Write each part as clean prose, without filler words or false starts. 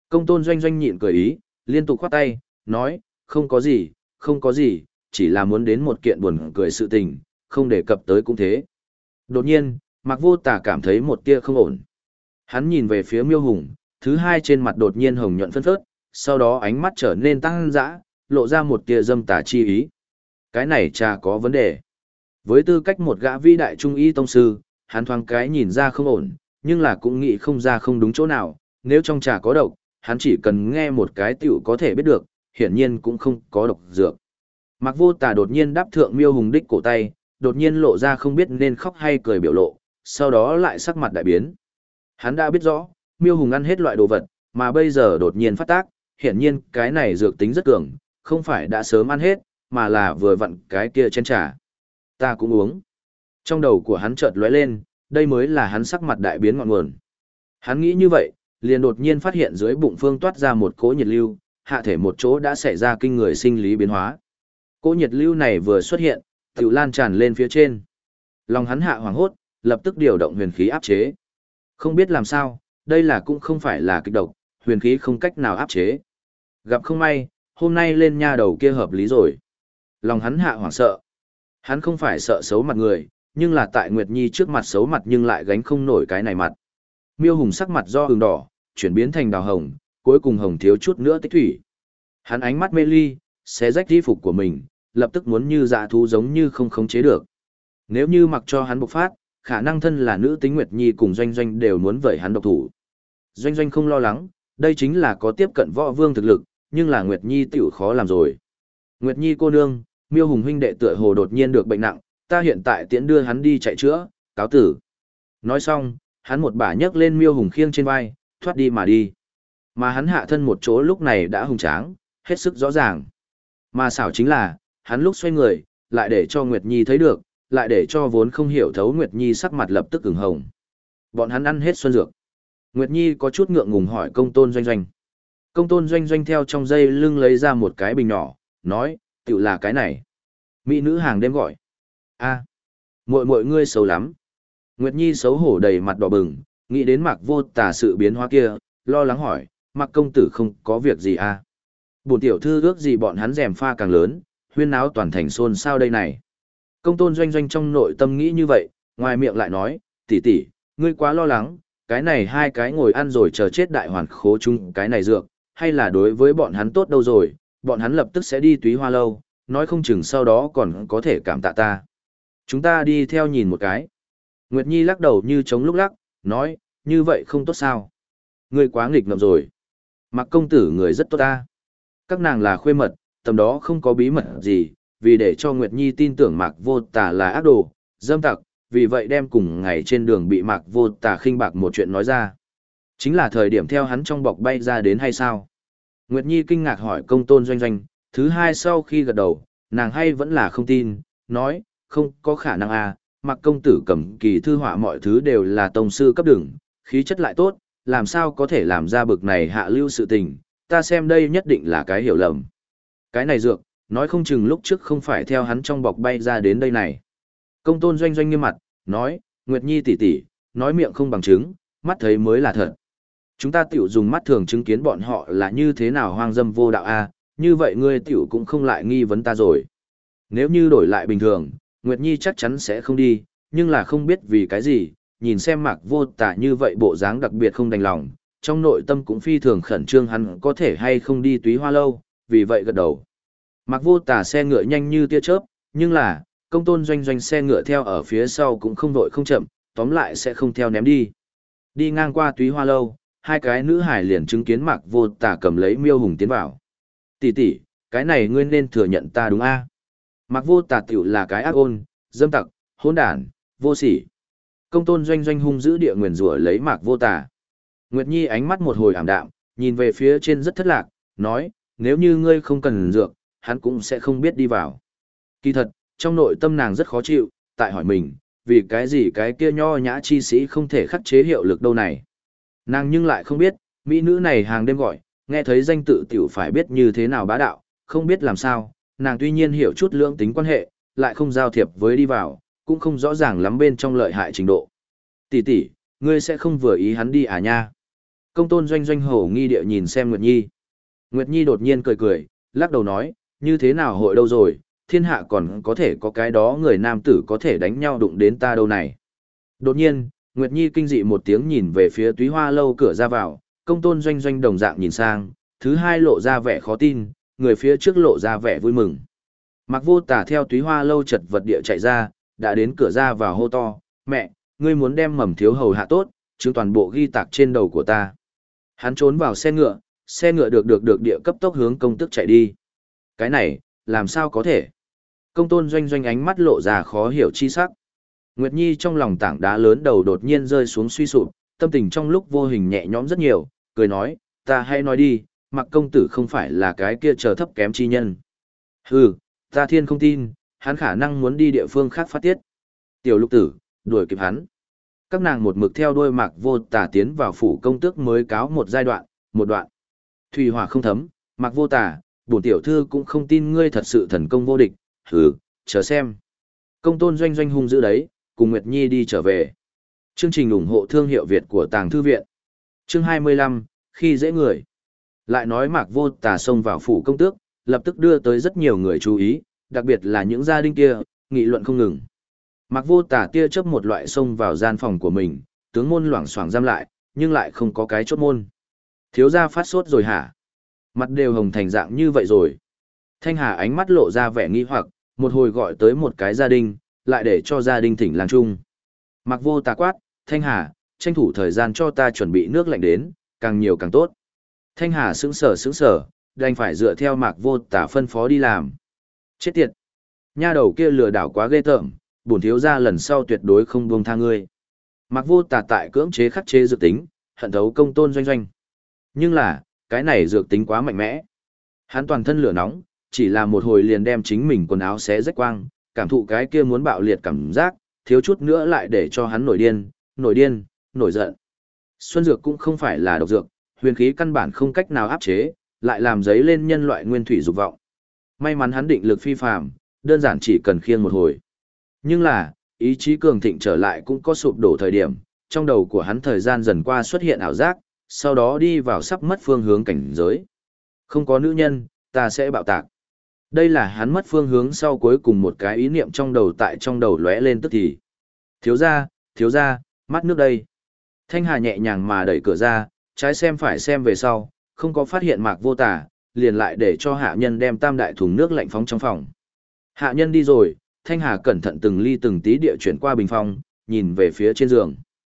Công tôn doanh doanh nhịn cười ý, liên tục khoát tay, nói, không có gì, không có gì, chỉ là muốn đến một kiện buồn cười sự tình, không đề cập tới cũng thế. Đột nhiên, Mạc Vô Tà cảm thấy một tia không ổn. Hắn nhìn về phía Miêu Hùng, thứ hai trên mặt đột nhiên hồng nhuận phân phớt, sau đó ánh mắt trở nên tăng dã, lộ ra một tia dâm tà chi ý. Cái này cha có vấn đề. Với tư cách một gã vĩ đại trung y tông sư, hắn thoáng cái nhìn ra không ổn, nhưng là cũng nghĩ không ra không đúng chỗ nào, nếu trong trà có độc, hắn chỉ cần nghe một cái tiểu có thể biết được, hiển nhiên cũng không có độc dược. Mạc Vô Tà đột nhiên đáp thượng Miêu Hùng đích cổ tay, đột nhiên lộ ra không biết nên khóc hay cười biểu lộ, sau đó lại sắc mặt đại biến. Hắn đã biết rõ, Miêu Hùng ăn hết loại đồ vật, mà bây giờ đột nhiên phát tác, hiển nhiên cái này dược tính rất cường, không phải đã sớm ăn hết, mà là vừa vặn cái kia chén trà. Ta cũng uống. Trong đầu của hắn chợt lóe lên, đây mới là hắn sắc mặt đại biến ngọn nguồn. Hắn nghĩ như vậy, liền đột nhiên phát hiện dưới bụng phương toát ra một cỗ nhiệt lưu, hạ thể một chỗ đã xảy ra kinh người sinh lý biến hóa. Cỗ nhiệt lưu này vừa xuất hiện, tiểu lan tràn lên phía trên. Lòng hắn hạ hoảng hốt, lập tức điều động huyền khí áp chế. Không biết làm sao, đây là cũng không phải là kịch độc, huyền khí không cách nào áp chế. Gặp không may, hôm nay lên nha đầu kia hợp lý rồi. Lòng hắn hạ hoảng sợ. Hắn không phải sợ xấu mặt người, nhưng là tại Nguyệt Nhi trước mặt xấu mặt nhưng lại gánh không nổi cái này mặt. Miêu Hùng sắc mặt do ửng đỏ, chuyển biến thành đào hồng, cuối cùng hồng thiếu chút nữa tích thủy. Hắn ánh mắt mê ly, xé rách y phục của mình, lập tức muốn như dã thú giống như không khống chế được. Nếu như mặc cho hắn bộc phát, khả năng thân là nữ tính Nguyệt Nhi cùng Doanh Doanh đều muốn vẩy hắn độc thủ. Doanh Doanh không lo lắng, đây chính là có tiếp cận võ vương thực lực, nhưng là Nguyệt Nhi tiểu khó làm rồi. Nguyệt Nhi cô nương, Miêu Hùng huynh đệ tựa hồ đột nhiên được bệnh nặng, ta hiện tại tiễn đưa hắn đi chạy chữa, cáo tử. Nói xong, hắn một bả nhấc lên Miêu Hùng khiêng trên vai, thoát đi mà đi. Mà hắn hạ thân một chỗ lúc này đã hùng tráng, hết sức rõ ràng. Mà xảo chính là, hắn lúc xoay người, lại để cho Nguyệt Nhi thấy được, lại để cho vốn không hiểu thấu Nguyệt Nhi sắc mặt lập tức ửng hồng. Bọn hắn ăn hết xuân dược. Nguyệt Nhi có chút ngượng ngùng hỏi công tôn Doanh Doanh. Công tôn Doanh Doanh theo trong dây lưng lấy ra một cái bình nhỏ, nói, tiểu là cái này. Mỹ nữ hàng đêm gọi. A, muội muội ngươi xấu lắm. Nguyệt Nhi xấu hổ đầy mặt đỏ bừng, nghĩ đến Mạc Vô Tà sự biến hóa kia, lo lắng hỏi, Mạc công tử không có việc gì à? Bổn tiểu thư ước gì bọn hắn rèm pha càng lớn, huyên náo toàn thành xôn xao đây này. Công tôn Doanh Doanh trong nội tâm nghĩ như vậy, ngoài miệng lại nói, tỷ tỷ, ngươi quá lo lắng, cái này hai cái ngồi ăn rồi chờ chết đại hoàn khố chung cái này dược, hay là đối với bọn hắn tốt đâu rồi, bọn hắn lập tức sẽ đi Túy Hoa lâu, nói không chừng sau đó còn có thể cảm tạ ta. Chúng ta đi theo nhìn một cái. Nguyệt Nhi lắc đầu như chống lúc lắc, nói, như vậy không tốt sao. Ngươi quá nghịch ngợm rồi. Mạc công tử người rất tốt ta. Các nàng là khuê mật, tầm đó không có bí mật gì, vì để cho Nguyệt Nhi tin tưởng Mạc Vô Tà là ác đồ, dâm tặc, vì vậy đem cùng ngày trên đường bị Mạc Vô Tà khinh bạc một chuyện nói ra. Chính là thời điểm theo hắn trong bọc bay ra đến hay sao? Nguyệt Nhi kinh ngạc hỏi công tôn Doanh Doanh, thứ hai sau khi gật đầu, nàng hay vẫn là không tin, nói, không có khả năng à, Mạc công tử cầm kỳ thư họa mọi thứ đều là tông sư cấp đỉnh, khí chất lại tốt, làm sao có thể làm ra bực này hạ lưu sự tình, ta xem đây nhất định là cái hiểu lầm. Cái này dược, nói không chừng lúc trước không phải theo hắn trong bọc bay ra đến đây này. Công tôn Doanh Doanh nghiêm mặt, nói, Nguyệt Nhi tỷ tỷ, nói miệng không bằng chứng, mắt thấy mới là thật. Chúng ta tiểu dùng mắt thường chứng kiến bọn họ là như thế nào hoang dâm vô đạo a, như vậy ngươi tiểu cũng không lại nghi vấn ta rồi. Nếu như đổi lại bình thường, Nguyệt Nhi chắc chắn sẽ không đi, nhưng là không biết vì cái gì, nhìn xem Mạc Vô Tà như vậy bộ dáng đặc biệt không đành lòng, trong nội tâm cũng phi thường khẩn trương hắn có thể hay không đi Túy Hoa lâu, vì vậy gật đầu. Mạc Vô Tà xe ngựa nhanh như tia chớp, nhưng là, công tôn Doanh Doanh xe ngựa theo ở phía sau cũng không vội không chậm, tóm lại sẽ không theo ném đi. Đi ngang qua Túy Hoa lâu, hai cái nữ hải liền chứng kiến Mạc Vô Tà cầm lấy Miêu Hùng tiến vào. Tỷ tỷ, cái này ngươi nên thừa nhận ta đúng a? Mạc Vô Tà tiểu là cái ác ôn, dâm tặc, hỗn đản, vô sỉ. Công tôn Doanh Doanh hung dữ địa nguyền rủa lấy Mạc Vô Tà. Nguyệt Nhi ánh mắt một hồi ảm đạm, nhìn về phía trên rất thất lạc, nói, nếu như ngươi không cần dược, hắn cũng sẽ không biết đi vào. Kỳ thật, trong nội tâm nàng rất khó chịu, tại hỏi mình, vì cái gì cái kia nho nhã chi sĩ không thể khắc chế hiệu lực đâu này. Nàng nhưng lại không biết, mỹ nữ này hàng đêm gọi, nghe thấy danh tự tiểu phải biết như thế nào bá đạo, không biết làm sao, nàng tuy nhiên hiểu chút lưỡng tính quan hệ, lại không giao thiệp với đi vào, cũng không rõ ràng lắm bên trong lợi hại trình độ. Tỷ tỷ, ngươi sẽ không vừa ý hắn đi à nha? Công tôn doanh doanh hổ nghi địa nhìn xem Nguyệt Nhi. Nguyệt Nhi đột nhiên cười cười, lắc đầu nói, như thế nào hội đâu rồi, thiên hạ còn có thể có cái đó người nam tử có thể đánh nhau đụng đến ta đâu này. Đột nhiên, Nguyệt Nhi kinh dị một tiếng nhìn về phía Túy Hoa lâu cửa ra vào, công tôn doanh doanh đồng dạng nhìn sang, thứ hai lộ ra vẻ khó tin, người phía trước lộ ra vẻ vui mừng. Mạc Vô Tả theo Túy Hoa lâu chật vật địa chạy ra, đã đến cửa ra vào hô to, mẹ, ngươi muốn đem Mầm thiếu hầu hạ tốt, chứ toàn bộ ghi tạc trên đầu của ta. Hắn trốn vào xe ngựa được địa cấp tốc hướng công tức chạy đi. Cái này, làm sao có thể? Công tôn doanh doanh ánh mắt lộ ra khó hiểu chi sắc. Nguyệt Nhi trong lòng tảng đá lớn đầu đột nhiên rơi xuống suy sụp, tâm tình trong lúc vô hình nhẹ nhõm rất nhiều, cười nói, ta hãy nói đi, Mạc công tử không phải là cái kia chờ thấp kém chi nhân. Hừ, ta thiên không tin, hắn khả năng muốn đi địa phương khác phát tiết. Tiểu lục tử, đuổi kịp hắn. Các nàng một mực theo đuôi Mạc Vô Tả tiến vào phủ công tước mới cáo một giai đoạn, một đoạn. Thủy hỏa không thấm, Mạc Vô Tả, bổn tiểu thư cũng không tin ngươi thật sự thần công vô địch, hừ, chờ xem. Công tôn doanh doanh hung dữ đấy, cùng Nguyệt Nhi đi trở về. Chương trình ủng hộ thương hiệu Việt của Tàng Thư Viện. Chương 25, khi dễ người. Lại nói Mạc Vô Tả xông vào phủ công tước, lập tức đưa tới rất nhiều người chú ý, đặc biệt là những gia đình kia, nghị luận không ngừng. Mạc Vô Tả tia chớp một loại xông vào gian phòng của mình, tướng môn loảng xoảng giam lại, nhưng lại không có cái chốt môn. Thiếu gia phát sốt rồi hả? Mặt đều hồng thành dạng như vậy rồi. Thanh Hà ánh mắt lộ ra vẻ nghi hoặc, một hồi gọi tới một cái gia đình, lại để cho gia đình thỉnh lang trung. Mạc Vô Tả quát, Thanh Hà, tranh thủ thời gian cho ta chuẩn bị nước lạnh đến, càng nhiều càng tốt. Thanh Hà sững sờ, đành phải dựa theo Mạc Vô Tả phân phó đi làm. Chết tiệt! Nha đầu kia lừa đảo quá ghê tởm, bổn thiếu gia lần sau tuyệt đối không buông tha ngươi. Mạc Vô Tả tại cưỡng chế khắc chế dược tính, hận thấu công tôn doanh doanh. Nhưng là, cái này dược tính quá mạnh mẽ. Hắn toàn thân lửa nóng, chỉ là một hồi liền đem chính mình quần áo xé rách quang, cảm thụ cái kia muốn bạo liệt cảm giác, thiếu chút nữa lại để cho hắn nổi giận. Xuân dược cũng không phải là độc dược, huyền khí căn bản không cách nào áp chế, lại làm dấy lên nhân loại nguyên thủy dục vọng. May mắn hắn định lực phi phàm, đơn giản chỉ cần khiêng một hồi. Nhưng là, ý chí cường thịnh trở lại cũng có sụp đổ thời điểm, trong đầu của hắn thời gian dần qua xuất hiện ảo giác, sau đó đi vào sắp mất phương hướng cảnh giới. Không có nữ nhân, ta sẽ bạo tạc. Đây là hắn mất phương hướng sau cuối cùng một cái ý niệm trong đầu lóe lên tức thì. Thiếu gia, mắt nước đây. Thanh Hà nhẹ nhàng mà đẩy cửa ra, trái xem phải xem về sau, không có phát hiện Mạc Vô Tả, liền lại để cho hạ nhân đem tam đại thùng nước lạnh phóng trong phòng. Hạ nhân đi rồi, Thanh Hà cẩn thận từng ly từng tí địa chuyển qua bình phong, nhìn về phía trên giường.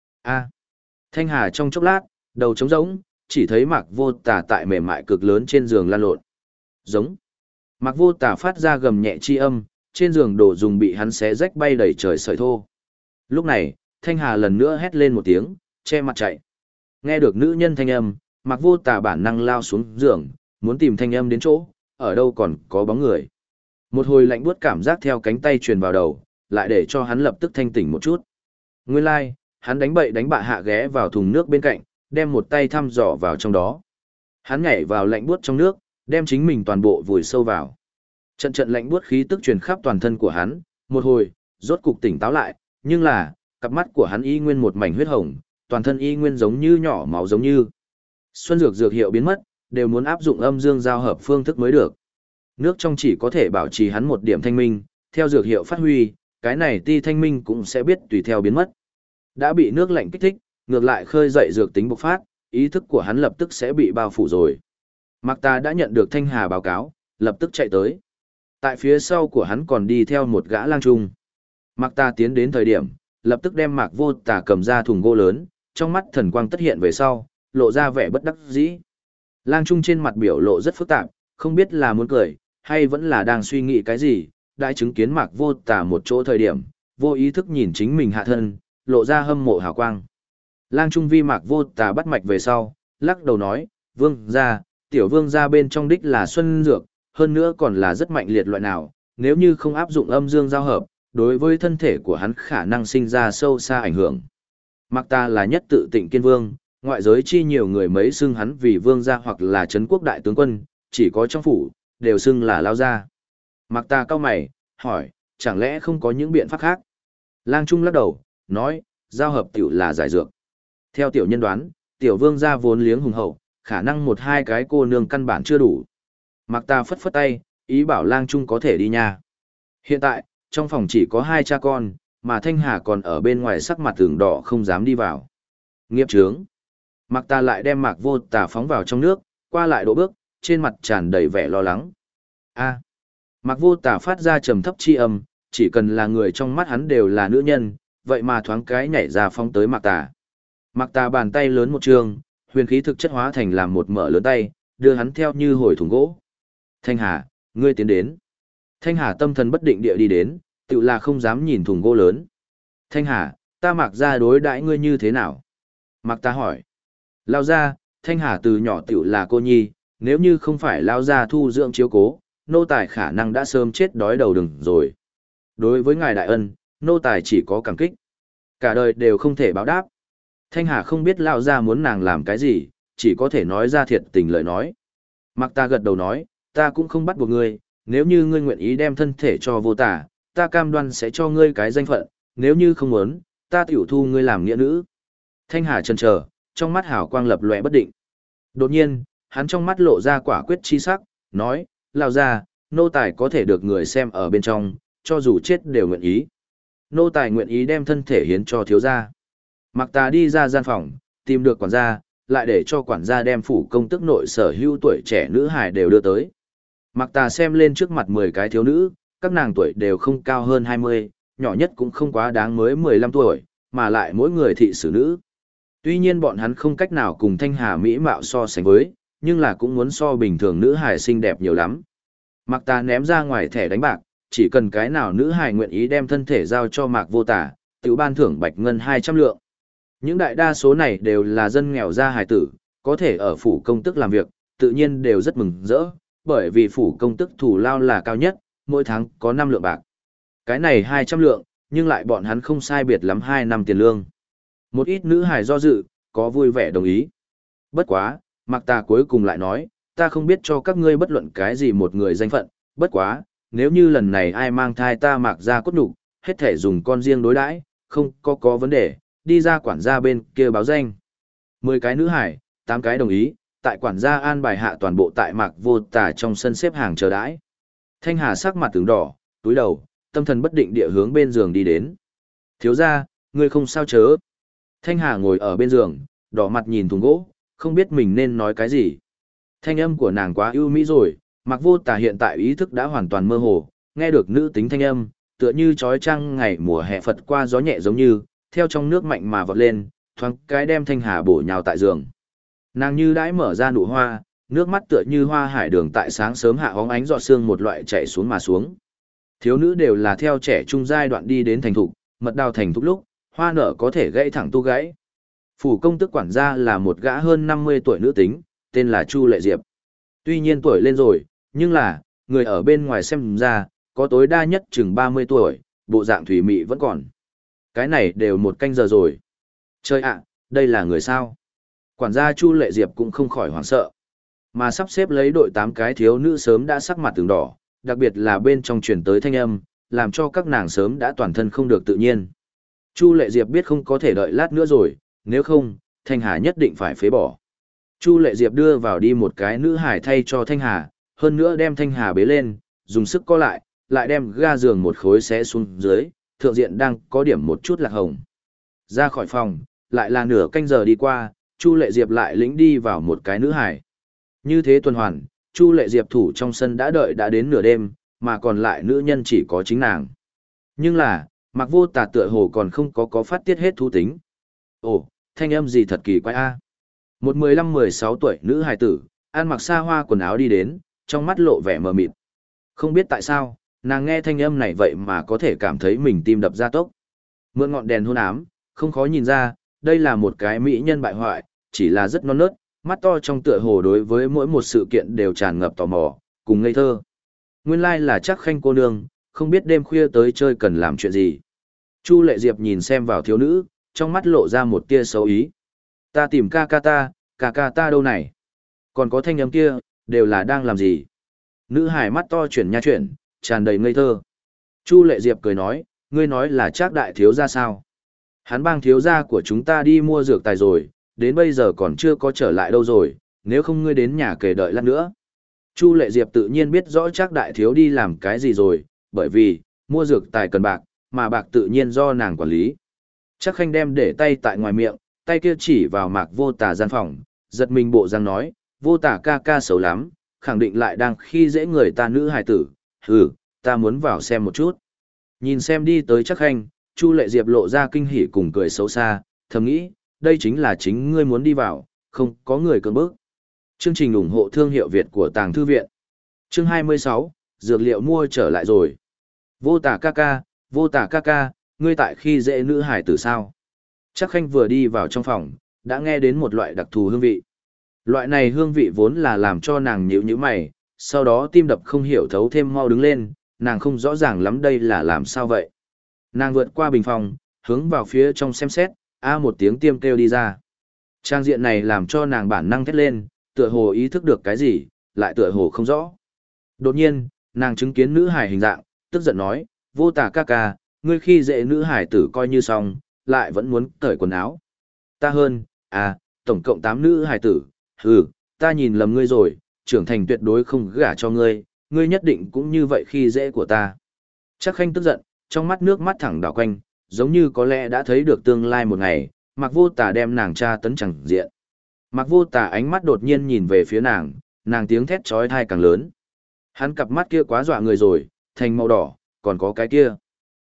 Thanh Hà trong chốc lát, đầu trống rỗng, chỉ thấy Mạc Vô Tả tại mềm mại cực lớn trên giường lăn lộn. Giống. Mạc Vô Tả phát ra gầm nhẹ chi âm, trên giường đồ dùng bị hắn xé rách bay đầy trời sợi thô. Lúc này, Thanh Hà lần nữa hét lên một tiếng, che mặt chạy. Nghe được nữ nhân thanh âm, Mạc Vô Tả bản năng lao xuống giường, muốn tìm thanh âm đến chỗ, ở đâu còn có bóng người. Một hồi lạnh buốt cảm giác theo cánh tay truyền vào đầu, lại để cho hắn lập tức thanh tỉnh một chút. Nguyên lai, hắn đánh bậy đánh bạ hạ ghé vào thùng nước bên cạnh, đem một tay thăm dò vào trong đó. Hắn nhảy vào lạnh buốt trong nước, đem chính mình toàn bộ vùi sâu vào. Trận trận lạnh buốt khí tức truyền khắp toàn thân của hắn, một hồi, rốt cục tỉnh táo lại, nhưng là, cặp mắt của hắn y nguyên một mảnh huyết hồng, toàn thân y nguyên giống như nhỏ máu giống như. Xuân dược hiệu biến mất, đều muốn áp dụng âm dương giao hợp phương thức mới được. Nước trong chỉ có thể bảo trì hắn một điểm thanh minh, theo dược hiệu phát huy, cái này ti thanh minh cũng sẽ biết tùy theo biến mất. Đã bị nước lạnh kích thích, ngược lại khơi dậy dược tính bộc phát, ý thức của hắn lập tức sẽ bị bao phủ rồi. Mạc Ta đã nhận được Thanh Hà báo cáo, lập tức chạy tới. Tại phía sau của hắn còn đi theo một gã lang trung. Mạc Ta tiến đến thời điểm, lập tức đem Mạc Vô Tả cầm ra thùng gỗ lớn, trong mắt thần quang tất hiện về sau, lộ ra vẻ bất đắc dĩ. Lang trung trên mặt biểu lộ rất phức tạp, không biết là muốn cười, hay vẫn là đang suy nghĩ cái gì, đã chứng kiến Mạc Vô Tả một chỗ thời điểm, vô ý thức nhìn chính mình hạ thân, lộ ra hâm mộ hào quang. Lang trung vi Mạc Vô Tả bắt mạch về sau, lắc đầu nói, vương gia, tiểu vương gia bên trong đích là xuân dược, hơn nữa còn là rất mạnh liệt loại nào, nếu như không áp dụng âm dương giao hợp, đối với thân thể của hắn khả năng sinh ra sâu xa ảnh hưởng. Mạc Ta là nhất tự tịnh kiên vương, ngoại giới chi nhiều người mấy xưng hắn vì vương gia hoặc là trấn quốc đại tướng quân, chỉ có trong phủ, đều xưng là lao gia. Mạc Ta cau mày, hỏi, chẳng lẽ không có những biện pháp khác? Lang Trung lắc đầu, nói, giao hợp tiểu là giải dược. Theo tiểu nhân đoán, tiểu vương gia vốn liếng hùng hậu, khả năng một hai cái cô nương căn bản chưa đủ. Mạc Ta phất phất tay, ý bảo lang trung có thể đi nha. Hiện tại, trong phòng chỉ có hai cha con, mà Thanh Hà còn ở bên ngoài sắc mặt tường đỏ không dám đi vào. Nghiệp trướng. Mạc Ta lại đem Mạc Vô Tà phóng vào trong nước, qua lại độ bước, trên mặt tràn đầy vẻ lo lắng. A. Mạc Vô Tà phát ra trầm thấp chi âm, chỉ cần là người trong mắt hắn đều là nữ nhân, vậy mà thoáng cái nhảy ra phóng tới Mạc Tà. Mạc Tà bàn tay lớn một trường, huyền khí thực chất hóa thành làm một mở lớn tay, đưa hắn theo như hồi thùng gỗ. Thanh Hà, ngươi tiến đến. Thanh Hà tâm thần bất định địa đi đến, tự là không dám nhìn thùng gỗ lớn. Thanh Hà, ta Mạc gia đối đãi ngươi như thế nào? Mạc Tà hỏi. Lao gia, Thanh Hà từ nhỏ tiểu là cô nhi, nếu như không phải Lao gia thu dưỡng chiếu cố, nô tài khả năng đã sớm chết đói đầu đừng rồi. Đối với ngài đại ân, nô tài chỉ có cảm kích. Cả đời đều không thể báo đáp. Thanh Hà không biết Lao gia muốn nàng làm cái gì, chỉ có thể nói ra thiệt tình lời nói. Mạc Ta gật đầu nói, ta cũng không bắt buộc ngươi, nếu như ngươi nguyện ý đem thân thể cho Vô Tà, ta cam đoan sẽ cho ngươi cái danh phận, nếu như không muốn, ta tiểu thu ngươi làm nghĩa nữ. Thanh Hà chần chờ, trong mắt hào quang lập lòe bất định. Đột nhiên, hắn trong mắt lộ ra quả quyết chi sắc, nói, Lao ra, nô tài có thể được người xem ở bên trong, cho dù chết đều nguyện ý. Nô tài nguyện ý đem thân thể hiến cho thiếu gia. Mạc Ta đi ra gian phòng, tìm được quản gia, lại để cho quản gia đem phủ công tức nội sở hữu tuổi trẻ nữ hài đều đưa tới. Mạc Ta xem lên trước mặt 10 cái thiếu nữ, các nàng tuổi đều không cao hơn 20, nhỏ nhất cũng không quá đáng mới 15 tuổi, mà lại mỗi người thị sử nữ. Tuy nhiên bọn hắn không cách nào cùng Thanh Hà mỹ mạo so sánh với, nhưng là cũng muốn so bình thường nữ hài xinh đẹp nhiều lắm. Mạc Ta ném ra ngoài thẻ đánh bạc, chỉ cần cái nào nữ hài nguyện ý đem thân thể giao cho Mạc Vô Tà, tự ban thưởng bạch ngân 200 lượng. Những đại đa số này đều là dân nghèo gia hài tử, có thể ở phủ công tức làm việc, tự nhiên đều rất mừng rỡ, bởi vì phủ công tức thủ lao là cao nhất, mỗi tháng có 5 lượng bạc. Cái này 200 lượng, nhưng lại bọn hắn không sai biệt lắm 2 năm tiền lương. Một ít nữ hài do dự, có vui vẻ đồng ý. Bất quá, Mạc Ta cuối cùng lại nói, ta không biết cho các ngươi bất luận cái gì một người danh phận, bất quá, nếu như lần này ai mang thai ta Mạc gia cốt nhục, hết thể dùng con riêng đối đãi, không có vấn đề, đi ra quản gia bên kia báo danh. 10 cái nữ hải, 8 cái đồng ý, tại quản gia an bài hạ toàn bộ tại Mạc Vô Tà trong sân xếp hàng chờ đãi. Thanh Hà sắc mặt tướng đỏ, túi đầu, tâm thần bất định địa hướng bên giường đi đến. Thiếu gia, ngươi không sao chớ. Thanh Hà ngồi ở bên giường, đỏ mặt nhìn thùng gỗ, không biết mình nên nói cái gì. Thanh âm của nàng quá ưu mỹ rồi, Mạc Vô Tà hiện tại ý thức đã hoàn toàn mơ hồ, nghe được nữ tính thanh âm, tựa như trói trăng ngày mùa hè phật qua gió nhẹ giống như, theo trong nước mạnh mà vọt lên, thoáng cái đem Thanh Hà bổ nhào tại giường. Nàng như đãi mở ra nụ hoa, nước mắt tựa như hoa hải đường tại sáng sớm hạ hóng ánh giọt sương một loại chảy xuống mà xuống. Thiếu nữ đều là theo trẻ trung giai đoạn đi đến thành thục, mật đào thành thục lúc, hoa nở có thể gãy thẳng tu gãy. Phủ công tức quản gia là một gã hơn 50 tuổi nữ tính, tên là Chu Lệ Diệp. Tuy nhiên tuổi lên rồi, nhưng là, người ở bên ngoài xem ra, có tối đa nhất chừng 30 tuổi, bộ dạng thủy mị vẫn còn. Cái này đều một canh giờ rồi. Trời ạ, đây là người sao? Quản gia Chu Lệ Diệp cũng không khỏi hoảng sợ. Mà sắp xếp lấy đội 8 cái thiếu nữ sớm đã sắc mặt từng đỏ, đặc biệt là bên trong truyền tới thanh âm, làm cho các nàng sớm đã toàn thân không được tự nhiên. Chu Lệ Diệp biết không có thể đợi lát nữa rồi, nếu không, Thanh Hà nhất định phải phế bỏ. Chu Lệ Diệp đưa vào đi một cái nữ hải thay cho Thanh Hà, hơn nữa đem Thanh Hà bế lên, dùng sức co lại đem ga giường một khối xé xuống dưới, thượng diện đang có điểm một chút lạc hồng. Ra khỏi phòng, lại là nửa canh giờ đi qua, Chu Lệ Diệp lại lĩnh đi vào một cái nữ hải. Như thế tuần hoàn, Chu Lệ Diệp thủ trong sân đã đợi đã đến nửa đêm, mà còn lại nữ nhân chỉ có chính nàng. Nhưng là, Mạc Vô Tà tựa hồ còn không có phát tiết hết thú tính. Ồ, thanh âm gì thật kỳ quái a. Một 15-16 tuổi nữ hài tử, ăn mặc xa hoa quần áo đi đến, trong mắt lộ vẻ mờ mịt. Không biết tại sao, nàng nghe thanh âm này vậy mà có thể cảm thấy mình tim đập ra tốc. Mượn ngọn đèn hôn ám, không khó nhìn ra, đây là một cái mỹ nhân bại hoại, chỉ là rất non nớt, mắt to trong tựa hồ đối với mỗi một sự kiện đều tràn ngập tò mò, cùng ngây thơ. Nguyên lai là chắc khanh cô nương, không biết đêm khuya tới chơi cần làm chuyện gì. Chu Lệ Diệp nhìn xem vào thiếu nữ, trong mắt lộ ra một tia xấu ý. Ta tìm ca ca ta đâu này? Còn có thanh âm kia, đều là đang làm gì? Nữ hải mắt to chuyển nha chuyển, tràn đầy ngây thơ. Chu Lệ Diệp cười nói, ngươi nói là Trác đại thiếu gia sao? Hắn bang thiếu gia của chúng ta đi mua dược tài rồi, đến bây giờ còn chưa có trở lại đâu rồi, nếu không ngươi đến nhà kể đợi lát nữa. Chu Lệ Diệp tự nhiên biết rõ Trác đại thiếu đi làm cái gì rồi, bởi vì, mua dược tài cần bạc, mà bạc tự nhiên do nàng quản lý. Trác Khanh đem để tay tại ngoài miệng, tay kia chỉ vào Mạc Vô Tà gian phòng, giật mình bộ răng nói, Vô Tà ca ca xấu lắm, khẳng định lại đang khi dễ người ta nữ hài tử, hừ, ta muốn vào xem một chút. Nhìn xem đi tới Trác Khanh, Chu Lệ Diệp lộ ra kinh hỉ cùng cười xấu xa, thầm nghĩ, đây chính là chính ngươi muốn đi vào, không có người cưỡng bức. Chương trình ủng hộ thương hiệu Việt của Tàng Thư Viện. Chương 26, dược liệu mua trở lại rồi. Vô Tà ca ca, ngươi tại khi dễ nữ hải tử sao? Trác Khanh vừa đi vào trong phòng, đã nghe đến một loại đặc thù hương vị. Loại này hương vị vốn là làm cho nàng nhíu nhíu mày, sau đó tim đập không hiểu thấu thêm mau đứng lên, nàng không rõ ràng lắm đây là làm sao vậy. Nàng vượt qua bình phòng, hướng vào phía trong xem xét, một tiếng tiêm kêu đi ra. Trang diện này làm cho nàng bản năng thét lên, tựa hồ ý thức được cái gì, lại tựa hồ không rõ. Đột nhiên, nàng chứng kiến nữ hải hình dạng, tức giận nói, Vô Tà ca ca, ngươi khi dễ nữ hải tử coi như xong, lại vẫn muốn cởi quần áo. Ta hơn, tổng cộng 8 nữ hải tử, ta nhìn lầm ngươi rồi, trưởng thành tuyệt đối không gả cho ngươi, ngươi nhất định cũng như vậy khi dễ của ta. Trác Khanh tức giận, trong mắt nước mắt thẳng đảo quanh, giống như có lẽ đã thấy được tương lai một ngày, Mạc Vô Tà đem nàng tra tấn chẳng diện. Mạc Vô Tà ánh mắt đột nhiên nhìn về phía nàng tiếng thét chói tai càng lớn. Hắn cặp mắt kia quá dọa người rồi, thành màu đỏ, còn có cái kia.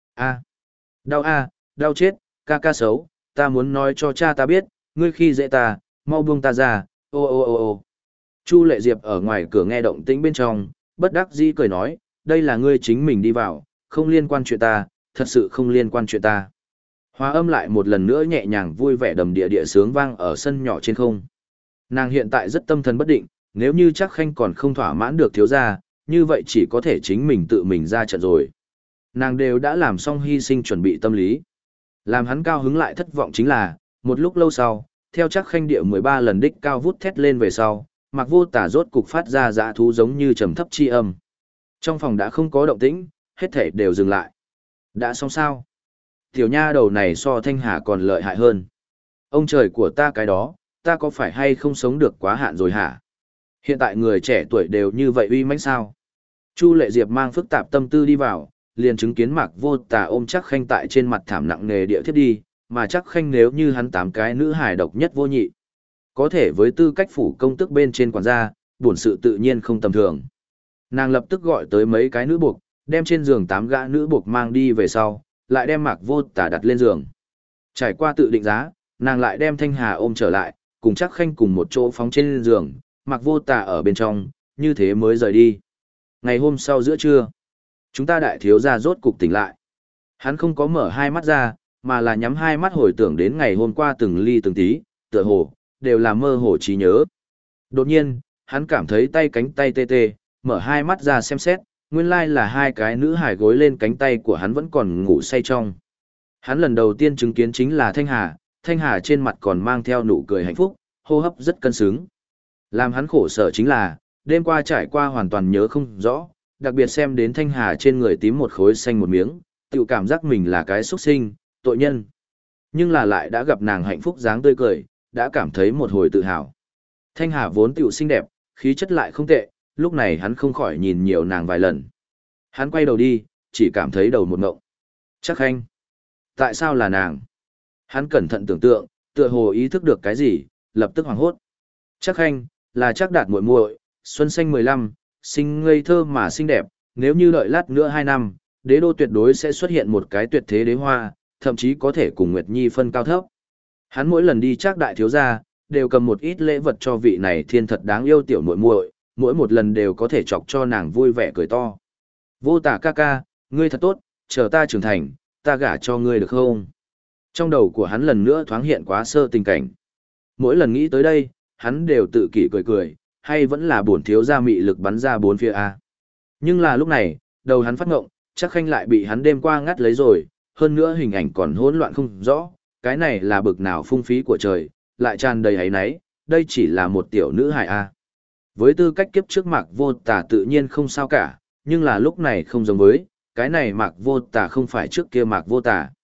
Đau chết, ca ca xấu, ta muốn nói cho cha ta biết, ngươi khi dễ ta, mau buông ta ra, ô. Chu Lệ Diệp ở ngoài cửa nghe động tĩnh bên trong, bất đắc dĩ cười nói, đây là ngươi chính mình đi vào, không liên quan chuyện ta, thật sự không liên quan chuyện ta. Hóa âm lại một lần nữa nhẹ nhàng vui vẻ đầm địa sướng vang ở sân nhỏ trên không. Nàng hiện tại rất tâm thần bất định, nếu như Trác Khanh còn không thỏa mãn được thiếu gia, như vậy chỉ có thể chính mình tự mình ra trận rồi. Nàng đều đã làm xong hy sinh chuẩn bị tâm lý. Làm hắn cao hứng lại thất vọng chính là, một lúc lâu sau, theo Trác Khanh địa 13 lần đích cao vút thét lên về sau, Mạc Vô Tà rốt cục phát ra dã thú giống như trầm thấp chi âm. Trong phòng đã không có động tĩnh, hết thảy đều dừng lại. Đã xong sao? Tiểu nha đầu này so Thanh Hà còn lợi hại hơn. Ông trời của ta cái đó, ta có phải hay không sống được quá hạn rồi hả? Hiện tại người trẻ tuổi đều như vậy uy mãnh sao? Chu Lệ Diệp mang phức tạp tâm tư đi vào, liền chứng kiến Mạc Vô Tà ôm Trác Khanh tại trên mặt thảm nặng nề địa thiết đi, mà Trác Khanh nếu như hắn 8 cái nữ hài độc nhất vô nhị. Có thể với tư cách phủ công tước bên trên quản gia, bổn sự tự nhiên không tầm thường. Nàng lập tức gọi tới mấy cái nữ buộc, đem trên giường 8 gã nữ buộc mang đi về sau, lại đem Mạc Vô Tà đặt lên giường. Trải qua tự định giá, nàng lại đem Thanh Hà ôm trở lại, cùng Trác Khanh cùng một chỗ phóng trên giường, Mạc Vô Tà ở bên trong, như thế mới rời đi. Ngày hôm sau giữa trưa, chúng ta đại thiếu gia rốt cục tỉnh lại. Hắn không có mở hai mắt ra, mà là nhắm hai mắt hồi tưởng đến ngày hôm qua từng ly từng tí, tựa hồ, đều là mơ hồ trí nhớ. Đột nhiên, hắn cảm thấy tay cánh tay tê tê, mở hai mắt ra xem xét, nguyên lai là hai cái nữ hài gối lên cánh tay của hắn vẫn còn ngủ say trong. Hắn lần đầu tiên chứng kiến chính là Thanh Hà trên mặt còn mang theo nụ cười hạnh phúc, hô hấp rất cân xứng. Làm hắn khổ sở chính là, đêm qua trải qua hoàn toàn nhớ không rõ, đặc biệt xem đến Thanh Hà trên người tím một khối xanh một miếng, tự cảm giác mình là cái xuất sinh, tội nhân. Nhưng là lại đã gặp nàng hạnh phúc dáng tươi cười, đã cảm thấy một hồi tự hào. Thanh Hà vốn tiểu xinh đẹp, khí chất lại không tệ, lúc này hắn không khỏi nhìn nhiều nàng vài lần. Hắn quay đầu đi, chỉ cảm thấy đầu một ngộng. Trác Khanh. Tại sao là nàng? Hắn cẩn thận tưởng tượng, tựa hồ ý thức được cái gì, lập tức hoảng hốt. Trác Khanh, là Trác Đạt muội muội, xuân xanh 15, xinh ngây thơ mà xinh đẹp, nếu như đợi lát nữa 2 năm, đế đô tuyệt đối sẽ xuất hiện một cái tuyệt thế đế hoa, thậm chí có thể cùng Nguyệt Nhi phân cao thấp. Hắn mỗi lần đi Trác đại thiếu gia, đều cầm một ít lễ vật cho vị này thiên thật đáng yêu tiểu muội muội, mỗi một lần đều có thể chọc cho nàng vui vẻ cười to. Vô Tà ca ca, ngươi thật tốt, chờ ta trưởng thành, ta gả cho ngươi được không? Trong đầu của hắn lần nữa thoáng hiện quá sơ tình cảnh. Mỗi lần nghĩ tới đây, hắn đều tự kỷ cười cười, hay vẫn là bổn thiếu gia mị lực bắn ra bốn phía a. Nhưng là lúc này, đầu hắn phát ngộng, Trác Khanh lại bị hắn đêm qua ngắt lấy rồi, hơn nữa hình ảnh còn hỗn loạn không rõ, cái này là bực nào phung phí của trời, lại tràn đầy hấy náy, đây chỉ là một tiểu nữ hài a. Với tư cách kiếp trước Mạc Vô Tà tự nhiên không sao cả, nhưng là lúc này không giống với, cái này Mạc Vô Tà không phải trước kia Mạc Vô Tà.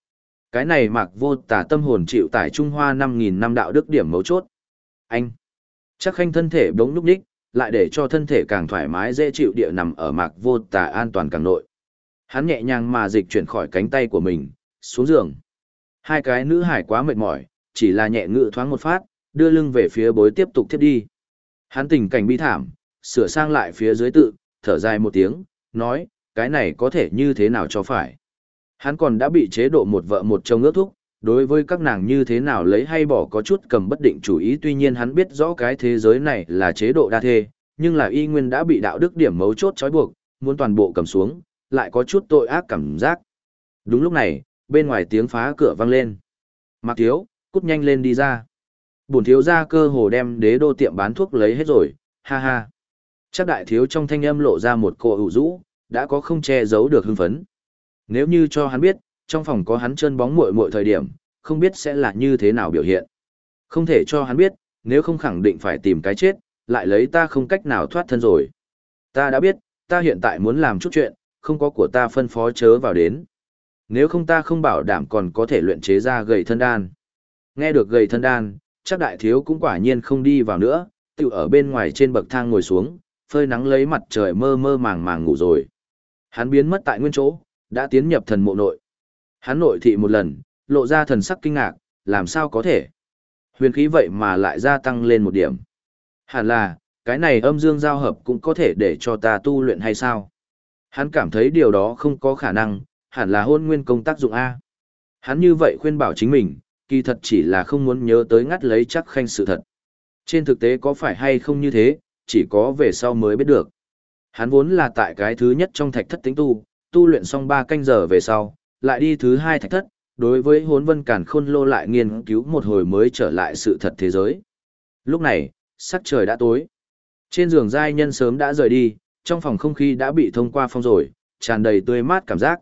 Cái này Mạc Vô Tà tâm hồn chịu tải Trung Hoa 5.000 năm đạo đức điểm mấu chốt. Anh, Trác Khanh thân thể bỗng nhúc nhích, lại để cho thân thể càng thoải mái dễ chịu địa nằm ở Mạc Vô Tà an toàn càng nội. Hắn nhẹ nhàng mà dịch chuyển khỏi cánh tay của mình, xuống giường. Hai cái nữ hải quá mệt mỏi, chỉ là nhẹ ngự thoáng một phát, đưa lưng về phía bối tiếp tục tiếp đi. Hắn tình cảnh bi thảm, sửa sang lại phía dưới tự, thở dài một tiếng, nói, cái này có thể như thế nào cho phải. Hắn còn đã bị chế độ một vợ một chồng ước thúc, đối với các nàng như thế nào lấy hay bỏ có chút cầm bất định chủ ý. Tuy nhiên hắn biết rõ cái thế giới này là chế độ đa thê, nhưng là y nguyên đã bị đạo đức điểm mấu chốt trói buộc, muốn toàn bộ cầm xuống, lại có chút tội ác cảm giác. Đúng lúc này, bên ngoài tiếng phá cửa vang lên. Mạc Thiếu, cút nhanh lên đi ra. Bổn thiếu gia cơ hồ đem đế đô tiệm bán thuốc lấy hết rồi, ha ha. Chắc đại thiếu trong thanh âm lộ ra một cỗ ủ rũ, đã có không che giấu được hưng phấn. Nếu như cho hắn biết, trong phòng có hắn chân bóng muội muội thời điểm, không biết sẽ là như thế nào biểu hiện. Không thể cho hắn biết, nếu không khẳng định phải tìm cái chết, lại lấy ta không cách nào thoát thân rồi. Ta đã biết, ta hiện tại muốn làm chút chuyện, không có của ta phân phó chớ vào đến. Nếu không ta không bảo đảm còn có thể luyện chế ra gầy thân đan. Nghe được gầy thân đan, chắc đại thiếu cũng quả nhiên không đi vào nữa, tự ở bên ngoài trên bậc thang ngồi xuống, phơi nắng lấy mặt trời mơ mơ màng màng ngủ rồi. Hắn biến mất tại nguyên chỗ, đã tiến nhập thần mộ nội. Hắn nội thị một lần, lộ ra thần sắc kinh ngạc, làm sao có thể? Huyền khí vậy mà lại gia tăng lên một điểm. Hẳn là, cái này âm dương giao hợp cũng có thể để cho ta tu luyện hay sao? Hắn cảm thấy điều đó không có khả năng, hẳn là hôn nguyên công tác dụng A. Hắn như vậy khuyên bảo chính mình, kỳ thật chỉ là không muốn nhớ tới ngắt lấy Trác Khanh sự thật. Trên thực tế có phải hay không như thế, chỉ có về sau mới biết được. Hắn vốn là tại cái thứ nhất trong thạch thất tính tu luyện xong 3 canh giờ về sau, lại đi thứ 2 thạch thất, đối với Hốn Vân Càn Khôn Lô lại nghiên cứu một hồi mới trở lại sự thật thế giới. Lúc này, sắc trời đã tối. Trên giường giai nhân sớm đã rời đi, trong phòng không khí đã bị thông qua phong rồi, tràn đầy tươi mát cảm giác.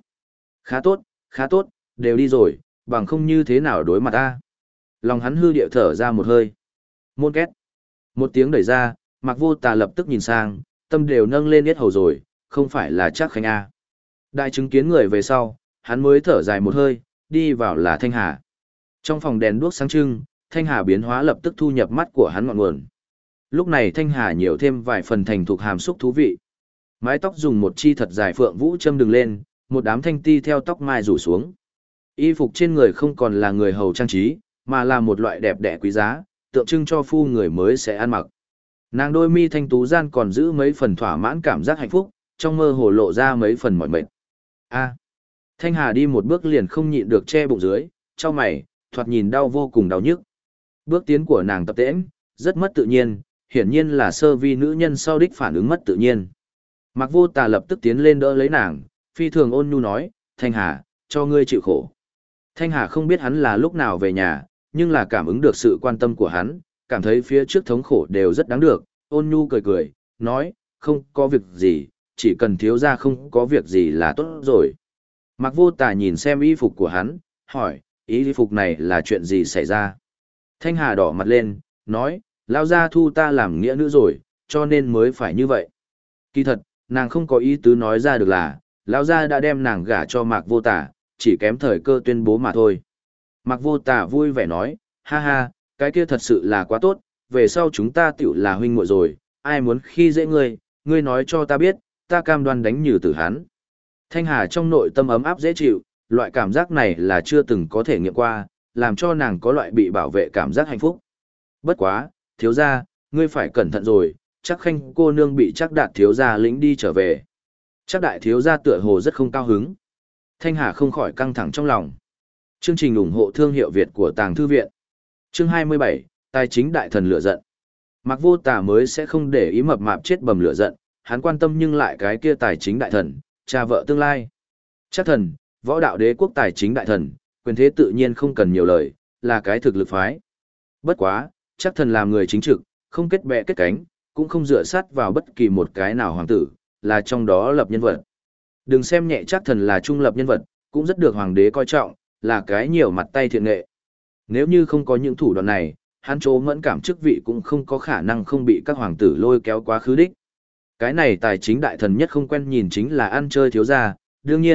Khá tốt, đều đi rồi, bằng không như thế nào đối mặt ta. Lòng hắn hư điệu thở ra một hơi. Môn két. Một tiếng đẩy ra, Mạc Vô Tà lập tức nhìn sang, tâm đều nâng lên yết hầu rồi, không phải là Trác Khanh A. Đại chứng kiến người về sau, hắn mới thở dài một hơi, đi vào là Thanh Hà. Trong phòng đèn đuốc sáng trưng, Thanh Hà biến hóa lập tức thu nhập mắt của hắn ngọn nguồn. Lúc này Thanh Hà nhiều thêm vài phần thành thục hàm xúc thú vị. Mái tóc dùng một chi thật dài phượng vũ châm đường lên, một đám thanh ti theo tóc mai rủ xuống. Y phục trên người không còn là người hầu trang trí, mà là một loại đẹp đẽ quý giá, tượng trưng cho phu người mới sẽ ăn mặc. Nàng đôi mi thanh tú gian còn giữ mấy phần thỏa mãn cảm giác hạnh phúc, trong mơ hồ lộ ra mấy phần mỏi mệt. A. Thanh Hà đi một bước liền không nhịn được che bụng dưới, chau mày, thoạt nhìn đau vô cùng đau nhức. Bước tiến của nàng tập tễnh, rất mất tự nhiên, hiển nhiên là sơ vi nữ nhân sau đích phản ứng mất tự nhiên. Mạc Vô Tà lập tức tiến lên đỡ lấy nàng, phi thường ôn nhu nói, Thanh Hà, cho ngươi chịu khổ. Thanh Hà không biết hắn là lúc nào về nhà, nhưng là cảm ứng được sự quan tâm của hắn, cảm thấy phía trước thống khổ đều rất đáng được, ôn nhu cười cười, nói, không có việc gì, chỉ cần thiếu gia không có việc gì là tốt rồi. Mạc Vô Tà nhìn xem y phục của hắn, hỏi, y phục này là chuyện gì xảy ra? Thanh Hà đỏ mặt lên, nói, lão gia thu ta làm nghĩa nữ rồi, cho nên mới phải như vậy. Kỳ thật, nàng không có ý tứ nói ra được là, lão gia đã đem nàng gả cho Mạc Vô Tà, chỉ kém thời cơ tuyên bố mà thôi. Mạc Vô Tà vui vẻ nói, ha ha, cái kia thật sự là quá tốt, về sau chúng ta tiểu là huynh muội rồi, ai muốn khi dễ ngươi nói cho ta biết, ta cam đoan đánh nhừ tử hắn. Thanh Hà trong nội tâm ấm áp dễ chịu, loại cảm giác này là chưa từng có thể nghiệm qua, làm cho nàng có loại bị bảo vệ cảm giác hạnh phúc. Bất quá, thiếu gia, ngươi phải cẩn thận rồi, chắc Khanh cô nương bị chắc đạt thiếu gia lĩnh đi trở về. Chắc đại thiếu gia tựa hồ rất không cao hứng. Thanh Hà không khỏi căng thẳng trong lòng. Chương trình ủng hộ thương hiệu Việt của Tàng Thư Viện. Chương 27, Tài chính đại thần lửa giận. Mạc Vô Tà mới sẽ không để ý mập mạp chết bầm lửa giận, hắn quan tâm nhưng lại cái kia tài chính đại thần, cha vợ tương lai. Chắc thần, võ đạo đế quốc tài chính đại thần, quyền thế tự nhiên không cần nhiều lời, là cái thực lực phái. Bất quá, chắc thần làm người chính trực, không kết bè kết cánh, cũng không dựa sát vào bất kỳ một cái nào hoàng tử, là trong đó lập nhân vật. Đừng xem nhẹ chắc thần là trung lập nhân vật, cũng rất được hoàng đế coi trọng, là cái nhiều mặt tay thiện nghệ. Nếu như không có những thủ đoạn này, hắn chỗ mẫn cảm chức vị cũng không có khả năng không bị các hoàng tử lôi kéo quá khứ đích. Cái này tài chính đại thần nhất không quen nhìn chính là ăn chơi thiếu gia, đương nhiên,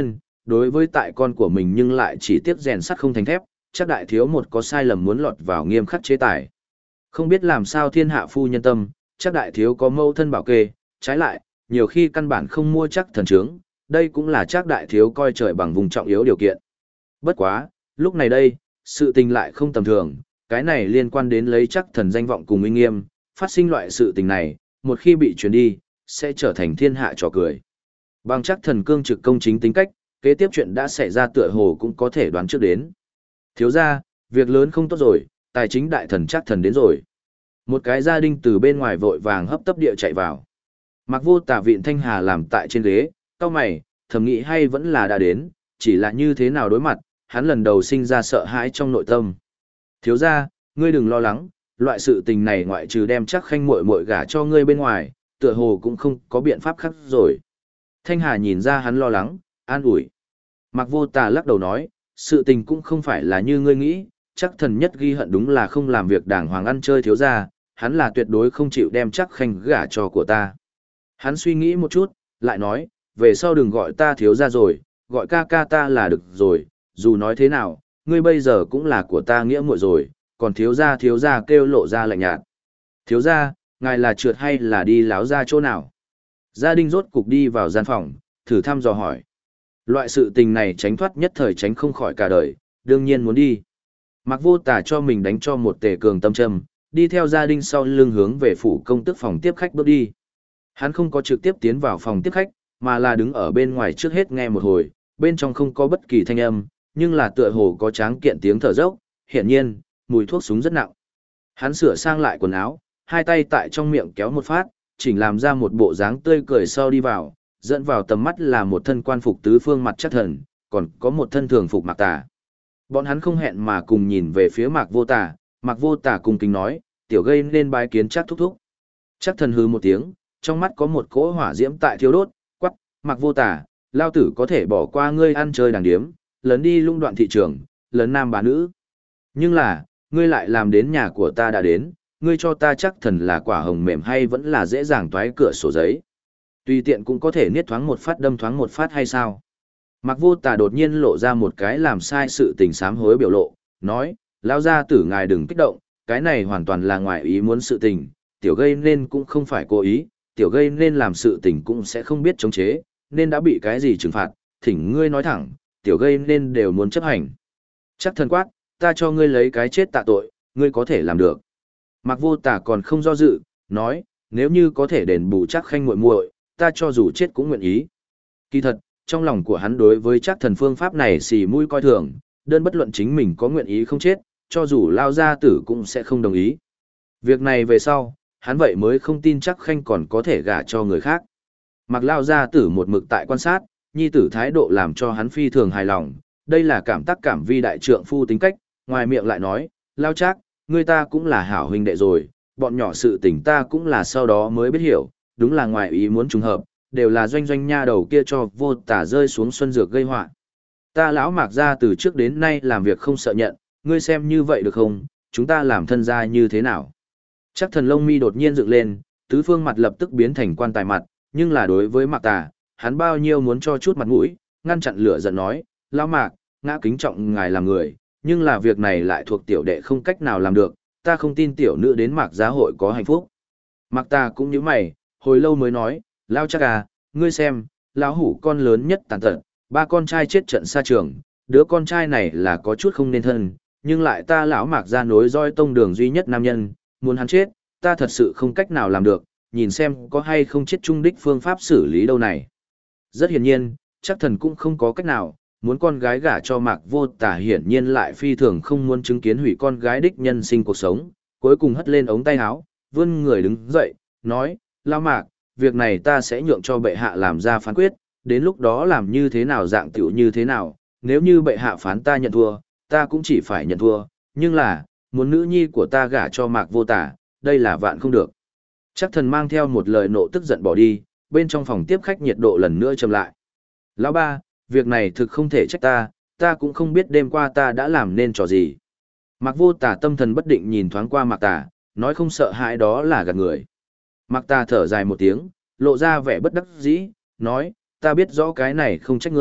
đối với tại con của mình nhưng lại chỉ tiếc rèn sắt không thành thép, chắc đại thiếu một có sai lầm muốn lọt vào nghiêm khắc chế tài. Không biết làm sao thiên hạ phu nhân tâm, chắc đại thiếu có mâu thân bảo kê, trái lại, nhiều khi căn bản không mua chắc thần trướng, đây cũng là chắc đại thiếu coi trời bằng vùng trọng yếu điều kiện. Bất quá, lúc này đây, sự tình lại không tầm thường, cái này liên quan đến lấy chắc thần danh vọng cùng uy nghiêm, phát sinh loại sự tình này, một khi bị truyền đi, sẽ trở thành thiên hạ trò cười. Bằng chắc thần cương trực công chính tính cách, kế tiếp chuyện đã xảy ra tựa hồ cũng có thể đoán trước đến. Thiếu ra, việc lớn không tốt rồi, tài chính đại thần chắc thần đến rồi. Một cái gia đình từ bên ngoài vội vàng hấp tấp địa chạy vào. Mặc Vô Tả vịn Thanh Hà làm tại trên ghế, cau mày, thầm nghĩ hay vẫn là đã đến, chỉ là như thế nào đối mặt, hắn lần đầu sinh ra sợ hãi trong nội tâm. Thiếu ra, ngươi đừng lo lắng, loại sự tình này ngoại trừ đem chắc khanh muội muội gả cho ngươi bên ngoài, tựa hồ cũng không có biện pháp khác rồi. Thanh Hà nhìn ra hắn lo lắng, an ủi. Mặc Vô Tả lắc đầu nói, sự tình cũng không phải là như ngươi nghĩ, chắc thần nhất ghi hận đúng là không làm việc đàng hoàng ăn chơi thiếu ra, hắn là tuyệt đối không chịu đem chắc khanh gả cho của ta. Hắn suy nghĩ một chút, lại nói, về sau đừng gọi ta thiếu ra rồi, gọi ca ca ta là được rồi, dù nói thế nào, ngươi bây giờ cũng là của ta nghĩa muội rồi, còn thiếu ra kêu lộ ra lạnh nhạt. Thiếu ra, ngài là trượt hay là đi láo ra chỗ nào? Gia đình rốt cục đi vào gian phòng, thử thăm dò hỏi. Loại sự tình này tránh thoát nhất thời tránh không khỏi cả đời, đương nhiên muốn đi. Mặc Vô Tả cho mình đánh cho một tề cường tâm châm, đi theo gia đình sau lưng hướng về phủ công tức phòng tiếp khách bước đi. Hắn không có trực tiếp tiến vào phòng tiếp khách, mà là đứng ở bên ngoài trước hết nghe một hồi, bên trong không có bất kỳ thanh âm, nhưng là tựa hồ có tráng kiện tiếng thở dốc, hiển nhiên, mùi thuốc súng rất nặng. Hắn sửa sang lại quần áo, hai tay tại trong miệng kéo một phát, chỉnh làm ra một bộ dáng tươi cười sau đi vào, dẫn vào tầm mắt là một thân quan phục tứ phương mặt chắc thần, còn có một thân thường phục Mạc Tà. Bọn hắn không hẹn mà cùng nhìn về phía Mạc Vô Tả, Mạc Vô Tả cùng kính nói, tiểu gây nên bái kiến chắc thúc thúc. Chắc thần hừ một tiếng, trong mắt có một cỗ hỏa diễm tại thiêu đốt, quắc, Mạc Vô Tả, lao tử có thể bỏ qua ngươi ăn chơi đàng điếm, lấn đi lung đoạn thị trường, lấn nam bà nữ. Nhưng là, ngươi lại làm đến nhà của ta đã đến, ngươi cho ta chắc thần là quả hồng mềm hay vẫn là dễ dàng toái cửa sổ giấy. Tùy tiện cũng có thể niết thoáng một phát đâm thoáng một phát hay sao? Mạc Vô Tả đột nhiên lộ ra một cái làm sai sự tình sám hối biểu lộ, nói, lao gia tử ngài đừng kích động, cái này hoàn toàn là ngoài ý muốn sự tình, tiểu gây nên cũng không phải cố ý, tiểu gây nên làm sự tình cũng sẽ không biết chống chế, nên đã bị cái gì trừng phạt, thỉnh ngươi nói thẳng, tiểu gây nên đều muốn chấp hành. Chắc thần quát, ta cho ngươi lấy cái chết tạ tội, ngươi có thể làm được. Mạc Vô Tả còn không do dự, nói, nếu như có thể đền bù chắc khanh muội muội, ta cho dù chết cũng nguyện ý. Kỳ thật, trong lòng của hắn đối với chắc thần phương pháp này xì mũi coi thường, đơn bất luận chính mình có nguyện ý không chết, cho dù lao gia tử cũng sẽ không đồng ý. Việc này về sau, hắn vậy mới không tin chắc khanh còn có thể gả cho người khác. Mặc lao gia tử một mực tại quan sát, nhi tử thái độ làm cho hắn phi thường hài lòng, đây là cảm tác cảm vi đại trượng phu tính cách, ngoài miệng lại nói, lao chắc, người ta cũng là hảo huynh đệ rồi, bọn nhỏ sự tình ta cũng là sau đó mới biết hiểu, đúng là ngoài ý muốn trùng hợp, đều là doanh doanh nha đầu kia cho Vô Tả rơi xuống xuân dược gây họa. Ta lão Mạc gia từ trước đến nay làm việc không sợ nhận, ngươi xem như vậy được không, chúng ta làm thân gia như thế nào? Chắc thần lông mi đột nhiên dựng lên, tứ phương mặt lập tức biến thành quan tài mặt, nhưng là đối với Mạc Tà, hắn bao nhiêu muốn cho chút mặt mũi, ngăn chặn lửa giận nói, lão Mạc, ngã kính trọng ngài làm người, nhưng là việc này lại thuộc tiểu đệ không cách nào làm được, ta không tin tiểu nữ đến Mạc gia hội có hạnh phúc. Mạc Tà cũng như mày, hồi lâu mới nói, lao chắc à, ngươi xem, lão hủ con lớn nhất tàn tật, ba con trai chết trận xa trường, đứa con trai này là có chút không nên thân, nhưng lại ta lão Mạc gia nối roi tông đường duy nhất nam nhân, muốn hắn chết, ta thật sự không cách nào làm được, nhìn xem có hay không chết trung đích phương pháp xử lý đâu này. Rất hiển nhiên, chắc thần cũng không có cách nào, muốn con gái gả cho Mạc Vô Tả hiển nhiên lại phi thường không muốn chứng kiến hủy con gái đích nhân sinh cuộc sống, cuối cùng hất lên ống tay áo, vươn người đứng dậy, nói, lao Mạc, việc này ta sẽ nhượng cho bệ hạ làm ra phán quyết, đến lúc đó làm như thế nào dạng tiểu như thế nào, nếu như bệ hạ phán ta nhận thua, ta cũng chỉ phải nhận thua, nhưng là, muốn nữ nhi của ta gả cho Mạc Vô Tả, đây là vạn không được. Chắc thần mang theo một lời nộ tức giận bỏ đi, bên trong phòng tiếp khách nhiệt độ lần nữa trầm lại. Lão ba, việc này thực không thể trách ta cũng không biết đêm qua ta đã làm nên trò gì. Mạc Vô Tả tâm thần bất định nhìn thoáng qua Mạc Tả, nói không sợ hãi đó là gạt người. Mạc Tả thở dài một tiếng, lộ ra vẻ bất đắc dĩ, nói, ta biết rõ cái này không trách ngươi,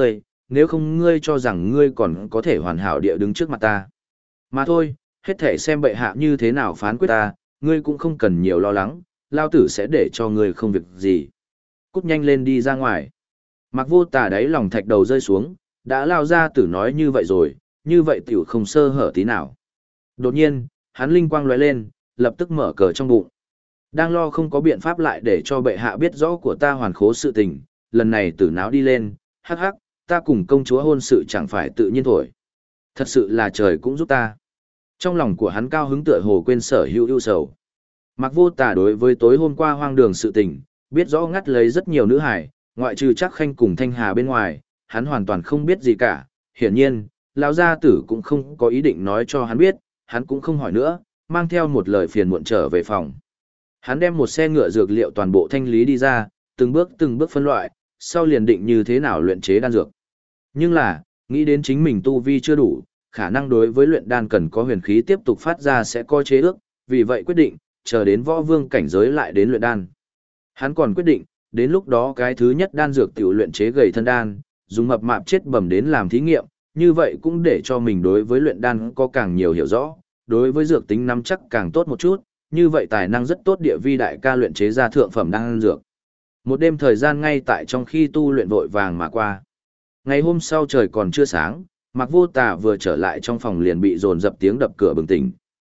nếu không ngươi cho rằng ngươi còn có thể hoàn hảo địa đứng trước mặt ta. Mà thôi, hết thể xem bệ hạ như thế nào phán quyết ta, ngươi cũng không cần nhiều lo lắng, lao tử sẽ để cho ngươi không việc gì. Cút nhanh lên đi ra ngoài. Mặc Vô Tà đáy lòng thạch đầu rơi xuống, đã lao ra tử nói như vậy rồi, như vậy tiểu không sơ hở tí nào. Đột nhiên, hắn linh quang lóe lên, lập tức mở cờ trong bụng. Đang lo không có biện pháp lại để cho bệ hạ biết rõ của ta hoàn khố sự tình, lần này tử náo đi lên, hắc hắc, ta cùng công chúa hôn sự chẳng phải tự nhiên thổi. Thật sự là trời cũng giúp ta. Trong lòng của hắn cao hứng tựa hồ quên sở hữu ưu sầu. Mặc Vô Tà đối với tối hôm qua hoang đường sự tình, biết rõ ngắt lấy rất nhiều nữ hải, ngoại trừ chắc khanh cùng Thanh Hà bên ngoài, hắn hoàn toàn không biết gì cả. Hiển nhiên, lão gia tử cũng không có ý định nói cho hắn biết, hắn cũng không hỏi nữa, mang theo một lời phiền muộn trở về phòng. Hắn đem một xe ngựa dược liệu toàn bộ thanh lý đi ra, từng bước phân loại, sau liền định như thế nào luyện chế đan dược. Nhưng là, nghĩ đến chính mình tu vi chưa đủ, khả năng đối với luyện đan cần có huyền khí tiếp tục phát ra sẽ có chế ước, vì vậy quyết định, chờ đến võ vương cảnh giới lại đến luyện đan. Hắn còn quyết định, đến lúc đó cái thứ nhất đan dược tiểu luyện chế gầy thân đan, dùng mập mạp chết bầm đến làm thí nghiệm, như vậy cũng để cho mình đối với luyện đan có càng nhiều hiểu rõ, đối với dược tính nắm chắc càng tốt một chút, như vậy tài năng rất tốt địa vi đại ca luyện chế ra thượng phẩm đan dược. Một đêm thời gian ngay tại trong khi tu luyện vội vàng mà qua. Ngày hôm sau trời còn chưa sáng, Mạc Vô Tà vừa trở lại trong phòng liền bị dồn dập tiếng đập cửa bừng tỉnh.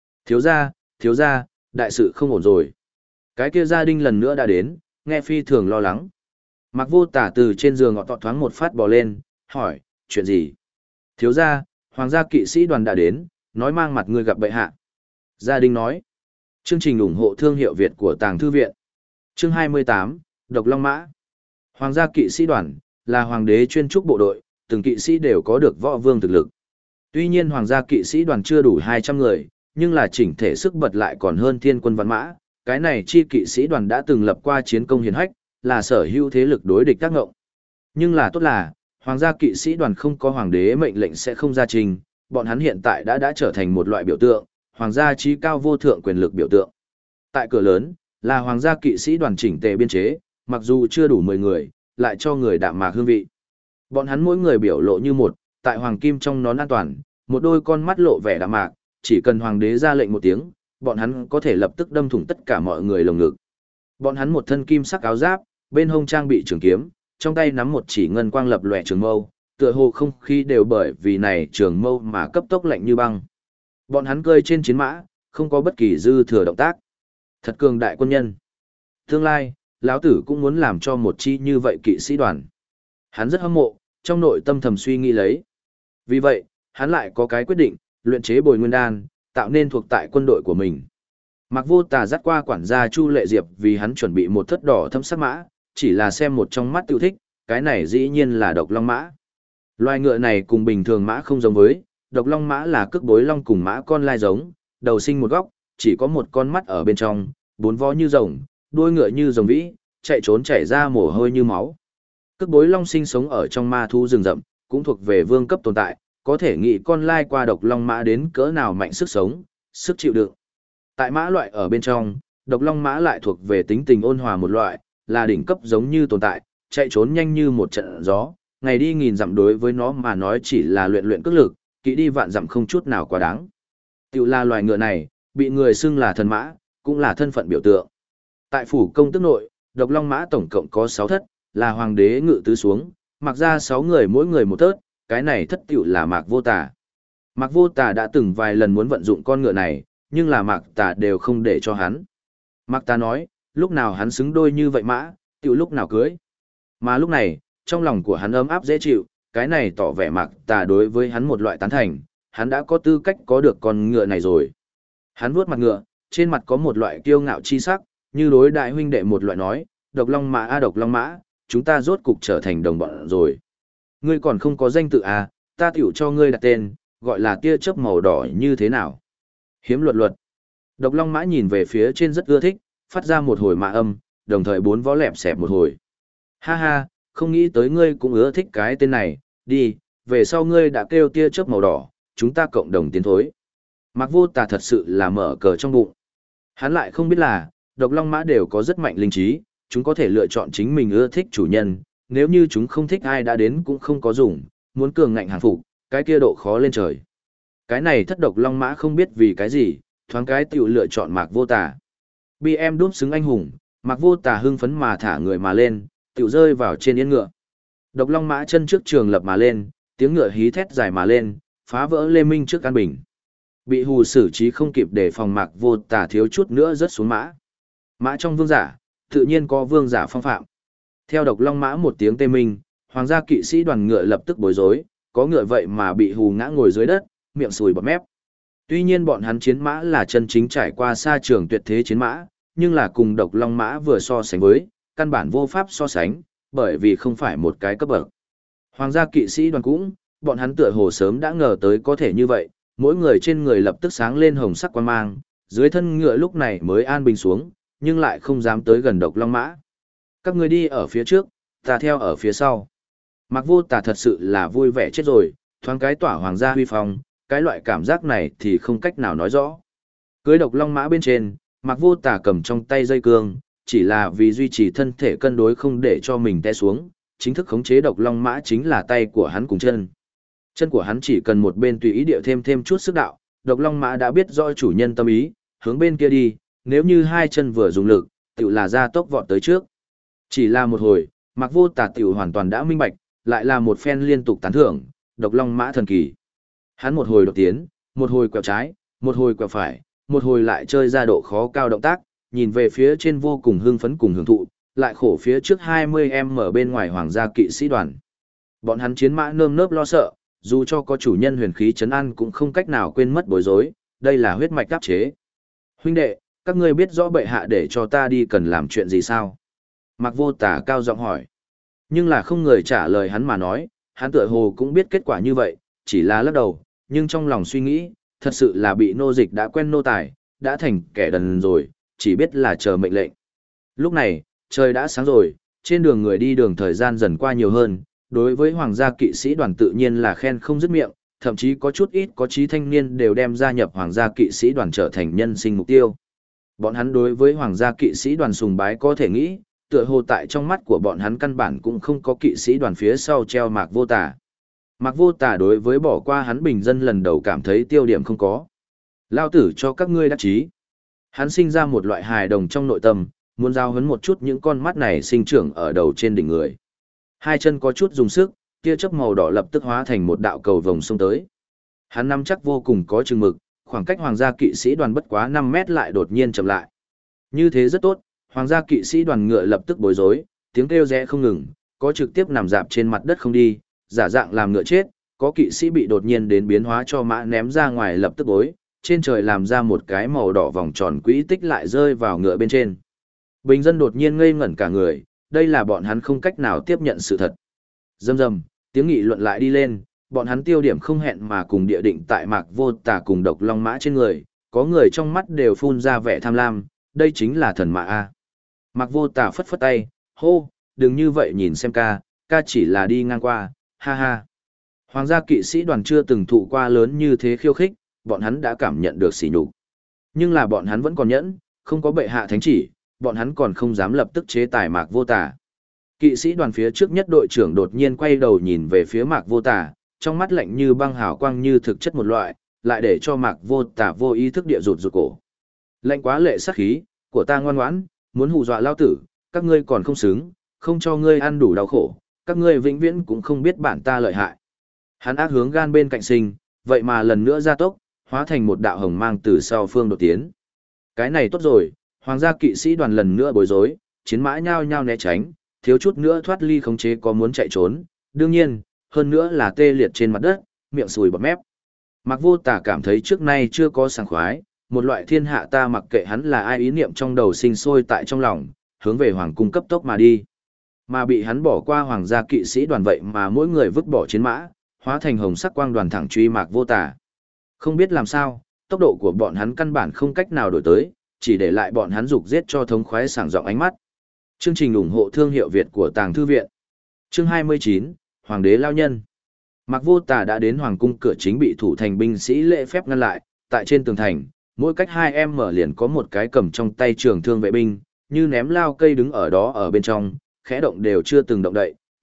Thiếu gia, đại sự không ổn rồi. Cái kia gia đình lần nữa đã đến, nghe phi thường lo lắng. Mạc Vô Tà từ trên giường ngọ tọt thoáng một phát bò lên, hỏi, chuyện gì? Thiếu gia, hoàng gia kỵ sĩ đoàn đã đến, nói mang mặt người gặp bệ hạ. Gia đình nói, chương trình ủng hộ thương hiệu Việt của Tàng Thư Viện. Chương 28, Độc Long Mã. Hoàng gia kỵ sĩ đoàn là hoàng đế chuyên trúc bộ đội, từng kỵ sĩ đều có được võ vương thực lực. Tuy nhiên hoàng gia kỵ sĩ đoàn chưa đủ 200 người, nhưng là chỉnh thể sức bật lại còn hơn thiên quân văn mã. Cái này chi kỵ sĩ đoàn đã từng lập qua chiến công hiển hách, là sở hữu thế lực đối địch tác ngộng. Nhưng là tốt là, hoàng gia kỵ sĩ đoàn không có hoàng đế mệnh lệnh sẽ không ra trình, bọn hắn hiện tại đã trở thành một loại biểu tượng, hoàng gia trí cao vô thượng quyền lực biểu tượng. Tại cửa lớn, là hoàng gia kỵ sĩ đoàn chỉnh tề biên chế, mặc dù chưa đủ 10 người, lại cho người đạm mạc hương vị. Bọn hắn mỗi người biểu lộ như một, tại hoàng kim trong nón an toàn, một đôi con mắt lộ vẻ đạm mạc, chỉ cần hoàng đế ra lệnh một tiếng, bọn hắn có thể lập tức đâm thủng tất cả mọi người lồng ngực. Bọn hắn một thân kim sắc áo giáp, bên hông trang bị trường kiếm, trong tay nắm một chỉ ngân quang lập lòe trường mâu, tựa hồ không khí đều bởi vì này trường mâu mà cấp tốc lạnh như băng. Bọn hắn cơi trên chiến mã, không có bất kỳ dư thừa động tác. Thật cường đại quân nhân. Tương lai, lão tử cũng muốn làm cho một chi như vậy kỵ sĩ đoàn. Hắn rất hâm mộ, trong nội tâm thầm suy nghĩ lấy. Vì vậy, hắn lại có cái quyết định, luyện chế bồi nguyên đan, tạo nên thuộc tại quân đội của mình. Mạc Vô Tà dắt qua quản gia Chu Lệ Diệp vì hắn chuẩn bị một thất đỏ thâm sắc mã, chỉ là xem một trong mắt tiêu thích, cái này dĩ nhiên là độc long mã. Loài ngựa này cùng bình thường mã không giống với, độc long mã là cước bối long cùng mã con lai giống, đầu sinh một góc, chỉ có một con mắt ở bên trong, bốn vó như rồng, đuôi ngựa như rồng vĩ, chạy trốn chảy ra mồ hôi như máu. Cước bối long sinh sống ở trong ma thu rừng rậm, cũng thuộc về vương cấp tồn tại, có thể nghĩ con lai qua độc long mã đến cỡ nào mạnh sức sống, sức chịu đựng. Tại mã loại ở bên trong, độc long mã lại thuộc về tính tình ôn hòa một loại, là đỉnh cấp giống như tồn tại, chạy trốn nhanh như một trận gió, ngày đi nghìn dặm đối với nó mà nói chỉ là luyện luyện cước lực, kỹ đi vạn dặm không chút nào quá đáng. Tiểu là loài ngựa này, bị người xưng là thần mã, cũng là thân phận biểu tượng. Tại phủ công tước nội, độc long mã tổng cộng có 6 thất, là hoàng đế ngự tứ xuống, mặc ra 6 người mỗi người một thớt, cái này thất tiểu là Mạc Vô Tà. Mạc Vô Tà đã từng vài lần muốn vận dụng con ngựa này, nhưng là Mạc Tà đều không để cho hắn. Mạc Tà nói, lúc nào hắn xứng đôi như vậy mã, tiểu lúc nào cưới. Mà lúc này, trong lòng của hắn ấm áp dễ chịu, cái này tỏ vẻ Mạc Tà đối với hắn một loại tán thành, hắn đã có tư cách có được con ngựa này rồi. Hắn vuốt mặt ngựa, trên mặt có một loại kiêu ngạo chi sắc, như đối đại huynh đệ một loại nói, độc long mã a độc long mã, chúng ta rốt cục trở thành đồng bọn rồi. Ngươi còn không có danh tự à, ta tiểu cho ngươi đặt tên, gọi là tia chớp màu đỏ như thế nào. Hiếm luật luật. Độc long mã nhìn về phía trên rất ưa thích, phát ra một hồi mã âm, đồng thời bốn vó lẹp xẹp một hồi. Ha ha, không nghĩ tới ngươi cũng ưa thích cái tên này, đi, về sau ngươi đã kêu tia chớp màu đỏ, chúng ta cộng đồng tiến thối. Mạc Vô Tà thật sự là mở cờ trong bụng. Hắn lại không biết là, độc long mã đều có rất mạnh linh trí, chúng có thể lựa chọn chính mình ưa thích chủ nhân, nếu như chúng không thích ai đã đến cũng không có dùng, muốn cường ngạnh hàng phục, cái kia độ khó lên trời. Cái này thất độc long mã không biết vì cái gì, thoáng cái tiểu lựa chọn Mạc Vô Tà. BM đúp xứng anh hùng, Mạc Vô Tà hưng phấn mà thả người mà lên, tiểu rơi vào trên yên ngựa. Độc long mã chân trước trường lập mà lên, tiếng ngựa hí thét dài mà lên, phá vỡ Lê Minh trước an bình. Bị hù xử trí không kịp để phòng Mạc Vô Tà thiếu chút nữa rớt xuống mã. Mã trong vương giả, tự nhiên có vương giả phong phạm. Theo độc long mã một tiếng tê minh, hoàng gia kỵ sĩ đoàn ngựa lập tức bối rối, có ngựa vậy mà bị hù ngã ngồi dưới đất, miệng sùi bọt mép. Tuy nhiên bọn hắn chiến mã là chân chính trải qua xa trường tuyệt thế chiến mã, nhưng là cùng độc long mã vừa so sánh với, căn bản vô pháp so sánh, bởi vì không phải một cái cấp bậc. Hoàng gia kỵ sĩ đoàn cũng, bọn hắn tựa hồ sớm đã ngờ tới có thể như vậy, mỗi người trên người lập tức sáng lên hồng sắc quang mang, dưới thân ngựa lúc này mới an bình xuống, nhưng lại không dám tới gần độc long mã. Các người đi ở phía trước, ta theo ở phía sau. Mạc Vô Tà thật sự là vui vẻ chết rồi, thoáng cái tỏa hoàng gia huy phong, cái loại cảm giác này thì không cách nào nói rõ. Cưới độc long mã bên trên, Mạc Vô Tà cầm trong tay dây cương, chỉ là vì duy trì thân thể cân đối không để cho mình té xuống, chính thức khống chế độc long mã chính là tay của hắn cùng chân. Chân của hắn chỉ cần một bên tùy ý điệu thêm chút sức đạo, độc long mã đã biết rõ chủ nhân tâm ý, hướng bên kia đi, nếu như hai chân vừa dùng lực, tiểu là ra tốc vọt tới trước. Chỉ là một hồi, Mạc Vô Tà tiểu hoàn toàn đã minh bạch, lại là một phen liên tục tán thưởng, độc long mã thần kỳ. Hắn một hồi đột tiến, một hồi quẹo trái, một hồi quẹo phải, một hồi lại chơi ra độ khó cao động tác, nhìn về phía trên vô cùng hưng phấn cùng hưởng thụ, lại khổ phía trước 20m ở bên ngoài hoàng gia kỵ sĩ đoàn. Bọn hắn chiến mã nơm nớp lo sợ, dù cho có chủ nhân huyền khí trấn an cũng không cách nào quên mất bối rối, đây là huyết mạch áp chế. Huynh đệ, các ngươi biết rõ bệ hạ để cho ta đi cần làm chuyện gì sao? Mạc Vô Tà cao giọng hỏi. Nhưng là không người trả lời hắn mà nói, hắn tựa hồ cũng biết kết quả như vậy, chỉ là lắc đầu, nhưng trong lòng suy nghĩ, thật sự là bị nô dịch đã quen nô tài, đã thành kẻ đần rồi, chỉ biết là chờ mệnh lệnh. Lúc này, trời đã sáng rồi, trên đường người đi đường thời gian dần qua nhiều hơn, đối với hoàng gia kỵ sĩ đoàn tự nhiên là khen không dứt miệng, thậm chí có chút ít có trí thanh niên đều đem gia nhập hoàng gia kỵ sĩ đoàn trở thành nhân sinh mục tiêu. Bọn hắn đối với hoàng gia kỵ sĩ đoàn sùng bái có thể nghĩ, tựa hồ tại trong mắt của bọn hắn căn bản cũng không có kỵ sĩ đoàn phía sau treo Mạc Vô Tà. Mạc Vô Tà đối với bỏ qua hắn bình dân lần đầu cảm thấy tiêu điểm không có. Lao tử cho các ngươi đắc chí. Hắn sinh ra một loại hài đồng trong nội tâm, muốn giao hấn một chút những con mắt này sinh trưởng ở đầu trên đỉnh người. Hai chân có chút dùng sức, tia chớp màu đỏ lập tức hóa thành một đạo cầu vồng xông tới. Hắn nắm chắc vô cùng có chừng mực, khoảng cách hoàng gia kỵ sĩ đoàn bất quá 5 mét lại đột nhiên chậm lại. Như thế rất tốt, hoàng gia kỵ sĩ đoàn ngựa lập tức bối rối, tiếng kêu rẽ không ngừng, có trực tiếp nằm dạp trên mặt đất không đi, giả dạng làm ngựa chết, có kỵ sĩ bị đột nhiên đến biến hóa cho mã ném ra ngoài lập tức bối, trên trời làm ra một cái màu đỏ vòng tròn quỹ tích lại rơi vào ngựa bên trên. Bình dân đột nhiên ngây ngẩn cả người, đây là bọn hắn không cách nào tiếp nhận sự thật. Rầm rầm, tiếng nghị luận lại đi lên, bọn hắn tiêu điểm không hẹn mà cùng địa định tại Mạc Vô Tà cùng độc long mã trên người, có người trong mắt đều phun ra vẻ tham lam, đây chính là thần mã A. Mạc Vô Tà phất phất tay, hô, đừng như vậy nhìn xem ca, ca chỉ là đi ngang qua, ha ha. Hoàng gia kỵ sĩ đoàn chưa từng thụ qua lớn như thế khiêu khích, bọn hắn đã cảm nhận được sỉ nhục. Nhưng là bọn hắn vẫn còn nhẫn, không có bệ hạ thánh chỉ, bọn hắn còn không dám lập tức chế tài Mạc Vô Tà. Kỵ sĩ đoàn phía trước nhất đội trưởng đột nhiên quay đầu nhìn về phía Mạc Vô Tà, trong mắt lạnh như băng hào quang như thực chất một loại, lại để cho Mạc Vô Tà vô ý thức địa rụt cổ. Lạnh quá lệ sát khí, của ta ngoan ngoãn, muốn hù dọa lao tử, các ngươi còn không xứng, không cho ngươi ăn đủ đau khổ, các ngươi vĩnh viễn cũng không biết bản ta lợi hại. Hắn ác hướng gan bên cạnh sinh, vậy mà lần nữa gia tốc, hóa thành một đạo hồng mang từ sau phương đột tiến. Cái này tốt rồi, hoàng gia kỵ sĩ đoàn lần nữa bối rối, chiến mã nhao nhao né tránh, thiếu chút nữa thoát ly khống chế có muốn chạy trốn, đương nhiên, hơn nữa là tê liệt trên mặt đất, miệng sùi bọt mép. Mạc Vô Tà cảm thấy trước nay chưa có sảng khoái, một loại thiên hạ ta mặc kệ hắn là ai ý niệm trong đầu sinh sôi tại trong lòng, hướng về hoàng cung cấp tốc mà đi. Mà bị hắn bỏ qua hoàng gia kỵ sĩ đoàn vậy mà mỗi người vứt bỏ chiến mã, hóa thành hồng sắc quang đoàn thẳng truy Mạc Vô Tà. Không biết làm sao, tốc độ của bọn hắn căn bản không cách nào đổi tới, chỉ để lại bọn hắn dục giết cho thống khoái sảng giọng ánh mắt. Chương trình ủng hộ thương hiệu Việt của Tàng Thư Viện. Chương 29, Hoàng đế lao nhân. Mạc Vô Tà đã đến hoàng cung cửa chính bị thủ thành binh sĩ lễ phép ngăn lại, tại trên tường thành, mỗi cách 2m liền có một cái cầm trong tay trường thương vệ binh, như ném lao cây đứng ở đó ở bên trong, khẽ động đều chưa từng động đậy,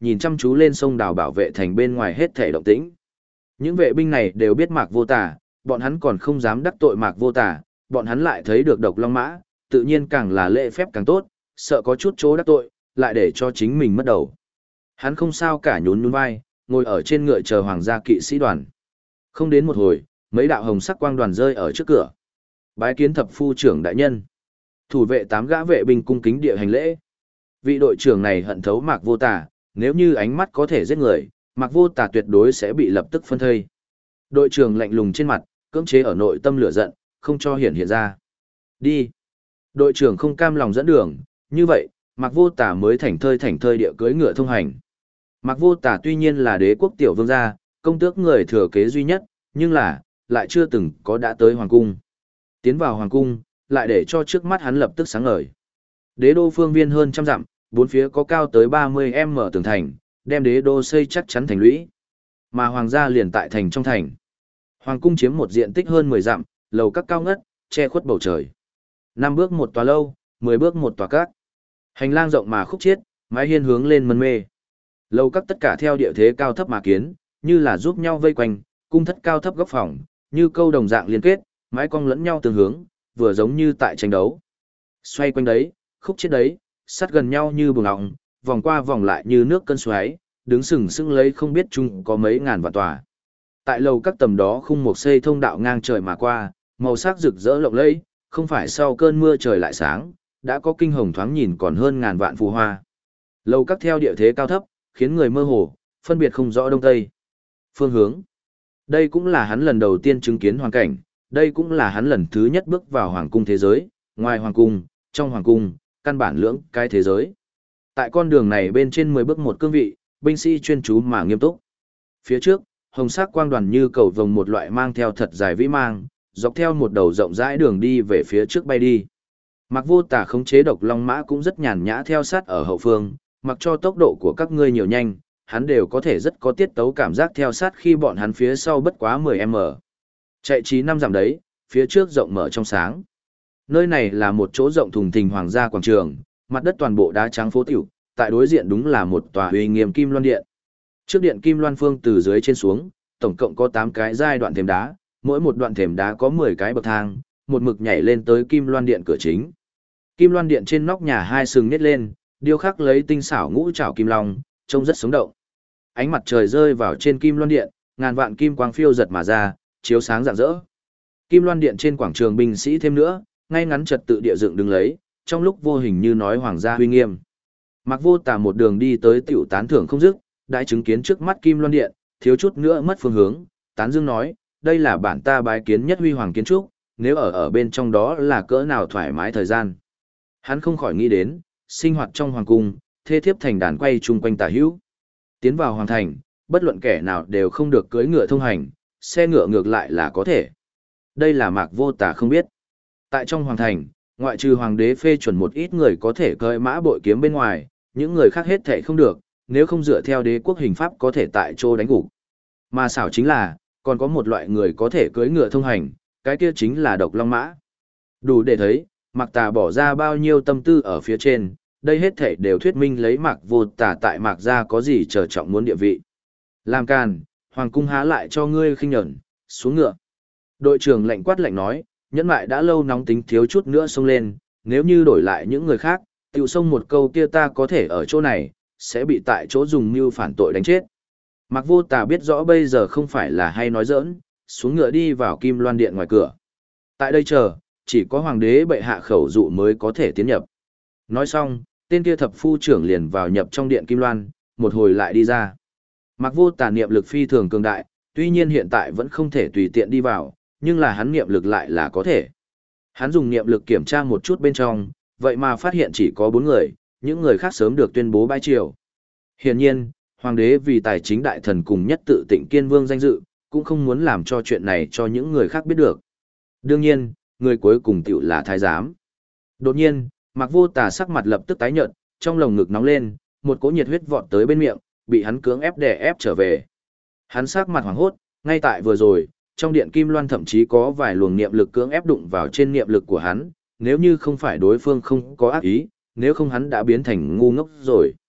nhìn chăm chú lên sông đào bảo vệ thành bên ngoài hết thể động tĩnh. Những vệ binh này đều biết Mạc Vô Tà, bọn hắn còn không dám đắc tội Mạc Vô Tà, bọn hắn lại thấy được độc long mã, tự nhiên càng là lễ phép càng tốt, sợ có chút chỗ đắc tội, lại để cho chính mình mất đầu. Hắn không sao cả nhún nhún vai, ngồi ở trên ngựa chờ hoàng gia kỵ sĩ đoàn. Không đến một hồi, mấy đạo hồng sắc quang đoàn rơi ở trước cửa. Bái kiến thập phu trưởng đại nhân. Thủ vệ 8 gã vệ binh cung kính địa hành lễ. Vị đội trưởng này hận thấu Mạc Vô Tà, nếu như ánh mắt có thể giết người, Mạc Vô Tà tuyệt đối sẽ bị lập tức phân thây. Đội trưởng lạnh lùng trên mặt, cưỡng chế ở nội tâm lửa giận, không cho hiện ra. Đi. Đội trưởng không cam lòng dẫn đường, như vậy, Mạc Vô Tà mới thảnh thơi địa cưỡi ngựa thông hành. Mạc Vô Tà tuy nhiên là đế quốc tiểu vương gia, công tước người thừa kế duy nhất, nhưng lại chưa từng có đã tới hoàng cung. Tiến vào hoàng cung, lại để cho trước mắt hắn lập tức sáng ngời. Đế đô phương viên hơn trăm dặm, bốn phía có cao tới 30m tường thành, đem đế đô xây chắc chắn thành lũy. Mà hoàng gia liền tại thành trong thành. Hoàng cung chiếm một diện tích hơn 10 dặm, lầu các cao ngất, che khuất bầu trời. 5 bước một tòa lâu, 10 bước một tòa các. Hành lang rộng mà khúc chiết, mái hiên hướng lên mân mê. Lầu các tất cả theo địa thế cao thấp mà kiến, như là giúp nhau vây quanh, cung thất cao thấp góc phòng, như câu đồng dạng liên kết, mái cong lẫn nhau tương hướng, vừa giống như tại tranh đấu. Xoay quanh đấy, khúc chiết đấy, sát gần nhau như buồng ngọng, vòng qua vòng lại như nước cơn xoáy, đứng sừng sững lấy không biết chung có mấy ngàn vạn tòa. Tại lầu các tầm đó khung một xây thông đạo ngang trời mà qua, màu sắc rực rỡ lộng lẫy, không phải sau cơn mưa trời lại sáng, đã có kinh hồng thoáng nhìn còn hơn ngàn vạn phù hoa. Lầu các theo địa thế cao thấp, khiến người mơ hồ, phân biệt không rõ đông tây. Phương hướng. Đây cũng là hắn lần đầu tiên chứng kiến hoàn cảnh, đây cũng là hắn lần thứ nhất bước vào hoàng cung thế giới, ngoài hoàng cung, trong hoàng cung, căn bản lưỡng cái thế giới. Tại con đường này bên trên 10 bước một cương vị, binh sĩ chuyên chú mà nghiêm túc. Phía trước, hồng sắc quang đoàn như cầu vồng một loại mang theo thật dài vĩ mang, dọc theo một đầu rộng rãi đường đi về phía trước bay đi. Mạc Vô Tà khống chế độc long mã cũng rất nhàn nhã theo sát ở hậu phương, mặc cho tốc độ của các ngươi nhiều nhanh, hắn đều có thể rất có tiết tấu cảm giác theo sát khi bọn hắn phía sau bất quá 10m. Chạy trí 5 dặm đấy, phía trước rộng mở trong sáng. Nơi này là một chỗ rộng thùng thình hoàng gia quảng trường, mặt đất toàn bộ đá trắng phố tiểu, tại đối diện đúng là một tòa uy nghiêm kim loan điện. Trước điện kim loan phương từ dưới trên xuống, tổng cộng có 8 cái giai đoạn thềm đá, mỗi một đoạn thềm đá có 10 cái bậc thang, một mực nhảy lên tới kim loan điện cửa chính. Kim loan điện trên nóc nhà hai sừng nhét lên, điêu khắc lấy tinh xảo ngũ trảo kim long, trông rất sống động. Ánh mặt trời rơi vào trên kim loan điện, ngàn vạn kim quang phiêu giật mà ra, chiếu sáng rạng rỡ. Kim loan điện trên quảng trường binh sĩ thêm nữa, ngay ngắn trật tự địa dựng đứng lấy, trong lúc vô hình như nói hoàng gia uy nghiêm. Mạc Vô Tà một đường đi tới tiểu tán thưởng không dứt, đã chứng kiến trước mắt kim loan điện, thiếu chút nữa mất phương hướng, tán dương nói, đây là bản ta bái kiến nhất huy hoàng kiến trúc, nếu ở bên trong đó là cỡ nào thoải mái thời gian. Hắn không khỏi nghĩ đến, sinh hoạt trong hoàng cung, thê thiếp thành đàn quay chung quanh tả hữu. Tiến vào hoàng thành, bất luận kẻ nào đều không được cưỡi ngựa thông hành, xe ngựa ngược lại là có thể. Đây là Mạc Vô Tà không biết. Tại trong hoàng thành, ngoại trừ hoàng đế phê chuẩn một ít người có thể cưỡi mã bội kiếm bên ngoài, những người khác hết thảy không được, nếu không dựa theo đế quốc hình pháp có thể tại chỗ đánh gục. Mà xảo chính là, còn có một loại người có thể cưỡi ngựa thông hành, cái kia chính là độc long mã. Đủ để thấy, Mạc Tà bỏ ra bao nhiêu tâm tư ở phía trên, đây hết thảy đều thuyết minh lấy Mạc Vô Tà tại Mạc gia có gì trở trọng muốn địa vị. Làm càn, hoàng cung há lại cho ngươi khinh nhẫn, xuống ngựa. Đội trưởng lạnh quát lạnh nói, nhẫn mại đã lâu nóng tính thiếu chút nữa xông lên, nếu như đổi lại những người khác, tiểu xông một câu kia ta có thể ở chỗ này, sẽ bị tại chỗ dùng mưu phản tội đánh chết. Mạc Vô Tà biết rõ bây giờ không phải là hay nói giỡn, xuống ngựa đi vào Kim Loan Điện ngoài cửa. Tại đây chờ, chỉ có hoàng đế bệ hạ khẩu dụ mới có thể tiến nhập. Nói xong, tên kia thập phu trưởng liền vào nhập trong điện Kim Loan, một hồi lại đi ra. Mạc Vô Tà niệm lực phi thường cường đại, tuy nhiên hiện tại vẫn không thể tùy tiện đi vào, nhưng là hắn niệm lực lại là có thể. Hắn dùng niệm lực kiểm tra một chút bên trong, vậy mà phát hiện chỉ có 4 người, những người khác sớm được tuyên bố bãi triều. Hiển nhiên, hoàng đế vì tài chính đại thần cùng nhất tự Tịnh Kiên Vương danh dự, cũng không muốn làm cho chuyện này cho những người khác biết được. Đương nhiên, người cuối cùng tiểu là thái giám. Đột nhiên, Mạc Vô Tà sắc mặt lập tức tái nhợt, trong lồng ngực nóng lên, một cỗ nhiệt huyết vọt tới bên miệng, bị hắn cưỡng ép đè ép trở về. Hắn sắc mặt hoảng hốt, ngay tại vừa rồi, trong điện Kim Loan thậm chí có vài luồng niệm lực cưỡng ép đụng vào trên niệm lực của hắn, nếu như không phải đối phương không có ác ý, nếu không hắn đã biến thành ngu ngốc rồi.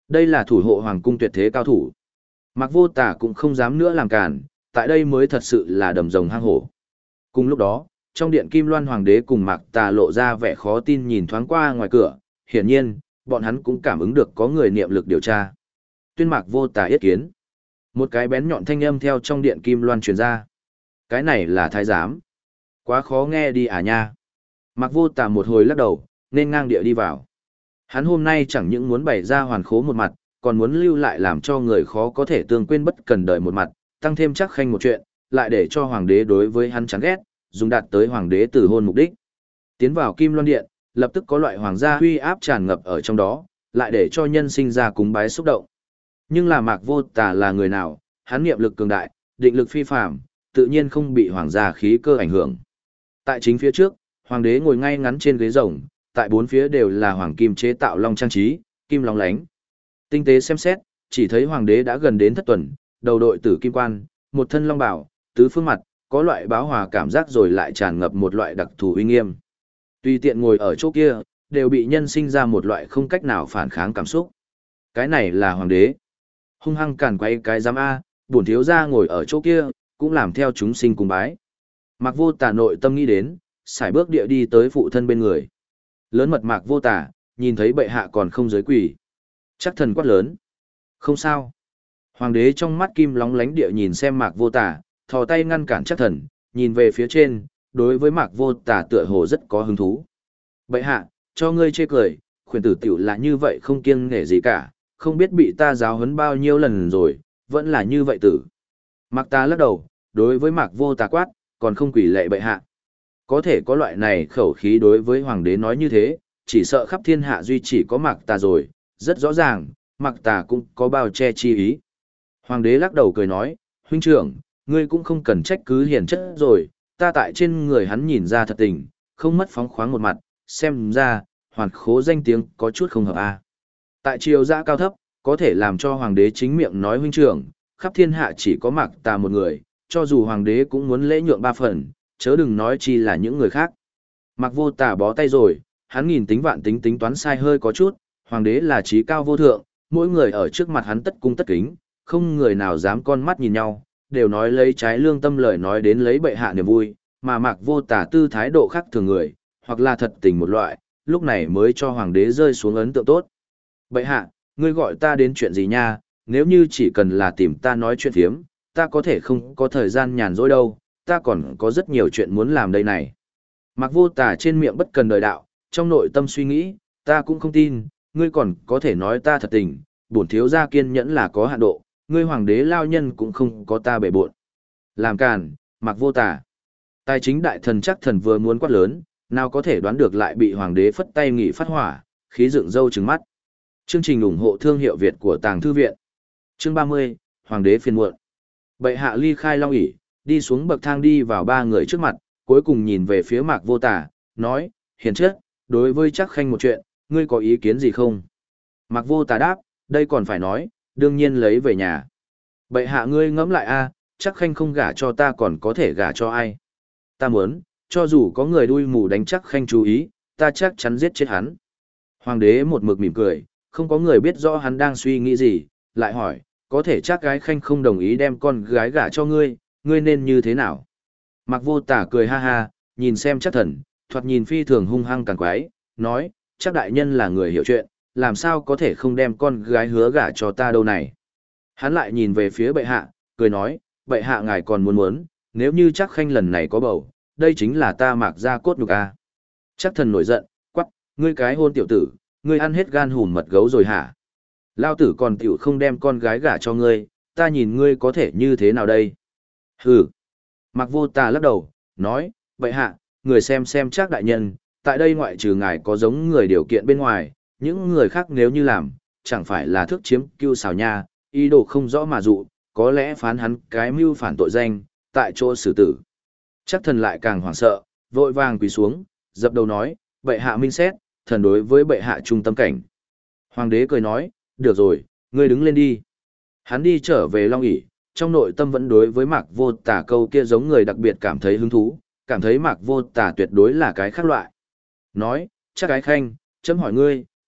Đây là thủ hộ hoàng cung tuyệt thế cao thủ. Mạc Vô Tà cũng không dám nữa làm cản, tại đây mới thật sự là đầm rồng hang hổ. Cùng lúc đó, trong điện Kim Loan Hoàng đế cùng Mạc Tà lộ ra vẻ khó tin nhìn thoáng qua ngoài cửa, hiển nhiên, bọn hắn cũng cảm ứng được có người niệm lực điều tra. Tuyên Mạc Vô Tà yết kiến. Một cái bén nhọn thanh âm theo trong điện Kim Loan truyền ra. Cái này là thái giám. Quá khó nghe đi à nha. Mạc Vô Tà một hồi lắc đầu, nên ngang địa đi vào. Hắn hôm nay chẳng những muốn bày ra hoàn khố một mặt, còn muốn lưu lại làm cho người khó có thể tương quên bất cần đời một mặt, tăng thêm chắc khanh một chuyện, lại để cho hoàng đế đối với hắn chán ghét, dùng đạt tới hoàng đế tử hôn mục đích. Tiến vào Kim Loan Điện, lập tức có loại hoàng gia uy áp tràn ngập ở trong đó, lại để cho nhân sinh ra cúng bái xúc động. Nhưng là Mạc Vô Tà là người nào, hắn niệm lực cường đại, định lực phi phàm, tự nhiên không bị hoàng gia khí cơ ảnh hưởng. Tại chính phía trước, hoàng đế ngồi ngay ngắn trên ghế rồng, tại bốn phía đều là hoàng kim chế tạo long trang trí, kim long lánh. Tinh tế xem xét, chỉ thấy hoàng đế đã gần đến thất tuần, đầu đội tử kim quan, một thân long bào, tứ phương mặt, có loại báo hòa cảm giác rồi lại tràn ngập một loại đặc thù uy nghiêm. Tùy tiện ngồi ở chỗ kia, đều bị nhân sinh ra một loại không cách nào phản kháng cảm xúc. Cái này là hoàng đế. Hung hăng càn quay cái giám A, bổn thiếu gia ngồi ở chỗ kia, cũng làm theo chúng sinh cùng bái. Mạc Vô Tà nội tâm nghĩ đến, sải bước địa đi tới phụ thân bên người. Lớn mật Mạc Vô Tà, nhìn thấy bệ hạ còn không giới quỳ. Chắc thần quát lớn. Không sao. Hoàng đế trong mắt kim lóng lánh địa nhìn xem Mạc Vô Tà, thò tay ngăn cản chắc thần, nhìn về phía trên, đối với Mạc Vô Tà tựa hồ rất có hứng thú. Bệ hạ, cho ngươi chê cười, khuyển tử tiểu là như vậy không kiêng nể gì cả, không biết bị ta giáo huấn bao nhiêu lần rồi, vẫn là như vậy tử. Mạc ta lắc đầu, đối với Mạc Vô Tà quát, còn không quỷ lệ bệ hạ. Có thể có loại này khẩu khí đối với hoàng đế nói như thế, chỉ sợ khắp thiên hạ duy chỉ có Mạc ta rồi, rất rõ ràng, Mạc ta cũng có bao che chi ý. Hoàng đế lắc đầu cười nói, huynh trưởng, ngươi cũng không cần trách cứ hiền chất rồi, ta tại trên người hắn nhìn ra thật tình, không mất phóng khoáng một mặt, xem ra, hoàn khố danh tiếng có chút không hợp a. Tại triều giã cao thấp, có thể làm cho hoàng đế chính miệng nói huynh trưởng, khắp thiên hạ chỉ có Mạc Tà một người, cho dù hoàng đế cũng muốn lễ nhượng ba phần, chớ đừng nói chi là những người khác. Mạc Vô Tà bó tay rồi, hắn nghìn tính vạn tính tính toán sai hơi có chút, hoàng đế là trí cao vô thượng, mỗi người ở trước mặt hắn tất cung tất kính, không người nào dám con mắt nhìn nhau, đều nói lấy trái lương tâm lời nói đến lấy bệ hạ niềm vui, mà Mạc Vô Tà tư thái độ khác thường người, hoặc là thật tình một loại, lúc này mới cho hoàng đế rơi xuống ấn tượng tốt. Bệ hạ, ngươi gọi ta đến chuyện gì nha, nếu như chỉ cần là tìm ta nói chuyện thiếm, ta có thể không có thời gian nhàn rỗi đâu, ta còn có rất nhiều chuyện muốn làm đây này. Mạc Vô Tà trên miệng bất cần đời đạo, trong nội tâm suy nghĩ, ta cũng không tin, ngươi còn có thể nói ta thật tình, bổn thiếu gia kiên nhẫn là có hạn độ, ngươi hoàng đế lao nhân cũng không có ta bể bộn. Làm càn, Mạc Vô Tà. Tài chính đại thần chắc thần vừa muốn quát lớn, nào có thể đoán được lại bị hoàng đế phất tay nghỉ phát hỏa, khí dựng râu trừng mắt. Chương trình ủng hộ thương hiệu Việt của Tàng Thư Viện. Chương 30, Hoàng đế phiền muộn. Bệ hạ ly khai long ỷ, đi xuống bậc thang đi vào ba người trước mặt, cuối cùng nhìn về phía Mạc Vô Tà, nói, hiền chất, đối với chắc khanh một chuyện, ngươi có ý kiến gì không? Mạc Vô Tà đáp, đây còn phải nói, đương nhiên lấy về nhà. Bệ hạ ngươi ngẫm lại a, chắc khanh không gả cho ta còn có thể gả cho ai? Ta muốn, cho dù có người đuôi mù đánh chắc khanh chú ý, ta chắc chắn giết chết hắn. Hoàng đế một mực mỉm cười, không có người biết rõ hắn đang suy nghĩ gì, lại hỏi, có thể chắc gái khanh không đồng ý đem con gái gả cho ngươi, ngươi nên như thế nào? Mạc Vô Tà cười ha ha, nhìn xem chắc thần, thoạt nhìn phi thường hung hăng càng quái, nói, chắc đại nhân là người hiểu chuyện, làm sao có thể không đem con gái hứa gả cho ta đâu này? Hắn lại nhìn về phía bệ hạ, cười nói, bệ hạ ngài còn muốn, nếu như chắc khanh lần này có bầu, đây chính là ta Mạc gia cốt nhục a. Chắc thần nổi giận, quắc, ngươi cái hôn tiểu tử, ngươi ăn hết gan hùm mật gấu rồi hả? Lao tử còn tiểu không đem con gái gả cho ngươi, ta nhìn ngươi có thể như thế nào đây? Hừ. Mạc Vô Tà lắc đầu, nói, bệ hạ, người xem chắc đại nhân, tại đây ngoại trừ ngài có giống người điều kiện bên ngoài, những người khác nếu như làm, chẳng phải là thước chiếm cưu xào nha, ý đồ không rõ mà dụ, có lẽ phán hắn cái mưu phản tội danh, tại chỗ xử tử. Chắc thần lại càng hoảng sợ, vội vàng quỳ xuống, dập đầu nói, bệ hạ minh xét, thần đối với bệ hạ trung tâm cảnh. Hoàng đế cười nói, được rồi, ngươi đứng lên đi. Hắn đi trở về long ỷ, trong nội tâm vẫn đối với Mạc Vô Tà câu kia giống người đặc biệt cảm thấy hứng thú, cảm thấy Mạc Vô Tà tuyệt đối là cái khác loại. Nói, chắc cái khanh, chấm hỏi ngươi,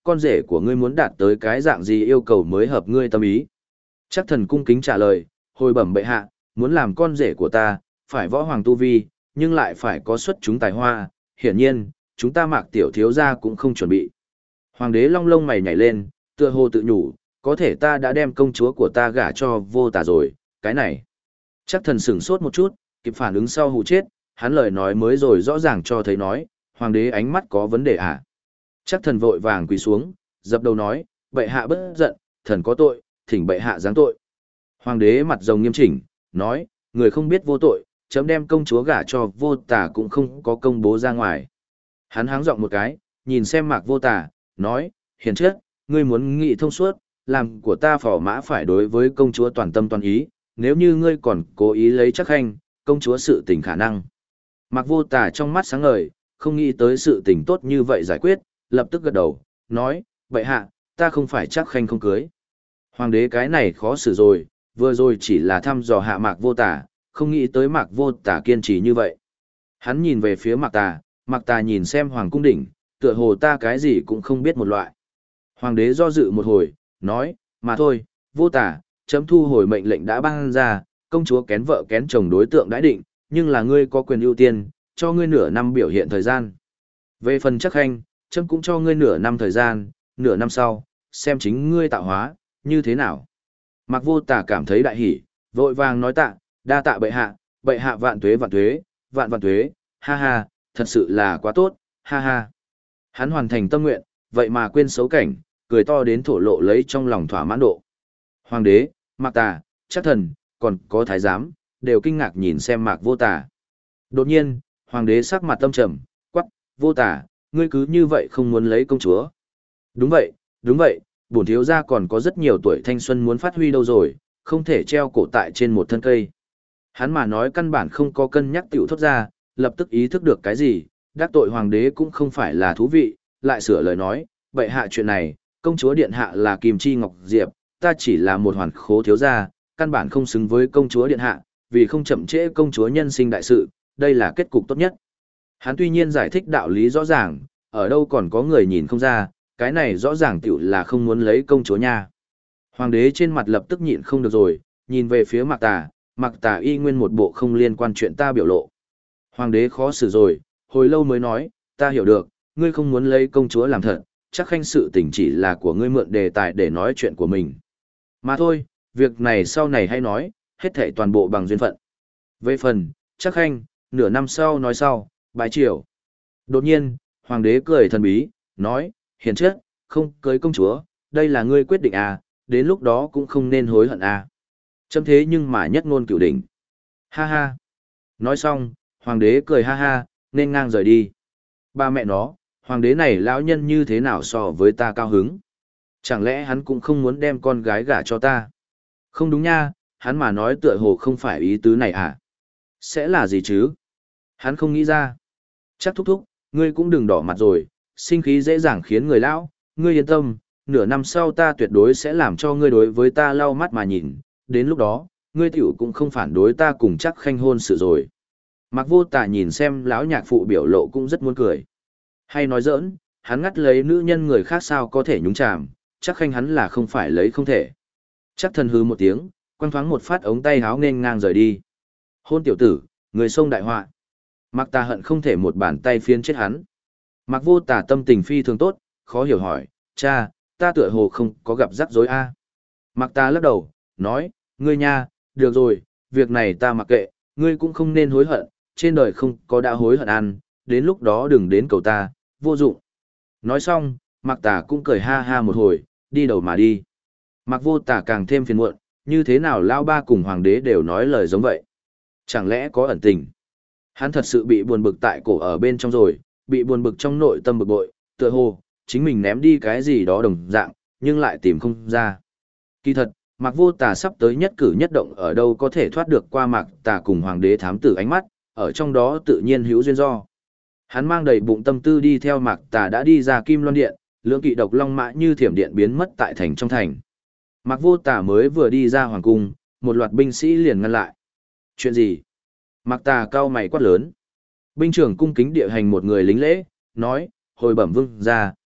con rể của ngươi muốn đạt tới cái dạng gì yêu cầu mới hợp ngươi tâm ý. Chắc thần cung kính trả lời, hồi bẩm bệ hạ, muốn làm con rể của ta, phải võ hoàng tu vi, nhưng lại phải có xuất chúng tài hoa, hiển nhiên, chúng ta Mạc tiểu thiếu gia cũng không chuẩn bị. Hoàng đế long lông mày nhảy lên, tựa hồ tự nhủ, có thể ta đã đem công chúa của ta gả cho Vô Tả rồi, cái này. Chắc thần sửng sốt một chút, kịp phản ứng sau hù chết, hắn lời nói mới rồi rõ ràng cho thấy nói, hoàng đế ánh mắt có vấn đề à. Chắc thần vội vàng quỳ xuống, dập đầu nói, bệ hạ bất giận, thần có tội, thỉnh bệ hạ giáng tội. Hoàng đế mặt rồng nghiêm chỉnh, nói, người không biết vô tội, chấm đem công chúa gả cho Vô Tả cũng không có công bố ra ngoài. Hắn háng giọng một cái, nhìn xem Mạc Vô Tả, nói, hiền chất, ngươi muốn nghị thông suốt, làm của ta phò mã phải đối với công chúa toàn tâm toàn ý, nếu như ngươi còn cố ý lấy Chắc Khanh, công chúa sự tình khả năng. Mạc Vô Tả trong mắt sáng ngời, không nghĩ tới sự tình tốt như vậy giải quyết, lập tức gật đầu, nói, bệ hạ, ta không phải Chắc Khanh không cưới. Hoàng đế cái này khó xử rồi, vừa rồi chỉ là thăm dò hạ Mạc Vô Tả, không nghĩ tới Mạc Vô Tả kiên trì như vậy. Hắn nhìn về phía Mạc Tà nhìn xem Hoàng cung đỉnh, tựa hồ ta cái gì cũng không biết một loại. Hoàng đế do dự một hồi, nói, mà thôi, Vô Tả, chấm thu hồi mệnh lệnh đã ban ra, công chúa kén vợ kén chồng đối tượng đã định, nhưng là ngươi có quyền ưu tiên, cho ngươi nửa năm biểu hiện thời gian. Về phần Chắc Khanh, chấm cũng cho ngươi nửa năm thời gian, nửa năm sau, xem chính ngươi tạo hóa, như thế nào. Mạc Vô Tả cảm thấy đại hỉ, vội vàng nói tạ, đa tạ bệ hạ vạn tuế vạn tuế, vạn vạn tuế, ha ha, thật sự là quá tốt, ha ha. Hắn hoàn thành tâm nguyện, vậy mà quên xấu cảnh, cười to đến thổ lộ lấy trong lòng thỏa mãn độ. Hoàng đế, Mạc Tà, Chắc thần, còn có thái giám, đều kinh ngạc nhìn xem Mạc Vô Tả. Đột nhiên, hoàng đế sắc mặt tâm trầm, quắc, Vô Tả, ngươi cứ như vậy không muốn lấy công chúa. Đúng vậy, bổn thiếu gia còn có rất nhiều tuổi thanh xuân muốn phát huy đâu rồi, không thể treo cổ tại trên một thân cây. Hắn mà nói căn bản không có cân nhắc tiểu thốt ra, lập tức ý thức được cái gì, đắc tội hoàng đế cũng không phải là thú vị, lại sửa lời nói, bệ hạ chuyện này, công chúa điện hạ là Kim Chi Ngọc Diệp, ta chỉ là một hoàn khố thiếu gia, căn bản không xứng với công chúa điện hạ, vì không chậm trễ công chúa nhân sinh đại sự, đây là kết cục tốt nhất. Hắn tuy nhiên giải thích đạo lý rõ ràng, ở đâu còn có người nhìn không ra, cái này rõ ràng tiểu là không muốn lấy công chúa nha. Hoàng đế trên mặt lập tức nhịn không được rồi, nhìn về phía Mạc Tà y nguyên một bộ không liên quan chuyện ta biểu lộ. Hoàng đế khó xử rồi, hồi lâu mới nói, ta hiểu được, ngươi không muốn lấy công chúa làm thật, Chắc Khanh sự tình chỉ là của ngươi mượn đề tài để nói chuyện của mình. Mà thôi, việc này sau này hay nói, hết thảy toàn bộ bằng duyên phận. Về phần, Chắc Khanh, nửa năm sau nói sau, bái triều. Đột nhiên, hoàng đế cười thần bí, nói, hiền chất, không cưới công chúa, đây là ngươi quyết định à, đến lúc đó cũng không nên hối hận à. Chấm thế nhưng mà nhất ngôn cửu đỉnh. Ha ha. Nói xong, hoàng đế cười ha ha, nên ngang rời đi. Ba mẹ nó, hoàng đế này lão nhân như thế nào so với ta cao hứng? Chẳng lẽ hắn cũng không muốn đem con gái gả cho ta? Không đúng nha, hắn mà nói tựa hồ không phải ý tứ này à? Sẽ là gì chứ? Hắn không nghĩ ra. Chắc thúc, ngươi cũng đừng đỏ mặt rồi, sinh khí dễ dàng khiến người lão, ngươi yên tâm, nửa năm sau ta tuyệt đối sẽ làm cho ngươi đối với ta lau mắt mà nhìn, đến lúc đó, ngươi tiểu cũng không phản đối ta cùng Chắc Khanh hôn sự rồi. Mạc Vô Tả nhìn xem lão nhạc phụ biểu lộ cũng rất muốn cười. Hay nói giỡn, hắn ngắt lấy nữ nhân người khác sao có thể nhúng chàm, Chắc Khanh hắn là không phải lấy không thể. Chắc thần hư một tiếng, quăng thoáng một phát ống tay háo nên ngang rời đi. Hôn tiểu tử, người sông đại họa. Mạc Tà hận không thể một bàn tay phiến chết hắn. Mạc Vô Tả tâm tình phi thường tốt, khó hiểu hỏi, cha, ta tựa hồ không có gặp rắc rối a. Mạc Tà lắc đầu, nói, ngươi nha, được rồi, việc này ta mặc kệ, ngươi cũng không nên hối hận, trên đời không có đã hối hận ăn, đến lúc đó đừng đến cầu ta, vô dụng. Nói xong, Mạc Tà cũng cười ha ha một hồi, đi đầu mà đi. Mạc Vô Tả càng thêm phiền muộn, như thế nào lão ba cùng hoàng đế đều nói lời giống vậy. Chẳng lẽ có ẩn tình? Hắn thật sự bị buồn bực tại cổ ở bên trong rồi, bị buồn bực trong nội tâm bực bội, tựa hồ, chính mình ném đi cái gì đó đồng dạng, nhưng lại tìm không ra. Kỳ thật, Mạc Vô Tả sắp tới nhất cử nhất động ở đâu có thể thoát được qua Mạc Tà cùng hoàng đế thám tử ánh mắt, ở trong đó tự nhiên hữu duyên do. Hắn mang đầy bụng tâm tư đi theo Mạc Tà đã đi ra Kim Loan Điện, lưỡng kỵ độc long mã như thiểm điện biến mất tại thành trong thành. Mạc Vô Tả mới vừa đi ra hoàng cung, một loạt binh sĩ liền ngăn lại. Chuyện gì? Mạc Tà cau mày quát lớn. Binh trưởng cung kính địa hành một người lính lễ, nói, hồi bẩm vương gia,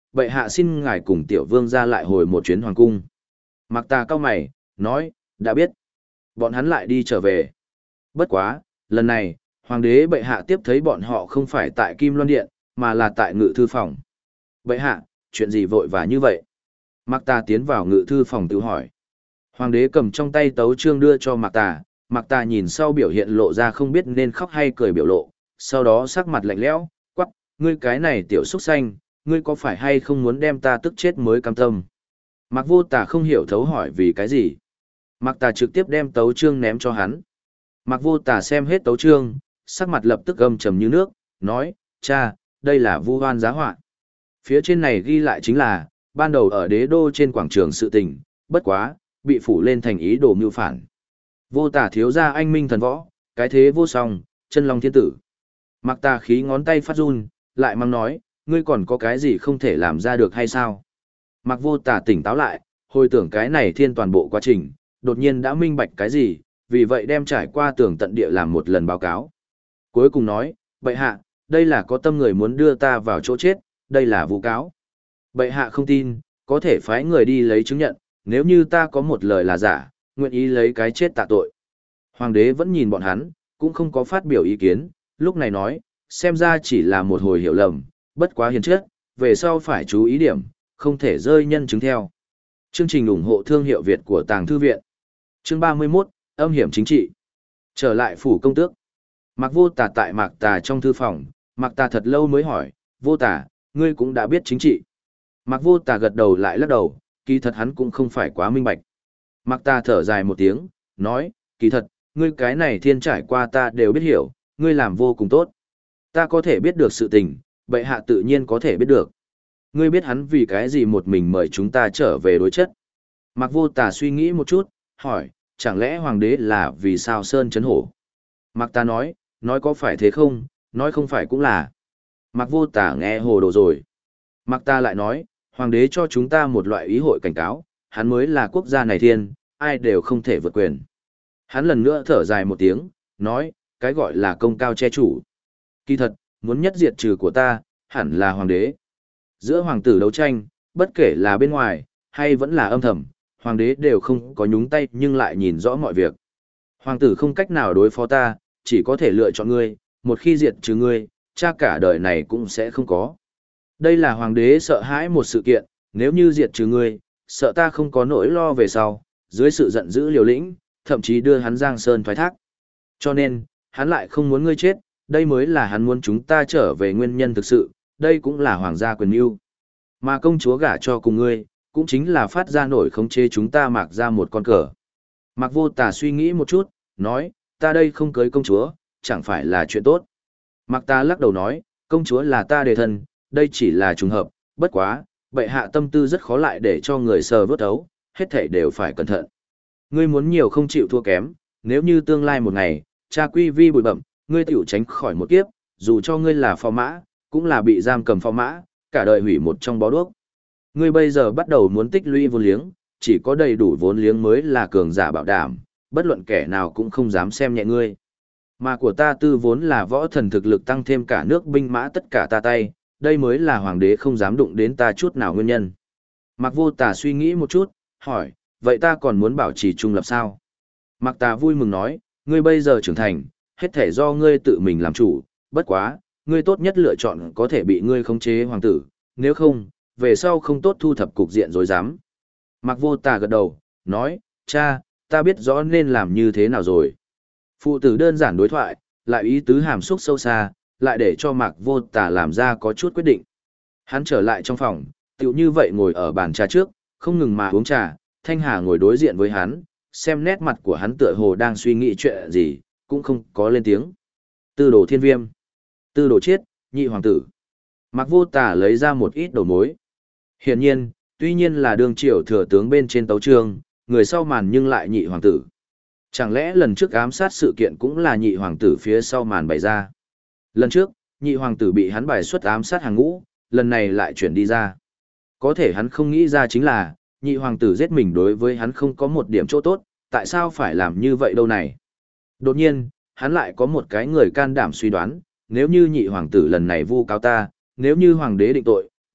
bệ hạ xin ngài cùng tiểu vương ra lại hồi một chuyến hoàng cung. Mạc Tà cau mày, nói, đã biết. Bọn hắn lại đi trở về. Bất quá, lần này, hoàng đế bệ hạ tiếp thấy bọn họ không phải tại Kim Loan Điện, mà là tại ngự thư phòng. Bệ hạ, chuyện gì vội vã như vậy? Mạc Tà tiến vào ngự thư phòng tự hỏi. Hoàng đế cầm trong tay tấu chương đưa cho Mạc Tà. Mạc Tà nhìn sau biểu hiện lộ ra không biết nên khóc hay cười biểu lộ, sau đó sắc mặt lạnh lẽo, quắc, ngươi cái này tiểu xúc xanh, ngươi có phải hay không muốn đem ta tức chết mới cam tâm? Mạc Vô Tà không hiểu thấu hỏi vì cái gì. Mạc Tà trực tiếp đem tấu chương ném cho hắn. Mạc Vô Tà xem hết tấu chương, sắc mặt lập tức âm trầm như nước, nói, cha, đây là vu oan giá họa. Phía trên này ghi lại chính là, ban đầu ở đế đô trên quảng trường sự tình, bất quá, bị phủ lên thành ý đồ mưu phản. Vô Tà thiếu gia anh minh thần võ, cái thế vô song, chân long thiên tử. Mạc Tà khí ngón tay phát run, lại mang nói, ngươi còn có cái gì không thể làm ra được hay sao? Mạc Vô Tà tỉnh táo lại, hồi tưởng cái này thiên toàn bộ quá trình, đột nhiên đã minh bạch cái gì, vì vậy đem trải qua tường tận địa làm một lần báo cáo. Cuối cùng nói, bệ hạ, đây là có tâm người muốn đưa ta vào chỗ chết, đây là vụ cáo. Bệ hạ không tin, có thể phái người đi lấy chứng nhận, nếu như ta có một lời là giả, nguyện ý lấy cái chết tạ tội. Hoàng đế vẫn nhìn bọn hắn, cũng không có phát biểu ý kiến, lúc này nói, xem ra chỉ là một hồi hiểu lầm, bất quá hiền chất, về sau phải chú ý điểm, không thể rơi nhân chứng theo. Chương trình ủng hộ thương hiệu Việt của Tàng Thư Viện. Chương 31, âm hiểm chính trị. Trở lại phủ công tước. Mạc Vô Tà tại Mạc Tà trong thư phòng, Mạc Tà thật lâu mới hỏi, Vô Tà, ngươi cũng đã biết chính trị. Mạc Vô Tà gật đầu lại lắc đầu, kỳ thật hắn cũng không phải quá minh bạch. Mạc Tà thở dài một tiếng, nói, kỳ thật, ngươi cái này thiên trải qua ta đều biết hiểu, ngươi làm vô cùng tốt. Ta có thể biết được sự tình, bệ hạ tự nhiên có thể biết được. Ngươi biết hắn vì cái gì một mình mời chúng ta trở về đối chất. Mạc Vô Tà suy nghĩ một chút, hỏi, chẳng lẽ hoàng đế là vì sao sơn chấn hổ? Mạc Tà nói có phải thế không, nói không phải cũng là. Mạc Vô Tà nghe hồ đồ rồi. Mạc Tà lại nói, hoàng đế cho chúng ta một loại ý hội cảnh cáo, hắn mới là quốc gia này thiên, ai đều không thể vượt quyền. Hắn lần nữa thở dài một tiếng, nói, cái gọi là công cao che chủ. Kỳ thật, muốn nhất diệt trừ của ta, hẳn là hoàng đế. Giữa hoàng tử đấu tranh, bất kể là bên ngoài, hay vẫn là âm thầm, hoàng đế đều không có nhúng tay nhưng lại nhìn rõ mọi việc. Hoàng tử không cách nào đối phó ta, chỉ có thể lựa chọn ngươi, một khi diệt trừ ngươi, cha cả đời này cũng sẽ không có. Đây là hoàng đế sợ hãi một sự kiện, nếu như diệt trừ ngươi, sợ ta không có nỗi lo về sau, dưới sự giận dữ liều lĩnh, thậm chí đưa hắn giang sơn thoái thác. Cho nên, hắn lại không muốn ngươi chết, đây mới là hắn muốn chúng ta trở về nguyên nhân thực sự, đây cũng là hoàng gia quyền mưu. Mà công chúa gả cho cùng ngươi, cũng chính là phát ra nổi khống chế chúng ta Mạc ra một con cờ. Mạc Vô Tà suy nghĩ một chút, nói, ta đây không cưới công chúa, chẳng phải là chuyện tốt. Mạc Ta lắc đầu nói, công chúa là ta đề thân, đây chỉ là trùng hợp, bất quá, bệ hạ tâm tư rất khó lại để cho người sờ vớt ấu, hết thảy đều phải cẩn thận. Ngươi muốn nhiều không chịu thua kém, nếu như tương lai một ngày, cha quy vi bụi bậm, ngươi tiểu tránh khỏi một kiếp, dù cho ngươi là phò mã, cũng là bị giam cầm phò mã, cả đời hủy một trong bó đuốc. Ngươi bây giờ bắt đầu muốn tích lũy vốn liếng, chỉ có đầy đủ vốn liếng mới là cường giả bảo đảm, bất luận kẻ nào cũng không dám xem nhẹ ngươi. Mà của ta tư vốn là võ thần thực lực tăng thêm cả nước binh mã tất cả ta tay, đây mới là hoàng đế không dám đụng đến ta chút nào nguyên nhân. Mạc Vô Tà suy nghĩ một chút, hỏi, vậy ta còn muốn bảo trì trung lập sao? Mạc Tà vui mừng nói, ngươi bây giờ trưởng thành, hết thể do ngươi tự mình làm chủ, bất quá, ngươi tốt nhất lựa chọn có thể bị ngươi khống chế hoàng tử, nếu không, về sau không tốt thu thập cục diện rối rắm. Mạc Vô Tà gật đầu, nói, cha, ta biết rõ nên làm như thế nào rồi. Phụ tử đơn giản đối thoại, lại ý tứ hàm xúc sâu xa, lại để cho Mạc Vô Tà làm ra có chút quyết định. Hắn trở lại trong phòng, tựu như vậy ngồi ở bàn trà trước, không ngừng mà uống trà, Thanh Hà ngồi đối diện với hắn, xem nét mặt của hắn tựa hồ đang suy nghĩ chuyện gì, cũng không có lên tiếng. Tư đồ thiên viêm, tư đồ chiết, nhị hoàng tử. Mạc Vô Tà lấy ra một ít đầu mối. Hiển nhiên, tuy nhiên là đương triều thừa tướng bên trên tấu chương, người sau màn nhưng lại nhị hoàng tử. Chẳng lẽ lần trước ám sát sự kiện cũng là nhị hoàng tử phía sau màn bày ra? Lần trước, nhị hoàng tử bị hắn bài xuất ám sát hàng ngũ, lần này lại chuyển đi ra. Có thể hắn không nghĩ ra chính là, nhị hoàng tử giết mình đối với hắn không có một điểm chỗ tốt, tại sao phải làm như vậy đâu này? Đột nhiên, hắn lại có một cái người can đảm suy đoán, nếu như nhị hoàng tử lần này vu cáo ta, nếu như hoàng đế định tội,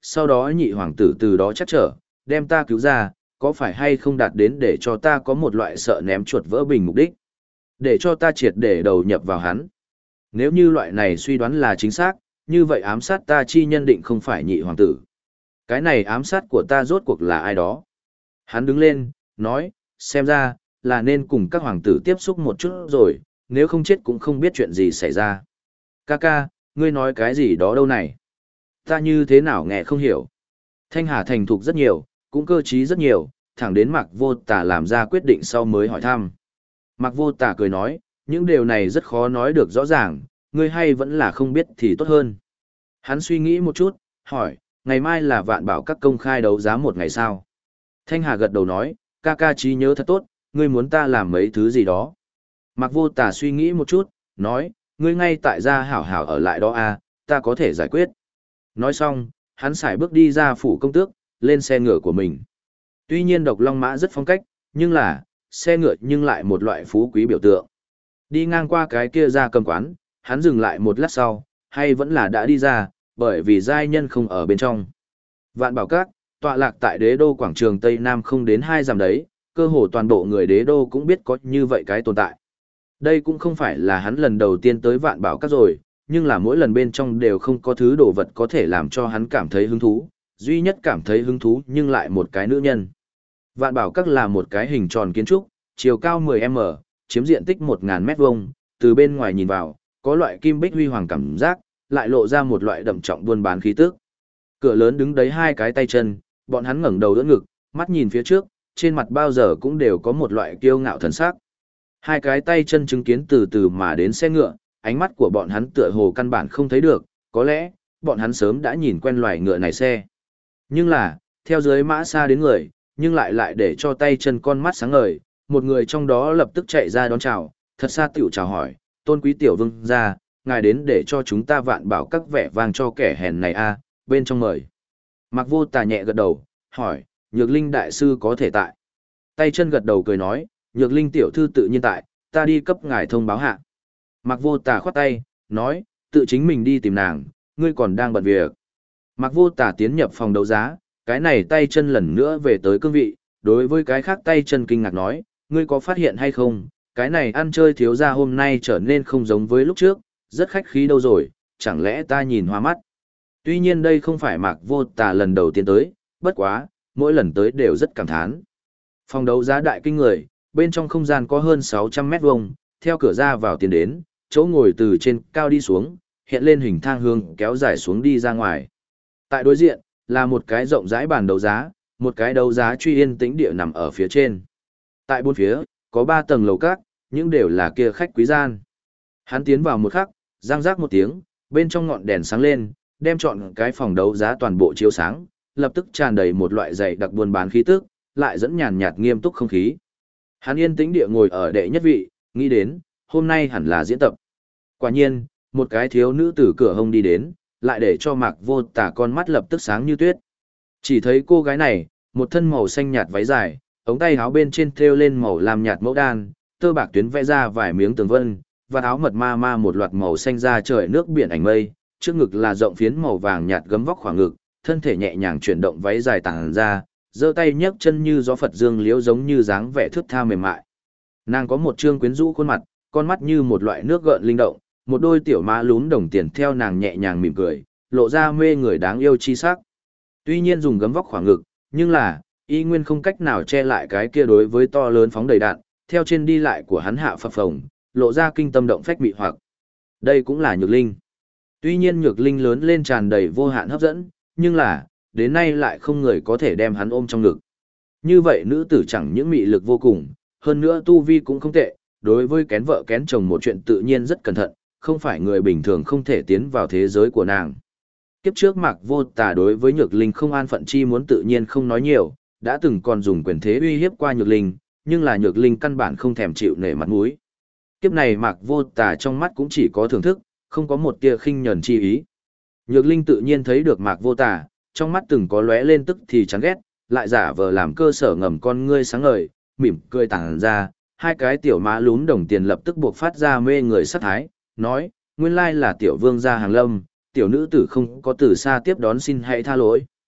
sau đó nhị hoàng tử từ đó chắc trở, đem ta cứu ra, có phải hay không đạt đến để cho ta có một loại sợ ném chuột vỡ bình mục đích, để cho ta triệt để đầu nhập vào hắn. Nếu như loại này suy đoán là chính xác, như vậy ám sát ta chi nhân định không phải nhị hoàng tử. Cái này ám sát của ta rốt cuộc là ai đó? Hắn đứng lên, nói, xem ra, là nên cùng các hoàng tử tiếp xúc một chút rồi, nếu không chết cũng không biết chuyện gì xảy ra. Ca, ngươi nói cái gì đó đâu này? Ta như thế nào nghe không hiểu. Thanh Hà thành thục rất nhiều, cũng cơ trí rất nhiều, thẳng đến Mạc Vô Tà làm ra quyết định sau mới hỏi thăm. Mạc Vô Tà cười nói, những điều này rất khó nói được rõ ràng, ngươi hay vẫn là không biết thì tốt hơn. Hắn suy nghĩ một chút, hỏi, ngày mai là Vạn Bảo các công khai đấu giá một ngày sao? Thanh Hà gật đầu nói, ca trí nhớ thật tốt, ngươi muốn ta làm mấy thứ gì đó. Mạc Vô Tà suy nghĩ một chút, nói, ngươi ngay tại gia hảo hảo ở lại đó à, ta có thể giải quyết. Nói xong, hắn sải bước đi ra phủ công tước, lên xe ngựa của mình. Tuy nhiên Độc Long Mã rất phong cách, nhưng là, xe ngựa nhưng lại một loại phú quý biểu tượng. Đi ngang qua cái kia ra cầm quán, hắn dừng lại một lát sau, hay vẫn là đã đi ra, bởi vì giai nhân không ở bên trong. Vạn Bảo Các, tọa lạc tại đế đô quảng trường Tây Nam không đến 2 dặm đấy, cơ hồ toàn bộ người đế đô cũng biết có như vậy cái tồn tại. Đây cũng không phải là hắn lần đầu tiên tới Vạn Bảo Các rồi, nhưng là mỗi lần bên trong đều không có thứ đồ vật có thể làm cho hắn cảm thấy hứng thú, duy nhất cảm thấy hứng thú nhưng lại một cái nữ nhân. Vạn Bảo Các là một cái hình tròn kiến trúc, chiều cao 10m, chiếm diện tích 1000 mét vuông, từ bên ngoài nhìn vào, có loại kim bích huy hoàng cảm giác, lại lộ ra một loại đậm trọng buôn bán khí tức. Cửa lớn đứng đấy hai cái tay chân, bọn hắn ngẩng đầu đỡ ngực, mắt nhìn phía trước, trên mặt bao giờ cũng đều có một loại kiêu ngạo thần sắc. Hai cái tay chân chứng kiến từ từ mà đến xe ngựa, ánh mắt của bọn hắn tựa hồ căn bản không thấy được, có lẽ, bọn hắn sớm đã nhìn quen loài ngựa này xe. Nhưng là, theo dưới mã xa đến người, nhưng lại để cho tay chân con mắt sáng ngời, một người trong đó lập tức chạy ra đón chào, thật xa tiểu chào hỏi, tôn quý tiểu vương gia, ngài đến để cho chúng ta Vạn Bảo Các vẻ vang cho kẻ hèn này a, bên trong mời. Mạc Vô Tà nhẹ gật đầu, hỏi, Nhược Linh đại sư có thể tại. Tay chân gật đầu cười nói, Nhược Linh tiểu thư tự nhiên tại, ta đi cấp ngài thông báo hạ. Mạc Vô Tà khoát tay, nói, tự chính mình đi tìm nàng, ngươi còn đang bận việc. Mạc Vô Tà tiến nhập phòng đấu giá, cái này tay chân lần nữa về tới cương vị, đối với cái khác tay chân kinh ngạc nói, ngươi có phát hiện hay không, cái này ăn chơi thiếu gia hôm nay trở nên không giống với lúc trước, rất khách khí đâu rồi, chẳng lẽ ta nhìn hoa mắt. Tuy nhiên đây không phải Mạc Vô Tà lần đầu tiên tới, bất quá, mỗi lần tới đều rất cảm thán. Phòng đấu giá đại kinh người, bên trong không gian có hơn 600 mét vuông, theo cửa ra vào tiến đến, chỗ ngồi từ trên cao đi xuống, hiện lên hình thang hương kéo dài xuống đi ra ngoài. Tại đối diện, là một cái rộng rãi bàn đấu giá, một cái đấu giá truy yên tĩnh địa nằm ở phía trên. Tại bốn phía, có 3 tầng lầu các, những đều là kia khách quý gian. Hắn tiến vào một khắc, răng rác một tiếng, bên trong ngọn đèn sáng lên, đem trọn cái phòng đấu giá toàn bộ chiếu sáng, lập tức tràn đầy một loại dày đặc buôn bán khí tức, lại dẫn nhàn nhạt nghiêm túc không khí. Hắn yên tĩnh địa ngồi ở đệ nhất vị, nghĩ đến, hôm nay hẳn là diễn tập. Quả nhiên, một cái thiếu nữ từ cửa hông đi đến, lại để cho Mạc Vô Tà con mắt lập tức sáng như tuyết. Chỉ thấy cô gái này, một thân màu xanh nhạt váy dài, ống tay áo bên trên thêu lên màu lam nhạt mẫu đan, tơ bạc tuyến vẽ ra vài miếng tường vân, và áo mật ma một loạt màu xanh da trời nước biển ảnh mây, trước ngực là rộng phiến màu vàng nhạt gấm vóc khoảng ngực, thân thể nhẹ nhàng chuyển động váy dài tàng ra, giơ tay nhấc chân như gió Phật dương liễu giống như dáng vẻ thướt tha mềm mại. Nàng có một trương quyến rũ khuôn mặt, con mắt như một loại nước gợn linh động, một đôi tiểu má lún đồng tiền theo nàng nhẹ nhàng mỉm cười, lộ ra mê người đáng yêu chi sắc. Tuy nhiên dùng gấm vóc khoảng ngực, nhưng là, y nguyên không cách nào che lại cái kia đối với to lớn phóng đầy đạn, theo trên đi lại của hắn hạ phập phồng, lộ ra kinh tâm động phách mị hoặc. Đây cũng là Nhược Linh. Tuy nhiên Nhược Linh lớn lên tràn đầy vô hạn hấp dẫn, nhưng là, đến nay lại không người có thể đem hắn ôm trong ngực. Như vậy nữ tử chẳng những mị lực vô cùng, hơn nữa tu vi cũng không tệ, đối với kén vợ kén chồng một chuyện tự nhiên rất cẩn thận, không phải người bình thường không thể tiến vào thế giới của nàng. Kiếp trước Mạc Vô Tà đối với Nhược Linh không an phận chi muốn tự nhiên không nói nhiều, đã từng còn dùng quyền thế uy hiếp qua Nhược Linh, nhưng là Nhược Linh căn bản không thèm chịu nể mặt mũi. Kiếp này Mạc Vô Tà trong mắt cũng chỉ có thưởng thức, không có một tia khinh nhẫn chi ý. Nhược Linh tự nhiên thấy được Mạc Vô Tà, trong mắt từng có lóe lên tức thì chán ghét, lại giả vờ làm cơ sở ngầm con ngươi sáng ngời, mỉm cười tàng ra, hai cái tiểu má lún đồng tiền lập tức buộc phát ra mê người sắc thái, nói, nguyên lai là tiểu vương gia hàng lâm, tiểu nữ tử không có từ xa tiếp đón xin hãy tha lỗi.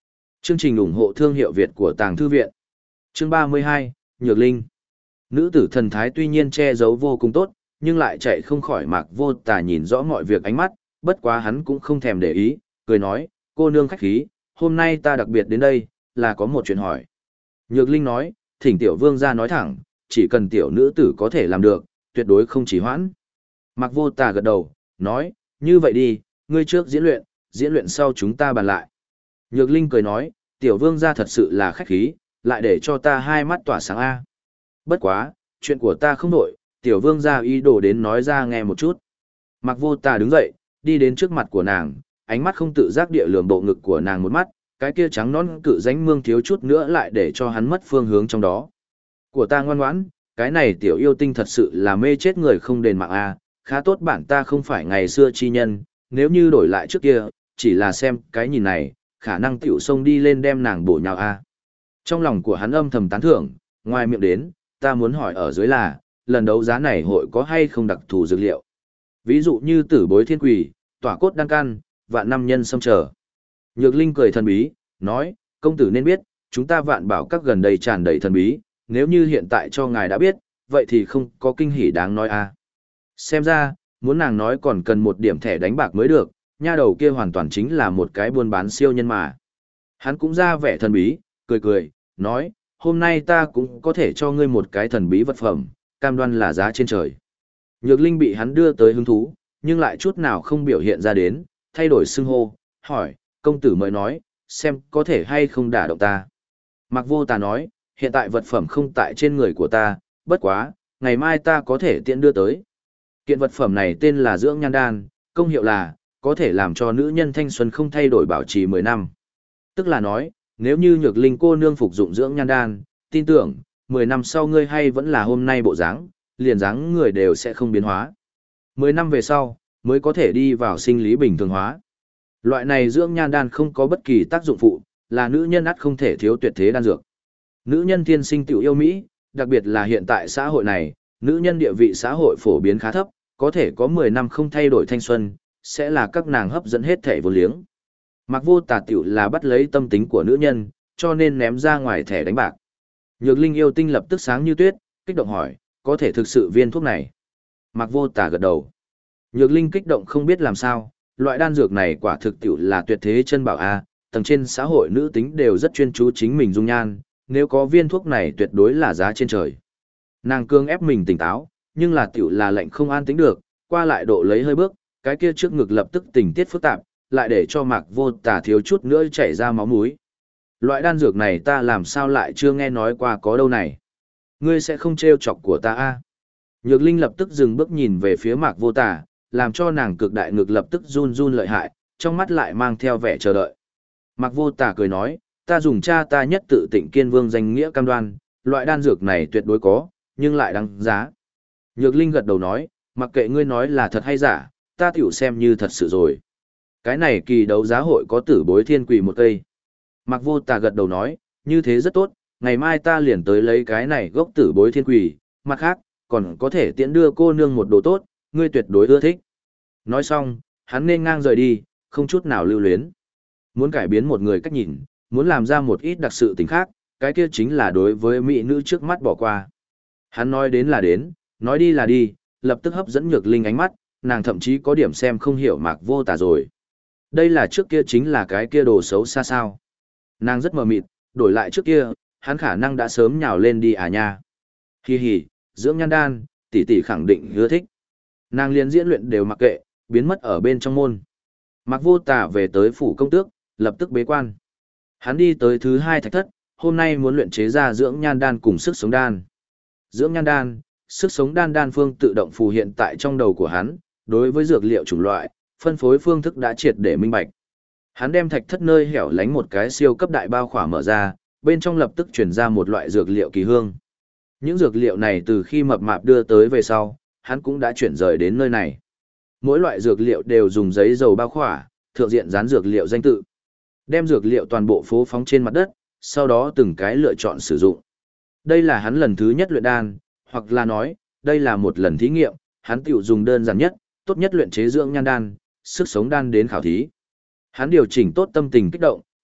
Chương trình ủng hộ thương hiệu Việt của Tàng Thư Viện. Chương 32, Nhược Linh. Nữ tử thần thái tuy nhiên che giấu vô cùng tốt, nhưng lại chạy không khỏi Mạc Vô Tà nhìn rõ mọi việc ánh mắt, bất quá hắn cũng không thèm để ý, cười nói, cô nương khách khí, hôm nay ta đặc biệt đến đây, là có một chuyện hỏi. Nhược Linh nói, thỉnh tiểu vương ra nói thẳng, chỉ cần tiểu nữ tử có thể làm được, tuyệt đối không chỉ hoãn. Mạc Vô Tà gật đầu, nói, như vậy đi, ngươi trước diễn luyện sau chúng ta bàn lại. Nhược Linh cười nói, tiểu vương ra thật sự là khách khí, lại để cho ta hai mắt tỏa sáng A. Bất quá, chuyện của ta không đổi, tiểu vương ra ý đồ đến nói ra nghe một chút. Mạc Vô Tà đứng dậy, đi đến trước mặt của nàng, ánh mắt không tự giác địa lườm bộ ngực của nàng một mắt, cái kia trắng nõn cự rãnh mương thiếu chút nữa lại để cho hắn mất phương hướng trong đó. Của ta ngoan ngoãn, cái này tiểu yêu tinh thật sự là mê chết người không đền mạng A, khá tốt bản ta không phải ngày xưa chi nhân, nếu như đổi lại trước kia, chỉ là xem cái nhìn này, khả năng tiểu sông đi lên đem nàng bổ nhào A. Trong lòng của hắn âm thầm tán thưởng, ngoài miệng đến, ta muốn hỏi ở dưới là, lần đấu giá này hội có hay không đặc thù dược liệu. Ví dụ như tử bối thiên quỷ, tỏa cốt đan can, vạn năm nhân sâm trở. Nhược Linh cười thần bí, nói, công tử nên biết, chúng ta vạn bảo các gần đây tràn đầy thần bí, nếu như hiện tại cho ngài đã biết, vậy thì không có kinh hỉ đáng nói a. Xem ra, muốn nàng nói còn cần một điểm thẻ đánh bạc mới được, nha đầu kia hoàn toàn chính là một cái buôn bán siêu nhân mà. Hắn cũng ra vẻ thần bí, cười cười, nói, hôm nay ta cũng có thể cho ngươi một cái thần bí vật phẩm, cam đoan là giá trên trời. Nhược Linh bị hắn đưa tới hứng thú, nhưng lại chút nào không biểu hiện ra đến, thay đổi xưng hô, hỏi, công tử mới nói, xem có thể hay không đả động ta. Mạc Vô Tà nói, hiện tại vật phẩm không tại trên người của ta, bất quá, ngày mai ta có thể tiện đưa tới. Kiện vật phẩm này tên là dưỡng nhan đan, công hiệu là, có thể làm cho nữ nhân thanh xuân không thay đổi bảo trì 10 năm. Tức là nói, nếu như Nhược Linh cô nương phục dụng dưỡng nhan đan, tin tưởng, 10 năm sau ngươi hay vẫn là hôm nay bộ dáng, liền dáng người đều sẽ không biến hóa. 10 năm về sau, mới có thể đi vào sinh lý bình thường hóa. Loại này dưỡng nhan đan không có bất kỳ tác dụng phụ, là nữ nhân ắt không thể thiếu tuyệt thế đan dược. Nữ nhân thiên sinh tiểu yêu Mỹ, đặc biệt là hiện tại xã hội này, nữ nhân địa vị xã hội phổ biến khá thấp, có thể có 10 năm không thay đổi thanh xuân, sẽ là các nàng hấp dẫn hết thẻ vô liếng. Mạc Vô Tà tiểu là bắt lấy tâm tính của nữ nhân, cho nên ném ra ngoài thẻ đánh bạc. Nhược Linh yêu tinh lập tức sáng như tuyết, kích động hỏi, có thể thực sự viên thuốc này? Mạc Vô Tà gật đầu. Nhược Linh kích động không biết làm sao, loại đan dược này quả thực tiểu là tuyệt thế chân bảo a, tầng trên xã hội nữ tính đều rất chuyên chú chính mình dung nhan, nếu có viên thuốc này tuyệt đối là giá trên trời. Nàng cương ép mình tỉnh táo, nhưng là tiểu là lệnh không an tĩnh được, qua lại độ lấy hơi bước, cái kia trước ngực lập tức tình tiết phức tạp, lại để cho Mạc Vô Tà thiếu chút nữa chảy ra máu mũi. Loại đan dược này ta làm sao lại chưa nghe nói qua có đâu này? Ngươi sẽ không trêu chọc của ta a? Nhược Linh lập tức dừng bước nhìn về phía Mạc Vô Tà, làm cho nàng cực đại ngực lập tức run run lợi hại, trong mắt lại mang theo vẻ chờ đợi. Mạc Vô Tà cười nói, ta dùng cha ta nhất tự Tịnh Kiên Vương danh nghĩa cam đoan, loại đan dược này tuyệt đối có, nhưng lại đáng giá. Nhược Linh gật đầu nói, mặc kệ ngươi nói là thật hay giả, ta tiểu xem như thật sự rồi. Cái này kỳ đấu giá hội có tử bối thiên quỷ một cây. Mạc Vô Tà gật đầu nói, như thế rất tốt, ngày mai ta liền tới lấy cái này gốc tử bối thiên quỷ, mặt khác, còn có thể tiễn đưa cô nương một đồ tốt, ngươi tuyệt đối ưa thích. Nói xong, hắn nên ngang rời đi, không chút nào lưu luyến. Muốn cải biến một người cách nhìn, muốn làm ra một ít đặc sự tình khác, cái kia chính là đối với mỹ nữ trước mắt bỏ qua. Hắn nói đến là đến, nói đi là đi, lập tức hấp dẫn Nhược Linh ánh mắt, nàng thậm chí có điểm xem không hiểu Mạc Vô Tà rồi. Đây là trước kia chính là cái kia đồ xấu xa sao. Nàng rất mờ mịt, đổi lại trước kia, hắn khả năng đã sớm nhào lên đi à nha. Hi hi, dưỡng nhan đan, tỷ tỷ khẳng định ưa thích. Nàng liền diễn luyện đều mặc kệ, biến mất ở bên trong môn. Mạc Vô Tà về tới phủ công tước, lập tức bế quan. Hắn đi tới thứ 2 thạch thất, hôm nay muốn luyện chế ra dưỡng nhan đan cùng sức sống đan. Dưỡng nhan đan, sức sống đan đan phương tự động phù hiện tại trong đầu của hắn, đối với dược liệu chủng loại, phân phối phương thức đã triệt để minh bạch. Hắn đem thạch thất nơi hẻo lánh một cái siêu cấp đại bao khỏa mở ra, bên trong lập tức truyền ra một loại dược liệu kỳ hương. Những dược liệu này từ khi mập mạp đưa tới về sau, hắn cũng đã chuyển rời đến nơi này. Mỗi loại dược liệu đều dùng giấy dầu bao khỏa, thượng diện dán dược liệu danh tự. Đem dược liệu toàn bộ phố phóng trên mặt đất, sau đó từng cái lựa chọn sử dụng. Đây là hắn lần thứ nhất luyện đan, hoặc là nói, đây là một lần thí nghiệm, hắn tiểu dùng đơn giản nhất, tốt nhất luyện chế dưỡng nhan đan, sức sống đan đến khảo thí. Hắn điều chỉnh tốt tâm tình kích động,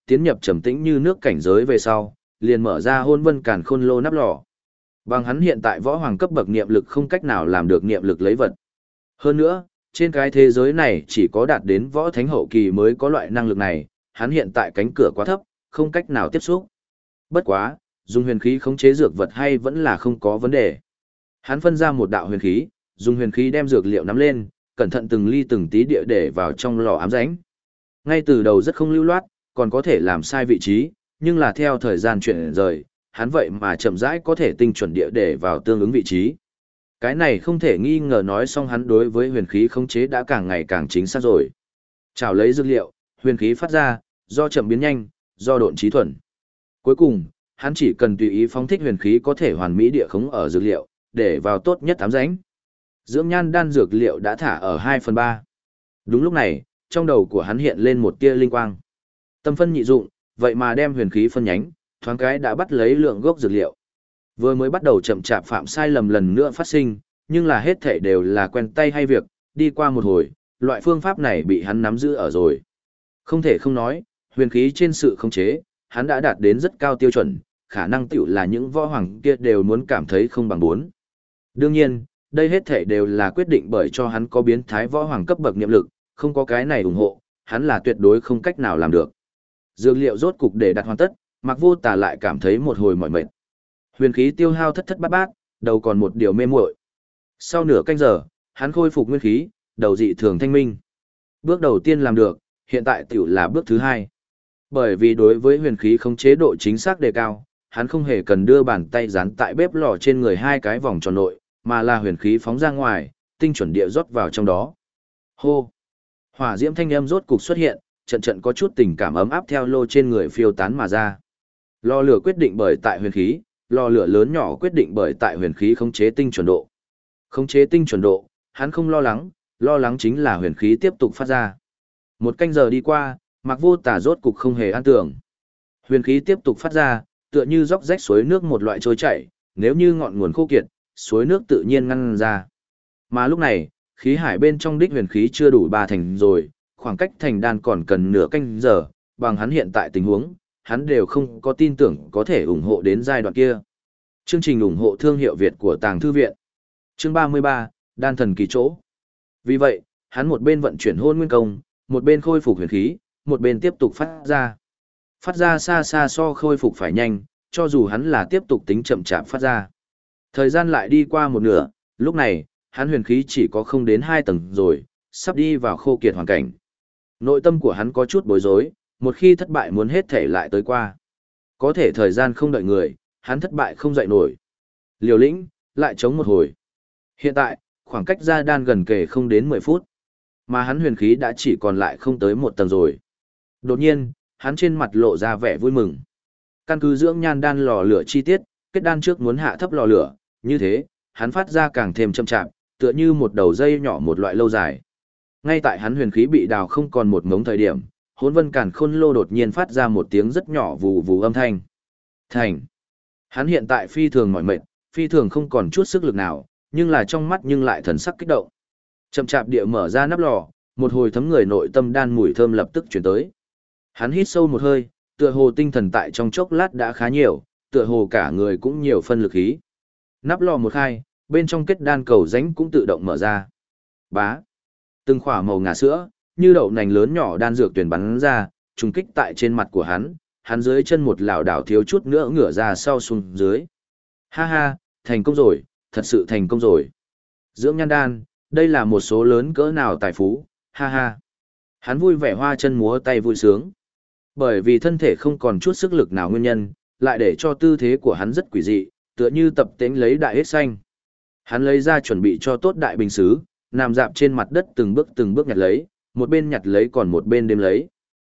tiến nhập trầm tĩnh như nước cảnh giới về sau, liền mở ra Hôn Vân Càn Khôn Lô nắp lò. Bằng hắn hiện tại võ hoàng cấp bậc niệm lực không cách nào làm được niệm lực lấy vật. Hơn nữa, trên cái thế giới này chỉ có đạt đến võ thánh hậu kỳ mới có loại năng lực này, hắn hiện tại cánh cửa quá thấp, không cách nào tiếp xúc. Bất quá, dùng huyền khí khống chế dược vật hay vẫn là không có vấn đề. Hắn phân ra một đạo huyền khí, dùng huyền khí đem dược liệu nắm lên, cẩn thận từng ly từng tí địa để vào trong lò ám rãnh. Ngay từ đầu rất không lưu loát, còn có thể làm sai vị trí, nhưng là theo thời gian chuyển rời, hắn vậy mà chậm rãi có thể tinh chuẩn địa để vào tương ứng vị trí. Cái này không thể nghi ngờ nói xong hắn đối với huyền khí khống chế đã càng ngày càng chính xác rồi. Chào lấy dược liệu, huyền khí phát ra, do chậm biến nhanh, do độn trí thuần. Cuối cùng, hắn chỉ cần tùy ý phóng thích huyền khí có thể hoàn mỹ địa khống ở dược liệu, để vào tốt nhất ám rãnh. Dưỡng nhan đan dược liệu đã thả ở 2/3. Đúng lúc này, trong đầu của hắn hiện lên một tia linh quang. Tâm phân nhị dụng, vậy mà đem huyền khí phân nhánh, thoáng cái đã bắt lấy lượng gốc dược liệu. Vừa mới bắt đầu chậm chạp phạm sai lầm lần nữa phát sinh, nhưng là hết thảy đều là quen tay hay việc, đi qua một hồi, loại phương pháp này bị hắn nắm giữ ở rồi. Không thể không nói, huyền khí trên sự khống chế, hắn đã đạt đến rất cao tiêu chuẩn, khả năng tiểu là những võ hoàng kia đều muốn cảm thấy không bằng bốn. Đương nhiên, đây hết thảy đều là quyết định bởi cho hắn có biến thái võ hoàng cấp bậc niệm lực, không có cái này ủng hộ, hắn là tuyệt đối không cách nào làm được. Dược liệu rốt cục để đặt hoàn tất, Mạc Vô Tà lại cảm thấy một hồi mỏi mệt. Huyền khí tiêu hao thất thất bát bát, đầu còn một điều mê muội. Sau nửa canh giờ, hắn khôi phục nguyên khí, đầu dị thường thanh minh. Bước đầu tiên làm được, hiện tại tiểu là bước thứ hai. Bởi vì đối với huyền khí không chế độ chính xác đề cao, hắn không hề cần đưa bàn tay dán tại bếp lò trên người hai cái vòng tròn nội, mà là huyền khí phóng ra ngoài, tinh chuẩn địa rót vào trong đó. Hô! Hỏa diễm thanh âm rốt cục xuất hiện, trận trận có chút tình cảm ấm áp theo lô trên người phiêu tán mà ra. Lò lửa quyết định bởi tại huyền khí, lò lửa lớn nhỏ quyết định bởi tại huyền khí khống chế tinh chuẩn độ. Khống chế tinh chuẩn độ, hắn không lo lắng chính là huyền khí tiếp tục phát ra. Một canh giờ đi qua, Mạc Vô Tà rốt cục không hề an tưởng. Huyền khí tiếp tục phát ra, tựa như róc rách suối nước một loại trôi chảy, nếu như ngọn nguồn khô kiệt, suối nước tự nhiên ngăn ra. Mà lúc này, khí hải bên trong đích huyền khí chưa đủ 3 thành rồi, khoảng cách thành đan còn cần nửa canh giờ, bằng hắn hiện tại tình huống, hắn đều không có tin tưởng có thể ủng hộ đến giai đoạn kia. Chương trình ủng hộ thương hiệu Việt của Tàng Thư Viện. Chương 33, Đan Thần Kỳ Chỗ. Vì vậy, hắn một bên vận chuyển hôn nguyên công, một bên khôi phục huyền khí, một bên tiếp tục phát ra. Phát ra xa xa so khôi phục phải nhanh, cho dù hắn là tiếp tục tính chậm chạp phát ra. Thời gian lại đi qua một nửa, lúc này, hắn huyền khí chỉ có không đến 2 tầng rồi, sắp đi vào khô kiệt hoàn cảnh. Nội tâm của hắn có chút bối rối, một khi thất bại muốn hết thể lại tới qua. Có thể thời gian không đợi người, hắn thất bại không dậy nổi. Liều lĩnh, lại chống một hồi. Hiện tại, khoảng cách ra đan gần kề không đến 10 phút. Mà hắn huyền khí đã chỉ còn lại không tới 1 tầng rồi. Đột nhiên, hắn trên mặt lộ ra vẻ vui mừng. Căn cứ dưỡng nhan đan lò lửa chi tiết, kết đan trước muốn hạ thấp lò lửa, như thế, hắn phát ra càng thêm chậm chạp, tựa như một đầu dây nhỏ một loại lâu dài. Ngay tại hắn huyền khí bị đào không còn một ngống thời điểm, Hỗn Vân Càn Khôn Lô đột nhiên phát ra một tiếng rất nhỏ vù vù âm thanh. Thành. Hắn hiện tại phi thường mỏi mệt, phi thường không còn chút sức lực nào, nhưng là trong mắt nhưng lại thần sắc kích động. Chậm chạp địa mở ra nắp lò, một hồi thấm người nội tâm đan mùi thơm lập tức truyền tới. Hắn hít sâu một hơi, tựa hồ tinh thần tại trong chốc lát đã khá nhiều, tựa hồ cả người cũng nhiều phân lực khí. Nắp lò một khai, bên trong kết đan cầu rãnh cũng tự động mở ra. Bá. Từng khỏa màu ngà sữa, như đậu nành lớn nhỏ đan dược tuyển bắn ra, trùng kích tại trên mặt của hắn dưới chân một lảo đảo thiếu chút nữa ngửa ra sau xuống dưới. Ha ha, thành công rồi, thật sự thành công rồi. Dưỡng nhan đan, đây là một số lớn cỡ nào tài phú, ha ha. Hắn vui vẻ hoa chân múa tay vui sướng. Bởi vì thân thể không còn chút sức lực nào nguyên nhân, lại để cho tư thế của hắn rất quỷ dị, tựa như tập tễnh lấy đại hết xanh. Hắn lấy ra chuẩn bị cho tốt đại bình xứ, nằm dạp trên mặt đất từng bước nhặt lấy, một bên nhặt lấy còn một bên đếm lấy.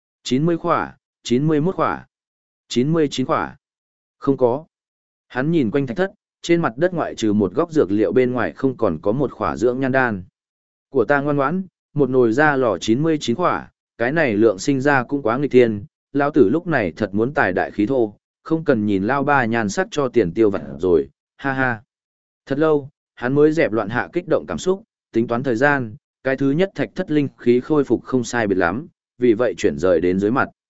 90 khỏa, 91 khỏa, 99 khỏa. Không có. Hắn nhìn quanh thạch thất, trên mặt đất ngoại trừ một góc dược liệu bên ngoài không còn có một khỏa dưỡng nhan đan. Của ta ngoan ngoãn, một nồi ra lò 99 khỏa, cái này lượng sinh ra cũng quá nghịch thiên, lão tử lúc này thật muốn tài đại khí thô, không cần nhìn lao ba nhàn sắc cho tiền tiêu vặt rồi, ha ha. Thật lâu, hắn mới dẹp loạn hạ kích động cảm xúc, tính toán thời gian, cái thứ nhất thạch thất linh khí khôi phục không sai biệt lắm, vì vậy chuyển rời đến dưới mặt.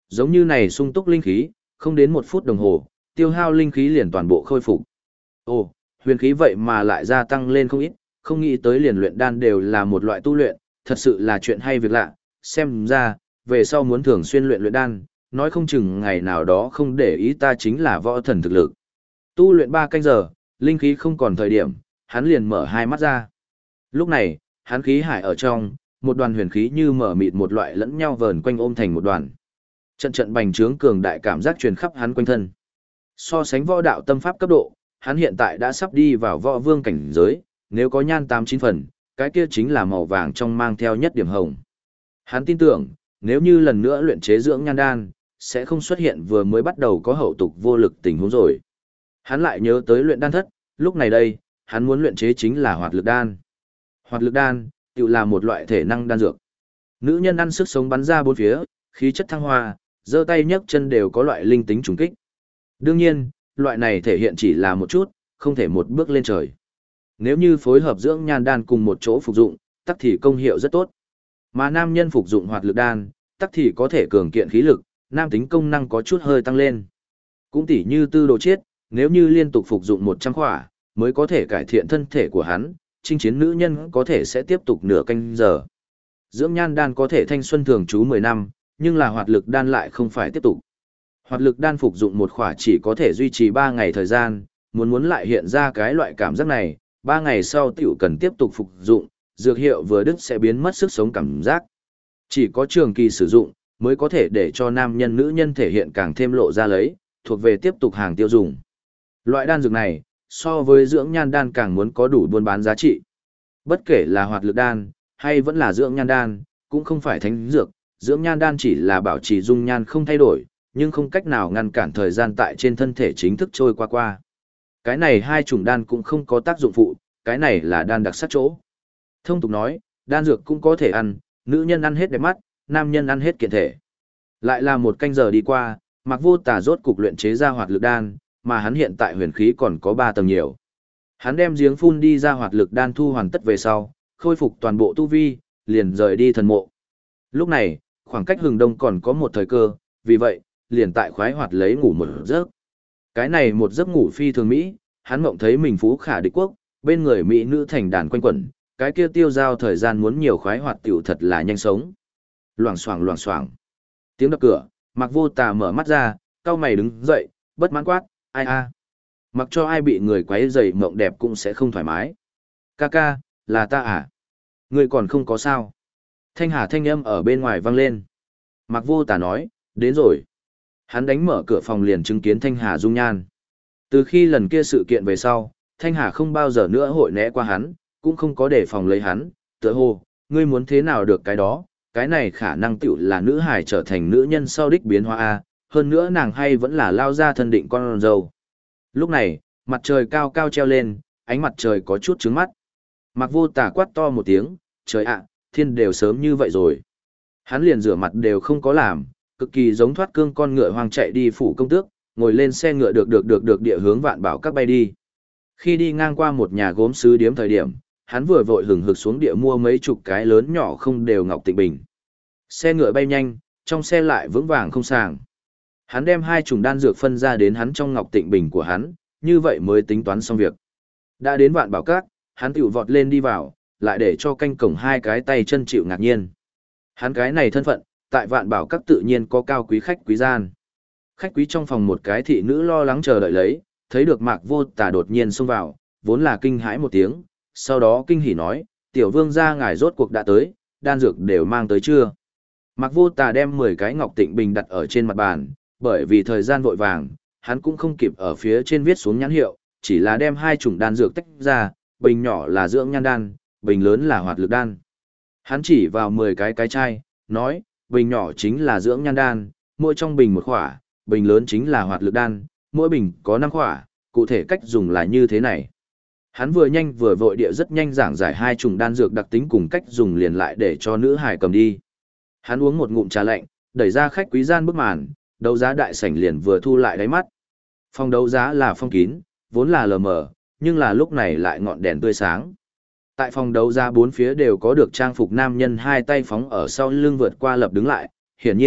Giống như này sung túc linh khí, không đến 1 phút đồng hồ, tiêu hao linh khí liền toàn bộ khôi phục. Ồ, huyền khí vậy mà lại gia tăng lên không ít, không nghĩ tới liền luyện đan đều là một loại tu luyện, thật sự là chuyện hay việc lạ, xem ra, về sau muốn thường xuyên luyện đan, nói không chừng ngày nào đó không để ý ta chính là võ thần thực lực. Tu luyện 3 canh giờ, linh khí không còn thời điểm, hắn liền mở hai mắt ra. Lúc này, hắn khí hải ở trong, một đoàn huyền khí như mở mịt một loại lẫn nhau vờn quanh ôm thành một đoàn. Trận trận bành trướng cường đại cảm giác truyền khắp hắn quanh thân. So sánh võ đạo tâm pháp cấp độ, hắn hiện tại đã sắp đi vào võ vương cảnh giới, nếu có nhan 8-9 phần, cái kia chính là màu vàng trong mang theo nhất điểm hồng. Hắn tin tưởng, nếu như lần nữa luyện chế dưỡng nhan đan, sẽ không xuất hiện vừa mới bắt đầu có hậu tục vô lực tình huống rồi. Hắn lại nhớ tới luyện đan thất, lúc này đây, hắn muốn luyện chế chính là hoạt lực đan. Hoạt lực đan, tự là một loại thể năng đan dược. Nữ nhân ăn sức sống bắn ra bốn phía, khí chất thăng hoa, giơ tay nhấc chân đều có loại linh tính trùng kích. Đương nhiên, loại này thể hiện chỉ là một chút, không thể một bước lên trời. Nếu như phối hợp dưỡng nhan đan cùng một chỗ phục dụng, tắc thì công hiệu rất tốt. Mà nam nhân phục dụng hoạt lực đan, tắc thì có thể cường kiện khí lực, nam tính công năng có chút hơi tăng lên. Cũng tỉ như Tư Đồ Chiết, nếu như liên tục phục dụng 100 khỏa, mới có thể cải thiện thân thể của hắn, chinh chiến nữ nhân có thể sẽ tiếp tục nửa canh giờ. Dưỡng nhan đan có thể thanh xuân thường trú 10 năm, nhưng là hoạt lực đan lại không phải tiếp tục. Hoạt lực đan phục dụng một khỏa chỉ có thể duy trì 3 ngày thời gian, muốn lại hiện ra cái loại cảm giác này, 3 ngày sau tiểu cần tiếp tục phục dụng, dược hiệu vừa đứt sẽ biến mất sức sống cảm giác. Chỉ có trường kỳ sử dụng, mới có thể để cho nam nhân nữ nhân thể hiện càng thêm lộ ra lấy, thuộc về tiếp tục hàng tiêu dùng. Loại đan dược này, so với dưỡng nhan đan càng muốn có đủ buôn bán giá trị. Bất kể là hoạt lực đan, hay vẫn là dưỡng nhan đan, cũng không phải thánh dược, dưỡng nhan đan chỉ là bảo trì dung nhan không thay đổi, nhưng không cách nào ngăn cản thời gian tại trên thân thể chính thức trôi qua. Cái này hai chủng đan cũng không có tác dụng phụ, cái này là đan đặc sắc chỗ. Thông tục nói, đan dược cũng có thể ăn, nữ nhân ăn hết đẹp mắt, nam nhân ăn hết kiện thể. Lại là 1 canh giờ đi qua, Mạc Vô Tà rốt cục luyện chế ra hoạt lực đan, mà hắn hiện tại huyền khí còn có 3 tầng nhiều. Hắn đem giếng phun đi ra hoạt lực đan thu hoàn tất về sau, khôi phục toàn bộ tu vi, liền rời đi thần mộ. Lúc này, khoảng cách hừng đông còn có một thời cơ, vì vậy, liền tại khoái hoạt lấy ngủ một giấc. Cái này một giấc ngủ phi thường mỹ, hắn mộng thấy mình phú khả địch quốc, bên người mỹ nữ thành đàn quanh quẩn, cái kia tiêu giao thời gian muốn nhiều khoái hoạt tiểu thật là nhanh sống. Loảng xoảng loảng xoảng. Tiếng đập cửa, Mạc Vô Tà mở mắt ra, cau mày đứng dậy, bất mãn quát, ai a? Mặc cho ai bị người quấy rầy mộng đẹp cũng sẽ không thoải mái. Ca ca, là ta à? Ngươi còn không có sao? Thanh Hà thanh âm ở bên ngoài vang lên. Mạc Vô Tà nói, đến rồi. Hắn đánh mở cửa phòng liền chứng kiến Thanh Hà dung nhan. Từ khi lần kia sự kiện về sau, Thanh Hà không bao giờ nữa hội né qua hắn, cũng không có đề phòng lấy hắn, tựa hồ, ngươi muốn thế nào được cái đó, cái này khả năng tiểu là nữ hài trở thành nữ nhân sau đích biến hóa a, hơn nữa nàng hay vẫn là lao ra thân định con dâu. Lúc này, mặt trời cao cao treo lên, ánh mặt trời có chút trướng mắt. Mạc Vô Tà quát to một tiếng, trời ạ, thiên đều sớm như vậy rồi. Hắn liền rửa mặt đều không có làm, cực kỳ giống thoát cương con ngựa hoang chạy đi phủ công tước, ngồi lên xe ngựa được địa hướng Vạn Bảo Các bay đi. Khi đi ngang qua một nhà gốm sứ điếm thời điểm, hắn vừa vội hừng hực xuống địa mua mấy chục cái lớn nhỏ không đều ngọc tịnh bình. Xe ngựa bay nhanh, trong xe lại vững vàng không sàng. Hắn đem 2 chủng đan dược phân ra đến hắn trong ngọc tịnh bình của hắn, như vậy mới tính toán xong việc. Đã đến Vạn Bảo Các, hắn tiểu vọt lên đi vào, lại để cho canh cổng 2 cái tay chân chịu ngạc nhiên. Hắn cái này thân phận, tại Vạn Bảo Các tự nhiên có cao quý khách quý gian. Khách quý trong phòng một cái thị nữ lo lắng chờ đợi lấy, thấy được Mạc Vô Tà đột nhiên xông vào, vốn là kinh hãi một tiếng, sau đó kinh hỉ nói, tiểu vương gia ngài rốt cuộc đã tới, đan dược đều mang tới chưa? Mạc Vô Tà đem 10 cái ngọc tịnh bình đặt ở trên mặt bàn, bởi vì thời gian vội vàng, hắn cũng không kịp ở phía trên viết xuống nhãn hiệu, chỉ là đem 2 chủng đan dược tách ra, bình nhỏ là dưỡng nhan đan, bình lớn là hoạt lực đan. Hắn chỉ vào 10 cái chai, nói, bình nhỏ chính là dưỡng nhan đan, mỗi trong bình 1 khỏa, bình lớn chính là hoạt lực đan, mỗi bình có 5 khỏa, cụ thể cách dùng là như thế này. Hắn vừa nhanh vừa vội địa rất nhanh giảng giải 2 chủng đan dược đặc tính cùng cách dùng liền lại để cho nữ hài cầm đi. Hắn uống một ngụm trà lạnh, đẩy ra khách quý gian bức màn, đấu giá đại sảnh liền vừa thu lại đáy mắt. Phòng đấu giá là phong kín, vốn là lờ mờ, nhưng là lúc này lại ngọn đèn tươi sáng. Tại phòng đấu giá 4 phía đều có được trang phục nam nhân 2 tay phóng ở sau lưng vượt qua lập đứng lại, hiển nhiên,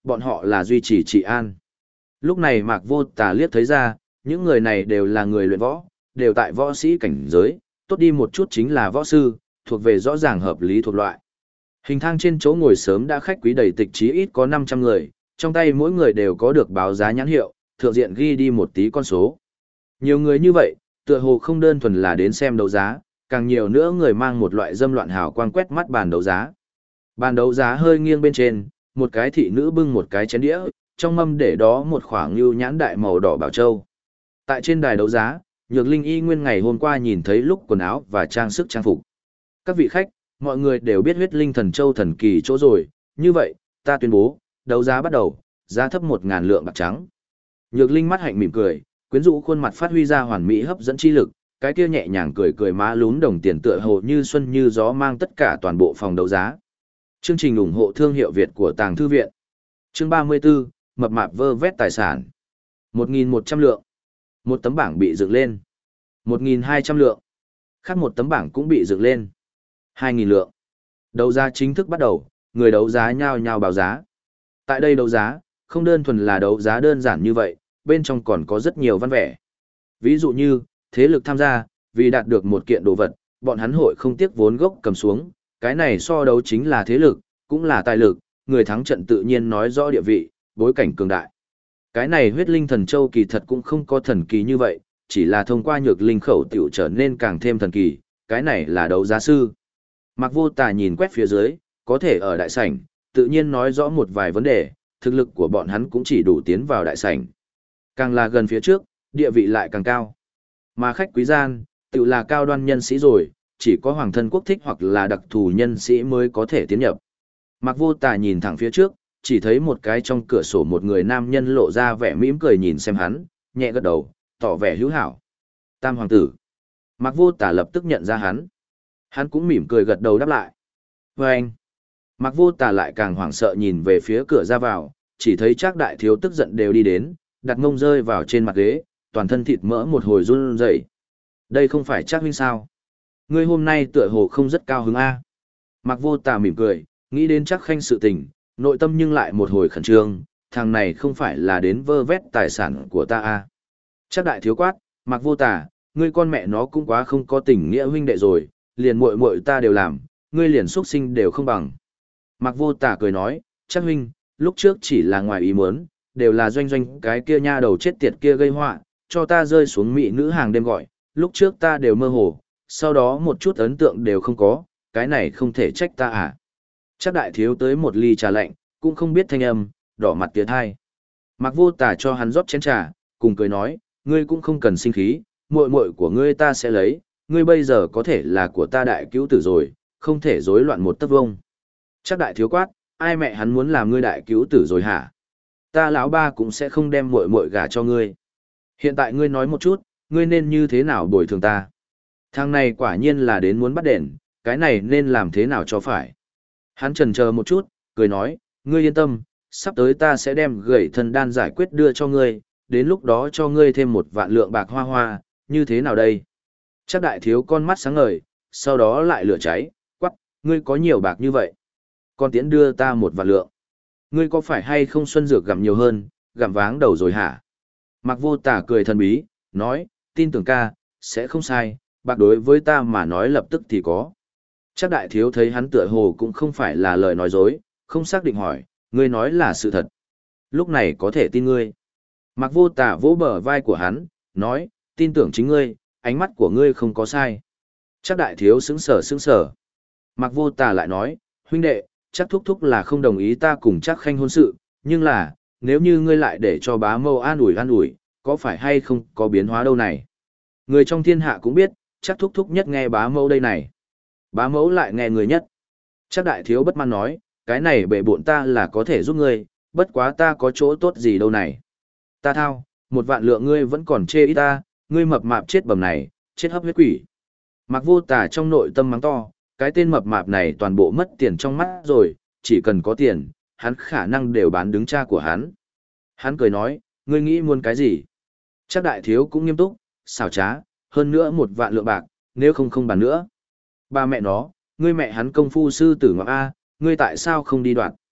bọn họ là duy trì trị an. Lúc này Mạc Vô Tà liếc thấy ra, những người này đều là người luyện võ, đều tại võ sĩ cảnh giới, tốt đi một chút chính là võ sư, thuộc về rõ ràng hợp lý thuộc loại. Hình thang trên chỗ ngồi sớm đã khách quý đầy tịch, chí ít có 500 người, trong tay mỗi người đều có được báo giá nhãn hiệu, thượng diện ghi đi một tí con số. Nhiều người như vậy, tựa hồ không đơn thuần là đến xem đấu giá, càng nhiều nữa người mang một loại dâm loạn hào quang quét mắt bàn đấu giá. Bàn đấu giá hơi nghiêng bên trên, một cái thị nữ bưng một cái chén đĩa, trong mâm để đó một khoảng lưu nhãn đại màu đỏ bảo châu. Tại trên đài đấu giá, Nhược Linh y nguyên ngày hôm qua nhìn thấy lúc quần áo và trang sức trang phục. Các vị khách, mọi người đều biết huyết linh thần châu thần kỳ chỗ rồi, như vậy, ta tuyên bố, đấu giá bắt đầu, giá thấp 1.000 lượng bạc trắng. Nhược Linh mắt hạnh mỉm cười, quyến rũ khuôn mặt phát huy ra hoàn mỹ hấp dẫn chi lực, cái kia nhẹ nhàng cười cười má lún đồng tiền tựa hồ như xuân như gió mang tất cả toàn bộ phòng đấu giá. Chương trình ủng hộ thương hiệu Việt của Tàng Thư viện. Chương 34, mập mạp vơ vét tài sản. 1.100 lượng. Một tấm bảng bị dựng lên. 1.200 lượng. Khác một tấm bảng cũng bị dựng lên. 2.000 lượng. Đấu giá chính thức bắt đầu, người đấu giá nhao nhao báo giá. Tại đây đấu giá, không đơn thuần là đấu giá đơn giản như vậy, bên trong còn có rất nhiều văn vẻ. Ví dụ như, thế lực tham gia, vì đạt được một kiện đồ vật, bọn hắn hội không tiếc vốn gốc cầm xuống, cái này so đấu chính là thế lực, cũng là tài lực, người thắng trận tự nhiên nói rõ địa vị, bối cảnh cường đại. Cái này huyết linh thần châu kỳ thật cũng không có thần kỳ như vậy, chỉ là thông qua nhược linh khẩu tiểu trở nên càng thêm thần kỳ, cái này là đấu giá sư. Mạc Vô Tà nhìn quét phía dưới, có thể ở đại sảnh, tự nhiên nói rõ một vài vấn đề, thực lực của bọn hắn cũng chỉ đủ tiến vào đại sảnh. Càng là gần phía trước, địa vị lại càng cao. Mà khách quý gian, tự là cao đoan nhân sĩ rồi, chỉ có hoàng thân quốc thích hoặc là đặc thù nhân sĩ mới có thể tiến nhập. Mạc Vô Tà nhìn thẳng phía trước, chỉ thấy một cái trong cửa sổ một người nam nhân lộ ra vẻ mỉm cười nhìn xem hắn, nhẹ gật đầu, tỏ vẻ hữu hảo. Tam hoàng tử. Mạc Vô Tà lập tức nhận ra hắn. Hắn cũng mỉm cười gật đầu đáp lại. Và anh. Mạc Vô Tà lại càng hoảng sợ nhìn về phía cửa ra vào, chỉ thấy Trác đại thiếu tức giận đều đi đến, đặt mông rơi vào trên mặt ghế, toàn thân thịt mỡ một hồi run rẩy. Đây không phải Trác huynh sao? Ngươi hôm nay tựa hồ không rất cao hứng a. Mạc Vô Tà mỉm cười, nghĩ đến Trác Khanh sự tình, nội tâm nhưng lại một hồi khẩn trương, thằng này không phải là đến vơ vét tài sản của ta a. Trác đại thiếu quát, Mạc Vô Tà, ngươi con mẹ nó cũng quá không có tình nghĩa huynh đệ rồi, liền muội muội ta đều làm, ngươi liền xuất sinh đều không bằng. Mạc Vô Tà cười nói, Trác huynh, lúc trước chỉ là ngoài ý muốn, đều là doanh doanh cái kia nha đầu chết tiệt kia gây họa, cho ta rơi xuống mỹ nữ hàng đêm gọi, lúc trước ta đều mơ hồ, sau đó một chút ấn tượng đều không có, cái này không thể trách ta à. Trác đại thiếu tới một ly trà lạnh, cũng không biết thanh âm, đỏ mặt tiến hai. Mạc Vô Tà cho hắn rót chén trà, cùng cười nói, ngươi cũng không cần sinh khí, muội muội của ngươi ta sẽ lấy, ngươi bây giờ có thể là của ta đại cứu tử rồi, không thể rối loạn một tấc vông. Trác đại thiếu quát, ai mẹ hắn muốn làm ngươi đại cứu tử rồi hả? Ta lão ba cũng sẽ không đem muội muội gả cho ngươi. Hiện tại ngươi nói một chút, ngươi nên như thế nào bồi thường ta? Thằng này quả nhiên là đến muốn bắt đền, cái này nên làm thế nào cho phải? Hắn chần chờ một chút, cười nói, ngươi yên tâm, sắp tới ta sẽ đem gậy thần đan giải quyết đưa cho ngươi, đến lúc đó cho ngươi thêm 1.000 lượng bạc hoa hoa, như thế nào đây? Trác đại thiếu con mắt sáng ngời, sau đó lại lửa cháy, quắc, ngươi có nhiều bạc như vậy. Con tiễn đưa ta 1.000 lượng. Ngươi có phải hay không xuân dược gặm nhiều hơn, gặm váng đầu rồi hả? Mạc Vô Tà cười thần bí, nói, tin tưởng ca, sẽ không sai, bạc đối với ta mà nói lập tức thì có. Trác đại thiếu thấy hắn tựa hồ cũng không phải là lời nói dối, không xác định hỏi, ngươi nói là sự thật. Lúc này có thể tin ngươi. Mạc Vô Tà vỗ bờ vai của hắn, nói, tin tưởng chính ngươi, ánh mắt của ngươi không có sai. Trác đại thiếu sững sờ sững sờ. Mạc Vô Tà lại nói, huynh đệ, Trác thúc thúc là không đồng ý ta cùng Trác Khanh hôn sự, nhưng là, nếu như ngươi lại để cho bá mâu an ủi, có phải hay không có biến hóa đâu này. Người trong thiên hạ cũng biết, Trác thúc thúc nhất nghe bá mâu đây này. Bá mẫu lại nghe người nhất. Trác đại thiếu bất mãn nói, cái này bệ bộn ta là có thể giúp ngươi, bất quá ta có chỗ tốt gì đâu này. Ta thao, 1.000 lượng ngươi vẫn còn chê ít ta, ngươi mập mạp chết bầm này, chết hấp huyết quỷ. Mạc Vô Tà trong nội tâm mắng to, cái tên mập mạp này toàn bộ mất tiền trong mắt rồi, chỉ cần có tiền, hắn khả năng đều bán đứng cha của hắn. Hắn cười nói, ngươi nghĩ muốn cái gì? Trác đại thiếu cũng nghiêm túc, xảo trá, hơn nữa 1.000 lượng bạc, nếu không bàn nữa. Ba mẹ nó, ngươi mẹ hắn công phu sư tử ngoạm A, ngươi tại sao không đi đoạt?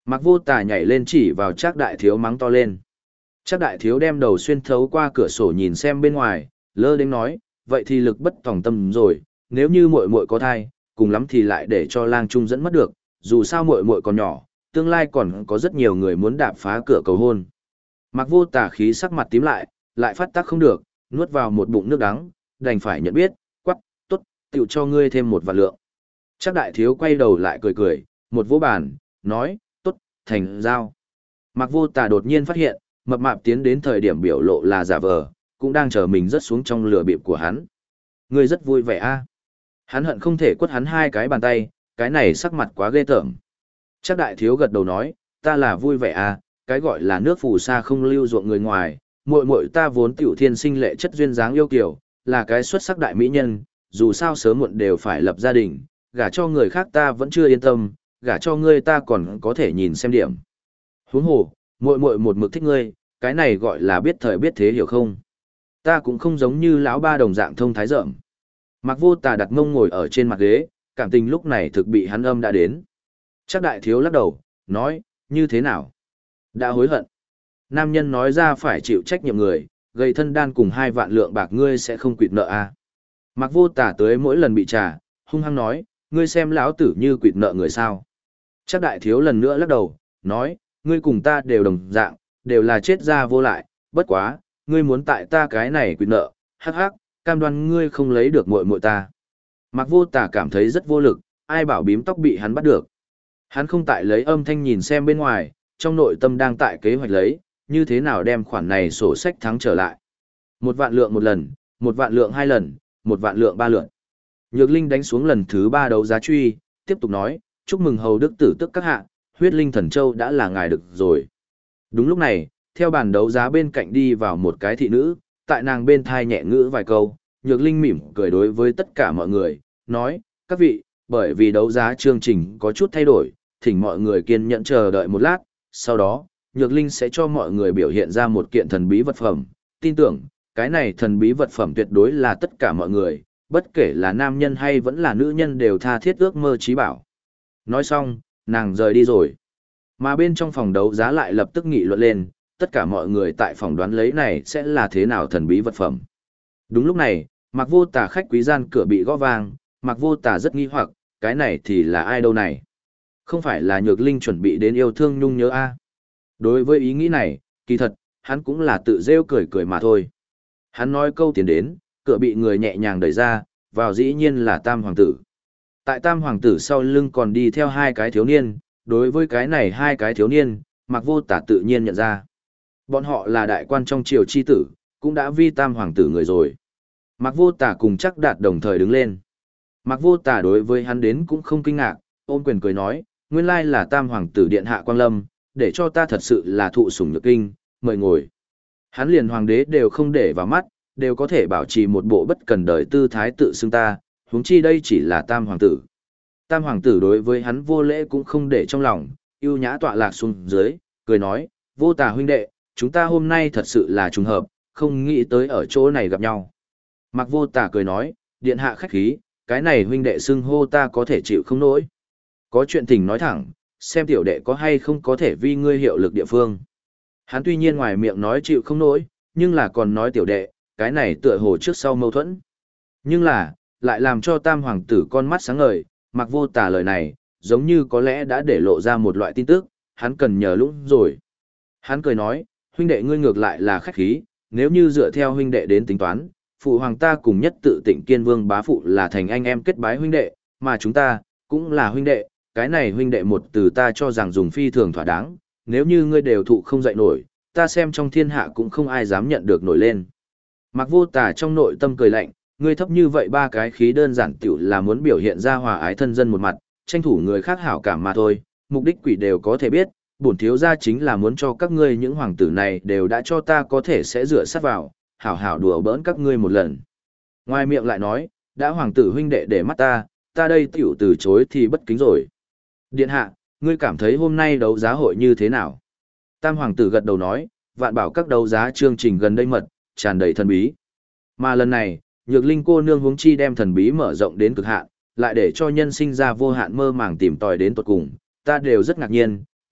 Mạc Vô Tà nhảy lên chỉ vào Trác Đại Thiếu mắng to lên. Trác Đại Thiếu đem đầu xuyên thấu qua cửa sổ nhìn xem bên ngoài, lơ đến nói, vậy thì lực bất tòng tâm rồi, nếu như muội muội có thai, cùng lắm thì lại để cho Lang Trung dẫn mất được, dù sao muội muội còn nhỏ, tương lai còn có rất nhiều người muốn đạp phá cửa cầu hôn. Mạc Vô Tà khí sắc mặt tím lại phát tác không được, nuốt vào một bụng nước đắng, đành phải nhận biết, quắc, tốt, tiểu cho ngươi thêm một vạn lượng. Trác Đại Thiếu quay đầu lại cười, một vỗ bàn, nói, tốt, thành giao. Mạc Vô Tà đột nhiên phát hiện, mập mạp tiến đến thời điểm biểu lộ là giả vờ, cũng đang chờ mình rớt xuống trong lửa bịp của hắn. Ngươi rất vui vẻ a? Hắn hận không thể quất hắn hai cái bàn tay, cái này sắc mặt quá ghê tởm. Trác Đại Thiếu gật đầu nói, ta là vui vẻ a, cái gọi là nước phù sa không lưu ruộng người ngoài, muội muội ta vốn tiểu thiên sinh lệ chất duyên dáng yêu kiều, là cái xuất sắc đại mỹ nhân, dù sao sớm muộn đều phải lập gia đình, gả cho người khác ta vẫn chưa yên tâm, gả cho ngươi ta còn có thể nhìn xem điểm. Huống hồ, muội muội một mực thích ngươi, cái này gọi là biết thời biết thế hiểu không? Ta cũng không giống như lão ba đồng dạng thông thái rợm. Mạc Vô Tà đặt mông ngồi ở trên mặt ghế, cảm tình lúc này thực bị hắn âm đã đến. Trác Đại Thiếu lắc đầu, nói, như thế nào? Đã hối hận. Nam nhân nói ra phải chịu trách nhiệm người, gây thân đan cùng 2 vạn lượng bạc ngươi sẽ không quỵt nợ à. Mạc Vô Tà tới mỗi lần bị trả, hung hăng nói, ngươi xem lão tử như quỵt nợ người sao. Trác Đại Thiếu lần nữa lắc đầu, nói, ngươi cùng ta đều đồng dạng, đều là chết ra vô lại, bất quá, ngươi muốn tại ta cái này quỵt nợ, hắc hắc, cam đoan ngươi không lấy được muội muội ta. Mạc Vô Tà cảm thấy rất vô lực, ai bảo bím tóc bị hắn bắt được. Hắn không tại lấy âm thanh nhìn xem bên ngoài, trong nội tâm đang tại kế hoạch lấy, như thế nào đem khoản này sổ sách thắng trở lại. 1 vạn lượng một lần, 1 vạn lượng 2 lần, 1 vạn lượng 3 lượt. Nhược Linh đánh xuống lần thứ 3 đấu giá truy, tiếp tục nói, chúc mừng hầu đức tử tức các hạ, huyết linh thần châu đã là ngài được rồi. Đúng lúc này, theo bàn đấu giá bên cạnh đi vào một cái thị nữ, tại nàng bên thai nhẹ ngữ vài câu, Nhược Linh mỉm cười đối với tất cả mọi người, nói, các vị, bởi vì đấu giá chương trình có chút thay đổi, thỉnh mọi người kiên nhẫn chờ đợi một lát, sau đó, Nhược Linh sẽ cho mọi người biểu hiện ra một kiện thần bí vật phẩm, tin tưởng, cái này thần bí vật phẩm tuyệt đối là tất cả mọi người, bất kể là nam nhân hay vẫn là nữ nhân đều tha thiết ước mơ trí bảo. Nói xong, nàng rời đi rồi. Mà bên trong phòng đấu giá lại lập tức nghị luận lên, tất cả mọi người tại phòng đoán lấy này sẽ là thế nào thần bí vật phẩm. Đúng lúc này, Mạc Vô Tà khách quý gian cửa bị gõ vang, Mạc Vô Tà rất nghi hoặc, cái này thì là ai đâu này? Không phải là Nhược Linh chuẩn bị đến yêu thương nhung nhớ a? Đối với ý nghĩ này, kỳ thật, hắn cũng là tự rêu cười mà thôi. Hắn nói câu tiến đến, cửa bị người nhẹ nhàng đẩy ra, vào dĩ nhiên là Tam Hoàng tử. Tại Tam Hoàng tử sau lưng còn đi theo 2 cái thiếu niên, đối với cái này 2 cái thiếu niên, Mạc Vô Tà tự nhiên nhận ra. Bọn họ là đại quan trong triều chi tử, cũng đã vi Tam Hoàng tử người rồi. Mạc Vô Tà cùng Trác Đạt đồng thời đứng lên. Mạc Vô Tà đối với hắn đến cũng không kinh ngạc, ôm quyền cười nói, nguyên lai là Tam Hoàng tử điện hạ Quang Lâm, để cho ta thật sự là thụ sủng nhược kinh, mời ngồi. Hắn liền hoàng đế đều không để vào mắt, đều có thể bảo trì một bộ bất cần đời tư thái tự xưng ta, huống chi đây chỉ là Tam Hoàng tử. Tam Hoàng tử đối với hắn vô lễ cũng không để trong lòng, ưu nhã tọa lạc xuống dưới, cười nói, Vô Tà huynh đệ, chúng ta hôm nay thật sự là trùng hợp, không nghĩ tới ở chỗ này gặp nhau. Mạc Vô Tà cười nói, điện hạ khách khí, cái này huynh đệ xưng hô ta có thể chịu không nổi. Có chuyện tình nói thẳng, xem tiểu đệ có hay không có thể vi ngươi hiệu lực địa phương. Hắn tuy nhiên ngoài miệng nói chịu không nổi, nhưng là còn nói tiểu đệ, cái này tựa hồ trước sau mâu thuẫn. Nhưng là, lại làm cho Tam Hoàng tử con mắt sáng ngời, Mạc Vô Tà lời này, giống như có lẽ đã để lộ ra một loại tin tức, hắn cần nhờ lũng rồi. Hắn cười nói, huynh đệ ngươi ngược lại là khách khí, nếu như dựa theo huynh đệ đến tính toán, phụ hoàng ta cùng nhất tự Tịnh Kiên Vương bá phụ là thành anh em kết bái huynh đệ, mà chúng ta, cũng là huynh đệ, cái này huynh đệ một từ ta cho rằng dùng phi thường thỏa đáng, nếu như ngươi đều thụ không dậy nổi, ta xem trong thiên hạ cũng không ai dám nhận được nổi lên. Mạc Vô Tà trong nội tâm cười lạnh, ngươi thấp như vậy 3 cái khí đơn giản tiểu là muốn biểu hiện ra hòa ái thân dân một mặt, tranh thủ người khác hảo cảm mà thôi, mục đích quỷ đều có thể biết, bổn thiếu gia chính là muốn cho các ngươi những hoàng tử này đều đã cho ta có thể sẽ rửa sát vào, hảo hảo đùa bỡn các ngươi một lần. Ngoài miệng lại nói, đã hoàng tử huynh đệ để mắt ta, ta đây tiểu từ chối thì bất kính rồi. Điện hạ, ngươi cảm thấy hôm nay đấu giá hội như thế nào? Tam Hoàng tử gật đầu nói, vạn bảo các đấu giá chương trình gần đây mật, tràn đầy thần bí. Mà lần này, Nhược Linh cô nương huống chi đem thần bí mở rộng đến cực hạn, lại để cho nhân sinh ra vô hạn mơ màng tìm tòi đến tột cùng, ta đều rất ngạc nhiên,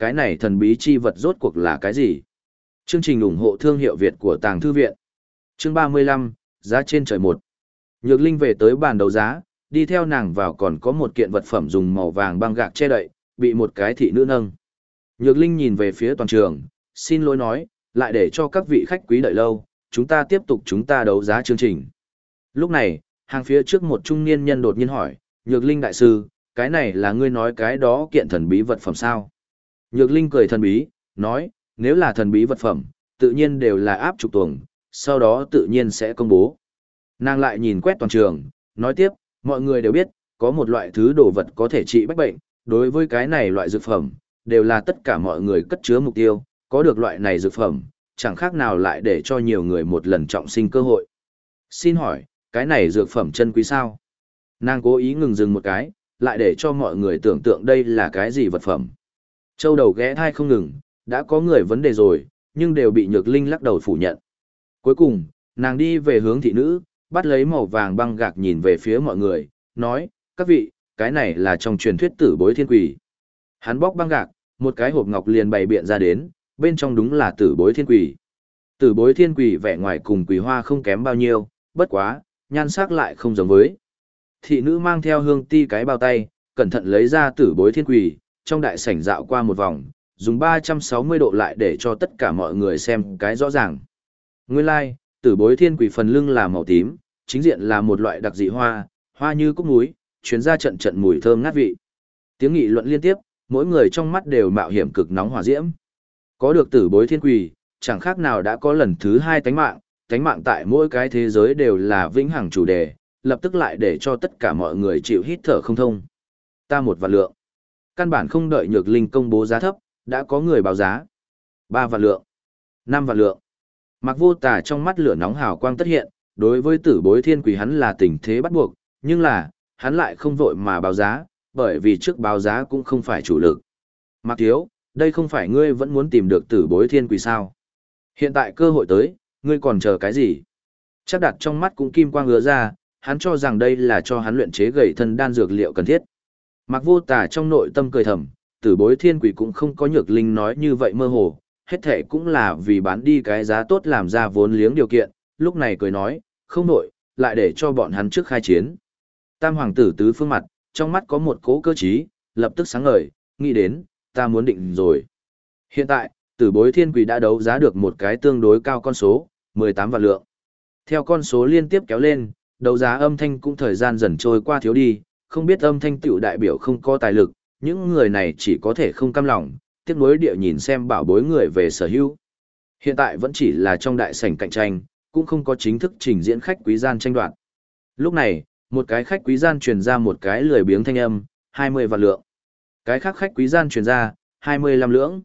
cái này thần bí chi vật rốt cuộc là cái gì? Chương trình ủng hộ thương hiệu Việt của Tàng Thư Viện. Chương 35, giá trên trời một. Nhược Linh về tới bàn đấu giá, đi theo nàng vào còn có một kiện vật phẩm dùng màu vàng băng gạc che đậy, bị một cái thị nữ nâng. Nhược Linh nhìn về phía toàn trường, xin lỗi nói, lại để cho các vị khách quý đợi lâu, chúng ta tiếp tục chúng ta đấu giá chương trình. Lúc này, hàng phía trước một trung niên nhân đột nhiên hỏi, Nhược Linh đại sư, cái này là ngươi nói cái đó kiện thần bí vật phẩm sao? Nhược Linh cười thần bí, nói, nếu là thần bí vật phẩm, tự nhiên đều là áp trục tuồng, sau đó tự nhiên sẽ công bố. Nàng lại nhìn quét toàn trường, nói tiếp, mọi người đều biết, có một loại thứ đồ vật có thể trị bách bệnh, đối với cái này loại dược phẩm, đều là tất cả mọi người cất chứa mục tiêu, có được loại này dược phẩm, chẳng khác nào lại để cho nhiều người một lần trọng sinh cơ hội. Xin hỏi, cái này dược phẩm chân quý sao? Nàng cố ý ngừng dừng một cái, lại để cho mọi người tưởng tượng đây là cái gì vật phẩm. Châu đầu ghé thai không ngừng, đã có người vấn đề rồi, nhưng đều bị Nhược Linh lắc đầu phủ nhận. Cuối cùng, nàng đi về hướng thị nữ, bắt lấy màu vàng băng gạc nhìn về phía mọi người, nói, các vị, cái này là trong truyền thuyết tử bối thiên quỷ. Hắn bóc băng gạc, một cái hộp ngọc liền bày biện ra đến, bên trong đúng là tử bối thiên quỷ. Tử bối thiên quỷ vẻ ngoài cùng quỷ hoa không kém bao nhiêu, bất quá, nhan sắc lại không giống với. Thị nữ mang theo hương ti cái bao tay, cẩn thận lấy ra tử bối thiên quỷ, trong đại sảnh dạo qua một vòng, dùng 360 độ lại để cho tất cả mọi người xem cái rõ ràng. Nguyên lai, tử bối thiên quỷ phần lưng là màu tím, chính diện là một loại đặc dị hoa, hoa như cúc núi, chuyến ra trận trận mùi thơm ngát vị. Tiếng nghị luận liên tiếp, mỗi người trong mắt đều mạo hiểm cực nóng hỏa diễm. Có được tử bối thiên quỷ, chẳng khác nào đã có lần thứ hai tánh mạng tại mỗi cái thế giới đều là vĩnh hằng chủ đề, lập tức lại để cho tất cả mọi người chịu hít thở không thông. Ta một vạn lượng. Căn bản không đợi Nhược Linh công bố giá thấp, đã có người báo giá. 3 vạn lượng. 5 vạn lượng. Mạc Vô Tà trong mắt lửa nóng hào quang tất hiện, đối với tử bối thiên quỷ hắn là tình thế bắt buộc, nhưng là, hắn lại không vội mà báo giá, bởi vì trước báo giá cũng không phải chủ lực. Mạc Thiếu, đây không phải ngươi vẫn muốn tìm được tử bối thiên quỷ sao? Hiện tại cơ hội tới, ngươi còn chờ cái gì? Chắc đặt trong mắt cũng kim quang ngứa ra, hắn cho rằng đây là cho hắn luyện chế gầy thân đan dược liệu cần thiết. Mạc Vô Tà trong nội tâm cười thầm, tử bối thiên quỷ cũng không có Nhược Linh nói như vậy mơ hồ, hết thể cũng là vì bán đi cái giá tốt làm ra vốn liếng điều kiện, lúc này cười nói, không nổi, lại để cho bọn hắn trước khai chiến. Tam hoàng tử tứ phương mặt, trong mắt có một cố cơ trí, lập tức sáng ngời, nghĩ đến, ta muốn định rồi. Hiện tại, tử bối thiên quỷ đã đấu giá được một cái tương đối cao con số, 18 vạn lượng. Theo con số liên tiếp kéo lên, đấu giá âm thanh cũng thời gian dần trôi qua thiếu đi, không biết âm thanh tiểu đại biểu không có tài lực, những người này chỉ có thể không cam lòng, tiếc nuối địa nhìn xem bảo bối người về sở hữu. Hiện tại vẫn chỉ là trong đại sảnh cạnh tranh, cũng không có chính thức trình diễn khách quý gian tranh đoạt. Lúc này, một cái khách quý gian truyền ra một cái lười biếng thanh âm, 20 vạn lượng. Cái khác khách quý gian truyền ra, 25 lưỡng,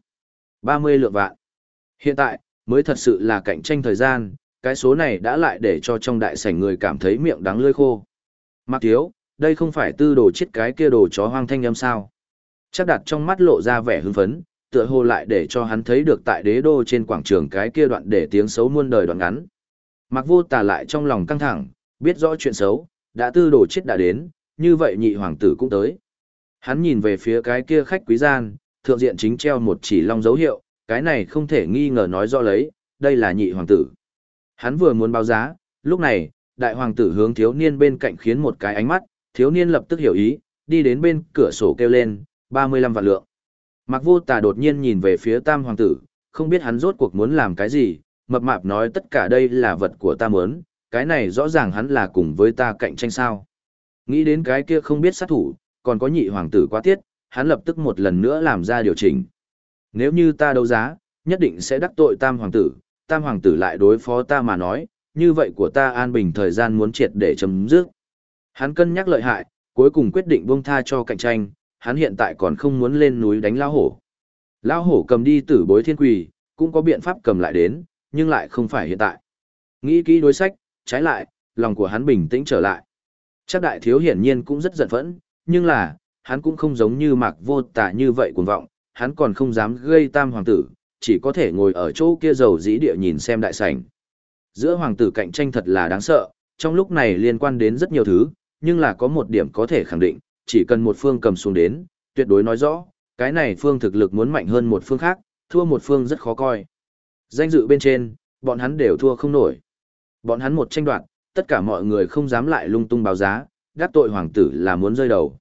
30 lượng vạn. Hiện tại, mới thật sự là cạnh tranh thời gian, cái số này đã lại để cho trong đại sảnh người cảm thấy miệng đắng lưỡi khô. Mạc Thiếu, đây không phải tư đồ chết cái kia đồ chó hoang thanh âm sao? Chắc đặt trong mắt lộ ra vẻ hưng phấn, tựa hồ lại để cho hắn thấy được tại đế đô trên quảng trường cái kia đoạn để tiếng xấu muôn đời đoạn ngắn. Mạc Vô Tà lại trong lòng căng thẳng, biết rõ chuyện xấu, đã tư đồ chết đã đến, như vậy nhị hoàng tử cũng tới. Hắn nhìn về phía cái kia khách quý gian, thượng diện chính treo một chỉ long dấu hiệu, cái này không thể nghi ngờ nói rõ lấy, đây là nhị hoàng tử. Hắn vừa muốn báo giá, lúc này, đại hoàng tử hướng thiếu niên bên cạnh khiến một cái ánh mắt, thiếu niên lập tức hiểu ý, đi đến bên cửa sổ kêu lên, 35 vạn lượng. Mạc Vô Tà đột nhiên nhìn về phía tam hoàng tử, không biết hắn rốt cuộc muốn làm cái gì, mập mạp nói tất cả đây là vật của ta muốn, cái này rõ ràng hắn là cùng với ta cạnh tranh sao. Nghĩ đến cái kia không biết sát thủ, còn có nhị hoàng tử quá tiết, hắn lập tức một lần nữa làm ra điều chỉnh. Nếu như ta đấu giá, nhất định sẽ đắc tội tam hoàng tử lại đối phó ta mà nói, như vậy của ta an bình thời gian muốn triệt để chấm dứt. Hắn cân nhắc lợi hại, cuối cùng quyết định buông tha cho cạnh tranh, hắn hiện tại còn không muốn lên núi đánh lão hổ. Lão hổ cầm đi tử bối thiên quỷ, cũng có biện pháp cầm lại đến, nhưng lại không phải hiện tại. Nghĩ kỹ đối sách, trái lại, lòng của hắn bình tĩnh trở lại. Chắc đại thiếu hiển nhiên cũng rất giận phẫn, nhưng là, hắn cũng không giống như Mạc Vô Tà như vậy cuồng vọng, hắn còn không dám gây tam hoàng tử, chỉ có thể ngồi ở chỗ kia dầu dĩ địa nhìn xem đại sảnh. Giữa hoàng tử cạnh tranh thật là đáng sợ, trong lúc này liên quan đến rất nhiều thứ, nhưng là có một điểm có thể khẳng định, chỉ cần một phương cầm xuống đến, tuyệt đối nói rõ, Cái này phương thực lực muốn mạnh hơn một phương khác, thua một phương rất khó coi. Danh dự bên trên, bọn hắn đều thua không nổi. Bọn hắn một tranh đoạt, tất cả mọi người không dám lại lung tung báo giá, đắc tội hoàng tử là muốn rơi đầu.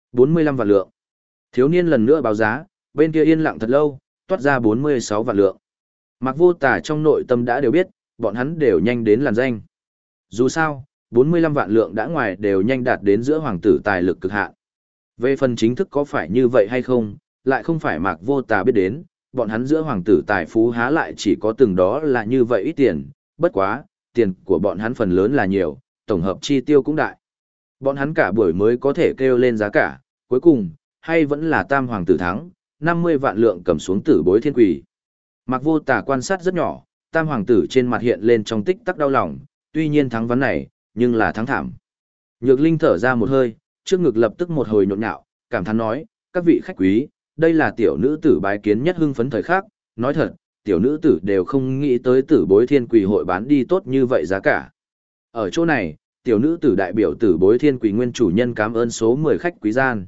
45 vạn lượng. Thiếu niên lần nữa báo giá, bên kia yên lặng thật lâu, toát ra 46 vạn lượng. Mạc Vô Tà trong nội tâm đã đều biết, bọn hắn đều nhanh đến làn danh. Dù sao, 45 vạn lượng đã ngoài đều nhanh đạt đến giữa hoàng tử tài lực cực hạn. Về phần chính thức có phải như vậy hay không, lại không phải Mạc Vô Tà biết đến, bọn hắn giữa hoàng tử tài phú há lại chỉ có từng đó là như vậy ít tiền, bất quá, tiền của bọn hắn phần lớn là nhiều, tổng hợp chi tiêu cũng đại. Bọn hắn cả buổi mới có thể kêu lên giá cả, cuối cùng, hay vẫn là tam hoàng tử thắng, 50 vạn lượng cầm xuống tử bối thiên quỷ. Mạc Vô Tà quan sát rất nhỏ, tam hoàng tử trên mặt hiện lên trong tích tắc đau lòng, tuy nhiên thắng ván này, nhưng là thắng thảm. Nhược Linh thở ra một hơi, trước ngực lập tức một hồi nhộn nhạo, cảm thán nói, các vị khách quý, đây là tiểu nữ tử bái kiến nhất hưng phấn thời khắc, nói thật, tiểu nữ tử đều không nghĩ tới tử bối thiên quỷ hội bán đi tốt như vậy giá cả. Ở chỗ này, tiểu nữ tử đại biểu tử bối thiên quỷ nguyên chủ nhân cảm ơn số 10 khách quý gian.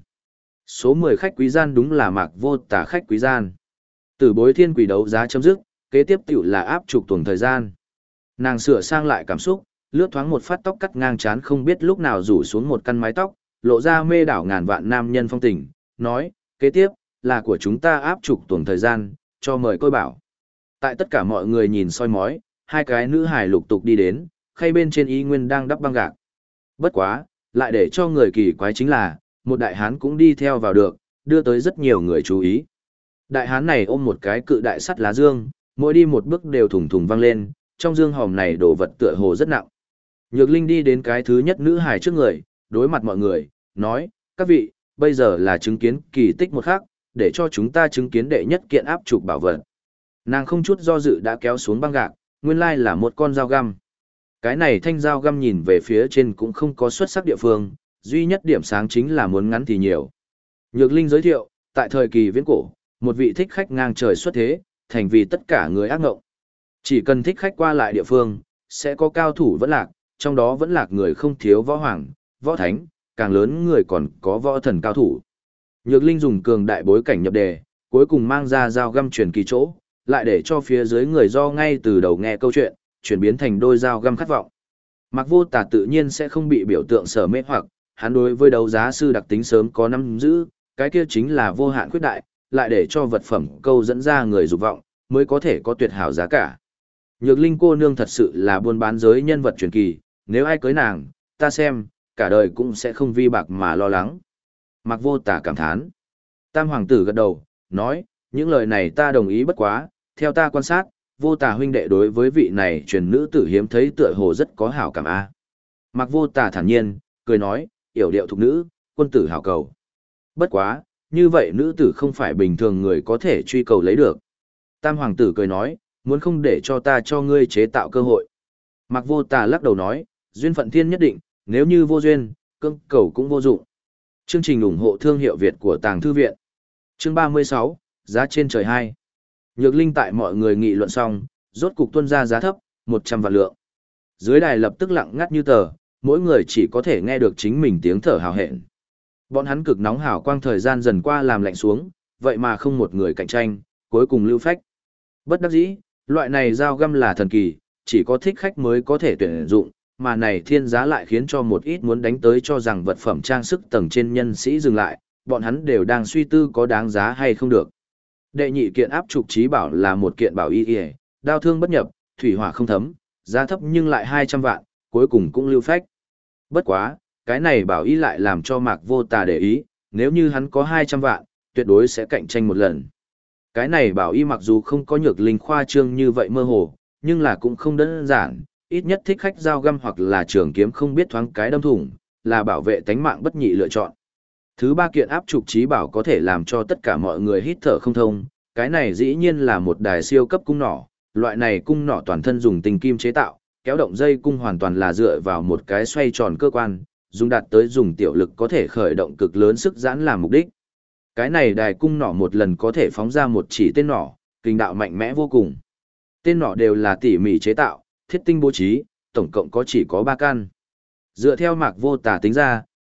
Số 10 khách quý gian đúng là Mạc Vô Tà khách quý gian. Tử bối thiên quỷ đấu giá chấm dứt, kế tiếp tiểu là áp trục tuần thời gian. Nàng sửa sang lại cảm xúc, lướt thoáng một phát tóc cắt ngang chán không biết lúc nào rủ xuống một căn mái tóc, lộ ra mê đảo ngàn vạn nam nhân phong tình, nói, kế tiếp, là của chúng ta áp trục tuần thời gian, cho mời côi bảo. Tại tất cả mọi người nhìn soi mói, hai cái nữ hài lục tục đi đến, khay bên trên y nguyên đang đắp băng gạc. Bất quá, lại để cho người kỳ quái chính là, một đại hán cũng đi theo vào được, đưa tới rất nhiều người chú ý. Đại hán này ôm một cái cự đại sắt lá dương, mỗi đi một bước đều thùng thùng vang lên, trong dương hòm này đồ vật tựa hồ rất nặng. Nhược Linh đi đến cái thứ nhất nữ hài trước người, đối mặt mọi người, nói, các vị, bây giờ là chứng kiến kỳ tích một khắc, để cho chúng ta chứng kiến đệ nhất kiện áp trục bảo vật. Nàng không chút do dự đã kéo xuống băng gạc, nguyên lai là một con dao găm. Cái này thanh dao găm nhìn về phía trên cũng không có xuất sắc địa phương, duy nhất điểm sáng chính là muốn ngắn thì nhiều. Nhược Linh giới thiệu, tại thời kỳ viễn cổ, một vị thích khách ngang trời xuất thế, thành vì tất cả người ác ngộng. Chỉ cần thích khách qua lại địa phương, sẽ có cao thủ vẫn lạc, trong đó vẫn lạc người không thiếu võ hoàng, võ thánh, càng lớn người còn có võ thần cao thủ. Nhược Linh dùng cường đại bối cảnh nhập đề, cuối cùng mang ra dao găm truyền kỳ chỗ, lại để cho phía dưới người do ngay từ đầu nghe câu chuyện, chuyển biến thành đôi dao găm khát vọng. Mạc Vô Tà tự nhiên sẽ không bị biểu tượng sở mê hoặc, hắn đối với đấu giá sư đặc tính sớm có nắm giữ, cái kia chính là vô hạn khuyết đại, lại để cho vật phẩm câu dẫn ra người dục vọng, mới có thể có tuyệt hảo giá cả. Nhược Linh cô nương thật sự là buôn bán giới nhân vật truyền kỳ, nếu ai cưới nàng, ta xem, cả đời cũng sẽ không vi bạc mà lo lắng. Mạc Vô Tà cảm thán. Tam hoàng tử gật đầu, nói, những lời này ta đồng ý bất quá, theo ta quan sát, Vô Tà huynh đệ đối với vị này truyền nữ tử hiếm thấy tựa hồ rất có hảo cảm a. Mạc Vô Tà thản nhiên, cười nói, yểu điệu thục nữ, quân tử hảo cầu. Bất quá, như vậy nữ tử không phải bình thường người có thể truy cầu lấy được. Tam hoàng tử cười nói, muốn không để cho ta cho ngươi chế tạo cơ hội. Mạc Vô Tà lắc đầu nói, duyên phận thiên nhất định, nếu như vô duyên, cưỡng cầu cũng vô dụng. Chương trình ủng hộ thương hiệu Việt của Tàng Thư Viện. Chương 36, giá trên trời 2. Nhược Linh tại mọi người nghị luận xong, rốt cục tuân ra giá thấp, 100 vạn lượng. Dưới đài lập tức lặng ngắt như tờ, mỗi người chỉ có thể nghe được chính mình tiếng thở hào hẹn. Bọn hắn cực nóng hào quang thời gian dần qua làm lạnh xuống, vậy mà không một người cạnh tranh, cuối cùng lưu phách. Bất đắc dĩ, loại này dao găm là thần kỳ, chỉ có thích khách mới có thể tuyển dụng, mà này thiên giá lại khiến cho một ít muốn đánh tới cho rằng vật phẩm trang sức tầng trên nhân sĩ dừng lại, bọn hắn đều đang suy tư có đáng giá hay không được. Đệ nhị kiện áp trục trí bảo là một kiện bảo y, đao thương bất nhập, thủy hỏa không thấm, giá thấp nhưng lại 200 vạn, cuối cùng cũng lưu phách. Bất quá, cái này bảo y lại làm cho Mạc Vô Tà để ý, nếu như hắn có 200 vạn, tuyệt đối sẽ cạnh tranh một lần. Cái này bảo y mặc dù không có Nhược Linh khoa trương như vậy mơ hồ, nhưng là cũng không đơn giản, ít nhất thích khách dao găm hoặc là trường kiếm không biết thoáng cái đâm thủng, là bảo vệ tánh mạng bất nhị lựa chọn. Thứ ba kiện áp trục trí bảo có thể làm cho tất cả mọi người hít thở không thông, cái này dĩ nhiên là một đài siêu cấp cung nỏ, loại này cung nỏ toàn thân dùng tinh kim chế tạo, kéo động dây cung hoàn toàn là dựa vào một cái xoay tròn cơ quan, dùng đạt tới dùng tiểu lực có thể khởi động cực lớn sức giãn làm mục đích. Cái này đài cung nỏ một lần có thể phóng ra một chỉ tên nỏ, kình đạo mạnh mẽ vô cùng. Tên nỏ đều là tỉ mỉ chế tạo, thiết tinh bố trí, tổng cộng có chỉ có 3 căn. Dựa theo Mạc Vô Tà tính ra,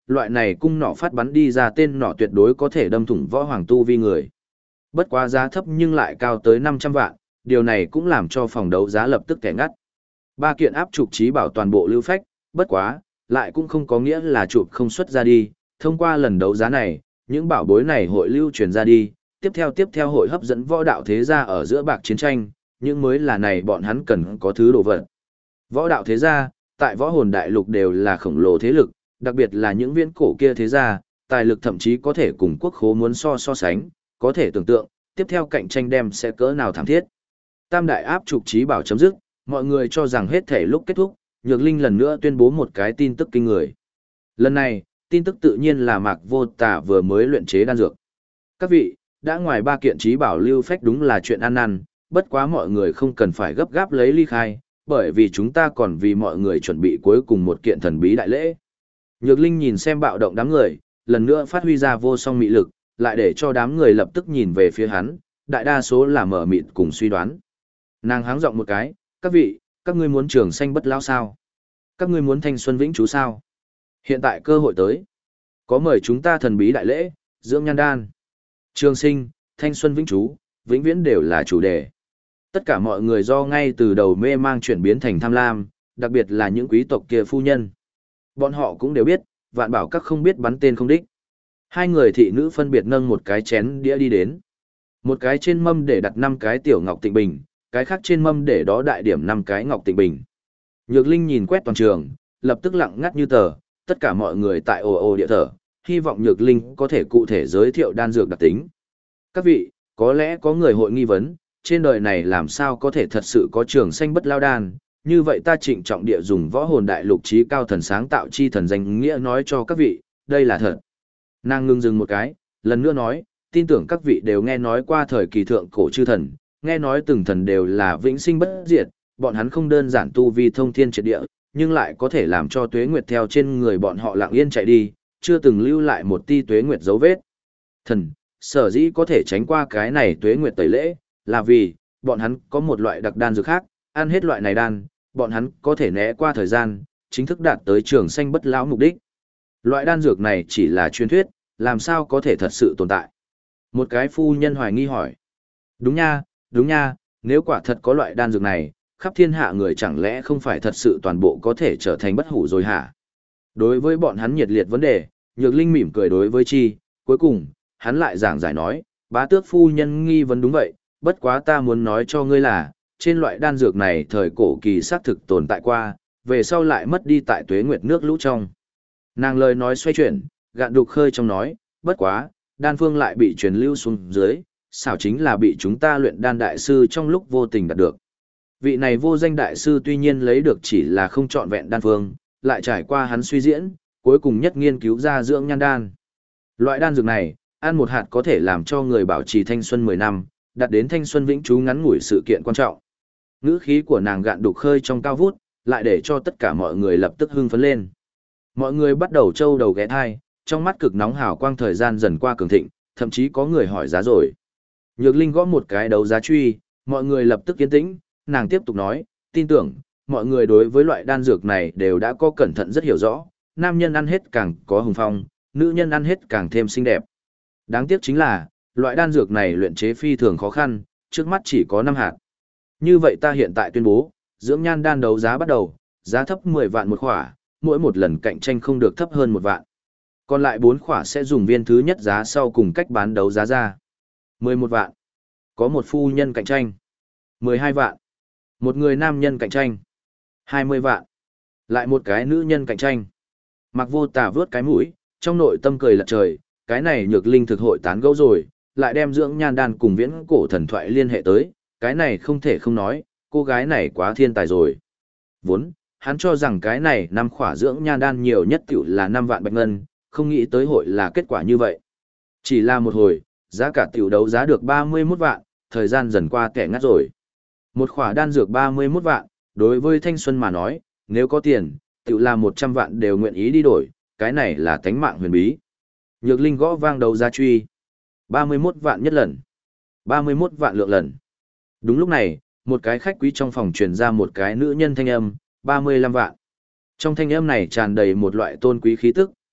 loại này cung nỏ phát bắn đi ra tên nỏ tuyệt đối có thể đâm thủng võ hoàng tu vi người. Bất quá giá thấp nhưng lại cao tới 500 vạn, điều này cũng làm cho phòng đấu giá lập tức kẻ ngắt. Ba kiện áp trục trí bảo toàn bộ lưu phách, bất quá, lại cũng không có nghĩa là chụp không xuất ra đi, thông qua lần đấu giá này, những bảo bối này hội lưu truyền ra đi, tiếp theo hội hấp dẫn võ đạo thế gia ở giữa bạc chiến tranh, những mới là này bọn hắn cần có thứ đồ vật. Võ đạo thế gia, tại võ hồn đại lục đều là khổng lồ thế lực, đặc biệt là những viễn cổ kia thế gia, tài lực thậm chí có thể cùng quốc khố muốn so sánh, có thể tưởng tượng, tiếp theo cạnh tranh đem sẽ cỡ nào thảm thiết. Tam đại áp trục trí bảo chấm dứt, mọi người cho rằng hết thể lúc kết thúc, Nhược Linh lần nữa tuyên bố một cái tin tức kinh người. Lần này, tin tức tự nhiên là Mạc Vô Tà vừa mới luyện chế đan dược. Các vị, đã ngoài ba kiện trí bảo lưu phách đúng là chuyện ăn năn, bất quá mọi người không cần phải gấp gáp lấy ly khai, bởi vì chúng ta còn vì mọi người chuẩn bị cuối cùng một kiện thần bí đại lễ. Nhược Linh nhìn xem bạo động đám người, lần nữa phát huy ra vô song mị lực, lại để cho đám người lập tức nhìn về phía hắn, đại đa số là mở mịt cùng suy đoán. Nàng háng giọng một cái, các vị, các ngươi muốn trường sanh bất lão sao? Các ngươi muốn thanh xuân vĩnh trú sao? Hiện tại cơ hội tới. Có mời chúng ta thần bí đại lễ, dưỡng nhan đan. Trường sinh, thanh xuân vĩnh trú, vĩnh viễn đều là chủ đề. Tất cả mọi người do ngay từ đầu mê mang chuyển biến thành tham lam, đặc biệt là những quý tộc kia phu nhân. Bọn họ cũng đều biết, vạn bảo các không biết bắn tên không đích. Hai người thị nữ phân biệt nâng một cái chén đĩa đi đến. Một cái trên mâm để đặt 5 cái tiểu ngọc tịnh bình, cái khác trên mâm để đó đại điểm 5 cái ngọc tịnh bình. Nhược Linh nhìn quét toàn trường, lập tức lặng ngắt như tờ, tất cả mọi người tại ồ ồ địa thở, hy vọng Nhược Linh có thể cụ thể giới thiệu đan dược đặc tính. Các vị, có lẽ có người hội nghi vấn, trên đời này làm sao có thể thật sự có trường sanh bất lao đan, như vậy ta trịnh trọng địa dùng võ hồn đại lục trí cao thần sáng tạo chi thần danh nghĩa nói cho các vị, đây là thật. Nàng ngưng dừng một cái, lần nữa nói, tin tưởng các vị đều nghe nói qua thời kỳ thượng cổ chư thần, nghe nói từng thần đều là vĩnh sinh bất diệt, bọn hắn không đơn giản tu vi thông thiên triệt địa, nhưng lại có thể làm cho tuế nguyệt theo trên người bọn họ lặng yên chạy đi, chưa từng lưu lại một ti tuế nguyệt dấu vết. Thần, sở dĩ có thể tránh qua cái này tuế nguyệt tẩy lễ, là vì, bọn hắn có một loại đặc đan dược khác, ăn hết loại này đan, bọn hắn có thể né qua thời gian, chính thức đạt tới trường sanh bất lão mục đích. Loại đan dược này chỉ là truyền thuyết, làm sao có thể thật sự tồn tại? Một cái phu nhân hoài nghi hỏi. Đúng nha, nếu quả thật có loại đan dược này, khắp thiên hạ người chẳng lẽ không phải thật sự toàn bộ có thể trở thành bất hủ rồi hả? Đối với bọn hắn nhiệt liệt vấn đề, Nhược Linh mỉm cười đối với chi, cuối cùng, hắn lại giảng giải nói, bá tước phu nhân nghi vấn đúng vậy, bất quá ta muốn nói cho ngươi là, trên loại đan dược này thời cổ kỳ xác thực tồn tại qua, về sau lại mất đi tại tuế nguyệt nước lũ trong. Nàng lời nói xoay chuyển, gạn đục khơi trong nói, bất quá, đan phương lại bị truyền lưu xuống dưới, xảo chính là bị chúng ta luyện đan đại sư trong lúc vô tình đạt được. Vị này vô danh đại sư tuy nhiên lấy được chỉ là không trọn vẹn đan phương, lại trải qua hắn suy diễn, cuối cùng nhất nghiên cứu ra dưỡng nhan đan. Loại đan dược này, ăn một hạt có thể làm cho người bảo trì thanh xuân 10 năm, đạt đến thanh xuân vĩnh trú ngắn ngủi sự kiện quan trọng. Ngữ khí của nàng gạn đục khơi trong cao vút, lại để cho tất cả mọi người lập tức hưng phấn lên. Mọi người bắt đầu trâu đầu ghé thai, trong mắt cực nóng hào quang thời gian dần qua cường thịnh, thậm chí có người hỏi giá rồi. Nhược Linh gõ một cái đấu giá truy, mọi người lập tức yên tĩnh, nàng tiếp tục nói, tin tưởng, mọi người đối với loại đan dược này đều đã có cẩn thận rất hiểu rõ, nam nhân ăn hết càng có hùng phong, nữ nhân ăn hết càng thêm xinh đẹp. Đáng tiếc chính là, loại đan dược này luyện chế phi thường khó khăn, trước mắt chỉ có 5 hạt. Như vậy ta hiện tại tuyên bố, dưỡng nhan đan đấu giá bắt đầu, giá thấp 10 vạn một khỏa, mỗi một lần cạnh tranh không được thấp hơn 1 vạn. Còn lại 4 khỏa sẽ dùng viên thứ nhất giá sau cùng cách bán đấu giá ra. 11 vạn. Có một phu nhân cạnh tranh. 12 vạn. Một người nam nhân cạnh tranh. 20 vạn. Lại một cái nữ nhân cạnh tranh. Mạc Vô Tà vướt cái mũi, trong nội tâm cười lật trời, cái này Nhược Linh thực hội tán gẫu rồi, lại đem dưỡng nhan đan cùng viễn cổ thần thoại liên hệ tới, cái này không thể không nói, cô gái này quá thiên tài rồi. Vốn, hắn cho rằng cái này 5 khỏa dưỡng nhan đan nhiều nhất tiểu là 5 vạn bạch ngân, không nghĩ tới hội là kết quả như vậy. Chỉ là một hồi, giá cả tiểu đấu giá được 31 vạn, thời gian dần qua kẻ ngắt rồi. Một khỏa đan dược 31 vạn, đối với thanh xuân mà nói, nếu có tiền, tiểu là 100 vạn đều nguyện ý đi đổi, cái này là tánh mạng huyền bí. Nhược Linh gõ vang đấu giá truy. 31 vạn nhất lần. 31 vạn lượng lần. Đúng lúc này, một cái khách quý trong phòng truyền ra một cái nữ nhân thanh âm, 35 vạn. Trong thanh âm này tràn đầy một loại tôn quý khí tức,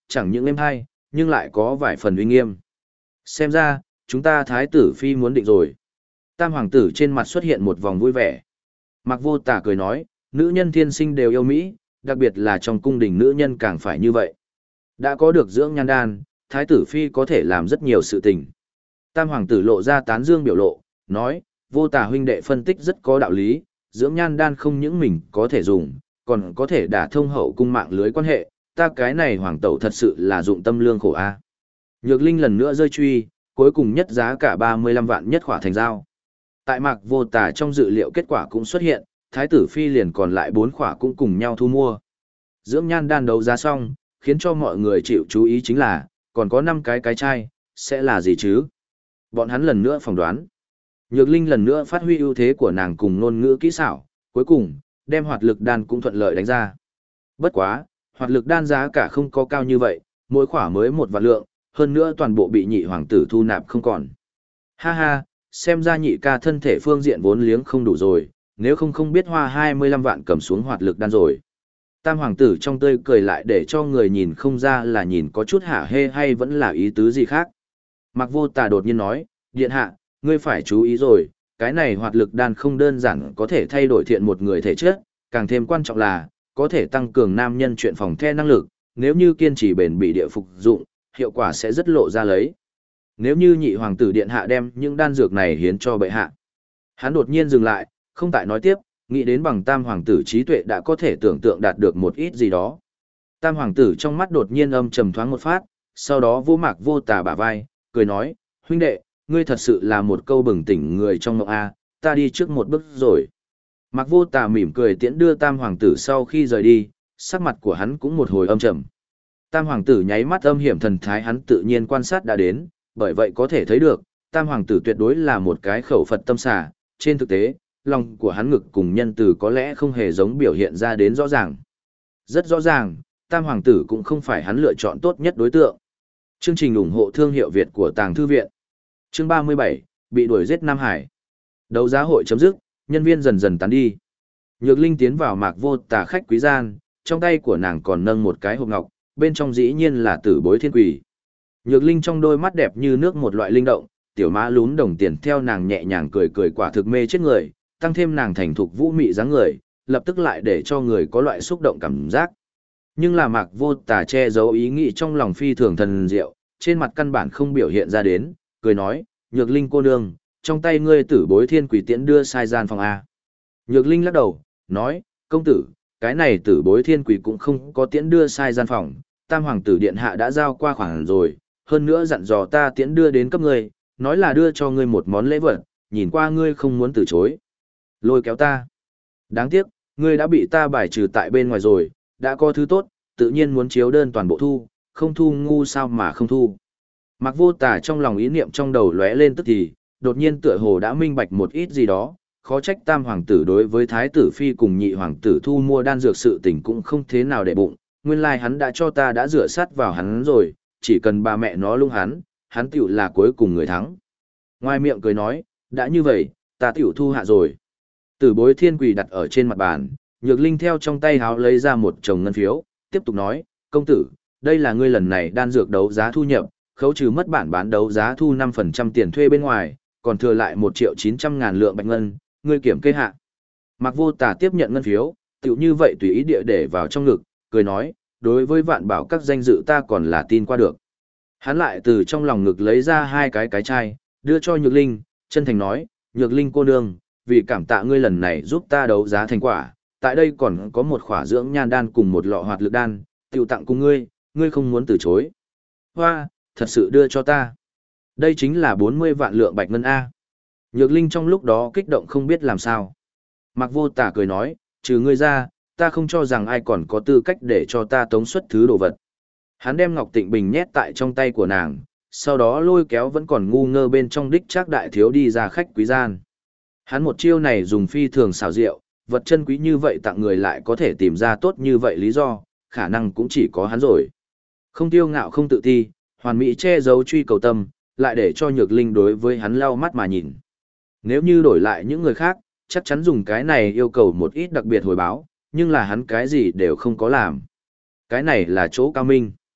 chẳng những êm hay, nhưng lại có vài phần uy nghiêm. Xem ra, chúng ta thái tử phi muốn định rồi. Tam hoàng tử trên mặt xuất hiện một vòng vui vẻ. Mạc Vô Tà cười nói, nữ nhân thiên sinh đều yêu Mỹ, đặc biệt là trong cung đình nữ nhân càng phải như vậy. Đã có được dưỡng nhan đan, thái tử phi có thể làm rất nhiều sự tình. Tam hoàng tử lộ ra tán dương biểu lộ, nói, Vô Tà huynh đệ phân tích rất có đạo lý, dưỡng nhan đan không những mình có thể dùng, còn có thể đả thông hậu cung mạng lưới quan hệ, ta cái này hoàng tẩu thật sự là dụng tâm lương khổ a. Nhược Linh lần nữa rơi truy, cuối cùng nhất giá cả 35 vạn nhất khỏa thành giao. Tại Mạc Vô Tà trong dự liệu kết quả cũng xuất hiện, thái tử phi liền còn lại 4 khỏa cũng cùng nhau thu mua. Dưỡng nhan đan đấu giá xong, khiến cho mọi người chịu chú ý chính là, còn có 5 cái chai, sẽ là gì chứ? Bọn hắn lần nữa phỏng đoán. Nhược Linh lần nữa phát huy ưu thế của nàng cùng ngôn ngữ kỹ xảo, cuối cùng, đem hoạt lực đan cũng thuận lợi đánh ra. Bất quá, hoạt lực đan giá cả không có cao như vậy, mỗi khỏa mới 1 vạn lượng, hơn nữa toàn bộ bị nhị hoàng tử thu nạp không còn. Ha ha, xem ra nhị ca thân thể phương diện vốn liếng không đủ rồi, nếu không biết hoa 25 vạn cầm xuống hoạt lực đan rồi. Tam hoàng tử trong tươi cười lại để cho người nhìn không ra là nhìn có chút hả hê hay vẫn là ý tứ gì khác. Mạc Vô Tà đột nhiên nói, điện hạ, ngươi phải chú ý rồi, cái này hoạt lực đan không đơn giản có thể thay đổi thiện một người thể chất, càng thêm quan trọng là, có thể tăng cường nam nhân chuyện phòng the năng lực, nếu như kiên trì bền bỉ địa phục dụng, hiệu quả sẽ rất lộ ra lấy. Nếu như nhị hoàng tử điện hạ đem những đan dược này hiến cho bệ hạ. Hắn đột nhiên dừng lại, không tại nói tiếp, nghĩ đến bằng tam hoàng tử trí tuệ đã có thể tưởng tượng đạt được một ít gì đó. Tam hoàng tử trong mắt đột nhiên âm trầm thoáng một phát, sau đó vô Mạc Vô Tà bả vai, cười nói, huynh đệ, ngươi thật sự là một câu bừng tỉnh người trong mộng A, ta đi trước một bước rồi. Mạc Vô Tà mỉm cười tiễn đưa tam hoàng tử sau khi rời đi, sắc mặt của hắn cũng một hồi âm trầm. Tam hoàng tử nháy mắt âm hiểm thần thái hắn tự nhiên quan sát đã đến, bởi vậy có thể thấy được, tam hoàng tử tuyệt đối là một cái khẩu Phật tâm xà, trên thực tế, lòng của hắn ngực cùng nhân từ có lẽ không hề giống biểu hiện ra đến rõ ràng. Rất rõ ràng, tam hoàng tử cũng không phải hắn lựa chọn tốt nhất đối tượng. Chương trình ủng hộ thương hiệu Việt của Tàng Thư Viện. Chương 37, bị đuổi giết Nam Hải. Đấu giá hội chấm dứt, nhân viên dần dần tán đi. Nhược Linh tiến vào Mạc Vô Tà khách quý gian, trong tay của nàng còn nâng một cái hộp ngọc, bên trong dĩ nhiên là tử bối thiên quỷ. Nhược Linh trong đôi mắt đẹp như nước một loại linh động, tiểu má lún đồng tiền theo nàng nhẹ nhàng cười cười quả thực mê chết người, tăng thêm nàng thành thục vũ mị dáng người, lập tức lại để cho người có loại xúc động cảm giác. Nhưng là Mạc Vô Tà che giấu ý nghĩ trong lòng phi thường thần diệu, trên mặt căn bản không biểu hiện ra đến, cười nói, Nhược Linh cô nương, trong tay ngươi tử bối thiên quỷ tiễn đưa sai gian phòng A. Nhược Linh lắc đầu, nói, công tử, cái này tử bối thiên quỷ cũng không có tiễn đưa sai gian phòng, tam hoàng tử điện hạ đã giao qua khoản rồi, hơn nữa dặn dò ta tiễn đưa đến cấp ngươi, nói là đưa cho ngươi một món lễ vật, nhìn qua ngươi không muốn từ chối. Lôi kéo ta. Đáng tiếc, ngươi đã bị ta bài trừ tại bên ngoài rồi, đã có thứ tốt, tự nhiên muốn chiếu đơn toàn bộ thu, không thu ngu sao mà không thu. Mạc Vô Tà trong lòng ý niệm trong đầu lóe lên tức thì, đột nhiên tựa hồ đã minh bạch một ít gì đó, khó trách tam hoàng tử đối với thái tử phi cùng nhị hoàng tử thu mua đan dược sự tình cũng không thế nào để bụng, nguyên lai hắn đã cho ta đã rửa sát vào hắn rồi, chỉ cần bà mẹ nó lung hắn tiểu là cuối cùng người thắng. Ngoài miệng cười nói, đã như vậy, ta tiểu thu hạ rồi. Tử bối thiên quỷ đặt ở trên mặt bàn, Nhược Linh theo trong tay háo lấy ra một chồng ngân phiếu, tiếp tục nói, công tử, đây là ngươi lần này đan dược đấu giá thu nhập, khấu trừ mất bản bán đấu giá thu 5% tiền thuê bên ngoài, còn thừa lại 1.900.000 lượng bạch ngân, ngươi kiểm kê hạ. Mạc Vô Tà tiếp nhận ngân phiếu, tiểu như vậy tùy ý địa để vào trong ngực, cười nói, đối với vạn bảo các danh dự ta còn là tin qua được. Hắn lại từ trong lòng ngực lấy ra 2 cái chai, đưa cho Nhược Linh, chân thành nói, Nhược Linh cô nương, vì cảm tạ ngươi lần này giúp ta đấu giá thành quả, tại đây còn có một khỏa dưỡng nhan đan cùng một lọ hoạt lực đan, tiểu tặng cùng ngươi, ngươi không muốn từ chối. Hoa, thật sự đưa cho ta. Đây chính là 40 vạn lượng bạch ngân A. Nhược Linh trong lúc đó kích động không biết làm sao. Mạc Vô Tà cười nói, trừ ngươi ra, ta không cho rằng ai còn có tư cách để cho ta tống xuất thứ đồ vật. Hắn đem Ngọc Tịnh Bình nhét tại trong tay của nàng, sau đó lôi kéo vẫn còn ngu ngơ bên trong đích trác đại thiếu đi ra khách quý gian. Hắn một chiêu này dùng phi thường xảo diệu, vật chân quý như vậy tặng người lại có thể tìm ra tốt như vậy lý do, khả năng cũng chỉ có hắn rồi. Không tiêu ngạo không tự ti, hoàn mỹ che giấu truy cầu tâm, lại để cho Nhược Linh đối với hắn lau mắt mà nhìn. Nếu như đổi lại những người khác, chắc chắn dùng cái này yêu cầu một ít đặc biệt hồi báo, nhưng là hắn cái gì đều không có làm. Cái này là chỗ cao minh.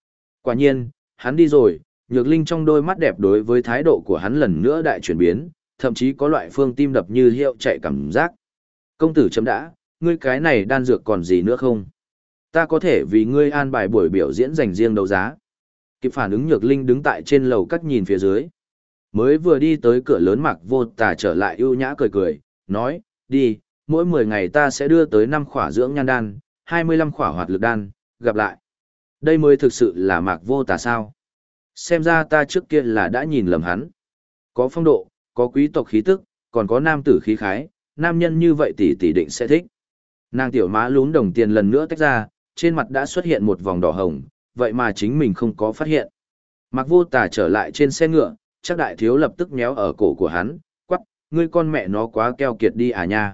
Quả nhiên, hắn đi rồi, Nhược Linh trong đôi mắt đẹp đối với thái độ của hắn lần nữa đại chuyển biến, thậm chí có loại phương tim đập như hiệu chạy cảm giác. Công tử chấm đã, ngươi cái này đan dược còn gì nữa không? Ta có thể vì ngươi an bài buổi biểu diễn dành riêng đấu giá. Kịp phản ứng Nhược Linh đứng tại trên lầu các nhìn phía dưới. Mới vừa đi tới cửa lớn Mạc Vô Tà trở lại ưu nhã cười cười, nói, đi, mỗi 10 ngày ta sẽ đưa tới 5 khỏa dưỡng nhan đan, 25 khỏa hoạt lực đan, gặp lại. Đây mới thực sự là Mạc Vô Tà sao? Xem ra ta trước kia là đã nhìn lầm hắn. Có phong độ, có quý tộc khí tức, còn có nam tử khí khái, nam nhân như vậy tỷ định sẽ thích. Nàng tiểu má lún đồng tiền lần nữa tách ra, trên mặt đã xuất hiện một vòng đỏ hồng, vậy mà chính mình không có phát hiện. Mạc Vô Tà trở lại trên xe ngựa, chắc đại thiếu lập tức méo ở cổ của hắn, quắc, ngươi con mẹ nó quá keo kiệt đi à nha.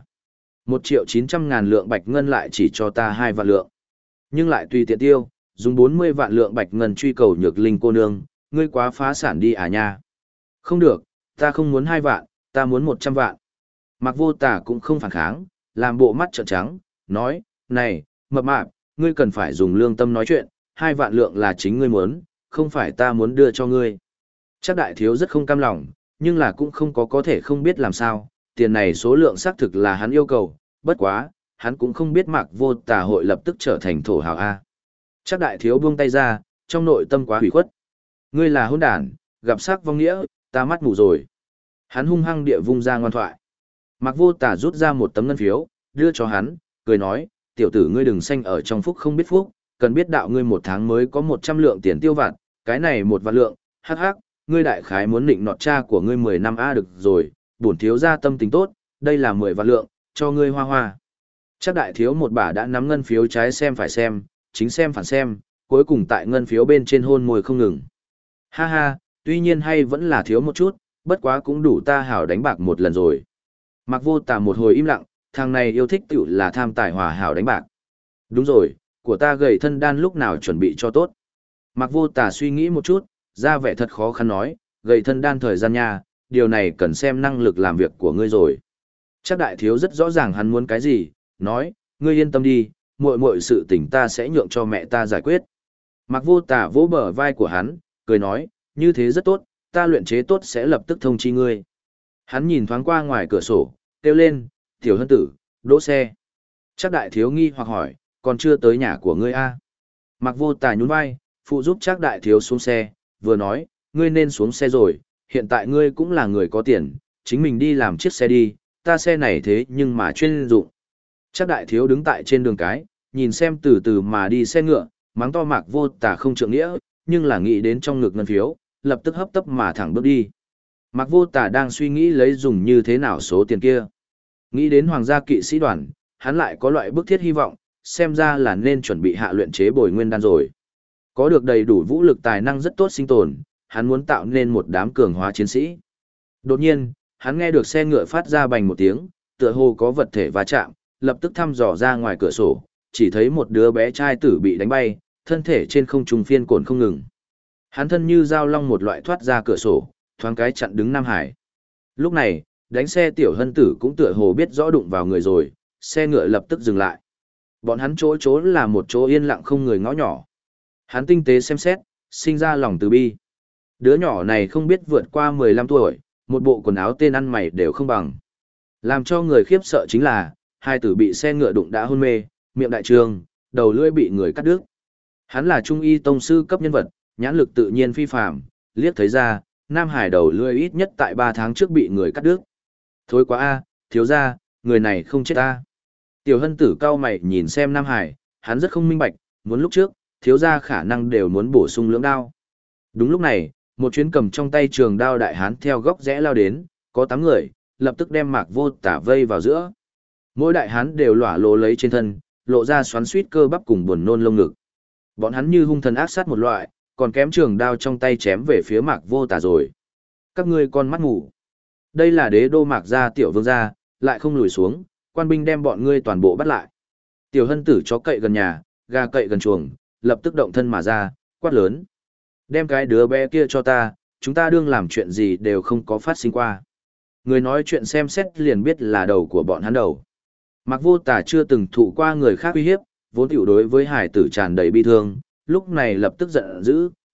1.900.000 lượng bạch ngân lại chỉ cho ta 2 vạn lượng. Nhưng lại tùy tiện tiêu, dùng 40 vạn lượng bạch ngân truy cầu Nhược Linh cô nương, ngươi quá phá sản đi à nha. Không được, ta không muốn 2 vạn, ta muốn 100 vạn. Mạc Vô Tà cũng không phản kháng, làm bộ mắt trợn trắng, nói, này, mập mạp, ngươi cần phải dùng lương tâm nói chuyện, 2 vạn lượng là chính ngươi muốn, không phải ta muốn đưa cho ngươi. Chắc đại thiếu rất không cam lòng, nhưng là cũng không có thể không biết làm sao, tiền này số lượng xác thực là hắn yêu cầu, bất quá, hắn cũng không biết Mạc Vô Tà hội lập tức trở thành thổ hào A. Chắc đại thiếu buông tay ra, trong nội tâm quá hủy khuất. Ngươi là hỗn đản, gặp sắc vong nghĩa, ta mắt mù rồi. Hắn hung hăng địa vung ra ngoan thoại. Mạc Vô Tà rút ra một tấm ngân phiếu, đưa cho hắn, cười nói, tiểu tử ngươi đừng sanh ở trong phúc không biết phúc, cần biết đạo ngươi 1 tháng mới có 100 lượng tiền tiêu vặt, cái này 1 vạn lượng, hắc hắc, ngươi đại khái muốn định nọt cha của ngươi 10 năm a được rồi, bổn thiếu gia tâm tình tốt, đây là 10 vạn lượng, cho ngươi hoa hoa. Chắc đại thiếu một bà đã nắm ngân phiếu trái xem phải xem, chính xem phản xem, cuối cùng tại ngân phiếu bên trên hôn môi không ngừng. Ha ha, tuy nhiên hay vẫn là thiếu một chút, bất quá cũng đủ ta hảo đánh bạc một lần rồi. Mạc Vô Tà một hồi im lặng, thằng này yêu thích tiểu là tham tài hòa hảo đánh bạc. Đúng rồi, của ta gầy thân đan lúc nào chuẩn bị cho tốt. Mạc Vô Tà suy nghĩ một chút, ra vẻ thật khó khăn nói, gầy thân đan thời gian nha, điều này cần xem năng lực làm việc của ngươi rồi. Chắc đại thiếu rất rõ ràng hắn muốn cái gì, nói, ngươi yên tâm đi, muội sự tình ta sẽ nhượng cho mẹ ta giải quyết. Mạc Vô Tà vỗ bờ vai của hắn, cười nói, như thế rất tốt, ta luyện chế tốt sẽ lập tức thông chi ngươi. Hắn nhìn thoáng qua ngoài cửa sổ, kêu lên, tiểu hân tử, đỗ xe. Chắc đại thiếu nghi hoặc hỏi, còn chưa tới nhà của ngươi a? Mạc Vô Tà nhún vai, phụ giúp chắc đại thiếu xuống xe, vừa nói, ngươi nên xuống xe rồi, hiện tại ngươi cũng là người có tiền, chính mình đi làm chiếc xe đi, ta xe này thế nhưng mà chuyên dụng. Chắc đại thiếu đứng tại trên đường cái, nhìn xem từ từ mà đi xe ngựa, mắng to Mạc Vô Tà không trượng nghĩa, nhưng là nghĩ đến trong ngực ngân phiếu, lập tức hấp tấp mà thẳng bước đi. Mạc Vô Tà đang suy nghĩ lấy dùng như thế nào số tiền kia. Nghĩ đến hoàng gia kỵ sĩ đoàn, hắn lại có loại bức thiết hy vọng, xem ra là nên chuẩn bị hạ luyện chế bồi nguyên đan rồi. Có được đầy đủ vũ lực tài năng rất tốt sinh tồn, hắn muốn tạo nên một đám cường hóa chiến sĩ. Đột nhiên, hắn nghe được xe ngựa phát ra bành một tiếng, tựa hồ có vật thể va chạm, lập tức thăm dò ra ngoài cửa sổ, chỉ thấy một đứa bé trai tử bị đánh bay, thân thể trên không trung phiên cồn không ngừng. Hắn thân như dao long một loại thoát ra cửa sổ, thoáng cái chặn đứng Nam Hải. Lúc này, đánh xe tiểu hân tử cũng tựa hồ biết rõ đụng vào người rồi, xe ngựa lập tức dừng lại. Bọn hắn chỗ là một chỗ yên lặng không người ngõ nhỏ. Hắn tinh tế xem xét, sinh ra lòng từ bi. Đứa nhỏ này không biết vượt qua 15 tuổi, một bộ quần áo tên ăn mày đều không bằng. Làm cho người khiếp sợ chính là, hai tử bị xe ngựa đụng đã hôn mê, miệng đại trường, đầu lưỡi bị người cắt đứt. Hắn là trung y tông sư cấp nhân vật, nhãn lực tự nhiên phi phàm, liếc thấy ra, Nam Hải đầu lưỡi ít nhất tại 3 tháng trước bị người cắt đứt. Thối quá a, thiếu gia, người này không chết a. Tiểu hân tử cao mày nhìn xem Nam Hải, hắn rất không minh bạch, muốn lúc trước, thiếu gia khả năng đều muốn bổ sung lưỡng đao. Đúng lúc này, một chuyến cầm trong tay trường đao đại hán theo góc rẽ lao đến, có 8 người, lập tức đem Mạc Vô Tà vây vào giữa. Mỗi đại hán đều lỏa lồ lấy trên thân, lộ ra xoắn xuýt cơ bắp cùng buồn nôn lông ngực. Bọn hắn như hung thần ác sát một loại, còn kém trường đao trong tay chém về phía Mạc Vô Tà rồi. Các ngươi con mắt ngủ. Đây là đế đô Mạc gia tiểu vương gia, lại không lùi xuống, quan binh đem bọn ngươi toàn bộ bắt lại. Tiểu hân tử chó cậy gần nhà, gà cậy gần chuồng, lập tức động thân mà ra, quát lớn. Đem cái đứa bé kia cho ta, chúng ta đương làm chuyện gì đều không có phát sinh qua. Người nói chuyện xem xét liền biết là đầu của bọn hắn đầu. Mạc Vô Tà chưa từng thụ qua người khác uy hiếp, vốn tiểu đối với hải tử tràn đầy bi thương, lúc này lập tức giận dữ,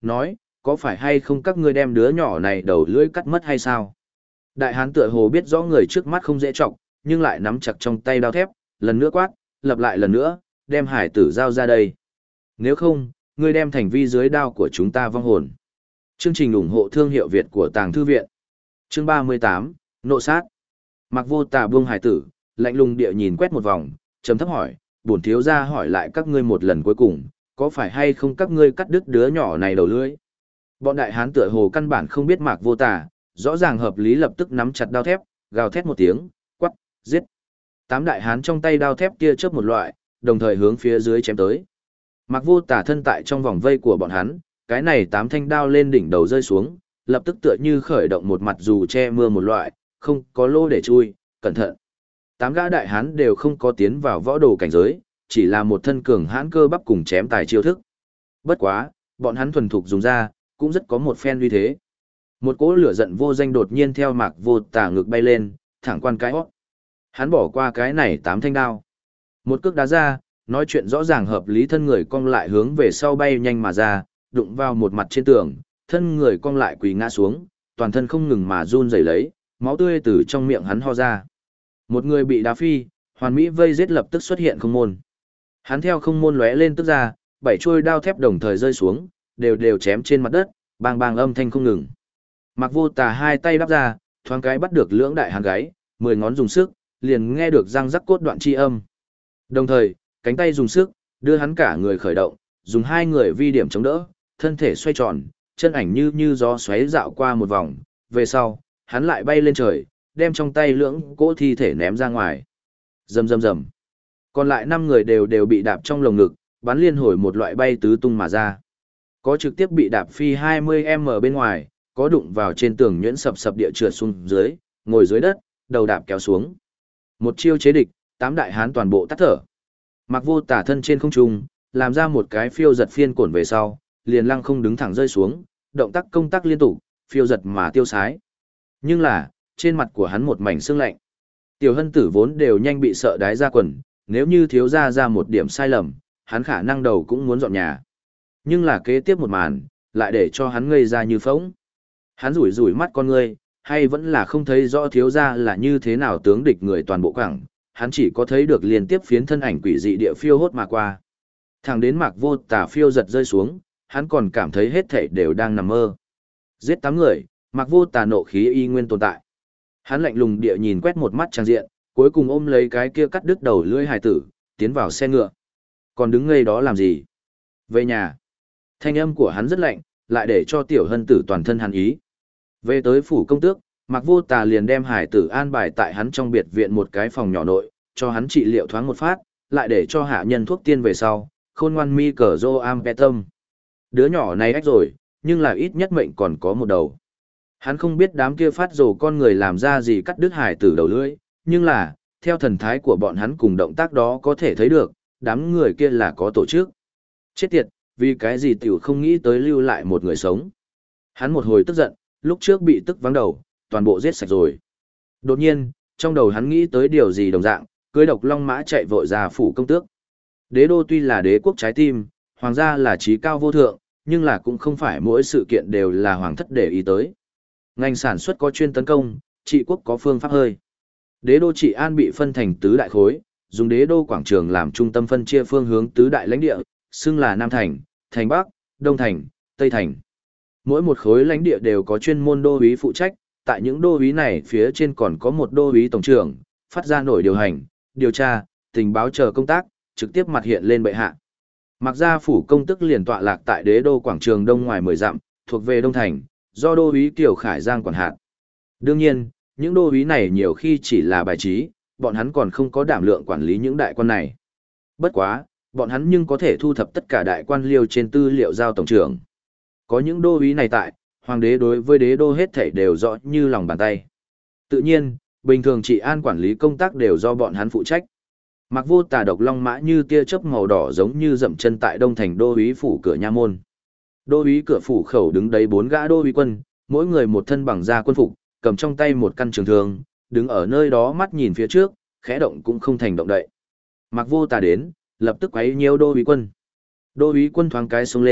nói, có phải hay không các ngươi đem đứa nhỏ này đầu lưỡi cắt mất hay sao? Đại hán tựa hồ biết rõ người trước mắt không dễ trọng, nhưng lại nắm chặt trong tay đao thép, lần nữa quát, lặp lại lần nữa, đem hải tử giao ra đây. Nếu không, ngươi đem thành vi dưới đao của chúng ta vong hồn. Chương trình ủng hộ thương hiệu Việt của Tàng Thư Viện. Chương 38, Nộ sát. Mặc Vô Tà buông hải tử, lạnh lùng địa nhìn quét một vòng, trầm thấp hỏi, bổn thiếu gia hỏi lại các ngươi một lần cuối cùng, có phải hay không các ngươi cắt đứt đứa nhỏ này đầu lưỡi? Bọn đại hán tựa hồ căn bản không biết Mạc Vô Tà, rõ ràng hợp lý lập tức nắm chặt đao thép, gào thét một tiếng, quắc, giết. Tám đại hán trong tay đao thép kia chớp một loại, đồng thời hướng phía dưới chém tới. Mạc Vô Tà thân tại trong vòng vây của bọn hắn, cái này tám thanh đao lên đỉnh đầu rơi xuống, lập tức tựa như khởi động một mặt dù che mưa một loại, không có lỗ để chui, cẩn thận. Tám gã đại hán đều không có tiến vào võ đồ cảnh giới, chỉ là một thân cường hãn cơ bắp cùng chém tài chiêu thức. Bất quá, bọn hắn thuần thục dùng ra, cũng rất có một phen uy thế. Một cỗ lửa giận vô danh đột nhiên theo Mạc Vô Tà ngực bay lên, thẳng quan cái hót. Hắn bỏ qua cái này tám thanh đao. Một cước đá ra, nói chuyện rõ ràng hợp lý thân người cong lại hướng về sau bay nhanh mà ra, đụng vào một mặt trên tường, thân người cong lại quỳ ngã xuống, toàn thân không ngừng mà run rẩy lấy, máu tươi từ trong miệng hắn ho ra. Một người bị đá phi, hoàn mỹ vây giết lập tức xuất hiện không môn. Hắn theo không môn lóe lên tức ra, bảy chuôi đao thép đồng thời rơi xuống, đều đều chém trên mặt đất, bang bang âm thanh không ngừng. Mạc Vô Tà hai tay đắp ra, thoáng cái bắt được lưỡng đại hàn gáy, 10 ngón dùng sức, liền nghe được răng rắc cốt đoạn chi âm. Đồng thời, cánh tay dùng sức, đưa hắn cả người khởi động, dùng hai người vi điểm chống đỡ, thân thể xoay tròn, chân ảnh như gió xoáy dạo qua một vòng, về sau, hắn lại bay lên trời, đem trong tay lưỡng cỗ thi thể ném ra ngoài. Rầm rầm rầm. Còn lại 5 người đều bị đạp trong lồng ngực, bắn liên hồi một loại bay tứ tung mà ra. Có trực tiếp bị đạp phi 20m bên ngoài, có đụng vào trên tường nhuyễn sập sập địa trượt xuống dưới, ngồi dưới đất, đầu đạp kéo xuống. Một chiêu chế địch, 8 đại hán toàn bộ tắt thở. Mạc Vô Tà thân trên không trung, làm ra một cái phiêu giật phiên cổn về sau, liền lăng không đứng thẳng rơi xuống, động tác công tác liên tục, phiêu giật mà tiêu sái. Nhưng là, trên mặt của hắn một mảnh sương lạnh. Tiểu Hân Tử vốn đều nhanh bị sợ đái ra quần, nếu như thiếu ra một điểm sai lầm, hắn khả năng đầu cũng muốn dọn nhà. Nhưng là kế tiếp một màn, lại để cho hắn ngây ra như phỗng. Hắn rủi rủi mắt con ngươi, hay vẫn là không thấy rõ thiếu ra là như thế nào tướng địch người toàn bộ cảng, hắn chỉ có thấy được liên tiếp phiến thân ảnh quỷ dị địa phiêu hốt mà qua. Thẳng đến Mạc Vô Tà phiêu giật rơi xuống, hắn còn cảm thấy hết thảy đều đang nằm mơ. Giết 8 người, Mạc Vô Tà nộ khí y nguyên tồn tại. Hắn lạnh lùng địa nhìn quét một mắt trang diện, cuối cùng ôm lấy cái kia cắt đứt đầu lưỡi hài tử, tiến vào xe ngựa. Còn đứng ngây đó làm gì? Về nhà. Thanh âm của hắn rất lạnh, lại để cho Tiểu Hân Tử toàn thân hắn ý. Về tới phủ công tước, Mạc Vô Tà liền đem hải tử an bài tại hắn trong biệt viện một cái phòng nhỏ nội, cho hắn trị liệu thoáng một phát, lại để cho hạ nhân thuốc tiên về sau, khôn ngoan mi cờ rô am petum. Đứa nhỏ này ách rồi, nhưng là ít nhất mệnh còn có một đầu. Hắn không biết đám kia phát rồ con người làm ra gì cắt đứt hải tử đầu lưỡi, nhưng là, theo thần thái của bọn hắn cùng động tác đó có thể thấy được, đám người kia là có tổ chức. Chết tiệt, vì cái gì tiểu không nghĩ tới lưu lại một người sống. Hắn một hồi tức giận, lúc trước bị tức vắng đầu, toàn bộ giết sạch rồi. Đột nhiên, trong đầu hắn nghĩ tới điều gì đồng dạng, cưới độc long mã chạy vội ra phủ công tước. Đế đô tuy là đế quốc trái tim, hoàng gia là trí cao vô thượng, nhưng là cũng không phải mỗi sự kiện đều là hoàng thất để ý tới. Ngành sản xuất có chuyên tấn công, trị quốc có phương pháp hơi. Đế đô trị an bị phân thành tứ đại khối, dùng đế đô quảng trường làm trung tâm phân chia phương hướng tứ đại lãnh địa, xưng là Nam Thành, Thành Bắc, Đông Thành, Tây Thành. Mỗi một khối lãnh địa đều có chuyên môn đô úy phụ trách, tại những đô úy này phía trên còn có một đô úy tổng trưởng, phát ra nổi điều hành, điều tra, tình báo chờ công tác, trực tiếp mặt hiện lên bệ hạ. Mặc ra phủ công tức liền tọa lạc tại đế đô quảng trường đông ngoài 10 dặm, thuộc về Đông Thành, do đô úy Kiều Khải Giang quản hạt. Đương nhiên, những đô úy này nhiều khi chỉ là bài trí, bọn hắn còn không có đảm lượng quản lý những đại quan này. Bất quá, bọn hắn nhưng có thể thu thập tất cả đại quan liêu trên tư liệu giao tổng trưởng. Có những đô úy này tại, hoàng đế đối với đế đô hết thảy đều rõ như lòng bàn tay. Tự nhiên, bình thường trị an quản lý công tác đều do bọn hắn phụ trách. Mạc Vô Tà độc long mã như tia chớp màu đỏ giống như dậm chân tại Đông Thành đô úy phủ cửa nha môn. Đô úy cửa phủ khẩu đứng đấy 4 gã đô úy quân, mỗi người một thân bằng da quân phục, cầm trong tay một căn trường thương, đứng ở nơi đó mắt nhìn phía trước, khẽ động cũng không thành động đậy. Mạc Vô Tà đến, lập tức quấy nhiễu đô úy quân. Đô úy quân thoáng cái xông lên,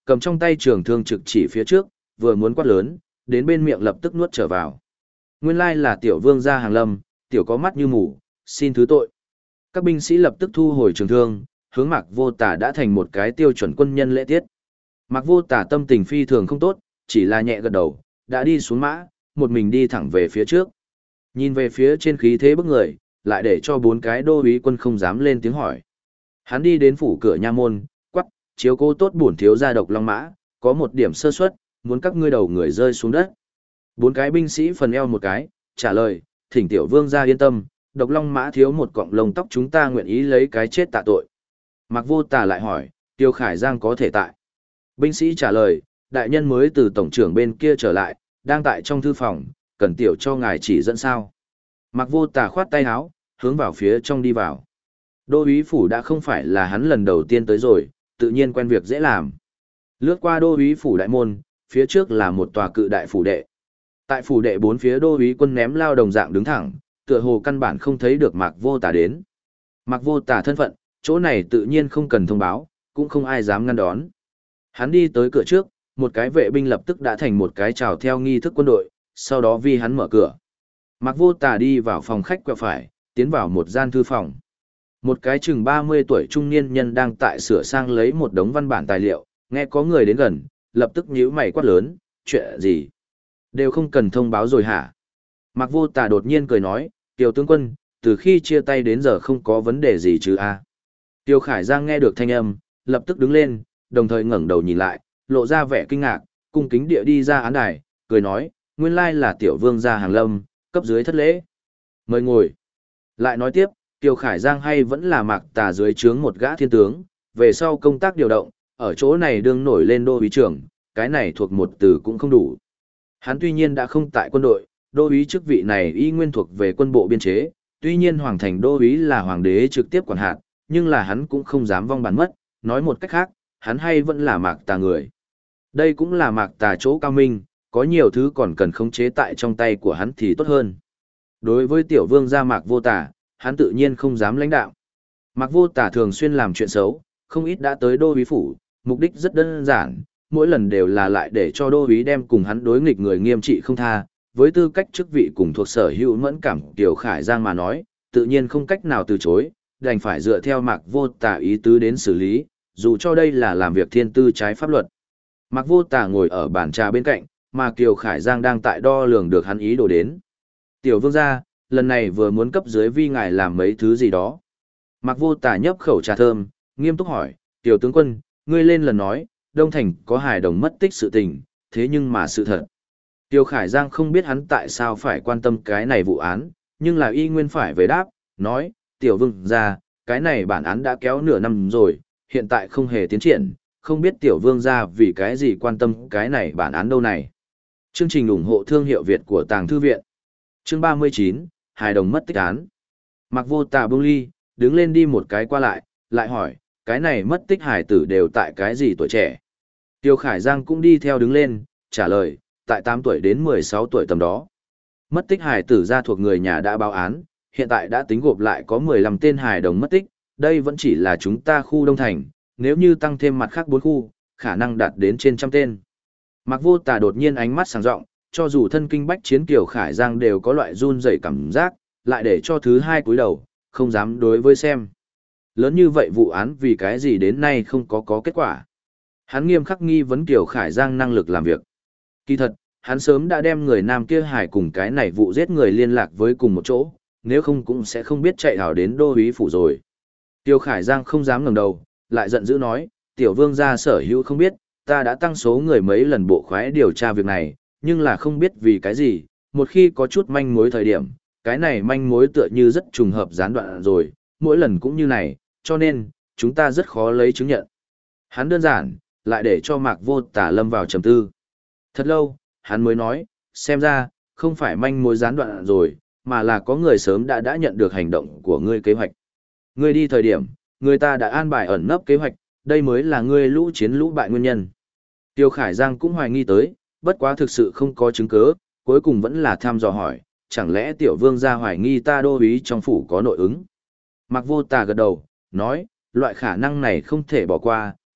cầm trong tay trường thương trực chỉ phía trước, vừa muốn quát lớn, đến bên miệng lập tức nuốt trở vào. Nguyên lai là tiểu vương gia Hàng Lâm, tiểu có mắt như mù, xin thứ tội. Các binh sĩ lập tức thu hồi trường thương, hướng Mạc Vô Tà đã thành một cái tiêu chuẩn quân nhân lễ tiết. Mạc Vô Tà tâm tình phi thường không tốt, chỉ là nhẹ gật đầu, đã đi xuống mã, một mình đi thẳng về phía trước. Nhìn về phía trên khí thế bức người, lại để cho bốn cái đô úy quân không dám lên tiếng hỏi. Hắn đi đến phủ cửa nha môn, quắc, chiếu cố tốt bổn thiếu gia Độc Long mã, có một điểm sơ suất, muốn các ngươi đầu người rơi xuống đất. Bốn cái binh sĩ phần eo một cái, trả lời, thỉnh tiểu vương gia yên tâm, Độc Long mã thiếu một cọng lông tóc chúng ta nguyện ý lấy cái chết tạ tội. Mạc Vô Tà lại hỏi, Tiêu Khải Giang có thể tại. Binh sĩ trả lời, đại nhân mới từ tổng trưởng bên kia trở lại, đang tại trong thư phòng, cần tiểu cho ngài chỉ dẫn sao. Mạc Vô Tà khoát tay áo, hướng vào phía trong đi vào. Đô úy phủ đã không phải là hắn lần đầu tiên tới rồi, tự nhiên quen việc dễ làm. Lướt qua đô úy phủ đại môn, phía trước là một tòa cự đại phủ đệ. Tại phủ đệ bốn phía đô úy quân ném lao đồng dạng đứng thẳng, tựa hồ căn bản không thấy được Mạc Vô Tà đến. Mạc Vô Tà thân phận, chỗ này tự nhiên không cần thông báo, cũng không ai dám ngăn đón. Hắn đi tới cửa trước, một cái vệ binh lập tức đã thành một cái chào theo nghi thức quân đội, sau đó vì hắn mở cửa. Mạc Vô Tà đi vào phòng khách quẹo phải, tiến vào một gian thư phòng. Một cái chừng 30 tuổi trung niên nhân đang tại sửa sang lấy một đống văn bản tài liệu, nghe có người đến gần, lập tức nhíu mày quát lớn, chuyện gì? Đều không cần thông báo rồi hả? Mạc Vô Tà đột nhiên cười nói, Tiêu tướng quân, từ khi chia tay đến giờ không có vấn đề gì chứ a? Tiêu Khải Giang nghe được thanh âm, lập tức đứng lên, đồng thời ngẩng đầu nhìn lại, lộ ra vẻ kinh ngạc, cung kính địa đi ra án đài, cười nói, nguyên lai là tiểu vương gia Hàng Lâm, cấp dưới thất lễ. Mời ngồi. Lại nói tiếp, Tiêu Khải Giang hay vẫn là Mạc Tà dưới trướng một gã thiên tướng, về sau công tác điều động, ở chỗ này đương nổi lên đô úy trưởng, cái này thuộc một từ cũng không đủ. Hắn tuy nhiên đã không tại quân đội, đô úy chức vị này y nguyên thuộc về quân bộ biên chế, tuy nhiên hoàng thành đô úy là hoàng đế trực tiếp quản hạt, nhưng là hắn cũng không dám vong bản mất, nói một cách khác, hắn hay vẫn là Mạc Tà người. Đây cũng là Mạc Tà chỗ cao minh, có nhiều thứ còn cần khống chế tại trong tay của hắn thì tốt hơn. Đối với tiểu vương gia Mạc Vô Tà, hắn tự nhiên không dám lãnh đạo. Mạc Vô Tà thường xuyên làm chuyện xấu, không ít đã tới đô úy phủ, mục đích rất đơn giản, mỗi lần đều là lại để cho đô úy đem cùng hắn đối nghịch người nghiêm trị không tha, với tư cách chức vị cùng thuộc sở hữu mẫn cảm Tiểu Khải Giang mà nói, tự nhiên không cách nào từ chối, đành phải dựa theo Mạc Vô Tà ý tứ đến xử lý, dù cho đây là làm việc thiên tư trái pháp luật. Mạc Vô Tà ngồi ở bàn trà bên cạnh, mà Kiều Khải Giang đang tại đo lường được hắn ý đồ đến. Tiểu vương gia, lần này vừa muốn cấp dưới vi ngài làm mấy thứ gì đó. Mạc Vô Tà nhấp khẩu trà thơm, nghiêm túc hỏi, tiểu tướng quân, ngươi lên lần nói, Đông Thành có hài đồng mất tích sự tình, thế nhưng mà sự thật. Tiêu Khải Giang không biết hắn tại sao phải quan tâm cái này vụ án, nhưng là y nguyên phải về đáp, nói, tiểu vương gia, cái này bản án đã kéo nửa năm rồi, hiện tại không hề tiến triển, không biết tiểu vương gia vì cái gì quan tâm cái này bản án đâu này. Chương trình ủng hộ thương hiệu Việt của Tàng Thư Viện. Chương 39, hài đồng mất tích án. Mạc Vô Tà buông ly, đứng lên đi một cái qua lại, lại hỏi, cái này mất tích hài tử đều tại cái gì tuổi trẻ? Tiêu Khải Giang cũng đi theo đứng lên, trả lời, tại 8 tuổi đến 16 tuổi tầm đó. Mất tích hài tử gia thuộc người nhà đã báo án, hiện tại đã tính gộp lại có 15 tên hài đồng mất tích, đây vẫn chỉ là chúng ta khu Đông Thành, nếu như tăng thêm mặt khác 4 khu, khả năng đạt đến trên trăm tên. Mạc Vô Tà đột nhiên ánh mắt sáng rộng, cho dù thân kinh bách chiến Kiều Khải Giang đều có loại run rẩy cảm giác, lại để cho thứ hai cúi đầu, không dám đối với xem. Lớn như vậy vụ án vì cái gì đến nay không có kết quả. Hắn nghiêm khắc nghi vấn Kiều Khải Giang năng lực làm việc. Kỳ thật, hắn sớm đã đem người nam kia hải cùng cái này vụ giết người liên lạc với cùng một chỗ, nếu không cũng sẽ không biết chạy hảo đến đô úy phủ rồi. Kiều Khải Giang không dám ngẩng đầu, lại giận dữ nói, tiểu vương gia sở hữu không biết, ta đã tăng số người mấy lần bộ khoái điều tra việc này, nhưng là không biết vì cái gì, một khi có chút manh mối thời điểm, cái này manh mối tựa như rất trùng hợp gián đoạn rồi, mỗi lần cũng như này, cho nên, chúng ta rất khó lấy chứng nhận. Hắn đơn giản, lại để cho Mạc Vô Tà lâm vào trầm tư. Thật lâu, hắn mới nói, xem ra, không phải manh mối gián đoạn rồi, mà là có người sớm đã nhận được hành động của ngươi kế hoạch. Ngươi đi thời điểm, người ta đã an bài ẩn nấp kế hoạch, đây mới là ngươi lũ chiến lũ bại nguyên nhân. Tiêu Khải Giang cũng hoài nghi tới, bất quá thực sự không có chứng cứ, cuối cùng vẫn là tham dò hỏi, chẳng lẽ tiểu vương gia hoài nghi ta đô úy trong phủ có nội ứng. Mạc Vô Tà gật đầu, nói, loại khả năng này không thể bỏ qua,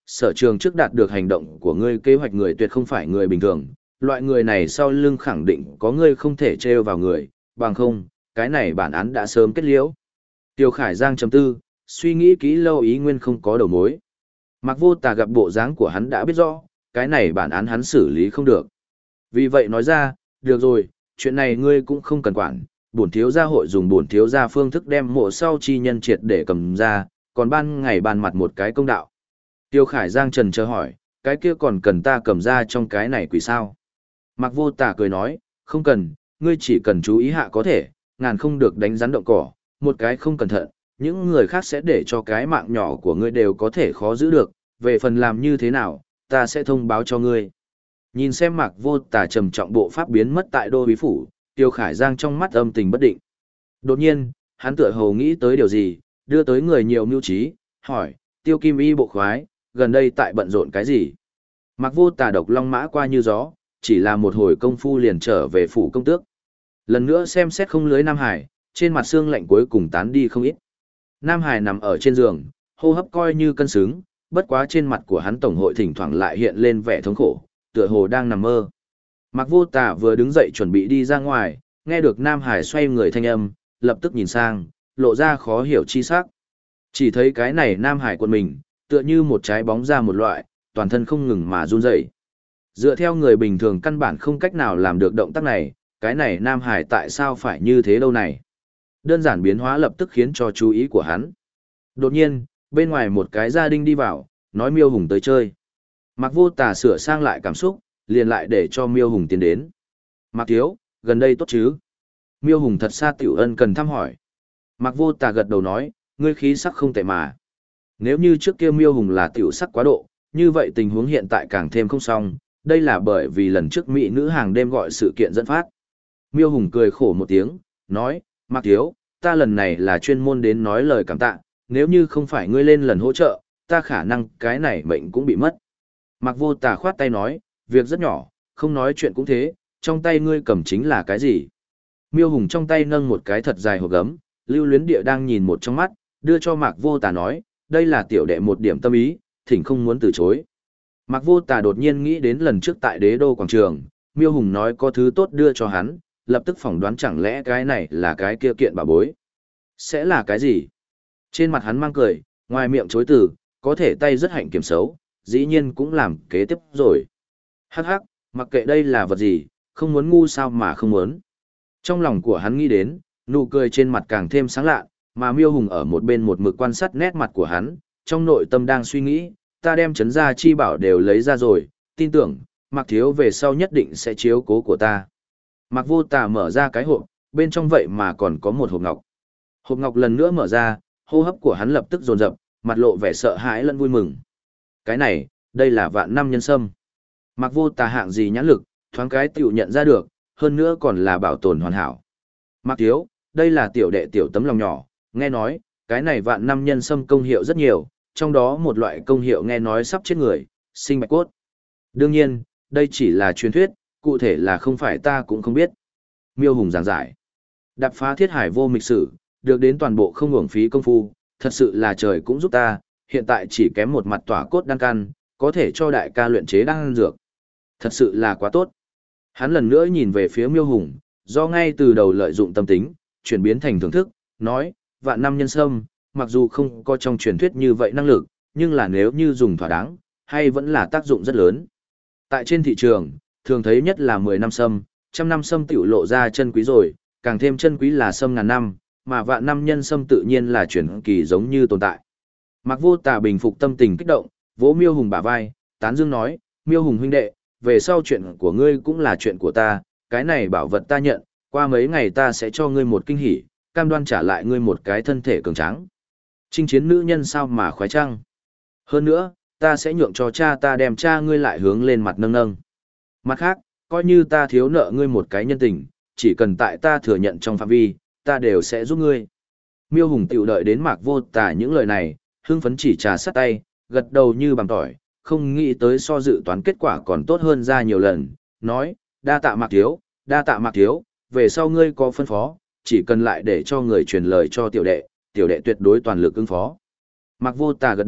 sở trường trước đạt được hành động của ngươi kế hoạch người tuyệt không phải người bình thường, loại người này sau lưng khẳng định có ngươi không thể trêu vào người, bằng không, cái này bản án đã sớm kết liễu. Tiêu Khải Giang chấm tư, suy nghĩ kỹ lâu ý nguyên không có đầu mối. Mạc Vô Tà gặp bộ dáng của hắn đã biết rõ, cái này bản án hắn xử lý không được. Vì vậy nói ra, được rồi, chuyện này ngươi cũng không cần quản, bổn thiếu gia hội dùng bổn thiếu gia phương thức đem mộ sau chi nhân triệt để cầm ra, còn ban ngày ban mặt một cái công đạo. Tiêu Khải Giang trần chờ hỏi, cái kia còn cần ta cầm ra trong cái này quỷ sao? Mạc Vô Tà cười nói, không cần, ngươi chỉ cần chú ý hạ có thể, ngàn không được đánh rắn động cỏ, một cái không cẩn thận, những người khác sẽ để cho cái mạng nhỏ của ngươi đều có thể khó giữ được, về phần làm như thế nào, ta sẽ thông báo cho ngươi. Nhìn xem Mạc Vô Tà trầm trọng bộ pháp biến mất tại đô bí phủ, Tiêu Khải Giang trong mắt âm tình bất định. Đột nhiên, hắn tựa hồ nghĩ tới điều gì, đưa tới người nhiều mưu trí, hỏi, Tiêu Kim Y bộ khoái, gần đây tại bận rộn cái gì? Mạc Vô Tà độc long mã qua như gió, chỉ là một hồi công phu liền trở về phủ công tước. Lần nữa xem xét không lưới Nam Hải, trên mặt xương lạnh cuối cùng tán đi không ít. Nam Hải nằm ở trên giường, hô hấp coi như cân xứng, bất quá trên mặt của hắn tổng hội thỉnh thoảng lại hiện lên vẻ thống khổ, tựa hồ đang nằm mơ. Mạc Vô Tà vừa đứng dậy chuẩn bị đi ra ngoài, nghe được Nam Hải xoay người thanh âm, lập tức nhìn sang, lộ ra khó hiểu chi sắc. Chỉ thấy cái này Nam Hải quần mình, tựa như một trái bóng ra một loại, toàn thân không ngừng mà run rẩy. Dựa theo người bình thường căn bản không cách nào làm được động tác này, cái này Nam Hải tại sao phải như thế đâu này? Đơn giản biến hóa lập tức khiến cho chú ý của hắn. Đột nhiên, bên ngoài một cái gia đình đi vào, nói Miêu Hùng tới chơi. Mạc Vô Tà sửa sang lại cảm xúc, liền lại để cho Miêu Hùng tiến đến. Mạc thiếu, gần đây tốt chứ? Miêu Hùng thật xa tiểu ân cần thăm hỏi. Mạc Vô Tà gật đầu nói, ngươi khí sắc không tệ mà. Nếu như trước kia Miêu Hùng là tiểu sắc quá độ, như vậy tình huống hiện tại càng thêm không xong, đây là bởi vì lần trước mỹ nữ hàng đêm gọi sự kiện dẫn phát. Miêu Hùng cười khổ một tiếng, nói, Mạc thiếu, ta lần này là chuyên môn đến nói lời cảm tạ, nếu như không phải ngươi lên lần hỗ trợ, ta khả năng cái này mệnh cũng bị mất. Mạc Vô Tà khoát tay nói, việc rất nhỏ, không nói chuyện cũng thế, trong tay ngươi cầm chính là cái gì? Miêu Hùng trong tay nâng một cái thật dài hộp gấm, Lưu Luyến Địa đang nhìn một trong mắt, đưa cho Mạc Vô Tà nói, đây là tiểu đệ một điểm tâm ý, thỉnh không muốn từ chối. Mạc Vô Tà đột nhiên nghĩ đến lần trước tại Đế Đô quảng trường, Miêu Hùng nói có thứ tốt đưa cho hắn, lập tức phỏng đoán chẳng lẽ cái này là cái kia kiện bảo bối. Sẽ là cái gì? Trên mặt hắn mang cười, ngoài miệng chối từ, có thể tay rất hạnh kiểm xấu, dĩ nhiên cũng làm kế tiếp rồi. Hắc hắc, mặc kệ đây là vật gì, không muốn ngu sao mà không muốn. Trong lòng của hắn nghĩ đến, nụ cười trên mặt càng thêm sáng lạ, mà Miêu Hùng ở một bên một mực quan sát nét mặt của hắn, trong nội tâm đang suy nghĩ, ta đem trấn gia chi bảo đều lấy ra rồi, tin tưởng, Mạc thiếu về sau nhất định sẽ chiếu cố của ta. Mạc Vô Tà mở ra cái hộp, bên trong vậy mà còn có một hộp ngọc. Hộp ngọc lần nữa mở ra, hô hấp của hắn lập tức dồn dập, mặt lộ vẻ sợ hãi lẫn vui mừng. Cái này, đây là vạn năm nhân sâm. Mạc Vô Tà hạng gì nhãn lực, thoáng cái tiểu nhận ra được, hơn nữa còn là bảo tồn hoàn hảo. Mạc thiếu, đây là tiểu đệ tiểu tấm lòng nhỏ, nghe nói, cái này vạn năm nhân sâm công hiệu rất nhiều, trong đó một loại công hiệu nghe nói sắp chết người, sinh bạch cốt. Đương nhiên, đây chỉ là truyền thuyết, cụ thể là không phải ta cũng không biết. Miêu Hùng giảng giải. Đạp phá thiết hải vô mịch sử, được đến toàn bộ không uổng phí công phu, thật sự là trời cũng giúp ta, hiện tại chỉ kém một mặt tỏa cốt đan căn, có thể cho đại ca luyện chế đan dược. Thật sự là quá tốt. Hắn lần nữa nhìn về phía Miêu Hùng, do ngay từ đầu lợi dụng tâm tính, chuyển biến thành thưởng thức, nói, vạn năm nhân sâm, mặc dù không có trong truyền thuyết như vậy năng lực, nhưng là nếu như dùng thỏa đáng, hay vẫn là tác dụng rất lớn. Tại trên thị trường, thường thấy nhất là 10 năm sâm, trăm năm sâm tiểu lộ ra chân quý rồi, càng thêm chân quý là sâm ngàn năm, mà vạn năm nhân sâm tự nhiên là chuyển kỳ giống như tồn tại. Mạc Vô Tà bình phục tâm tình kích động, vỗ Miêu Hùng bả vai, tán dương nói, Miêu Hùng huynh đệ, về sau chuyện của ngươi cũng là chuyện của ta, cái này bảo vật ta nhận, qua mấy ngày ta sẽ cho ngươi một kinh hỉ, cam đoan trả lại ngươi một cái thân thể cường tráng. Chinh chiến nữ nhân sao mà khoái trăng. Hơn nữa, ta sẽ nhượng cho cha ta đem cha ngươi lại hướng lên mặt nâng nâng. Mặt khác, coi như ta thiếu nợ ngươi một cái nhân tình, chỉ cần tại ta thừa nhận trong phạm vi, ta đều sẽ giúp ngươi. Miêu Hùng tiểu đợi đến Mạc Vô Tà những lời này, hưng phấn chỉ trà sắt tay, gật đầu như bằng tỏi, không nghĩ tới so dự toán kết quả còn tốt hơn ra nhiều lần, nói, đa tạ Mạc thiếu, đa tạ Mạc thiếu, về sau ngươi có phân phó, chỉ cần lại để cho người truyền lời cho tiểu đệ tuyệt đối toàn lực ứng phó. Mạc Vô Tà gật đầu,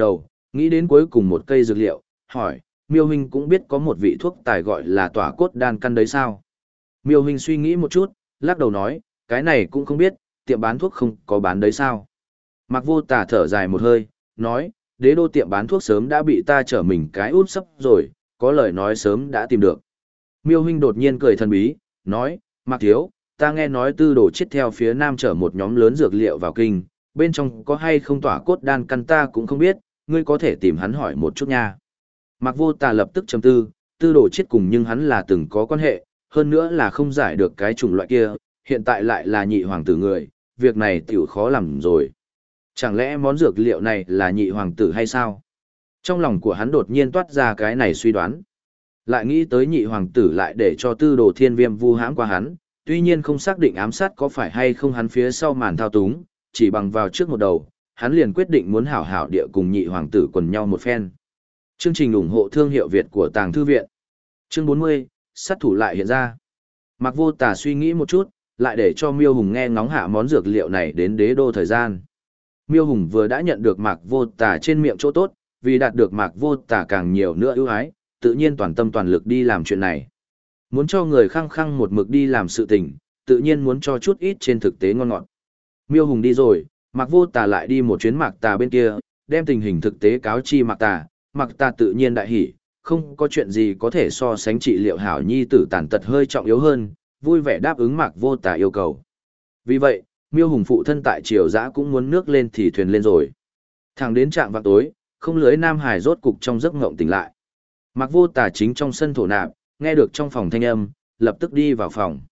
Nghĩ đến cuối cùng một cây dược liệu, hỏi, Miêu huynh cũng biết có một vị thuốc tài gọi là tỏa cốt đan căn đấy sao? Miêu huynh suy nghĩ một chút, lắc đầu nói, cái này cũng không biết, tiệm bán thuốc không có bán đấy sao? Mạc Vô Tà thở dài một hơi, nói, đế đô tiệm bán thuốc sớm đã bị ta trở mình cái út sấp rồi, có lời nói sớm đã tìm được. Miêu huynh đột nhiên cười thần bí, nói, Mạc thiếu, ta nghe nói Tư Đồ Chiết theo phía nam chở một nhóm lớn dược liệu vào kinh, bên trong có hay không tỏa cốt đan căn ta cũng không biết, ngươi có thể tìm hắn hỏi một chút nha. Mạc Vô Tà lập tức trầm tư, Tư Đồ Chiết cùng nhưng hắn là từng có quan hệ, hơn nữa là không giải được cái chủng loại kia, hiện tại lại là nhị hoàng tử người, việc này tiểu khó làm rồi. Chẳng lẽ món dược liệu này là nhị hoàng tử hay sao? Trong lòng của hắn đột nhiên toát ra cái này suy đoán. Lại nghĩ tới nhị hoàng tử lại để cho Tư Đồ Thiên Viêm vu hãm qua hắn, tuy nhiên không xác định ám sát có phải hay không hắn phía sau màn thao túng, chỉ bằng vào trước một đầu, hắn liền quyết định muốn hảo hảo địa cùng nhị hoàng tử quần nhau một phen. Chương trình ủng hộ thương hiệu Việt của Tàng Thư Viện. Chương 40, sát thủ lại hiện ra. Mạc Vô Tà suy nghĩ một chút, lại để cho Miêu Hùng nghe ngóng hạ món dược liệu này đến đế đô thời gian. Miêu Hùng vừa đã nhận được Mạc Vô Tà trên miệng chỗ tốt, vì đạt được Mạc Vô Tà càng nhiều nữa ưu ái, tự nhiên toàn tâm toàn lực đi làm chuyện này. Muốn cho người khăng khăng một mực đi làm sự tình, tự nhiên muốn cho chút ít trên thực tế ngon ngọt. Miêu Hùng đi rồi, Mạc Vô Tà lại đi một chuyến Mạc Tà bên kia, đem tình hình thực tế cáo chi Mạc Tà, Mạc Tà tự nhiên đại hỉ, không có chuyện gì có thể so sánh trị liệu hảo nhi tử tàn tật hơi trọng yếu hơn, vui vẻ đáp ứng Mạc Vô Tà yêu cầu. Vì vậy, Miêu Hùng phụ thân tại triều dã cũng muốn nước lên thì thuyền lên rồi. Thẳng đến trạm vào tối, không lưới Nam Hải rốt cục trong giấc ngộng tỉnh lại. Mạc Vô Tà chính trong sân thổ nạp, nghe được trong phòng thanh âm, lập tức đi vào phòng.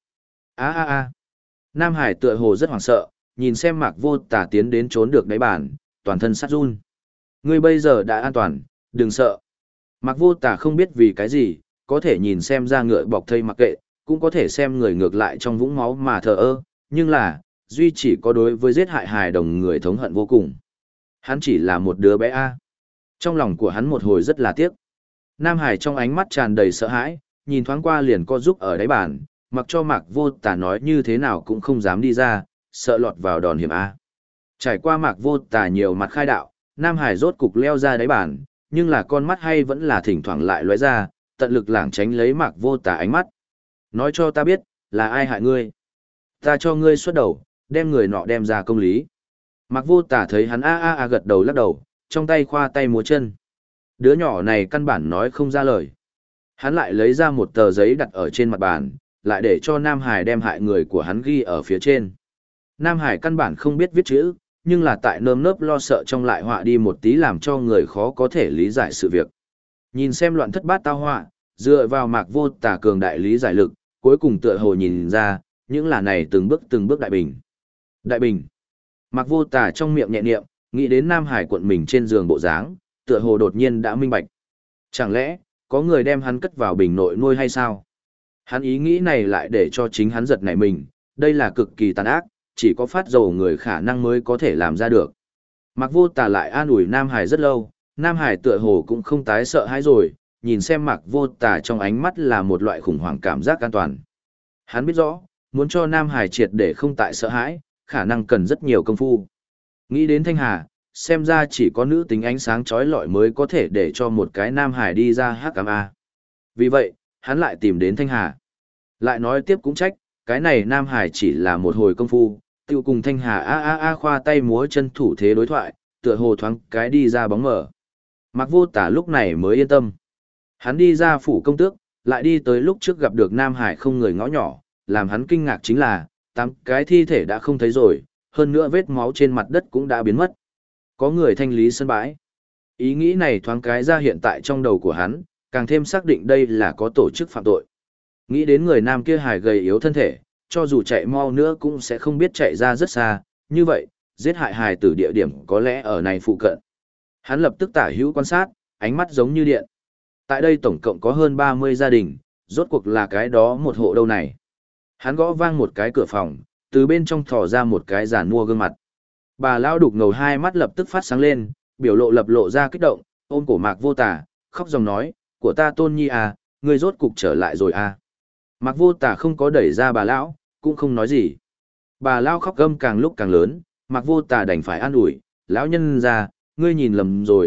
Nam Hải tựa hồ rất hoảng sợ, nhìn xem Mạc Vô Tà tiến đến trốn được đáy bàn, toàn thân sát run. Ngươi bây giờ đã an toàn, đừng sợ. Mạc Vô Tà không biết vì cái gì, có thể nhìn xem ra ngựa bọc thây mặc kệ, cũng có thể xem người ngược lại trong vũng máu mà thờ ơ, nhưng là, duy chỉ có đối với giết hại hài đồng người thống hận vô cùng. Hắn chỉ là một đứa bé A. Trong lòng của hắn một hồi rất là tiếc. Nam Hải trong ánh mắt tràn đầy sợ hãi, nhìn thoáng qua liền co giúp ở đáy bàn, mặc cho Mạc Vô Tà nói như thế nào cũng không dám đi ra, sợ lọt vào đòn hiểm A. Trải qua Mạc Vô Tà nhiều mặt khai đạo, Nam Hải rốt cục leo ra đáy bàn, nhưng là con mắt hay vẫn là thỉnh thoảng lại lóe ra, tận lực lảng tránh lấy Mạc Vô Tà ánh mắt. Nói cho ta biết, là ai hại ngươi? Ta cho ngươi xuất đầu, đem người nọ đem ra công lý. Mạc Vô Tà thấy hắn gật đầu lắc đầu, trong tay khoa tay múa chân. Đứa nhỏ này căn bản nói không ra lời. Hắn lại lấy ra một tờ giấy đặt ở trên mặt bàn, lại để cho Nam Hải đem hại người của hắn ghi ở phía trên. Nam Hải căn bản không biết viết chữ, nhưng là tại nơm nớp lo sợ trong lại họa đi một tí làm cho người khó có thể lý giải sự việc. Nhìn xem loạn thất bát tao họa, dựa vào Mạc Vô Tà cường đại lý giải lực, cuối cùng tựa hồ nhìn ra, những là này từng bước đại bình. Đại bình. Mạc Vô Tà trong miệng nhẹ niệm, nghĩ đến Nam Hải cuộn mình trên giường bộ dáng, tựa hồ đột nhiên đã minh bạch. Chẳng lẽ, có người đem hắn cất vào bình nội nuôi hay sao? Hắn ý nghĩ này lại để cho chính hắn giật nảy mình, đây là cực kỳ tàn ác, chỉ có phát dầu người khả năng mới có thể làm ra được. Mạc Vô Tà lại an ủi Nam Hải rất lâu, Nam Hải tựa hồ cũng không tái sợ hãi rồi, nhìn xem Mạc Vô Tà trong ánh mắt là một loại khủng hoảng cảm giác an toàn. Hắn biết rõ, muốn cho Nam Hải triệt để không tại sợ hãi, khả năng cần rất nhiều công phu. Nghĩ đến Thanh Hà, xem ra chỉ có nữ tính ánh sáng chói lọi mới có thể để cho một cái Nam Hải đi ra hắc ám A. Vì vậy, hắn lại tìm đến Thanh Hà. Lại nói tiếp cũng trách, cái này Nam Hải chỉ là một hồi công phu, tiêu cùng Thanh Hà khoa tay múa chân thủ thế đối thoại, tựa hồ thoáng cái đi ra bóng mở. Mạc Vô Tà lúc này mới yên tâm. Hắn đi ra phủ công tước, lại đi tới lúc trước gặp được Nam Hải không người ngõ nhỏ, làm hắn kinh ngạc chính là, 8 cái thi thể đã không thấy rồi, hơn nữa vết máu trên mặt đất cũng đã biến mất. Có người thanh lý sân bãi. Ý nghĩ này thoáng cái ra hiện tại trong đầu của hắn, càng thêm xác định đây là có tổ chức phạm tội. Nghĩ đến người nam kia hài gầy yếu thân thể, cho dù chạy mau nữa cũng sẽ không biết chạy ra rất xa, như vậy, giết hại hài tử địa điểm có lẽ ở này phụ cận. Hắn lập tức tả hữu quan sát, ánh mắt giống như điện. Tại đây tổng cộng có hơn 30 gia đình, rốt cuộc là cái đó một hộ đâu này. Hắn gõ vang một cái cửa phòng, từ bên trong thò ra một cái giàn mua gương mặt. Bà lão đục ngầu hai mắt lập tức phát sáng lên, biểu lộ lập lộ ra kích động, ôm cổ Mạc Vô Tà, khóc dòng nói, của ta Tôn Nhi à, ngươi rốt cục trở lại rồi à. Mạc Vô Tà không có đẩy ra bà lão, cũng không nói gì. Bà lão khóc gầm càng lúc càng lớn, Mạc Vô Tà đành phải an ủi, lão nhân ra, ngươi nhìn lầm rồi,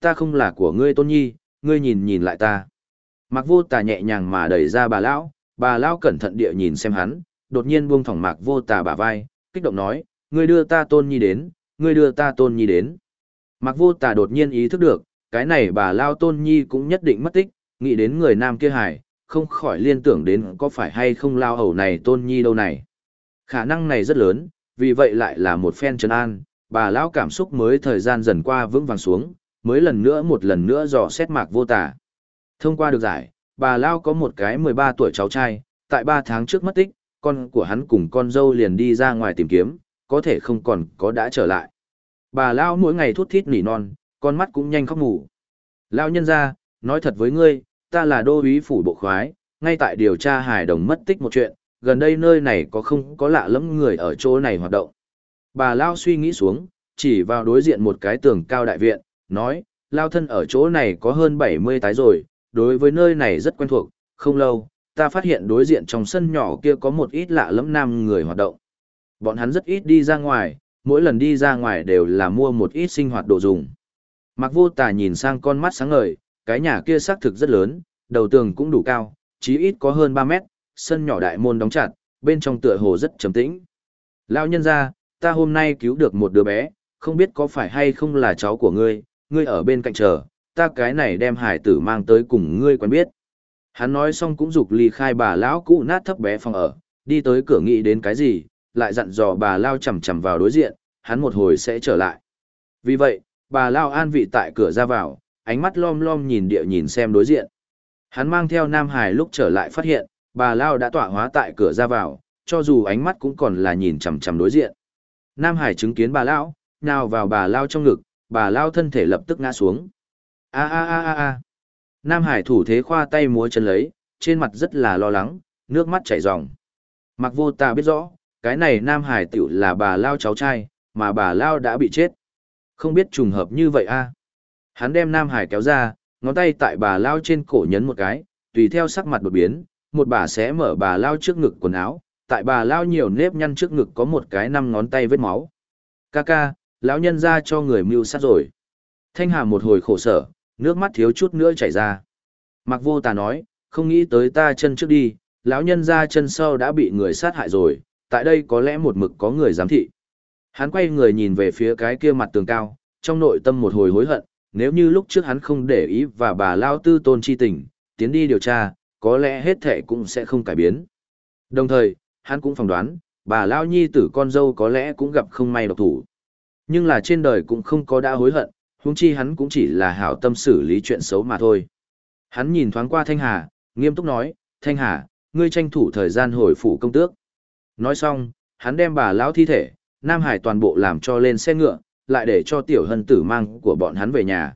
ta không là của ngươi tôn nhi, ngươi nhìn nhìn lại ta. Mạc Vô Tà nhẹ nhàng mà đẩy ra bà lão cẩn thận địa nhìn xem hắn, đột nhiên buông thõng Mạc Vô Tà bả vai, kích động nói, ngươi đưa ta tôn nhi đến, ngươi đưa ta tôn nhi đến. Mạc Vô Tà đột nhiên ý thức được, cái này bà lao tôn nhi cũng nhất định mất tích, nghĩ đến người nam kia hải, không khỏi liên tưởng đến có phải hay không lao hầu này tôn nhi đâu này. Khả năng này rất lớn, vì vậy lại là một phen trấn an, bà lão cảm xúc mới thời gian dần qua vững vàng xuống, mới một lần nữa dò xét Mạc Vô Tà. Thông qua được giải, bà lão có một cái 13 tuổi cháu trai, tại 3 tháng trước mất tích, con của hắn cùng con dâu liền đi ra ngoài tìm kiếm, có thể không còn có đã trở lại. Bà lão mỗi ngày thút thít nỉ non, con mắt cũng nhanh khóc mù. Lão nhân gia, nói thật với ngươi, ta là đô úy phủ bộ khoái, ngay tại điều tra hài đồng mất tích một chuyện, gần đây nơi này có không có lạ lẫm người ở chỗ này hoạt động. Bà lão suy nghĩ xuống, chỉ vào đối diện một cái tường cao đại viện, nói, lao thân ở chỗ này có hơn 70 tái rồi, đối với nơi này rất quen thuộc, không lâu, ta phát hiện đối diện trong sân nhỏ kia có một ít lạ lẫm nam người hoạt động. Bọn hắn rất ít đi ra ngoài, mỗi lần đi ra ngoài đều là mua một ít sinh hoạt đồ dùng. Mạc Vô Tà nhìn sang con mắt sáng ngời, cái nhà kia xác thực rất lớn, đầu tường cũng đủ cao, chí ít có hơn 3 mét, sân nhỏ đại môn đóng chặt, bên trong tựa hồ rất trầm tĩnh. Lão nhân gia, ta hôm nay cứu được một đứa bé, không biết có phải hay không là cháu của ngươi, ngươi ở bên cạnh chờ, ta cái này đem hải tử mang tới cùng ngươi quen biết. Hắn nói xong cũng giục ly khai bà lão cũ nát thấp bé phòng ở, đi tới cửa nghĩ đến cái gì, lại dặn dò bà lao chằm chằm vào đối diện, hắn một hồi sẽ trở lại. Vì vậy, bà lao an vị tại cửa ra vào, ánh mắt lom lom nhìn xem đối diện. Hắn mang theo Nam Hải lúc trở lại phát hiện, bà lao đã tọa hóa tại cửa ra vào, cho dù ánh mắt cũng còn là nhìn chằm chằm đối diện. Nam Hải chứng kiến bà lão, nào vào bà lao trong ngực, bà lao thân thể lập tức ngã xuống. A a a a a. Nam Hải thủ thế khoa tay múa chân lấy, trên mặt rất là lo lắng, nước mắt chảy ròng. Mạc Vô Tà biết rõ, cái này Nam Hải tiểu là bà lao cháu trai, mà bà lao đã bị chết. Không biết trùng hợp như vậy a. Hắn đem Nam Hải kéo ra, ngón tay tại bà lao trên cổ nhấn một cái, tùy theo sắc mặt đột biến, một bà xé mở bà lao trước ngực quần áo, tại bà lao nhiều nếp nhăn trước ngực có một cái 5 ngón tay vết máu. Ca, lão nhân ra cho người mưu sát rồi. Thanh Hà một hồi khổ sở, nước mắt thiếu chút nữa chảy ra. Mạc Vô Tà nói, không nghĩ tới ta chân trước đi, lão nhân ra chân sau đã bị người sát hại rồi, tại đây có lẽ một mực có người giám thị. Hắn quay người nhìn về phía cái kia mặt tường cao, trong nội tâm một hồi hối hận, nếu như lúc trước hắn không để ý và bà lao tư tôn chi tình, tiến đi điều tra, có lẽ hết thệ cũng sẽ không cải biến. Đồng thời, hắn cũng phỏng đoán, bà lao nhi tử con dâu có lẽ cũng gặp không may độc thủ. Nhưng là trên đời cũng không có đã hối hận, huống chi hắn cũng chỉ là hảo tâm xử lý chuyện xấu mà thôi. Hắn nhìn thoáng qua Thanh Hà, nghiêm túc nói, Thanh Hà, ngươi tranh thủ thời gian hồi phủ công tước. Nói xong, hắn đem bà lão thi thể, Nam Hải toàn bộ làm cho lên xe ngựa, lại để cho tiểu hân tử mang của bọn hắn về nhà.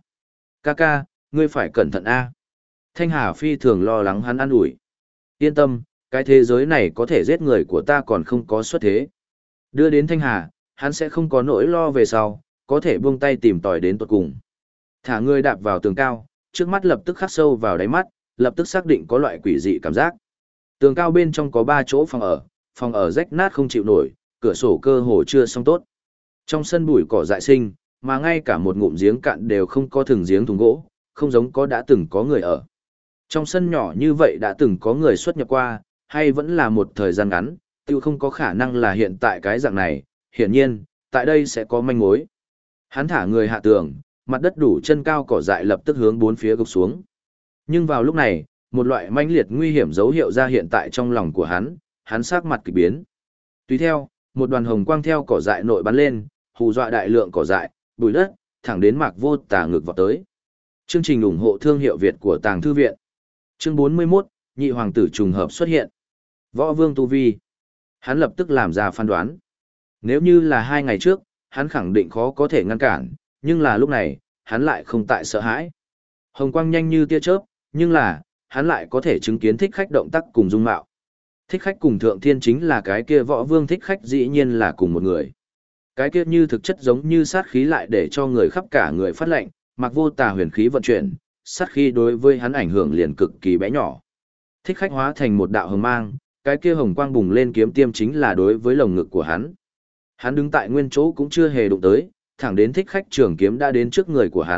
Ca, ngươi phải cẩn thận a. Thanh Hà phi thường lo lắng hắn an ủi. Yên tâm, cái thế giới này có thể giết người của ta còn không có xuất thế. Đưa đến Thanh Hà, hắn sẽ không có nỗi lo về sau, có thể buông tay tìm tòi đến tuột cùng. Thả người đạp vào tường cao, trước mắt lập tức khắc sâu vào đáy mắt, lập tức xác định có loại quỷ dị cảm giác. Tường cao bên trong có 3 chỗ phòng ở rách nát không chịu nổi, cửa sổ cơ hồ chưa xong tốt. Trong sân bụi cỏ dại sinh, mà ngay cả một ngụm giếng cạn đều không có thừng giếng thùng gỗ, không giống có đã từng có người ở. Trong sân nhỏ như vậy đã từng có người xuất nhập qua, hay vẫn là một thời gian ngắn, tiêu không có khả năng là hiện tại cái dạng này, hiển nhiên, tại đây sẽ có manh mối. Hắn thả người hạ tường, mặt đất đủ chân cao cỏ dại lập tức hướng 4 phía gục xuống. Nhưng vào lúc này, một loại mãnh liệt nguy hiểm dấu hiệu ra hiện tại trong lòng của hắn sắc mặt kỳ biến. Tùy theo, một đoàn hồng quang theo cỏ dại nội bắn lên, hù dọa đại lượng cỏ dại, bụi đất, thẳng đến Mạc Vô Tà ngực vọt tới. Chương trình ủng hộ thương hiệu Việt của Tàng Thư Viện. Chương 41, nhị hoàng tử trùng hợp xuất hiện. Võ Vương tu vi. Hắn lập tức làm ra phán đoán. Nếu như là 2 ngày trước, hắn khẳng định khó có thể ngăn cản, nhưng là lúc này, hắn lại không tại sợ hãi. Hồng quang nhanh như tia chớp, nhưng là, hắn lại có thể chứng kiến thích khách động tác cùng dung mạo. Thích khách cùng thượng thiên chính là cái kia Võ Vương thích khách dĩ nhiên là cùng một người. Cái kia như thực chất giống như sát khí lại để cho người khắp cả người phát lệnh, Mạc Vô Tà huyền khí vận chuyển, sát khí đối với hắn ảnh hưởng liền cực kỳ bé nhỏ. Thích khách hóa thành một đạo hồng mang, cái kia hồng quang bùng lên kiếm tiêm chính là đối với lồng ngực của hắn. Hắn đứng tại nguyên chỗ cũng chưa hề đụng tới, thẳng đến thích khách trường kiếm đã đến trước người của hắn,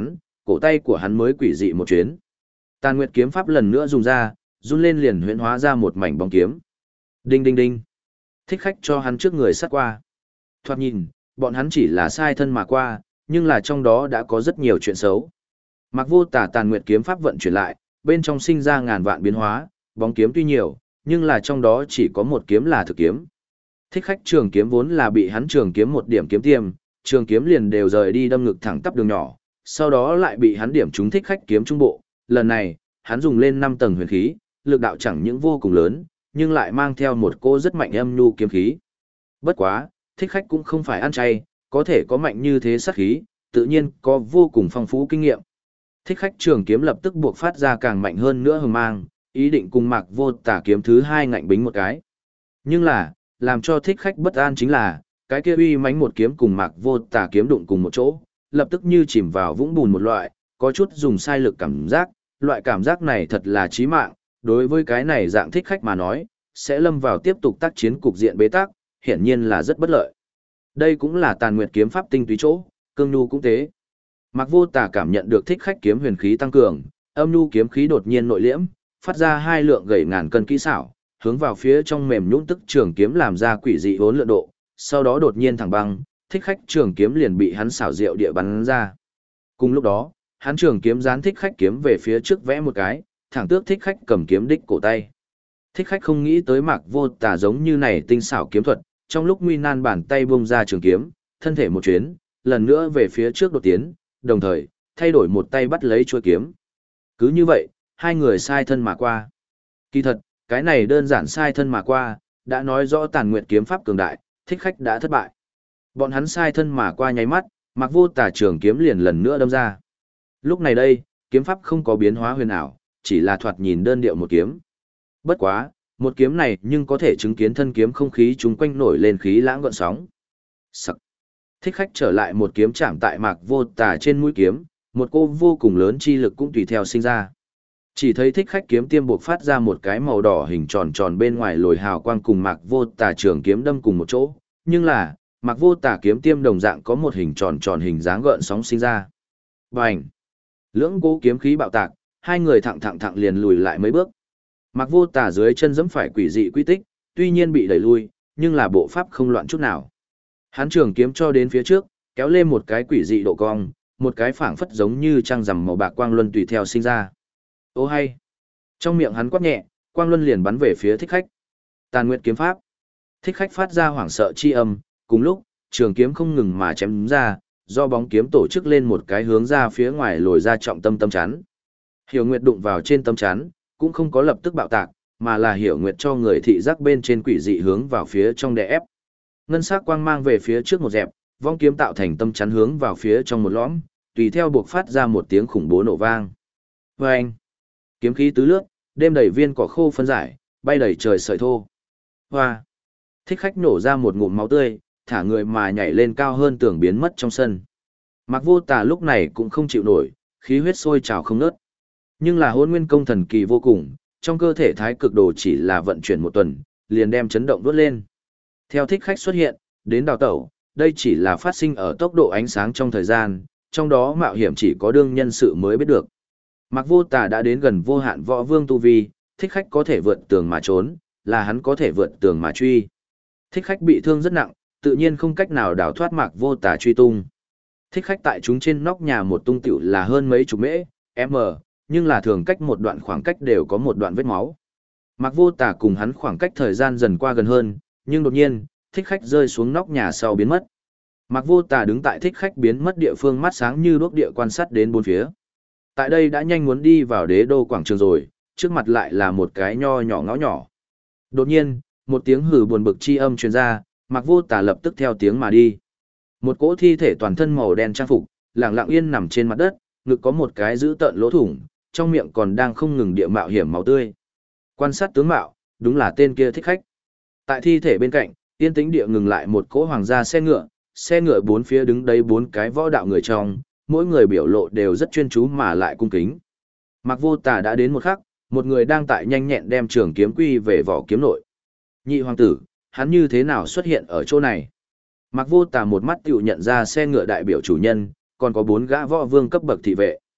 cổ tay của hắn mới quỷ dị một chuyến. Tàn Nguyệt kiếm pháp lần nữa dùng ra, run lên liền huyễn hóa ra một mảnh bóng kiếm. Đinh đinh đinh. Thích khách cho hắn trước người sát qua. Thoạt nhìn, bọn hắn chỉ là sai thân mà qua, nhưng là trong đó đã có rất nhiều chuyện xấu. Mặc Vô Tà Tàn Nguyệt kiếm pháp vận chuyển lại, bên trong sinh ra ngàn vạn biến hóa, bóng kiếm tuy nhiều, nhưng là trong đó chỉ có một kiếm là thực kiếm. Thích khách trường kiếm vốn là bị hắn trường kiếm một điểm kiếm tiêm, trường kiếm liền đều rời đi đâm ngực thẳng tắp đường nhỏ, sau đó lại bị hắn điểm trúng thích khách kiếm trung bộ. Lần này, hắn dùng lên 5 tầng huyền khí, lực đạo chẳng những vô cùng lớn, nhưng lại mang theo một cô rất mạnh âm nhu kiếm khí. Bất quá, thích khách cũng không phải ăn chay, có thể có mạnh như thế sát khí, tự nhiên có vô cùng phong phú kinh nghiệm. Thích khách trường kiếm lập tức buộc phát ra càng mạnh hơn nữa hừng mang, ý định cùng Mạc Vô Tà kiếm thứ 2 ngạnh bính một cái. Nhưng là, làm cho thích khách bất an chính là, cái kia uy mãnh một kiếm cùng Mạc Vô Tà kiếm đụng cùng một chỗ, lập tức như chìm vào vũng bùn một loại, có chút dùng sai lực cảm giác, loại cảm giác này thật là chí mạng, đối với cái này dạng thích khách mà nói, sẽ lâm vào tiếp tục tác chiến cục diện bế tắc, hiển nhiên là rất bất lợi. Đây cũng là Tàn Nguyệt kiếm pháp tinh túy chỗ, cương nhu cũng thế. Mạc Vô Tà cảm nhận được thích khách kiếm huyền khí tăng cường, âm nhu kiếm khí đột nhiên nội liễm, phát ra 2 lượng gầy ngàn cân kỹ xảo, hướng vào phía trong mềm nhũn tức trường kiếm làm ra quỷ dị hỗn lượn độ, sau đó đột nhiên thẳng băng, thích khách trường kiếm liền bị hắn xảo diệu địa bắn ra. Cùng lúc đó, hắn trường kiếm gián thích khách kiếm về phía trước vẽ một cái, thẳng tước thích khách cầm kiếm đích cổ tay. Thích khách không nghĩ tới Mạc Vô Tà giống như này tinh xảo kiếm thuật, trong lúc nguy nan bàn tay bung ra trường kiếm, thân thể một chuyến, lần nữa về phía trước đột tiến, đồng thời, thay đổi một tay bắt lấy chuôi kiếm. Cứ như vậy, hai người sai thân mà qua. Kỳ thật, cái này đơn giản sai thân mà qua, đã nói rõ Tàn Nguyệt kiếm pháp cường đại, thích khách đã thất bại. Bọn hắn sai thân mà qua nháy mắt, Mạc Vô Tà trường kiếm liền lần nữa đâm ra. Lúc này đây, kiếm pháp không có biến hóa huyền ảo, chỉ là thoạt nhìn đơn điệu một kiếm. Bất quá, một kiếm này nhưng có thể chứng kiến thân kiếm không khí chúng quanh nổi lên khí lãng gợn sóng. Sắc. Thích khách trở lại một kiếm chạm tại Mạc Vô Tà trên mũi kiếm, một cô vô cùng lớn chi lực cũng tùy theo sinh ra. Chỉ thấy thích khách kiếm tiêm buộc phát ra một cái màu đỏ hình tròn tròn bên ngoài lồi hào quang cùng Mạc Vô Tà trường kiếm đâm cùng một chỗ, nhưng là, Mạc Vô Tà kiếm tiêm đồng dạng có một hình tròn tròn hình dáng gợn sóng sinh ra. Bành! Lưỡng cố kiếm khí bạo tạc, hai người thẳng liền lùi lại mấy bước. Mạc Vô Tà dưới chân giẫm phải quỷ dị quy tích, tuy nhiên bị đẩy lui, nhưng là bộ pháp không loạn chút nào. Hắn trường kiếm cho đến phía trước, kéo lên một cái quỷ dị độ cong, một cái phảng phất giống như trăng rằm màu bạc quang luân tùy theo sinh ra. Ô hay! Trong miệng hắn quát nhẹ, quang luân liền bắn về phía thích khách. Tàn Nguyệt kiếm pháp. Thích khách phát ra hoảng sợ chi âm, cùng lúc, trường kiếm không ngừng mà chém ra, do bóng kiếm tổ chức lên một cái hướng ra phía ngoài lồi ra trọng tâm chắn. Hiểu Nguyệt đụng vào trên tâm chắn, cũng không có lập tức bạo tạc, mà là Hiểu Nguyệt cho người thị giác bên trên quỷ dị hướng vào phía trong đè ép. Ngân sắc quang mang về phía trước một dẹp, vong kiếm tạo thành tâm chắn hướng vào phía trong một lõm, tùy theo buộc phát ra một tiếng khủng bố nổ vang. Vâng! Kiếm khí tứ lướt, đêm đầy viên cỏ khô phân giải, bay đầy trời sợi thô. Hoa! Thích khách nổ ra một ngụm máu tươi, thả người mà nhảy lên cao hơn tường biến mất trong sân. Mạc Vô Tà lúc này cũng không chịu nổi, khí huyết sôi trào không ngớt. Nhưng là Hỗn Nguyên công thần kỳ vô cùng, trong cơ thể thái cực đồ chỉ là vận chuyển một tuần, liền đem chấn động đốt lên. Theo thích khách xuất hiện, đến đào tẩu, đây chỉ là phát sinh ở tốc độ ánh sáng trong thời gian, trong đó mạo hiểm chỉ có đương nhân sự mới biết được. Mạc Vô Tà đã đến gần vô hạn võ vương tu vi, thích khách có thể vượt tường mà trốn, là hắn có thể vượt tường mà truy. Thích khách bị thương rất nặng, tự nhiên không cách nào đào thoát Mạc Vô Tà truy tung. Thích khách tại chúng trên nóc nhà một tung tiểu là hơn mấy chục mễ, m, nhưng là thường cách một đoạn khoảng cách đều có một đoạn vết máu. Mạc Vô Tà cùng hắn khoảng cách thời gian dần qua gần hơn, nhưng đột nhiên, thích khách rơi xuống nóc nhà sau biến mất. Mạc Vô Tà đứng tại thích khách biến mất địa phương mắt sáng như đuốc địa quan sát đến bốn phía. Tại đây đã nhanh muốn đi vào đế đô quảng trường rồi, trước mặt lại là một cái nho nhỏ ngõ nhỏ. Đột nhiên, một tiếng hừ buồn bực chi âm truyền ra, Mạc Vô Tà lập tức theo tiếng mà đi. Một cỗ thi thể toàn thân màu đen trang phục, lặng lặng yên nằm trên mặt đất, ngực có một cái dữ tợn lỗ thủng, trong miệng còn đang không ngừng địa mạo hiểm máu tươi. Quan sát tướng mạo, đúng là tên kia thích khách. Tại thi thể bên cạnh, yên tĩnh địa ngừng lại một cỗ hoàng gia xe ngựa bốn phía đứng đấy 4 cái võ đạo người trong, mỗi người biểu lộ đều rất chuyên chú mà lại cung kính. Mạc Vô Tà đã đến một khắc, một người đang tại nhanh nhẹn đem trường kiếm quy về vỏ kiếm nội. Nhị hoàng tử, hắn như thế nào xuất hiện ở chỗ này? Mạc Vô Tà một mắt tiểu nhận ra xe ngựa đại biểu chủ nhân, còn có 4 gã võ vương cấp bậc thị vệ.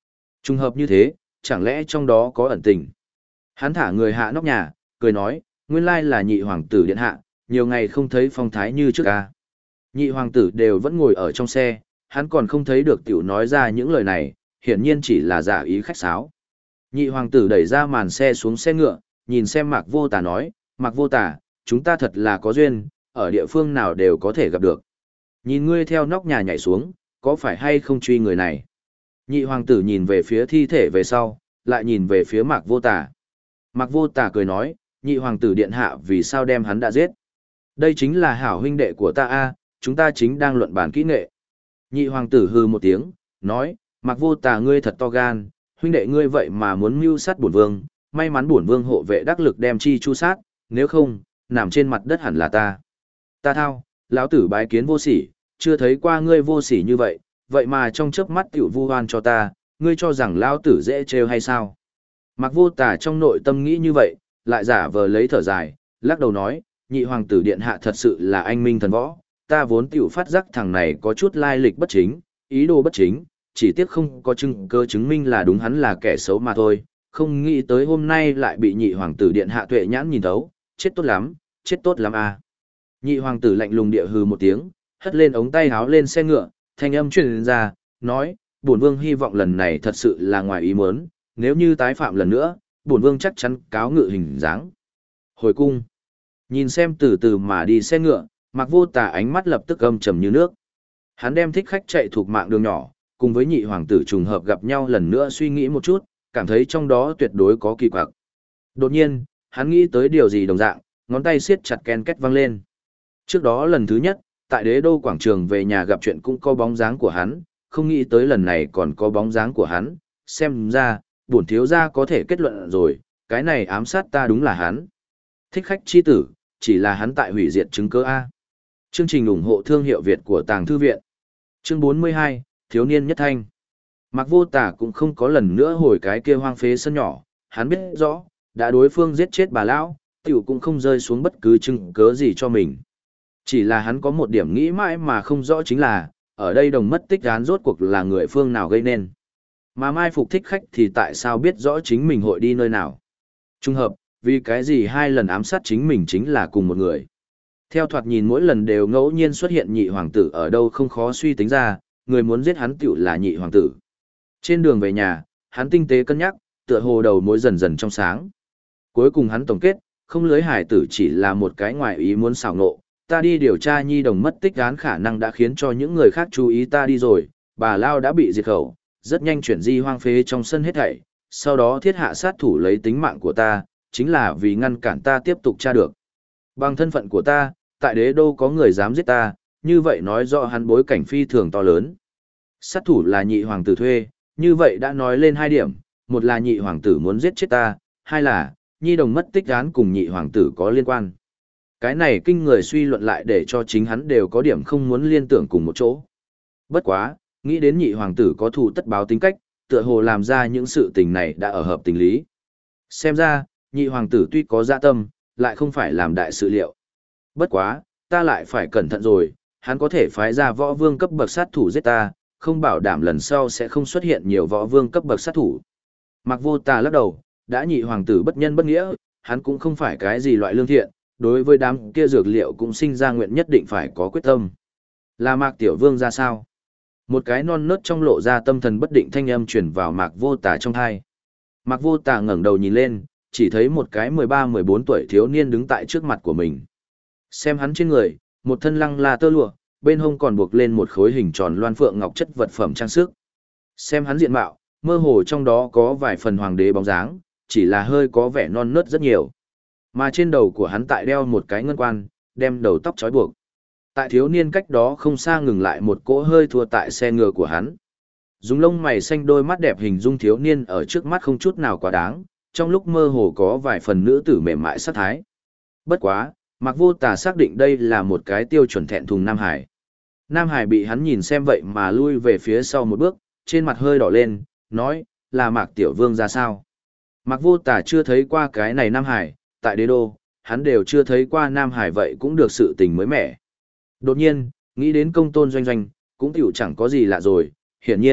Trùng hợp như thế, chẳng lẽ trong đó có ẩn tình. Hắn thả người hạ nóc nhà, cười nói, nguyên lai là nhị hoàng tử điện hạ, nhiều ngày không thấy phong thái như trước ca. Nhị hoàng tử đều vẫn ngồi ở trong xe, hắn còn không thấy được tiểu nói ra những lời này, hiển nhiên chỉ là giả ý khách sáo. Nhị hoàng tử đẩy ra màn xe xuống xe ngựa, nhìn xem Mạc Vô Tà nói, Mạc Vô Tà, chúng ta thật là có duyên, ở địa phương nào đều có thể gặp được. Nhìn ngươi theo nóc nhà nhảy xuống, có phải hay không truy người này? Nhị hoàng tử nhìn về phía thi thể về sau, lại nhìn về phía Mạc Vô Tà. Mạc Vô Tà cười nói, nhị hoàng tử điện hạ vì sao đem hắn đã giết? Đây chính là hảo huynh đệ của ta a, chúng ta chính đang luận bàn kỹ nghệ. Nhị hoàng tử hừ một tiếng, nói, Mạc Vô Tà ngươi thật to gan, huynh đệ ngươi vậy mà muốn mưu sát bổn vương, may mắn bổn vương hộ vệ đắc lực đem chi chu sát, nếu không, nằm trên mặt đất hẳn là ta. Ta thao, lão tử bái kiến vô sỉ, chưa thấy qua ngươi vô sỉ như vậy, vậy mà trong chớp mắt tiểu vu oan cho ta, ngươi cho rằng lão tử dễ trêu hay sao? Mạc Vô Tà trong nội tâm nghĩ như vậy, lại giả vờ lấy thở dài, lắc đầu nói, nhị hoàng tử điện hạ thật sự là anh minh thần võ, ta vốn tiểu phát giác thằng này có chút lai lịch bất chính, ý đồ bất chính, chỉ tiếc không có chứng cơ chứng minh là đúng hắn là kẻ xấu mà thôi, không nghĩ tới hôm nay lại bị nhị hoàng tử điện hạ tuệ nhãn nhìn thấu, chết tốt lắm à. Nhị hoàng tử lạnh lùng địa hừ một tiếng, hất lên ống tay háo lên xe ngựa, thanh âm truyền ra, nói, bổn vương hy vọng lần này thật sự là ngoài ý muốn, nếu như tái phạm lần nữa, bổn vương chắc chắn cáo ngự hình dáng. Hồi cung, nhìn xem từ từ mà đi xe ngựa, Mạc Vô Tà ánh mắt lập tức âm trầm như nước. Hắn đem thích khách chạy thuộc mạng đường nhỏ, cùng với nhị hoàng tử trùng hợp gặp nhau lần nữa suy nghĩ một chút, cảm thấy trong đó tuyệt đối có kỳ quặc. Đột nhiên, hắn nghĩ tới điều gì đồng dạng, ngón tay siết chặt ken két vang lên. Trước đó lần thứ nhất, tại đế đô quảng trường về nhà gặp chuyện cũng có bóng dáng của hắn, không nghĩ tới lần này còn có bóng dáng của hắn, xem ra, bổn thiếu gia có thể kết luận rồi, cái này ám sát ta đúng là hắn. Thích khách chi tử, chỉ là hắn tại hủy diệt chứng cứ A. Chương trình ủng hộ thương hiệu Việt của Tàng Thư Viện. Chương 42, Thiếu niên nhất thanh. Mạc Vô Tà cũng không có lần nữa hồi cái kia hoang phế sân nhỏ, hắn biết rõ, đã đối phương giết chết bà lão, tiểu cũng không rơi xuống bất cứ chứng cớ gì cho mình. Chỉ là hắn có một điểm nghĩ mãi mà không rõ chính là, ở đây đồng mất tích án rốt cuộc là người phương nào gây nên. Mà mai phục thích khách thì tại sao biết rõ chính mình hội đi nơi nào. Trung hợp, vì cái gì hai lần ám sát chính mình chính là cùng một người. Theo thoạt nhìn mỗi lần đều ngẫu nhiên xuất hiện nhị hoàng tử ở đâu không khó suy tính ra, người muốn giết hắn tiểu là nhị hoàng tử. Trên đường về nhà, hắn tinh tế cân nhắc, tựa hồ đầu mối dần dần trong sáng. Cuối cùng hắn tổng kết, không lưới hải tử chỉ là một cái ngoài ý muốn xảo ngộ, ta đi điều tra nhi đồng mất tích án khả năng đã khiến cho những người khác chú ý ta đi rồi, bà Lao đã bị diệt khẩu, rất nhanh chuyển di hoang phế trong sân hết thảy, sau đó thiết hạ sát thủ lấy tính mạng của ta, chính là vì ngăn cản ta tiếp tục tra được. Bằng thân phận của ta, tại đế đô có người dám giết ta, như vậy nói rõ hắn bối cảnh phi thường to lớn. Sát thủ là nhị hoàng tử thuê, như vậy đã nói lên hai điểm, một là nhị hoàng tử muốn giết chết ta, hai là, nhi đồng mất tích án cùng nhị hoàng tử có liên quan. Cái này kinh người suy luận lại để cho chính hắn đều có điểm không muốn liên tưởng cùng một chỗ. Bất quá, nghĩ đến nhị hoàng tử có thù tất báo tính cách, tựa hồ làm ra những sự tình này đã ở hợp tình lý. Xem ra, nhị hoàng tử tuy có dạ tâm, lại không phải làm đại sự liệu. Bất quá, ta lại phải cẩn thận rồi, hắn có thể phái ra võ vương cấp bậc sát thủ giết ta, không bảo đảm lần sau sẽ không xuất hiện nhiều võ vương cấp bậc sát thủ. Mạc Vô Tà lắc đầu, đã nhị hoàng tử bất nhân bất nghĩa, hắn cũng không phải cái gì loại lương thiện, đối với đám kia dược liệu cũng sinh ra nguyện nhất định phải có quyết tâm. Là Mạc Tiểu Vương ra sao? Một cái non nớt trong lộ ra tâm thần bất định thanh âm truyền vào Mạc Vô Tà trong tai. Mạc Vô Tà ngẩng đầu nhìn lên, chỉ thấy một cái 13-14 tuổi thiếu niên đứng tại trước mặt của mình. Xem hắn trên người, một thân lăng la tơ lụa, bên hông còn buộc lên một khối hình tròn loan phượng ngọc chất vật phẩm trang sức. Xem hắn diện mạo, mơ hồ trong đó có vài phần hoàng đế bóng dáng, chỉ là hơi có vẻ non nớt rất nhiều. Mà trên đầu của hắn tại đeo một cái ngân quan, đem đầu tóc trói buộc. Tại thiếu niên cách đó không xa ngừng lại một cỗ hơi thua tại xe ngựa của hắn. Dùng lông mày xanh đôi mắt đẹp hình dung thiếu niên ở trước mắt không chút nào quá đáng, trong lúc mơ hồ có vài phần nữ tử mềm mại sát thái. Bất quá, Mạc Vô Tà xác định đây là một cái tiêu chuẩn thẹn thùng Nam Hải. Nam Hải bị hắn nhìn xem vậy mà lui về phía sau một bước, trên mặt hơi đỏ lên, nói, là Mạc Tiểu Vương ra sao? Mạc Vô Tà chưa thấy qua cái này Nam Hải, tại đế đô, hắn đều chưa thấy qua Nam Hải vậy cũng được sự tình mới mẻ. Đột nhiên, nghĩ đến công tôn doanh doanh, cũng tiểu chẳng có gì lạ rồi, hiển nhiên,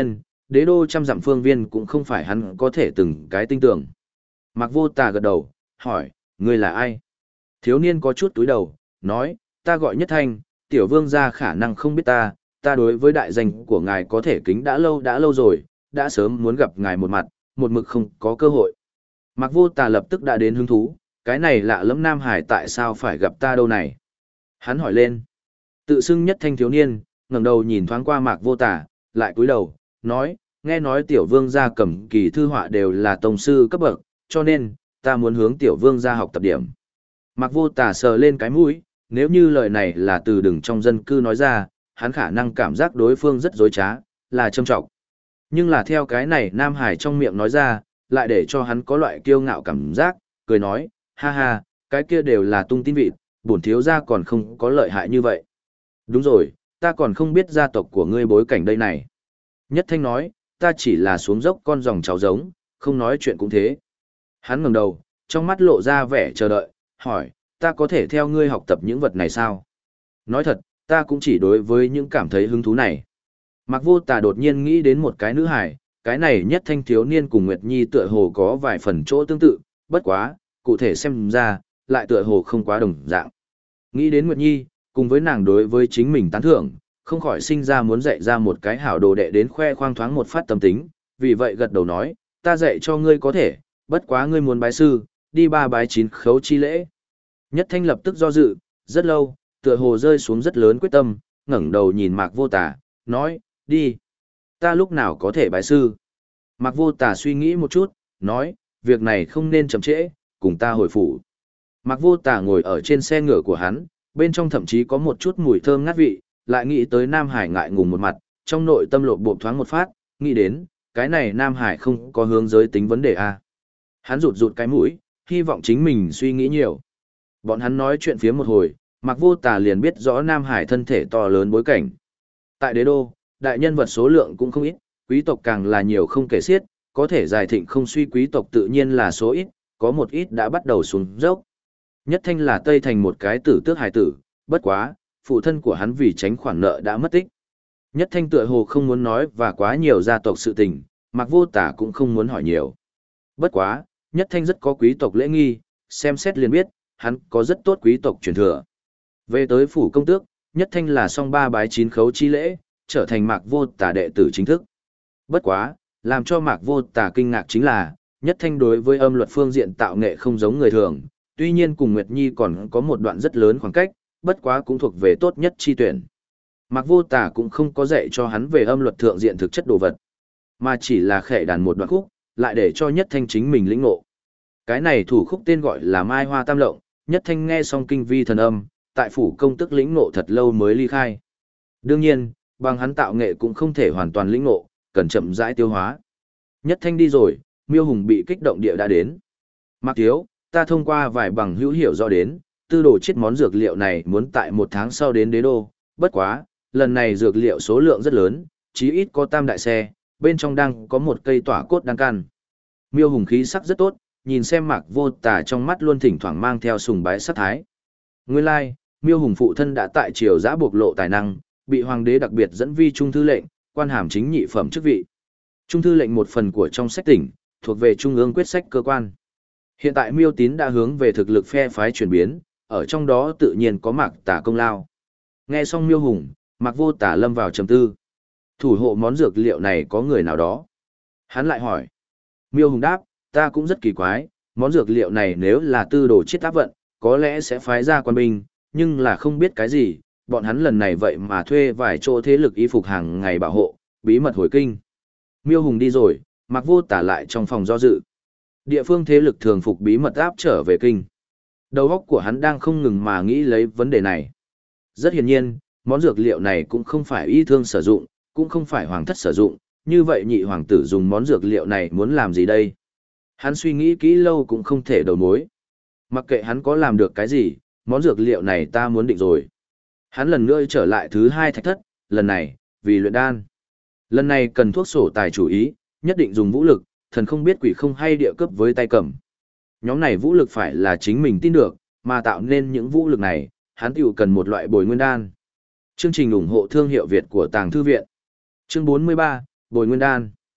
đế đô trăm dặm phương viên cũng không phải hắn có thể từng cái tinh tưởng. Mạc Vô Tà gật đầu, hỏi, ngươi là ai? Thiếu niên có chút túi đầu, nói, ta gọi Nhất Thanh, tiểu vương gia khả năng không biết ta đối với đại danh của ngài có thể kính đã lâu rồi, đã sớm muốn gặp ngài một mặt, một mực không có cơ hội. Mạc Vô Tà lập tức đã đến hứng thú, cái này lạ lẫm Nam Hải tại sao phải gặp ta đâu này? Hắn hỏi lên. Tự xưng Nhất Thanh thiếu niên, ngẩng đầu nhìn thoáng qua Mạc Vô Tà, lại cúi đầu, nói, nghe nói tiểu vương gia cầm kỳ thư họa đều là tông sư cấp bậc, cho nên, ta muốn hướng tiểu vương gia học tập điểm. Mạc Vô Tà sờ lên cái mũi, nếu như lời này là từ đừng trong dân cư nói ra, hắn khả năng cảm giác đối phương rất dối trá, là châm trọng. Nhưng là theo cái này Nam Hải trong miệng nói ra, lại để cho hắn có loại kiêu ngạo cảm giác, cười nói, ha ha, cái kia đều là tung tin vịt, bổn thiếu gia còn không có lợi hại như vậy. Đúng rồi, ta còn không biết gia tộc của ngươi bối cảnh đây này. Nhất Thanh nói, ta chỉ là xuống dốc con dòng cháu giống, không nói chuyện cũng thế. Hắn ngẩng đầu, trong mắt lộ ra vẻ chờ đợi, hỏi, ta có thể theo ngươi học tập những vật này sao? Nói thật, ta cũng chỉ đối với những cảm thấy hứng thú này. Mạc Vô Tà đột nhiên nghĩ đến một cái nữ hài, cái này Nhất Thanh thiếu niên cùng Nguyệt Nhi tựa hồ có vài phần chỗ tương tự, bất quá, cụ thể xem ra, lại tựa hồ không quá đồng dạng. Nghĩ đến Nguyệt Nhi, cùng với nàng đối với chính mình tán thưởng, không khỏi sinh ra muốn dạy ra một cái hảo đồ đệ đến khoe khoang thoáng một phát tâm tính, vì vậy gật đầu nói, ta dạy cho ngươi có thể, bất quá ngươi muốn bái sư, đi ba bái chín khấu chi lễ. Nhất Thanh lập tức do dự, rất lâu, tựa hồ rơi xuống rất lớn quyết tâm, ngẩng đầu nhìn Mạc Vô Tà, nói, đi. Ta lúc nào có thể bái sư? Mạc Vô Tà suy nghĩ một chút, nói, việc này không nên chậm trễ, cùng ta hồi phủ. Mạc Vô Tà ngồi ở trên xe ngựa của hắn, bên trong thậm chí có một chút mùi thơm ngát vị, lại nghĩ tới Nam Hải ngại ngùng một mặt, trong nội tâm lộn bộp thoáng một phát, nghĩ đến, cái này Nam Hải không có hướng giới tính vấn đề à. Hắn rụt rụt cái mũi, hy vọng chính mình suy nghĩ nhiều. Bọn hắn nói chuyện phía một hồi, Mạc Vô Tà liền biết rõ Nam Hải thân thể to lớn bối cảnh. Tại đế đô, đại nhân vật số lượng cũng không ít, quý tộc càng là nhiều không kể xiết, có thể giải thịnh không suy quý tộc tự nhiên là số ít, có một ít đã bắt đầu xuống dốc. Nhất Thanh là Tây Thành một cái tử tước hài tử, bất quá, phụ thân của hắn vì tránh khoản nợ đã mất tích. Nhất Thanh tựa hồ không muốn nói và quá nhiều gia tộc sự tình, Mạc Vô Tà cũng không muốn hỏi nhiều. Bất quá, Nhất Thanh rất có quý tộc lễ nghi, xem xét liền biết, hắn có rất tốt quý tộc truyền thừa. Về tới phủ công tước, Nhất Thanh là song ba bái chín khấu chi lễ, trở thành Mạc Vô Tà đệ tử chính thức. Bất quá, làm cho Mạc Vô Tà kinh ngạc chính là, Nhất Thanh đối với âm luật phương diện tạo nghệ không giống người thường, tuy nhiên cùng Nguyệt Nhi còn có một đoạn rất lớn khoảng cách, bất quá cũng thuộc về tốt nhất chi tuyển. Mạc Vô Tà cũng không có dạy cho hắn về âm luật thượng diện thực chất đồ vật, mà chỉ là khệ đàn một đoạn khúc, lại để cho Nhất Thanh chính mình lĩnh ngộ. Cái này thủ khúc tên gọi là Mai Hoa Tam Lộng, Nhất Thanh nghe xong kinh vi thần âm, tại phủ công tức lĩnh ngộ thật lâu mới ly khai. Đương nhiên, bằng hắn tạo nghệ cũng không thể hoàn toàn lĩnh ngộ, cần chậm rãi tiêu hóa. Nhất Thanh đi rồi, Miêu Hùng bị kích động địa đã đến. Mạc thiếu, ta thông qua vài bằng hữu hiểu rõ đến, tư đồ chết món dược liệu này muốn tại 1 tháng sau đến đế đô, bất quá, lần này dược liệu số lượng rất lớn, chí ít có tam đại xe, bên trong đang có một cây tỏa cốt đang căn. Miêu Hùng khí sắc rất tốt, nhìn xem Mạc Vô Tà trong mắt luôn thỉnh thoảng mang theo sùng bái sát thái. Nguyên lai, like, Miêu Hùng phụ thân đã tại triều giã bộc lộ tài năng, bị hoàng đế đặc biệt dẫn vi trung thư lệnh, quan hàm chính nhị phẩm chức vị. Trung thư lệnh một phần của trong sách tỉnh, thuộc về trung ương quyết sách cơ quan. Hiện tại Miêu Tín đã hướng về thực lực phe phái chuyển biến, ở trong đó tự nhiên có Mạc Tà công lao. Nghe xong Miêu Hùng, Mạc Vô Tà lâm vào trầm tư. Thủ hộ món dược liệu này có người nào đó? Hắn lại hỏi. Miêu Hùng đáp, ta cũng rất kỳ quái, món dược liệu này nếu là tư đồ chết áp vận, có lẽ sẽ phái ra quan binh, nhưng là không biết cái gì, bọn hắn lần này vậy mà thuê vài chỗ thế lực y phục hàng ngày bảo hộ, bí mật hồi kinh. Miêu Hùng đi rồi, Mạc Vô Tà lại trong phòng do dự. Địa phương thế lực thường phục bí mật áp trở về kinh. Đầu óc của hắn đang không ngừng mà nghĩ lấy vấn đề này. Rất hiển nhiên, món dược liệu này cũng không phải y thương sử dụng, cũng không phải hoàng thất sử dụng, như vậy nhị hoàng tử dùng món dược liệu này muốn làm gì đây? Hắn suy nghĩ kỹ lâu cũng không thể đầu mối. Mặc kệ hắn có làm được cái gì, món dược liệu này ta muốn định rồi. Hắn lần nữa trở lại thứ 2 thạch thất, lần này, vì luyện đan. Lần này cần thuốc sổ tài chủ ý, nhất định dùng vũ lực, thần không biết quỷ không hay địa cấp với tay cầm. Nhóm này vũ lực phải là chính mình tin được, mà tạo nên những vũ lực này, hắn tiểu cần một loại bồi nguyên đan. Chương trình ủng hộ thương hiệu Việt của Tàng Thư Viện. Chương 43, Bồi Nguyên Đan.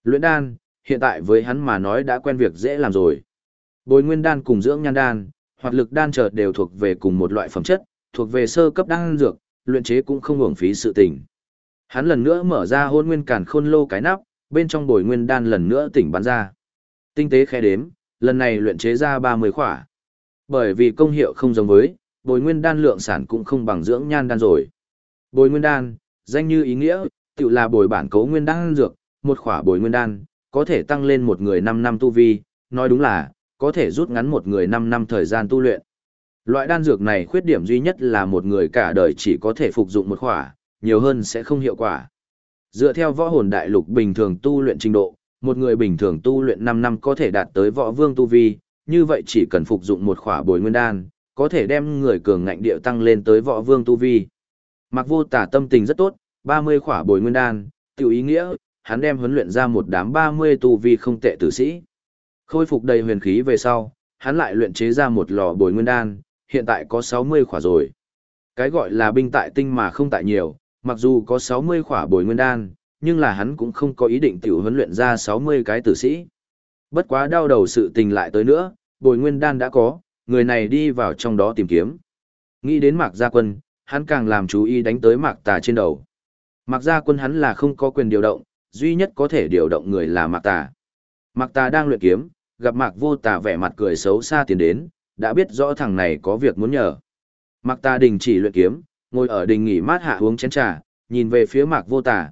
Luyện đan, hiện tại với hắn mà nói đã quen việc dễ làm rồi. Bồi nguyên đan cùng dưỡng nhan đan, hoạt lực đan chợt đều thuộc về cùng một loại phẩm chất, thuộc về sơ cấp đan dược, luyện chế cũng không uổng phí sự tình. Hắn lần nữa mở ra Hôn Nguyên Càn Khôn Lô cái nắp, bên trong bồi nguyên đan lần nữa tỉnh bắn ra. Tinh tế khẽ đếm, lần này luyện chế ra 30 khỏa. Bởi vì công hiệu không giống với, bồi nguyên đan lượng sản cũng không bằng dưỡng nhan đan rồi. Bồi nguyên đan, danh như ý nghĩa, tự là bồi bản cấu nguyên đan dược, một khỏa bồi nguyên đan, có thể tăng lên một người 5 năm tu vi, nói đúng là, có thể rút ngắn một người 5 năm thời gian tu luyện. Loại đan dược này khuyết điểm duy nhất là một người cả đời chỉ có thể phục dụng một khỏa, nhiều hơn sẽ không hiệu quả. Dựa theo võ hồn đại lục bình thường tu luyện trình độ, một người bình thường tu luyện 5 năm có thể đạt tới võ vương tu vi, như vậy chỉ cần phục dụng một khỏa bồi nguyên đan, có thể đem người cường ngạnh điệu tăng lên tới võ vương tu vi. Mặc Vô Tả tâm tình rất tốt, 30 khỏa bồi nguyên đan, tiểu ý nghĩa, hắn đem huấn luyện ra một đám 30 tu vi không tệ tử sĩ. Khôi phục đầy huyền khí về sau, hắn lại luyện chế ra một lò bồi nguyên đan, hiện tại có 60 khỏa rồi. Cái gọi là binh tại tinh mà không tại nhiều, mặc dù có 60 khỏa bồi nguyên đan, nhưng là hắn cũng không có ý định tiểu huấn luyện ra 60 cái tử sĩ. Bất quá đau đầu sự tình lại tới nữa, bồi nguyên đan đã có, người này đi vào trong đó tìm kiếm. Nghĩ đến Mạc Gia Quân, hắn càng làm chú ý đánh tới Mạc Tà trên đầu. Mạc Gia Quân hắn là không có quyền điều động, duy nhất có thể điều động người là Mạc Tà. Mạc Tà đang luyện kiếm, gặp Mạc Vô Tà vẻ mặt cười xấu xa tiến đến, đã biết rõ thằng này có việc muốn nhờ. Mạc Tà đình chỉ luyện kiếm, ngồi ở đình nghỉ mát hạ uống chén trà, nhìn về phía Mạc Vô Tà,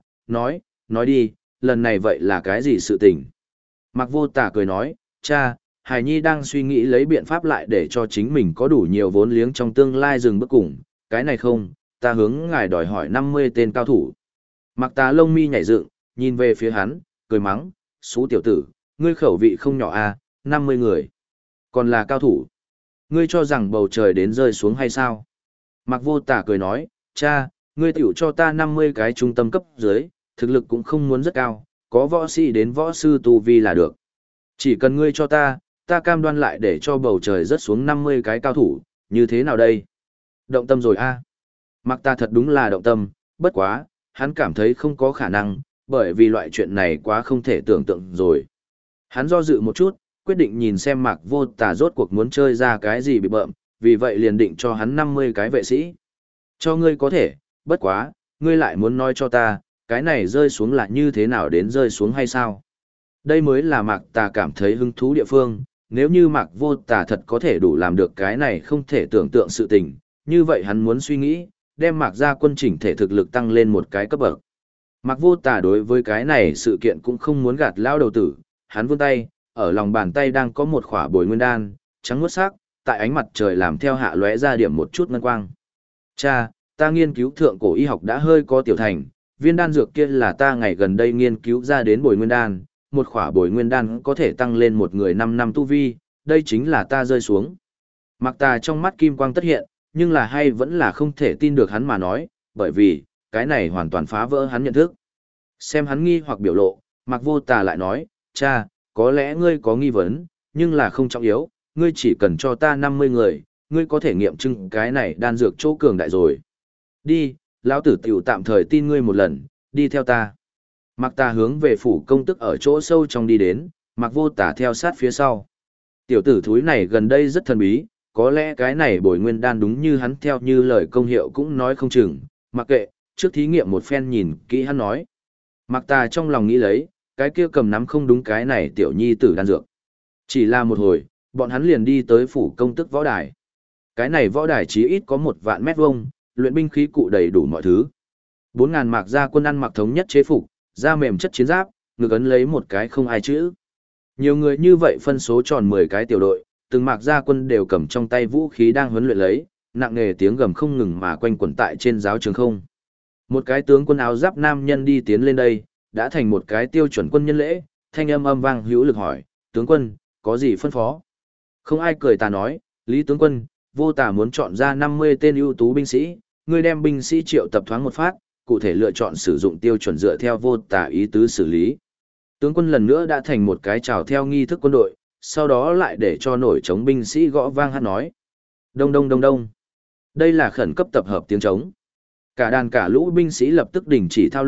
nói đi, lần này vậy là cái gì sự tình? Mạc Vô Tà cười nói, cha, Hải Nhi đang suy nghĩ lấy biện pháp lại để cho chính mình có đủ nhiều vốn liếng trong tương lai dừng bước cùng, cái này không, ta hướng ngài đòi hỏi 50 tên cao thủ. Mạc Tà lông mi nhảy dựng, nhìn về phía hắn, cười mắng, xú tiểu tử, ngươi khẩu vị không nhỏ à, 50 người. Còn là cao thủ. Ngươi cho rằng bầu trời đến rơi xuống hay sao? Mạc Vô Tả cười nói, cha, ngươi tiểu cho ta 50 cái trung tâm cấp dưới, thực lực cũng không muốn rất cao, có võ sĩ đến võ sư tu vi là được. Chỉ cần ngươi cho ta cam đoan lại để cho bầu trời rớt xuống 50 cái cao thủ, như thế nào đây? Động tâm rồi a? Mạc ta thật đúng là động tâm, bất quá, hắn cảm thấy không có khả năng, bởi vì loại chuyện này quá không thể tưởng tượng rồi. Hắn do dự một chút, quyết định nhìn xem Mạc Vô Tả rốt cuộc muốn chơi ra cái gì bị bợm, vì vậy liền định cho hắn 50 cái vệ sĩ. Cho ngươi có thể, bất quá, ngươi lại muốn nói cho ta, cái này rơi xuống là như thế nào đến rơi xuống hay sao? Đây mới là Mạc Tà cảm thấy hứng thú địa phương, nếu như Mạc Vô Tả thật có thể đủ làm được cái này không thể tưởng tượng sự tình, như vậy hắn muốn suy nghĩ, đem Mạc Gia Quân chỉnh thể thực lực tăng lên một cái cấp bậc. Mạc Vô Tả đối với cái này sự kiện cũng không muốn gạt lao đầu tử, hắn vươn tay, ở lòng bàn tay đang có một khỏa bồi nguyên đan, trắng muốt sắc, tại ánh mặt trời làm theo hạ lóe ra điểm một chút ngân quang. Cha, ta nghiên cứu thượng cổ y học đã hơi có tiểu thành, viên đan dược kia là ta ngày gần đây nghiên cứu ra đến bồi nguyên đan, một khỏa bồi nguyên đan có thể tăng lên một người 5 năm tu vi, đây chính là ta rơi xuống. Mạc Tà trong mắt kim quang tất hiện, nhưng là hay vẫn là không thể tin được hắn mà nói, bởi vì, cái này hoàn toàn phá vỡ hắn nhận thức. Xem hắn nghi hoặc biểu lộ, Mạc Vô Tà lại nói, cha, có lẽ ngươi có nghi vấn, nhưng là không trọng yếu, ngươi chỉ cần cho ta 50 người, ngươi có thể nghiệm chứng cái này đan dược chỗ cường đại rồi. Đi, lão tử tiểu tạm thời tin ngươi một lần, đi theo ta. Mạc Tà hướng về phủ công tức ở chỗ sâu trong đi đến, Mạc Vô Tả theo sát phía sau. Tiểu tử thúi này gần đây rất thần bí, có lẽ cái này bồi nguyên đan đúng như hắn theo như lời công hiệu cũng nói không chừng, mặc kệ, trước thí nghiệm một phen nhìn kỹ hắn nói. Mạc Tà trong lòng nghĩ lấy, cái kia cầm nắm không đúng cái này tiểu nhi tử đan dược. Chỉ là một hồi, bọn hắn liền đi tới phủ công tức võ đài. Cái này võ đài chí ít có 1 vạn mét vuông, luyện binh khí cụ đầy đủ mọi thứ. 4.000 Mạc Gia Quân ăn mặc thống nhất chế phục, da mềm chất chiến giáp, ngực ấn lấy một cái không ai chữ. Nhiều người như vậy phân số tròn 10 cái tiểu đội, từng Mạc Gia Quân đều cầm trong tay vũ khí đang huấn luyện lấy, nặng nề tiếng gầm không ngừng mà quanh quẩn tại trên giáo trường không. Một cái tướng quân áo giáp nam nhân đi tiến lên đây, đã thành một cái tiêu chuẩn quân nhân lễ, thanh âm âm vang hữu lực hỏi, tướng quân, có gì phân phó? Không ai cười ta nói, Lý tướng quân, Vô Tả muốn chọn ra 50 tên ưu tú binh sĩ, ngươi đem binh sĩ triệu tập thoáng một phát, cụ thể lựa chọn sử dụng tiêu chuẩn dựa theo Vô Tả ý tứ xử lý. Tướng quân lần nữa đã thành một cái chào theo nghi thức quân đội, sau đó lại để cho nổi trống binh sĩ gõ vang hát nói. Đông đông đông đông. Đây là khẩn cấp tập hợp tiếng trống. Cả đàn cả lũ binh sĩ lập tức đình chỉ thao luyện,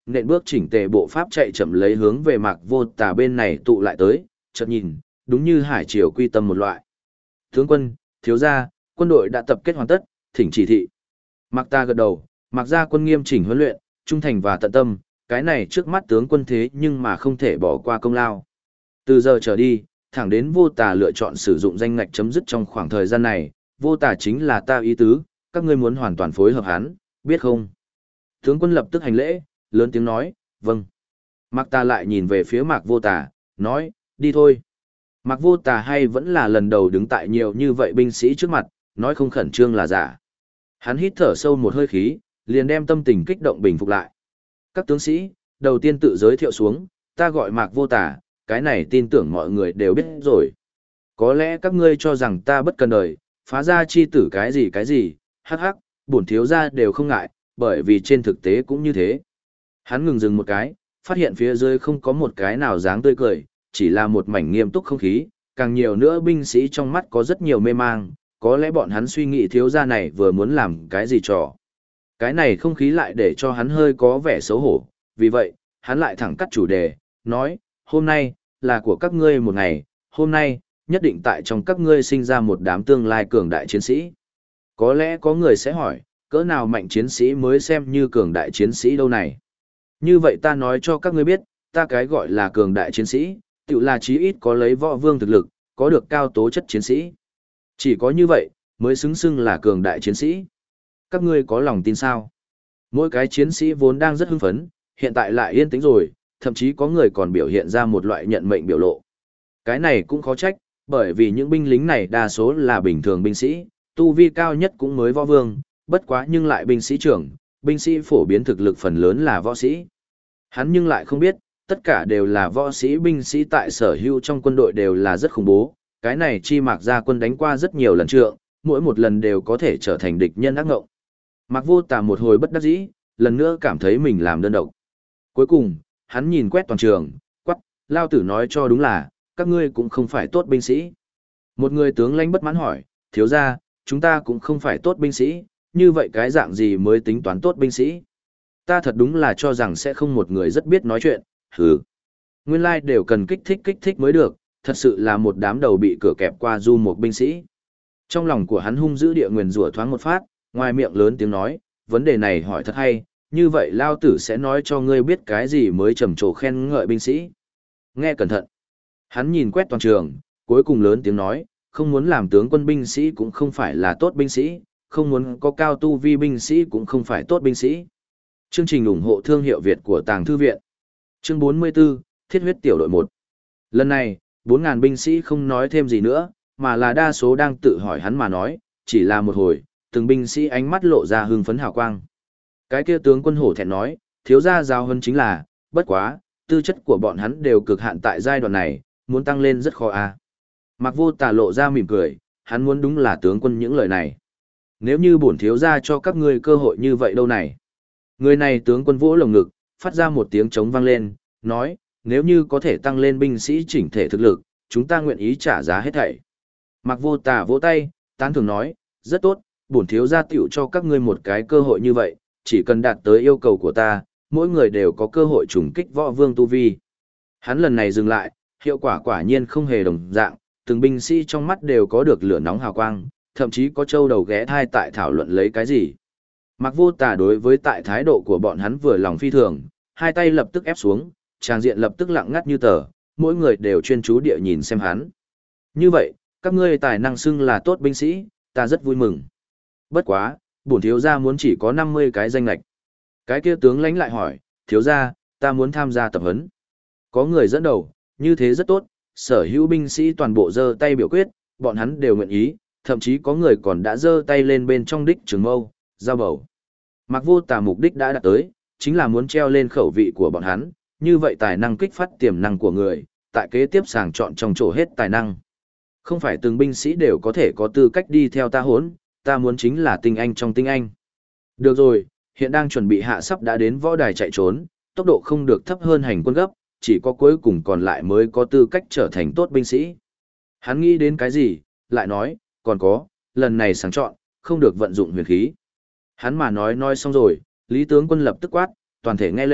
nện bước chỉnh tề bộ pháp chạy chậm lấy hướng về Mạc Vô Tà bên này tụ lại tới, chợt nhìn, đúng như hải triều quy tâm một loại. Tướng quân, thiếu gia, quân đội đã tập kết hoàn tất, thỉnh chỉ thị. Mạc Ta gật đầu, Mạc gia quân nghiêm chỉnh huấn luyện, trung thành và tận tâm, cái này trước mắt tướng quân thế nhưng mà không thể bỏ qua công lao. Từ giờ trở đi, thẳng đến Vô Tà lựa chọn sử dụng danh ngạch chấm dứt trong khoảng thời gian này, Vô Tà chính là ta ý tứ, các ngươi muốn hoàn toàn phối hợp hắn, biết không? Tướng quân lập tức hành lễ, lớn tiếng nói, vâng. Mạc Ta lại nhìn về phía Mạc Vô Tà, nói, đi thôi. Mạc Vô Tà hay vẫn là lần đầu đứng tại nhiều như vậy binh sĩ trước mặt, nói không khẩn trương là giả. Hắn hít thở sâu một hơi khí, liền đem tâm tình kích động bình phục lại. Các tướng sĩ, đầu tiên tự giới thiệu xuống, ta gọi Mạc Vô Tà, cái này tin tưởng mọi người đều biết rồi. Có lẽ các ngươi cho rằng ta bất cần đời, phá ra chi tử cái gì, hắc hắc, bổn thiếu gia đều không ngại, bởi vì trên thực tế cũng như thế. Hắn ngừng dừng một cái, phát hiện phía dưới không có một cái nào dáng tươi cười, chỉ là một mảnh nghiêm túc không khí, càng nhiều nữa binh sĩ trong mắt có rất nhiều mê mang, có lẽ bọn hắn suy nghĩ thiếu gia này vừa muốn làm cái gì trò. Cái này không khí lại để cho hắn hơi có vẻ xấu hổ, vì vậy, hắn lại thẳng cắt chủ đề, nói, hôm nay, là của các ngươi một ngày, hôm nay, nhất định tại trong các ngươi sinh ra một đám tương lai cường đại chiến sĩ. Có lẽ có người sẽ hỏi, cỡ nào mạnh chiến sĩ mới xem như cường đại chiến sĩ đâu này. Như vậy ta nói cho các ngươi biết, ta cái gọi là cường đại chiến sĩ, tự là chí ít có lấy võ vương thực lực, có được cao tố chất chiến sĩ. Chỉ có như vậy, mới xứng xưng là cường đại chiến sĩ. Các ngươi có lòng tin sao? Mỗi cái chiến sĩ vốn đang rất hưng phấn, hiện tại lại yên tĩnh rồi, thậm chí có người còn biểu hiện ra một loại nhận mệnh biểu lộ. Cái này cũng khó trách, bởi vì những binh lính này đa số là bình thường binh sĩ, tu vi cao nhất cũng mới võ vương, bất quá nhưng lại binh sĩ trưởng, binh sĩ phổ biến thực lực phần lớn là võ sĩ. Hắn nhưng lại không biết, tất cả đều là võ sĩ binh sĩ tại sở hữu trong quân đội đều là rất khủng bố, cái này chi Mạc gia quân đánh qua rất nhiều lần trượng, mỗi một lần đều có thể trở thành địch nhân ác ngộng. Mạc Vô Tà một hồi bất đắc dĩ, lần nữa cảm thấy mình làm đơn độc. Cuối cùng, hắn nhìn quét toàn trường, quắc, lao tử nói cho đúng là, các ngươi cũng không phải tốt binh sĩ. Một người tướng lãnh bất mãn hỏi, thiếu gia, chúng ta cũng không phải tốt binh sĩ, như vậy cái dạng gì mới tính toán tốt binh sĩ? Ta thật đúng là cho rằng sẽ không một người rất biết nói chuyện, hừ. Nguyên lai đều cần kích thích mới được, thật sự là một đám đầu bị cửa kẹp qua du một binh sĩ. Trong lòng của hắn hung dữ địa nguyền rủa thoáng một phát, ngoài miệng lớn tiếng nói, vấn đề này hỏi thật hay, như vậy lao tử sẽ nói cho ngươi biết cái gì mới trầm trồ khen ngợi binh sĩ. Nghe cẩn thận. Hắn nhìn quét toàn trường, cuối cùng lớn tiếng nói, không muốn làm tướng quân binh sĩ cũng không phải là tốt binh sĩ, không muốn có cao tu vi binh sĩ cũng không phải tốt binh sĩ. Chương trình ủng hộ thương hiệu Việt của Tàng Thư Viện. Chương 44, Thiết huyết tiểu đội 1. Lần này, 4.000 binh sĩ không nói thêm gì nữa, mà là đa số đang tự hỏi hắn mà nói, chỉ là một hồi, từng binh sĩ ánh mắt lộ ra hưng phấn hào quang. Cái kia tướng quân hổ thẹn nói, thiếu gia giao hơn chính là, bất quá, tư chất của bọn hắn đều cực hạn tại giai đoạn này, muốn tăng lên rất khó a. Mạc Vô Tà lộ ra mỉm cười, hắn muốn đúng là tướng quân những lời này. Nếu như bổn thiếu gia cho các ngươi cơ hội như vậy đâu này. Người này tướng quân vỗ lồng ngực, phát ra một tiếng trống vang lên, nói, nếu như có thể tăng lên binh sĩ chỉnh thể thực lực, chúng ta nguyện ý trả giá hết thảy. Mạc Vô Tà vỗ tay, tán thưởng nói, rất tốt, bổn thiếu gia tiểu cho các ngươi một cái cơ hội như vậy, chỉ cần đạt tới yêu cầu của ta, mỗi người đều có cơ hội trùng kích võ vương tu vi. Hắn lần này dừng lại, hiệu quả quả nhiên không hề đồng dạng, từng binh sĩ trong mắt đều có được lửa nóng hào quang, thậm chí có châu đầu ghé thai tại thảo luận lấy cái gì. Mạc Vô Tà đối với tại thái độ của bọn hắn vừa lòng phi thường, hai tay lập tức ép xuống, tràng diện lập tức lặng ngắt như tờ, mỗi người đều chuyên chú địa nhìn xem hắn. Như vậy, các ngươi tài năng xưng là tốt binh sĩ, ta rất vui mừng. Bất quá, bổn thiếu gia muốn chỉ có 50 cái danh lệch. Cái kia tướng lãnh lại hỏi, thiếu gia, ta muốn tham gia tập huấn. Có người dẫn đầu, như thế rất tốt, sở hữu binh sĩ toàn bộ giơ tay biểu quyết, bọn hắn đều nguyện ý, thậm chí có người còn đã giơ tay lên bên trong đích trường mâu, giao bầu. Mạc Vô Tà mục đích đã đạt tới, chính là muốn treo lên khẩu vị của bọn hắn, như vậy tài năng kích phát tiềm năng của người, tại kế tiếp sàng chọn trong chỗ hết tài năng. Không phải từng binh sĩ đều có thể có tư cách đi theo ta hốn, ta muốn chính là tinh anh trong tinh anh. Được rồi, hiện đang chuẩn bị hạ sắp đã đến võ đài chạy trốn, tốc độ không được thấp hơn hành quân gấp, chỉ có cuối cùng còn lại mới có tư cách trở thành tốt binh sĩ. Hắn nghĩ đến cái gì, lại nói, còn có, lần này sáng chọn, không được vận dụng huyền khí. Hắn mà nói xong rồi, Lý tướng quân lập tức quát, toàn thể nghe lệnh,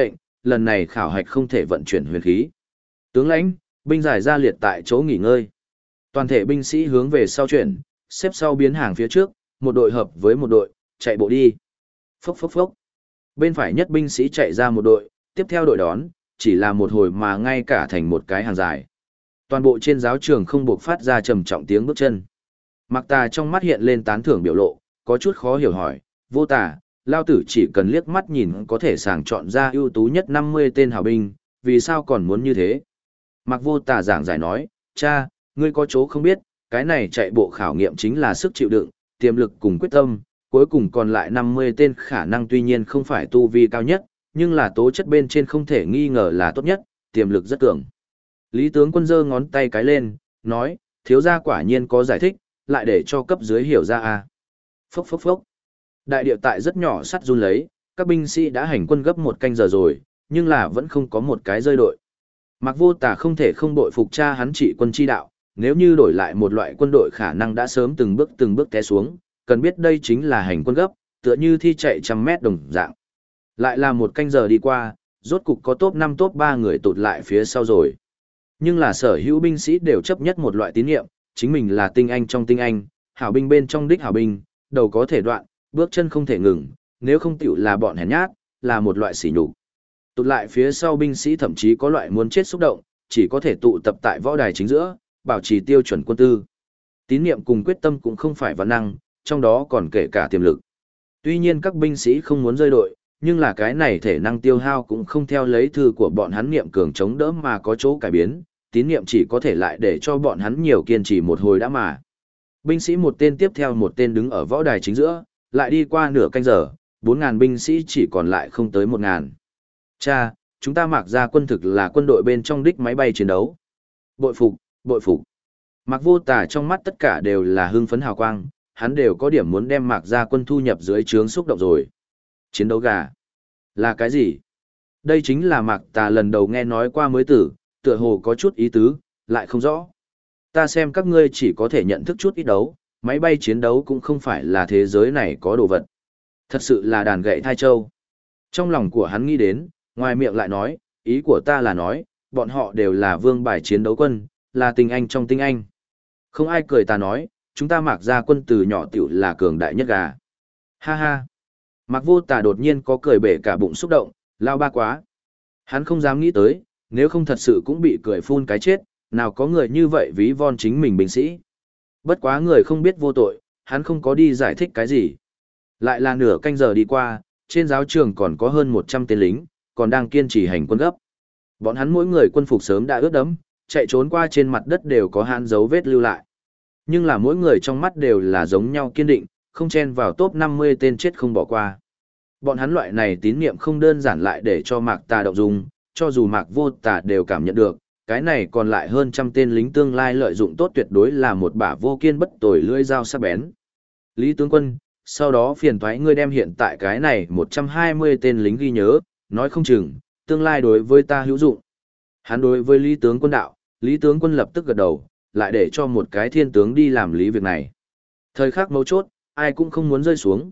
lần này khảo hạch không thể vận chuyển huyền khí. Tướng lãnh, binh giải ra liệt tại chỗ nghỉ ngơi. Toàn thể binh sĩ hướng về sau chuyển, xếp sau biến hàng phía trước, một đội hợp với một đội, chạy bộ đi. Phốc phốc phốc. Bên phải nhất binh sĩ chạy ra một đội, tiếp theo đội đón, chỉ là một hồi mà ngay cả thành một cái hàng dài. Toàn bộ trên giáo trường không buộc phát ra trầm trọng tiếng bước chân. Mạc Tà trong mắt hiện lên tán thưởng biểu lộ, có chút khó hiểu hỏi, vô tà, lao tử chỉ cần liếc mắt nhìn có thể sàng chọn ra ưu tú nhất 50 tên hào binh, vì sao còn muốn như thế? Mạc Vô Tà giảng giải nói, cha, ngươi có chỗ không biết, cái này chạy bộ khảo nghiệm chính là sức chịu đựng, tiềm lực cùng quyết tâm, cuối cùng còn lại 50 tên khả năng tuy nhiên không phải tu vi cao nhất, nhưng là tố chất bên trên không thể nghi ngờ là tốt nhất, tiềm lực rất cường. Lý tướng quân giơ ngón tay cái lên, nói, thiếu gia quả nhiên có giải thích, lại để cho cấp dưới hiểu ra à. Phốc phốc phốc. Đại địa tại rất nhỏ sắt run lấy, các binh sĩ đã hành quân gấp một canh giờ rồi, nhưng là vẫn không có một cái rơi đội. Mạc Vô Tà không thể không bội phục cha hắn trị quân chi đạo, nếu như đổi lại một loại quân đội khả năng đã sớm từng bước té xuống, cần biết đây chính là hành quân gấp, tựa như thi chạy trăm mét đồng dạng. Lại là một canh giờ đi qua, rốt cục có top 5 top 3 người tụt lại phía sau rồi. Nhưng là sở hữu binh sĩ đều chấp nhất một loại tín nhiệm, chính mình là tinh anh trong tinh anh, hảo binh bên trong đích hảo binh, đầu có thể đoạn, bước chân không thể ngừng, nếu không tiểu là bọn hèn nhát, là một loại sỉ nhục. Tụt lại phía sau binh sĩ thậm chí có loại muốn chết xúc động, chỉ có thể tụ tập tại võ đài chính giữa, bảo trì tiêu chuẩn quân tư. Tín niệm cùng quyết tâm cũng không phải văn năng, trong đó còn kể cả tiềm lực. Tuy nhiên các binh sĩ không muốn rơi đội, nhưng là cái này thể năng tiêu hao cũng không theo lấy thư của bọn hắn niệm cường chống đỡ mà có chỗ cải biến, tín niệm chỉ có thể lại để cho bọn hắn nhiều kiên trì một hồi đã mà. Binh sĩ một tên tiếp theo một tên đứng ở võ đài chính giữa, lại đi qua nửa canh giờ, 4.000 binh sĩ chỉ còn lại không tới 1.000. Cha, chúng ta Mạc Gia quân thực là quân đội bên trong đích máy bay chiến đấu. Bội phục, bội phục. Mạc Vô Tà trong mắt tất cả đều là hưng phấn hào quang, hắn đều có điểm muốn đem Mạc Gia quân thu nhập dưới trướng xúc động rồi. Chiến đấu gà. Là cái gì? Đây chính là Mạc Tà lần đầu nghe nói qua mới tử, tựa hồ có chút ý tứ, lại không rõ. Ta xem các ngươi chỉ có thể nhận thức chút ít đấu, máy bay chiến đấu cũng không phải là thế giới này có đồ vật. Thật sự là đàn gậy thai châu. Trong lòng của hắn nghĩ đến, ngoài miệng lại nói, ý của ta là nói, bọn họ đều là vương bài chiến đấu quân, là tinh anh trong tinh anh. Không ai cười ta nói, chúng ta Mạc Gia quân từ nhỏ tiểu là cường đại nhất gà. Ha ha. Mạc Vô Tà đột nhiên có cười bể cả bụng xúc động, lao ba quá. Hắn không dám nghĩ tới, nếu không thật sự cũng bị cười phun cái chết, nào có người như vậy ví von chính mình binh sĩ. Bất quá người không biết vô tội, hắn không có đi giải thích cái gì. Lại là nửa canh giờ đi qua, trên giáo trường còn có hơn 100 tên lính, còn đang kiên trì hành quân gấp. Bọn hắn mỗi người quân phục sớm đã ướt đẫm, chạy trốn qua trên mặt đất đều có hàn dấu vết lưu lại. Nhưng là mỗi người trong mắt đều là giống nhau kiên định, không chen vào top 50 tên chết không bỏ qua. Bọn hắn loại này tín niệm không đơn giản lại để cho Mạc Tà động dung, cho dù Mạc Vô Tà đều cảm nhận được, cái này còn lại hơn trăm tên lính tương lai lợi dụng tốt tuyệt đối là một bả vô kiên bất tồi lưỡi dao sắc bén. Lý tướng quân, sau đó phiền thoái ngươi đem hiện tại cái này 120 tên lính ghi nhớ, nói không chừng, tương lai đối với ta hữu dụng. Hắn đối với Lý tướng quân đạo, Lý tướng quân lập tức gật đầu, lại để cho một cái thiên tướng đi làm lý việc này. Thời khắc mấu chốt, ai cũng không muốn rơi xuống,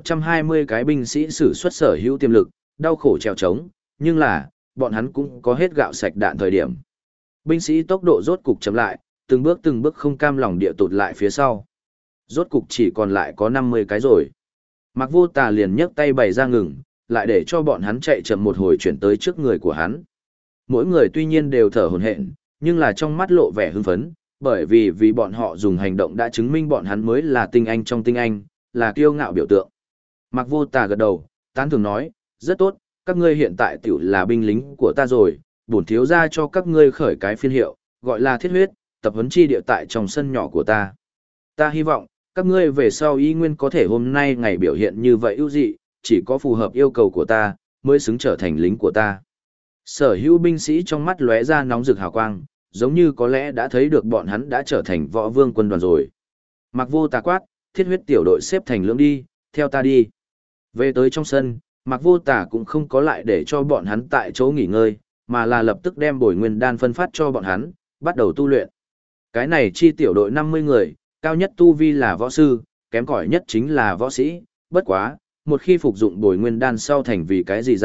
120 cái binh sĩ sử xuất sở hữu tiềm lực, đau khổ trèo trống, nhưng là, bọn hắn cũng có hết gạo sạch đạn thời điểm. Binh sĩ tốc độ rốt cục chậm lại, từng bước không cam lòng địa tụt lại phía sau. Rốt cục chỉ còn lại có 50 cái rồi. Mạc Vô Tà liền nhấc tay bày ra ngừng, lại để cho bọn hắn chạy chậm một hồi chuyển tới trước người của hắn. Mỗi người tuy nhiên đều thở hổn hển, nhưng là trong mắt lộ vẻ hưng phấn, bởi vì bọn họ dùng hành động đã chứng minh bọn hắn mới là tinh anh trong tinh anh, là kiêu ngạo biểu tượng. Mạc Vô Tà gật đầu, tán thưởng nói, rất tốt, các ngươi hiện tại tiểu là binh lính của ta rồi, bổn thiếu gia cho các ngươi khởi cái phiên hiệu, gọi là thiết huyết, tập huấn chi địa tại trong sân nhỏ của ta. Ta hy vọng, các ngươi về sau y nguyên có thể hôm nay ngày biểu hiện như vậy ưu dị, chỉ có phù hợp yêu cầu của ta, mới xứng trở thành lính của ta. Sở hữu binh sĩ trong mắt lóe ra nóng rực hào quang, giống như có lẽ đã thấy được bọn hắn đã trở thành võ vương quân đoàn rồi. Mạc Vô Tà quát, thiết huyết tiểu đội xếp thành lưỡng đi, theo ta đi. Về tới trong sân, Mạc Vô Tà cũng không có lại để cho bọn hắn tại chỗ nghỉ ngơi, mà là lập tức đem bồi nguyên đan phân phát cho bọn hắn, bắt đầu tu luyện. Cái này chi tiểu đội 50 người, cao nhất tu vi là võ sư, kém cỏi nhất chính là võ sĩ, bất quá, một khi phục dụng bồi nguyên đan sau thành vì cái gì dạng,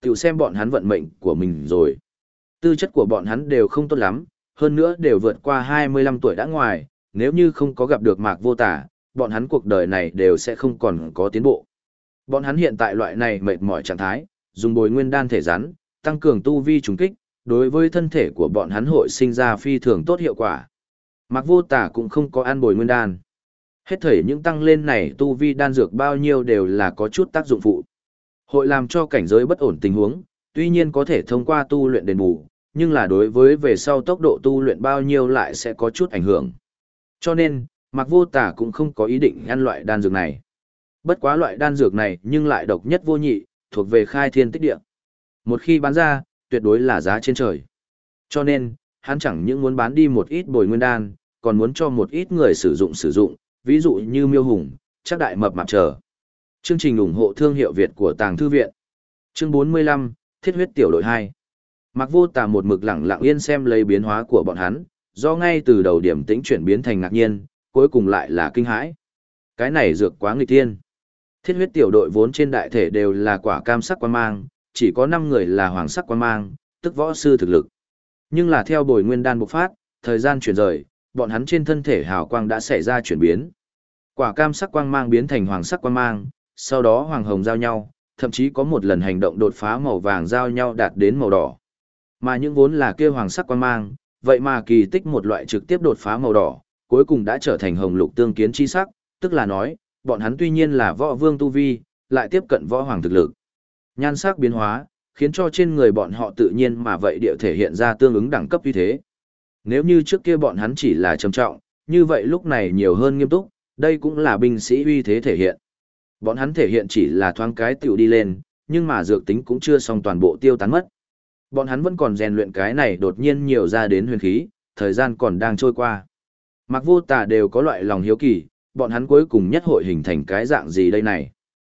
tiểu xem bọn hắn vận mệnh của mình rồi. Tư chất của bọn hắn đều không tốt lắm, hơn nữa đều vượt qua 25 tuổi đã ngoài, nếu như không có gặp được Mạc Vô Tả, bọn hắn cuộc đời này đều sẽ không còn có tiến bộ. Bọn hắn hiện tại loại này mệt mỏi trạng thái, dùng bồi nguyên đan thể rắn, tăng cường tu vi trùng kích, đối với thân thể của bọn hắn hội sinh ra phi thường tốt hiệu quả. Mạc Vô Tả cũng không có ăn bồi nguyên đan. Hết thể những tăng lên này tu vi đan dược bao nhiêu đều là có chút tác dụng phụ. Hội làm cho cảnh giới bất ổn tình huống, tuy nhiên có thể thông qua tu luyện đền bù, nhưng là đối với về sau tốc độ tu luyện bao nhiêu lại sẽ có chút ảnh hưởng. Cho nên, Mạc Vô Tả cũng không có ý định ăn loại đan dược này. Bất quá loại đan dược này nhưng lại độc nhất vô nhị, thuộc về khai thiên tích địa. Một khi bán ra, tuyệt đối là giá trên trời. Cho nên, hắn chẳng những muốn bán đi một ít bồi nguyên đan, còn muốn cho một ít người sử dụng, ví dụ như Miêu Hùng, chắc đại mập mạp chờ. Chương trình ủng hộ thương hiệu Việt của Tàng Thư Viện. Chương 45, Thiết huyết tiểu đội 2. Mạc Vô Tả một mực lặng lặng yên xem lấy biến hóa của bọn hắn, do ngay từ đầu điểm tĩnh chuyển biến thành ngạc nhiên, cuối cùng lại là kinh hãi. Cái này dược quá nghịch thiên. Thiết huyết tiểu đội vốn trên đại thể đều là quả cam sắc quang mang, chỉ có 5 người là hoàng sắc quang mang, tức võ sư thực lực. Nhưng là theo bồi nguyên đan bộc phát, thời gian chuyển rời, bọn hắn trên thân thể hào quang đã xảy ra chuyển biến. Quả cam sắc quang mang biến thành hoàng sắc quang mang, sau đó hoàng hồng giao nhau, thậm chí có một lần hành động đột phá màu vàng giao nhau đạt đến màu đỏ. Mà những vốn là kia hoàng sắc quang mang, vậy mà kỳ tích một loại trực tiếp đột phá màu đỏ, cuối cùng đã trở thành hồng lục tương kiến chi sắc, tức là nói, bọn hắn tuy nhiên là võ vương tu vi, lại tiếp cận võ hoàng thực lực. Nhan sắc biến hóa, khiến cho trên người bọn họ tự nhiên mà vậy địa thể hiện ra tương ứng đẳng cấp như thế. Nếu như trước kia bọn hắn chỉ là trầm trọng, như vậy lúc này nhiều hơn nghiêm túc, đây cũng là binh sĩ uy thế thể hiện. Bọn hắn thể hiện chỉ là thoáng cái tiểu đi lên, nhưng mà dược tính cũng chưa xong toàn bộ tiêu tán mất. Bọn hắn vẫn còn rèn luyện cái này đột nhiên nhiều ra đến huyền khí, thời gian còn đang trôi qua. Mạc Vô Tả đều có loại lòng hiếu kỳ, bọn hắn cuối cùng nhất hội hình thành cái dạng gì đây này.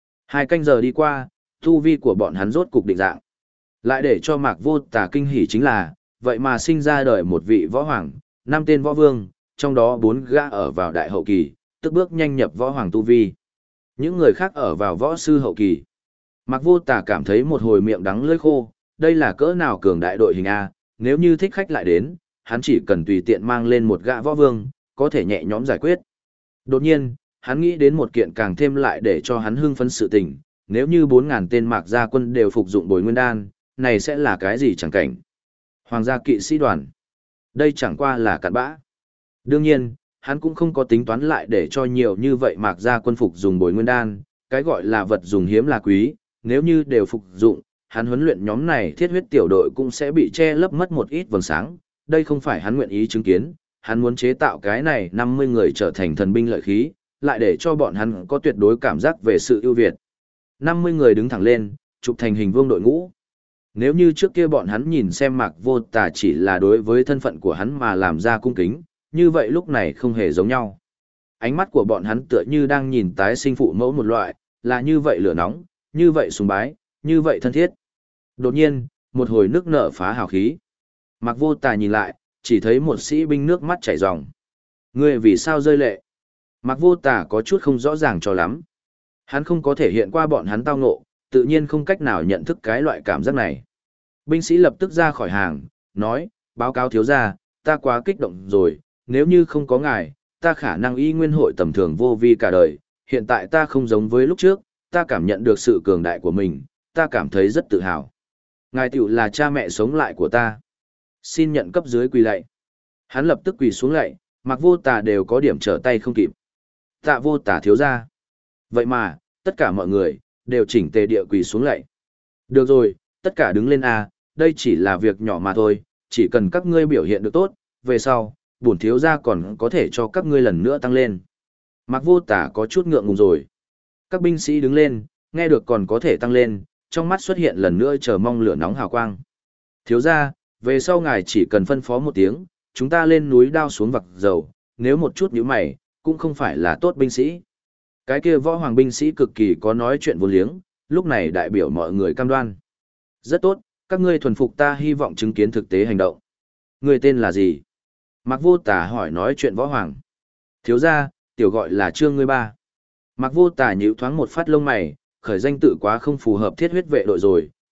2 canh giờ đi qua, tu vi của bọn hắn rốt cục định dạng. Lại để cho Mạc Vô Tả kinh hỉ chính là, vậy mà sinh ra đời một vị võ hoàng, 5 tên võ vương, trong đó 4 gã ở vào đại hậu kỳ, tức bước nhanh nhập võ hoàng tu vi. Những người khác ở vào võ sư hậu kỳ. Mạc Vô Tả cảm thấy một hồi miệng đắng lưỡi khô, đây là cỡ nào cường đại đội hình A, nếu như thích khách lại đến, hắn chỉ cần tùy tiện mang lên một gã võ vương, có thể nhẹ nhõm giải quyết. Đột nhiên, hắn nghĩ đến một kiện càng thêm lại để cho hắn hưng phấn sự tình, nếu như 4.000 tên Mạc gia quân đều phục dụng bồi nguyên đan, này sẽ là cái gì chẳng cảnh. Hoàng gia kỵ sĩ đoàn. Đây chẳng qua là cặn bã. Đương nhiên, hắn cũng không có tính toán lại để cho nhiều như vậy Mạc gia quân phục dùng bồi nguyên đan, cái gọi là vật dùng hiếm là quý, nếu như đều phục dụng, hắn huấn luyện nhóm này thiết huyết tiểu đội cũng sẽ bị che lấp mất một ít vầng sáng, đây không phải hắn nguyện ý chứng kiến, hắn muốn chế tạo cái này 50 người trở thành thần binh lợi khí, lại để cho bọn hắn có tuyệt đối cảm giác về sự ưu việt. 50 người đứng thẳng lên, chụp thành hình vuông đội ngũ. Nếu như trước kia bọn hắn nhìn xem Mạc Vô Tả chỉ là đối với thân phận của hắn mà làm ra cung kính, như vậy lúc này không hề giống nhau. Ánh mắt của bọn hắn tựa như đang nhìn tái sinh phụ mẫu một loại, là như vậy lửa nóng, như vậy sùng bái, như vậy thân thiết. Đột nhiên, một hồi nước nở phá hào khí. Mạc Vô Tả nhìn lại, chỉ thấy một sĩ binh nước mắt chảy ròng. Ngươi vì sao rơi lệ? Mạc Vô Tả có chút không rõ ràng cho lắm. Hắn không có thể hiện qua bọn hắn tao ngộ, tự nhiên không cách nào nhận thức cái loại cảm giác này. Binh sĩ lập tức ra khỏi hàng, nói, báo cáo thiếu gia, ta quá kích động rồi, nếu như không có ngài, ta khả năng y nguyên hội tầm thường vô vi cả đời, hiện tại ta không giống với lúc trước, ta cảm nhận được sự cường đại của mình, ta cảm thấy rất tự hào. Ngài tiểu là cha mẹ sống lại của ta. Xin nhận cấp dưới quỳ lạy. Hắn lập tức quỳ xuống lạy, Mạc Vô Tả đều có điểm trở tay không kịp. Tạ Vô Tả thiếu gia. Vậy mà, tất cả mọi người, đều chỉnh tề địa quỳ xuống lạy. Được rồi, tất cả đứng lên a, đây chỉ là việc nhỏ mà thôi, chỉ cần các ngươi biểu hiện được tốt, về sau, bổn thiếu gia còn có thể cho các ngươi lần nữa tăng lên. Mạc Vô Tả có chút ngượng ngùng rồi. Các binh sĩ đứng lên, nghe được còn có thể tăng lên, trong mắt xuất hiện lần nữa chờ mong lửa nóng hào quang. Thiếu gia, về sau ngài chỉ cần phân phó một tiếng, chúng ta lên núi đao xuống vặc dầu, nếu một chút nhíu mày, cũng không phải là tốt binh sĩ. Cái kia võ hoàng binh sĩ cực kỳ có nói chuyện vô liếng, lúc này đại biểu mọi người cam đoan. Rất tốt, các ngươi thuần phục ta hy vọng chứng kiến thực tế hành động. Người tên là gì? Mạc Vô Tả hỏi nói chuyện võ hoàng. Thiếu gia, tiểu gọi là Trương Ngươi Ba. Mạc Vô Tả nhíu thoáng một phát lông mày, khởi danh tự quá không phù hợp thiết huyết vệ đội rồi,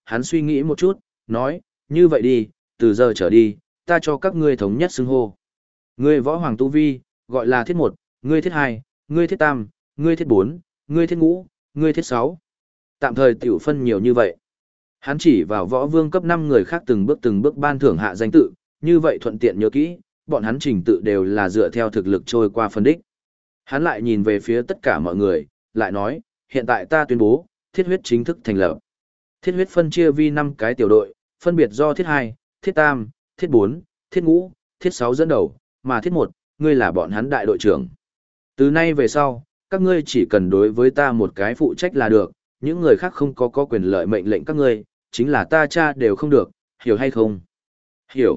hắn suy nghĩ một chút, nói, như vậy đi, từ giờ trở đi, ta cho các ngươi thống nhất xưng hô. Ngươi võ hoàng tu vi, gọi là thiết 1, ngươi thiết 2, ngươi thiết tam, ngươi thiết 4, ngươi thiết ngũ, ngươi thiết 6. Tạm thời tiểu phân nhiều như vậy. Hắn chỉ vào võ vương cấp 5 người khác từng bước ban thưởng hạ danh tự, như vậy thuận tiện nhớ kỹ, bọn hắn trình tự đều là dựa theo thực lực trôi qua phân đích. Hắn lại nhìn về phía tất cả mọi người, lại nói, hiện tại ta tuyên bố, thiết huyết chính thức thành lập. Thiết huyết phân chia vi 5 cái tiểu đội, phân biệt do thiết 2, thiết tam, thiết 4, thiết ngũ, thiết 6 dẫn đầu, mà thiết 1, ngươi là bọn hắn đại đội trưởng. Từ nay về sau, các ngươi chỉ cần đối với ta một cái phụ trách là được, những người khác không có quyền lợi mệnh lệnh các ngươi, chính là ta cha đều không được, hiểu hay không? Hiểu.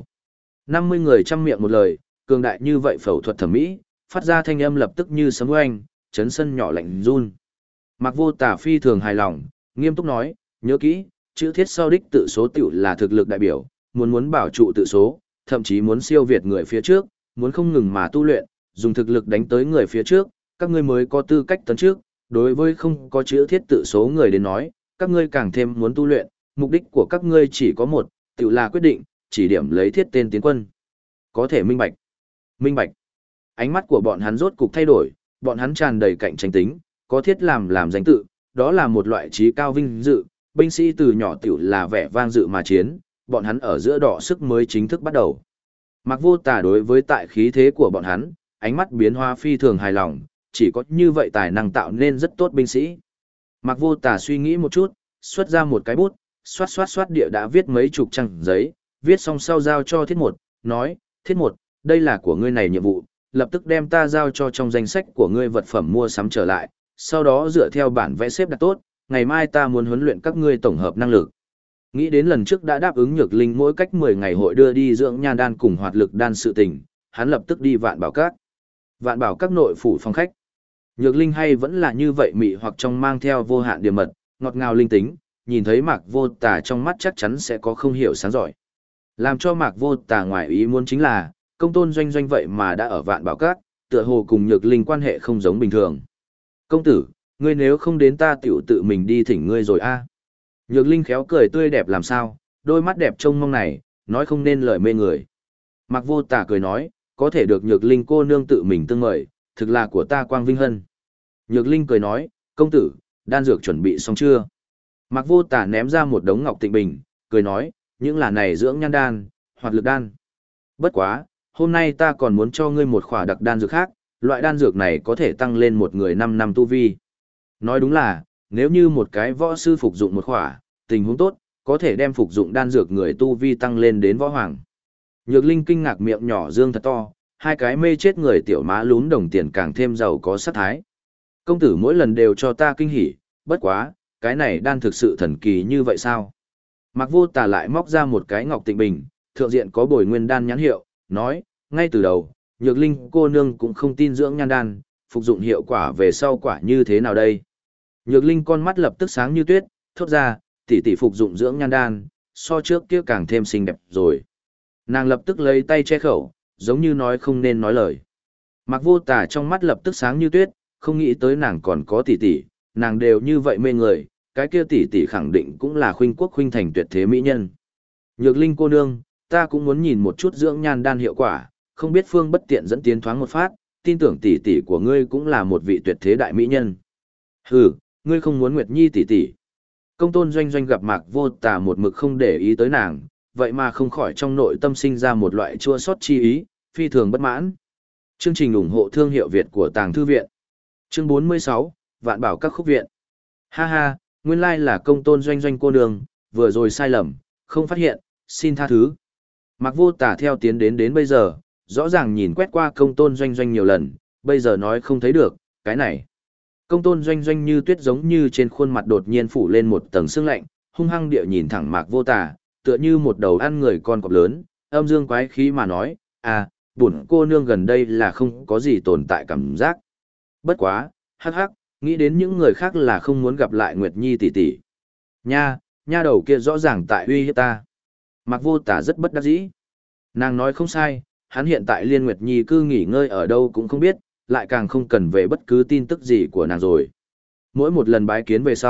50 người trăm miệng một lời, cường đại như vậy phẫu thuật thẩm mỹ, phát ra thanh âm lập tức như sấm oanh, chấn sân nhỏ lạnh run. Mạc Vô Tà phi thường hài lòng, nghiêm túc nói, nhớ kỹ, chữ thiết sau đích tự số tiểu là thực lực đại biểu, muốn bảo trụ tự số, thậm chí muốn siêu việt người phía trước, muốn không ngừng mà tu luyện, dùng thực lực đánh tới người phía trước, các ngươi mới có tư cách tấn trước, đối với không có chữ thiết tự số người đến nói, các ngươi càng thêm muốn tu luyện, mục đích của các ngươi chỉ có một, tự là quyết định, chỉ điểm lấy thiết tên tiến quân. Có thể minh bạch. Minh bạch. Ánh mắt của bọn hắn rốt cục thay đổi, bọn hắn tràn đầy cạnh tranh tính, có thiết làm danh tự, đó là một loại trí cao vinh dự, binh sĩ từ nhỏ tiểu là vẻ vang dự mà chiến, bọn hắn ở giữa đỏ sức mới chính thức bắt đầu. Mạc Vô Tà đối với tại khí thế của bọn hắn, ánh mắt biến hóa phi thường hài lòng, chỉ có như vậy tài năng tạo nên rất tốt binh sĩ. Mạc Vô Tà suy nghĩ một chút, xuất ra một cái bút, xoát địa đã viết mấy chục trang giấy, viết xong sau giao cho thiết 1, nói, thiết 1, đây là của ngươi này nhiệm vụ, lập tức đem ta giao cho trong danh sách của ngươi vật phẩm mua sắm trở lại, sau đó dựa theo bản vẽ xếp đặt tốt, ngày mai ta muốn huấn luyện các ngươi tổng hợp năng lực. Nghĩ đến lần trước đã đáp ứng Nhược Linh mỗi cách 10 ngày hội đưa đi dưỡng nhan đan cùng hoạt lực đan sự tình, hắn lập tức đi Vạn Bảo Các. Vạn Bảo Các nội phủ phòng khách. Nhược Linh hay vẫn là như vậy mị hoặc trong mang theo vô hạn điểm mật, ngọt ngào linh tính, nhìn thấy Mạc Vô Tà trong mắt chắc chắn sẽ có không hiểu sáng giỏi. Làm cho Mạc Vô Tà ngoài ý muốn chính là, Công Tôn Doanh Doanh vậy mà đã ở Vạn Bảo Các, tựa hồ cùng Nhược Linh quan hệ không giống bình thường. Công tử, ngươi nếu không đến ta tiểu tự mình đi thỉnh ngươi rồi a. Nhược Linh khéo cười tươi đẹp làm sao, đôi mắt đẹp trông mong này, nói không nên lời mê người. Mạc Vô Tà cười nói, có thể được Nhược Linh cô nương tự mình tương mời, thực là của ta quang vinh hân. Nhược Linh cười nói, công tử, đan dược chuẩn bị xong chưa? Mạc Vô Tà ném ra một đống ngọc tịnh bình, cười nói, những là này dưỡng nhan đan, hoạt lực đan. Bất quá, hôm nay ta còn muốn cho ngươi một khỏa đặc đan dược khác, loại đan dược này có thể tăng lên một người 5 năm tu vi. Nói đúng là, nếu như một cái võ sư phục dụng một khỏa, tình huống tốt, có thể đem phục dụng đan dược người tu vi tăng lên đến võ hoàng. Nhược Linh kinh ngạc miệng nhỏ dương thật to, hai cái mê chết người tiểu má lún đồng tiền càng thêm giàu có sát thái. Công tử mỗi lần đều cho ta kinh hỉ, bất quá, cái này đan thực sự thần kỳ như vậy sao? Mạc Vô Tà lại móc ra một cái ngọc tịnh bình, thượng diện có bồi nguyên đan nhãn hiệu, nói, ngay từ đầu, Nhược Linh cô nương cũng không tin dưỡng nhan đan, phục dụng hiệu quả về sau quả như thế nào đây? Nhược Linh con mắt lập tức sáng như tuyết, thốt ra, tỷ phục dụng dưỡng nhan đan, so trước kia càng thêm xinh đẹp rồi. Nàng lập tức lấy tay che khẩu, giống như nói không nên nói lời. Mạc Vô Tà trong mắt lập tức sáng như tuyết, không nghĩ tới nàng còn có tỷ, nàng đều như vậy mê người, cái kia tỷ khẳng định cũng là khuynh quốc khuynh thành tuyệt thế mỹ nhân. Nhược Linh cô nương, ta cũng muốn nhìn một chút dưỡng nhan đan hiệu quả, không biết phương bất tiện dẫn tiến thoáng một phát, tin tưởng tỷ của ngươi cũng là một vị tuyệt thế đại mỹ nhân. Hừ, ngươi không muốn Nguyệt Nhi tỷ. Công Tôn Doanh Doanh gặp Mạc Vô Tà một mực không để ý tới nàng, vậy mà không khỏi trong nội tâm sinh ra một loại chua xót chi ý, phi thường bất mãn. Chương trình ủng hộ thương hiệu Việt của Tàng Thư Viện. Chương 46, Vạn Bảo Các khúc viện. Ha ha, nguyên lai là Công Tôn Doanh Doanh cô nương, vừa rồi sai lầm, không phát hiện, xin tha thứ. Mạc Vô Tà theo tiến đến bây giờ, rõ ràng nhìn quét qua Công Tôn Doanh Doanh nhiều lần, bây giờ nói không thấy được, cái này. Công Tôn Doanh Doanh như tuyết giống như trên khuôn mặt đột nhiên phủ lên một tầng sương lạnh, hung hăng địa nhìn thẳng Mạc Vô Tà, tựa như một đầu ăn người con cọp lớn, âm dương quái khí mà nói, à, bổn cô nương gần đây là không có gì tồn tại cảm giác. Bất quá, hắc hắc, nghĩ đến những người khác là không muốn gặp lại Nguyệt Nhi tỷ. Nha đầu kia rõ ràng tại uy hiếp ta. Mạc Vô Tà rất bất đắc dĩ. Nàng nói không sai, hắn hiện tại Liên Nguyệt Nhi cứ nghỉ ngơi ở đâu cũng không biết, lại càng không cần về bất cứ tin tức gì của nàng rồi. Mỗi một lần bái kiến về sau,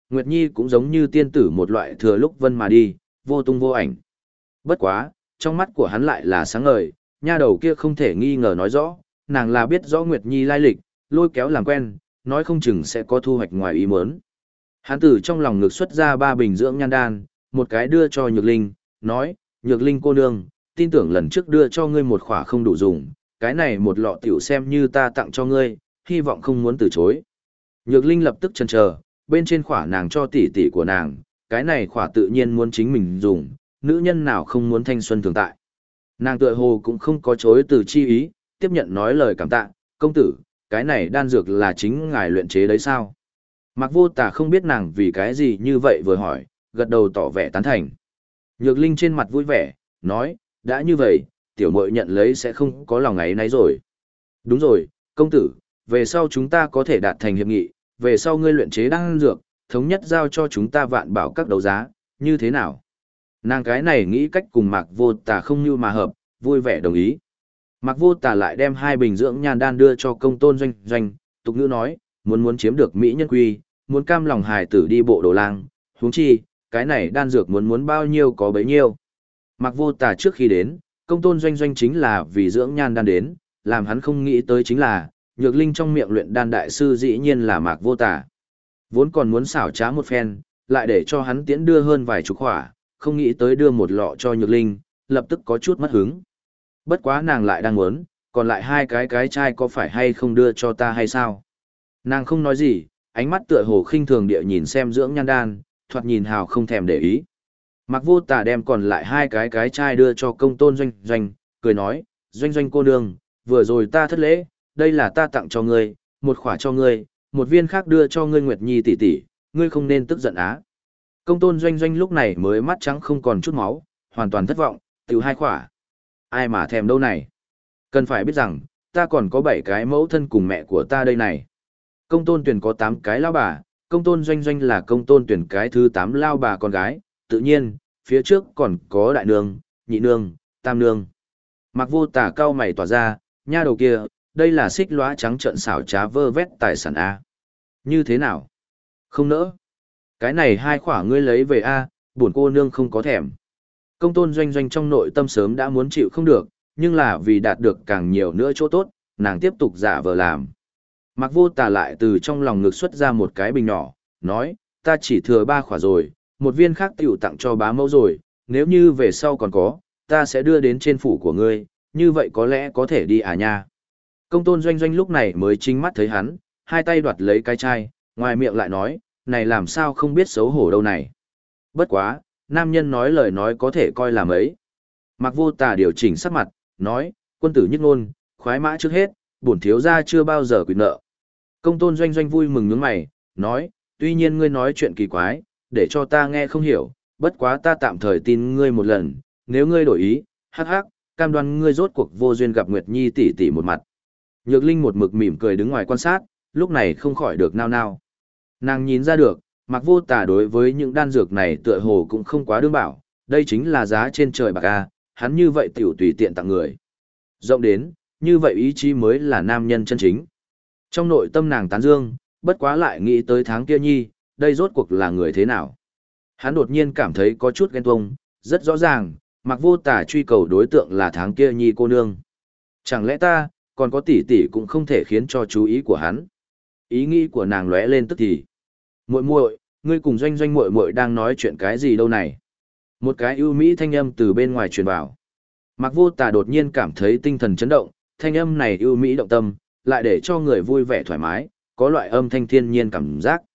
Nguyệt Nhi cũng giống như tiên tử một loại thừa lúc vân mà đi, vô tung vô ảnh. Bất quá, trong mắt của hắn lại là sáng ngời, nha đầu kia không thể nghi ngờ nói rõ, nàng là biết rõ Nguyệt Nhi lai lịch, lôi kéo làm quen, nói không chừng sẽ có thu hoạch ngoài ý muốn. Hắn từ trong lòng ngực xuất ra 3 bình dưỡng nhan đan, một cái đưa cho Nhược Linh, nói, Nhược Linh cô nương, tin tưởng lần trước đưa cho ngươi một khỏa không đủ dùng, cái này một lọ tiểu xem như ta tặng cho ngươi, hy vọng không muốn từ chối. Nhược Linh lập tức chần chờ, bên trên khỏa nàng cho tỷ tỷ của nàng, cái này khỏa tự nhiên muốn chính mình dùng, nữ nhân nào không muốn thanh xuân thường tại. Nàng tựa hồ cũng không có chối từ chi ý, tiếp nhận nói lời cảm tạ, công tử, cái này đan dược là chính ngài luyện chế đấy sao? Mạc Vô Tà không biết nàng vì cái gì như vậy vừa hỏi, gật đầu tỏ vẻ tán thành. Nhược Linh trên mặt vui vẻ, nói, đã như vậy, tiểu muội nhận lấy sẽ không có lòng ấy nấy rồi. Đúng rồi, công tử, về sau chúng ta có thể đạt thành hiệp nghị, về sau ngươi luyện chế đan dược, thống nhất giao cho chúng ta vạn bảo các đấu giá, như thế nào? Nàng cái này nghĩ cách cùng Mạc Vô Tà không như mà hợp, vui vẻ đồng ý. Mạc Vô Tà lại đem 2 bình dưỡng nhan đan đưa cho Công Tôn Doanh Doanh, tục ngữ nói, muốn chiếm được mỹ nhân quy, muốn cam lòng hài tử đi bộ đồ lang, huống chi, cái này đan dược muốn bao nhiêu có bấy nhiêu. Mạc Vô Tà trước khi đến, Công Tôn Doanh Doanh chính là vì dưỡng nhan đan đến, làm hắn không nghĩ tới chính là, Nhược Linh trong miệng luyện đan đại sư dĩ nhiên là Mạc Vô Tà. Vốn còn muốn xảo trá một phen, lại để cho hắn tiễn đưa hơn vài chục khỏa, không nghĩ tới đưa một lọ cho Nhược Linh, lập tức có chút mất hứng. Bất quá nàng lại đang muốn, còn lại 2 cái chai có phải hay không đưa cho ta hay sao? Nàng không nói gì, ánh mắt tựa hồ khinh thường địa nhìn xem dưỡng nhan đan, thoạt nhìn hào không thèm để ý. Mạc Vô Tà đem còn lại 2 cái chai đưa cho Công Tôn Doanh Doanh, cười nói, Doanh Doanh cô nương, vừa rồi ta thất lễ, đây là ta tặng cho ngươi, một khỏa cho ngươi, một viên khác đưa cho ngươi Nguyệt Nhi tỷ tỷ, ngươi không nên tức giận á. Công Tôn Doanh Doanh lúc này mới mắt trắng không còn chút máu, hoàn toàn thất vọng, tiểu 2 khỏa. Ai mà thèm đâu này. Cần phải biết rằng, ta còn có 7 cái mẫu thân cùng mẹ của ta đây này. Công Tôn Tuyển có 8 cái lao bà, Công Tôn Doanh Doanh là Công Tôn Tuyển cái thứ 8 lao bà con gái, tự nhiên, phía trước còn có đại nương, nhị nương, tam nương. Mạc Vô Tà cao mày tỏa ra, nha đầu kia, đây là xích lóa trắng trợn xảo trá vơ vét tài sản A. Như thế nào? Không nỡ. Cái này 2 khỏa ngươi lấy về A, buồn cô nương không có thèm. Công Tôn Doanh Doanh trong nội tâm sớm đã muốn chịu không được, nhưng là vì đạt được càng nhiều nữa chỗ tốt, nàng tiếp tục giả vờ làm. Mạc Vô Tà lại từ trong lòng ngực xuất ra một cái bình nhỏ, nói, ta chỉ thừa 3 khỏa rồi, một viên khác tiểu tặng cho bá mẫu rồi, nếu như về sau còn có, ta sẽ đưa đến trên phủ của ngươi, như vậy có lẽ có thể đi à nha. Công Tôn Doanh Doanh lúc này mới chính mắt thấy hắn, 2 tay đoạt lấy cái chai, ngoài miệng lại nói, này làm sao không biết xấu hổ đâu này. Bất quá, nam nhân nói lời nói có thể coi là mấy. Mạc Vô Tà điều chỉnh sắc mặt, nói, quân tử nhất ngôn, khoái mã trước hết, bổn thiếu gia chưa bao giờ quỵt nợ. Công Tôn Doanh Doanh vui mừng nhướng mày, nói, tuy nhiên ngươi nói chuyện kỳ quái, để cho ta nghe không hiểu, bất quá ta tạm thời tin ngươi một lần, nếu ngươi đổi ý, hắc hắc, cam đoan ngươi rốt cuộc vô duyên gặp Nguyệt Nhi tỷ tỷ một mặt. Nhược Linh một mực mỉm cười đứng ngoài quan sát, lúc này không khỏi được nao nao. Nàng nhìn ra được, Mạc Vô Tà đối với những đan dược này tựa hồ cũng không quá đương bảo, đây chính là giá trên trời bạc a, hắn như vậy tiểu tùy tiện tặng người. Rộng đến, như vậy ý chí mới là nam nhân chân chính. Trong nội tâm nàng tán dương, bất quá lại nghĩ tới tháng kia nhi, đây rốt cuộc là người thế nào. Hắn đột nhiên cảm thấy có chút ghen tuông, rất rõ ràng, Mạc Vô Tà truy cầu đối tượng là tháng kia nhi cô nương. Chẳng lẽ ta, còn có tỷ tỷ cũng không thể khiến cho chú ý của hắn. Ý nghĩ của nàng lóe lên tức thì. Muội muội, ngươi cùng Doanh Doanh muội muội đang nói chuyện cái gì đâu này? Một cái ưu mỹ thanh âm từ bên ngoài truyền vào. Mạc Vô Tà đột nhiên cảm thấy tinh thần chấn động, thanh âm này ưu mỹ động tâm, lại để cho người vui vẻ thoải mái, có loại âm thanh thiên nhiên cảm giác.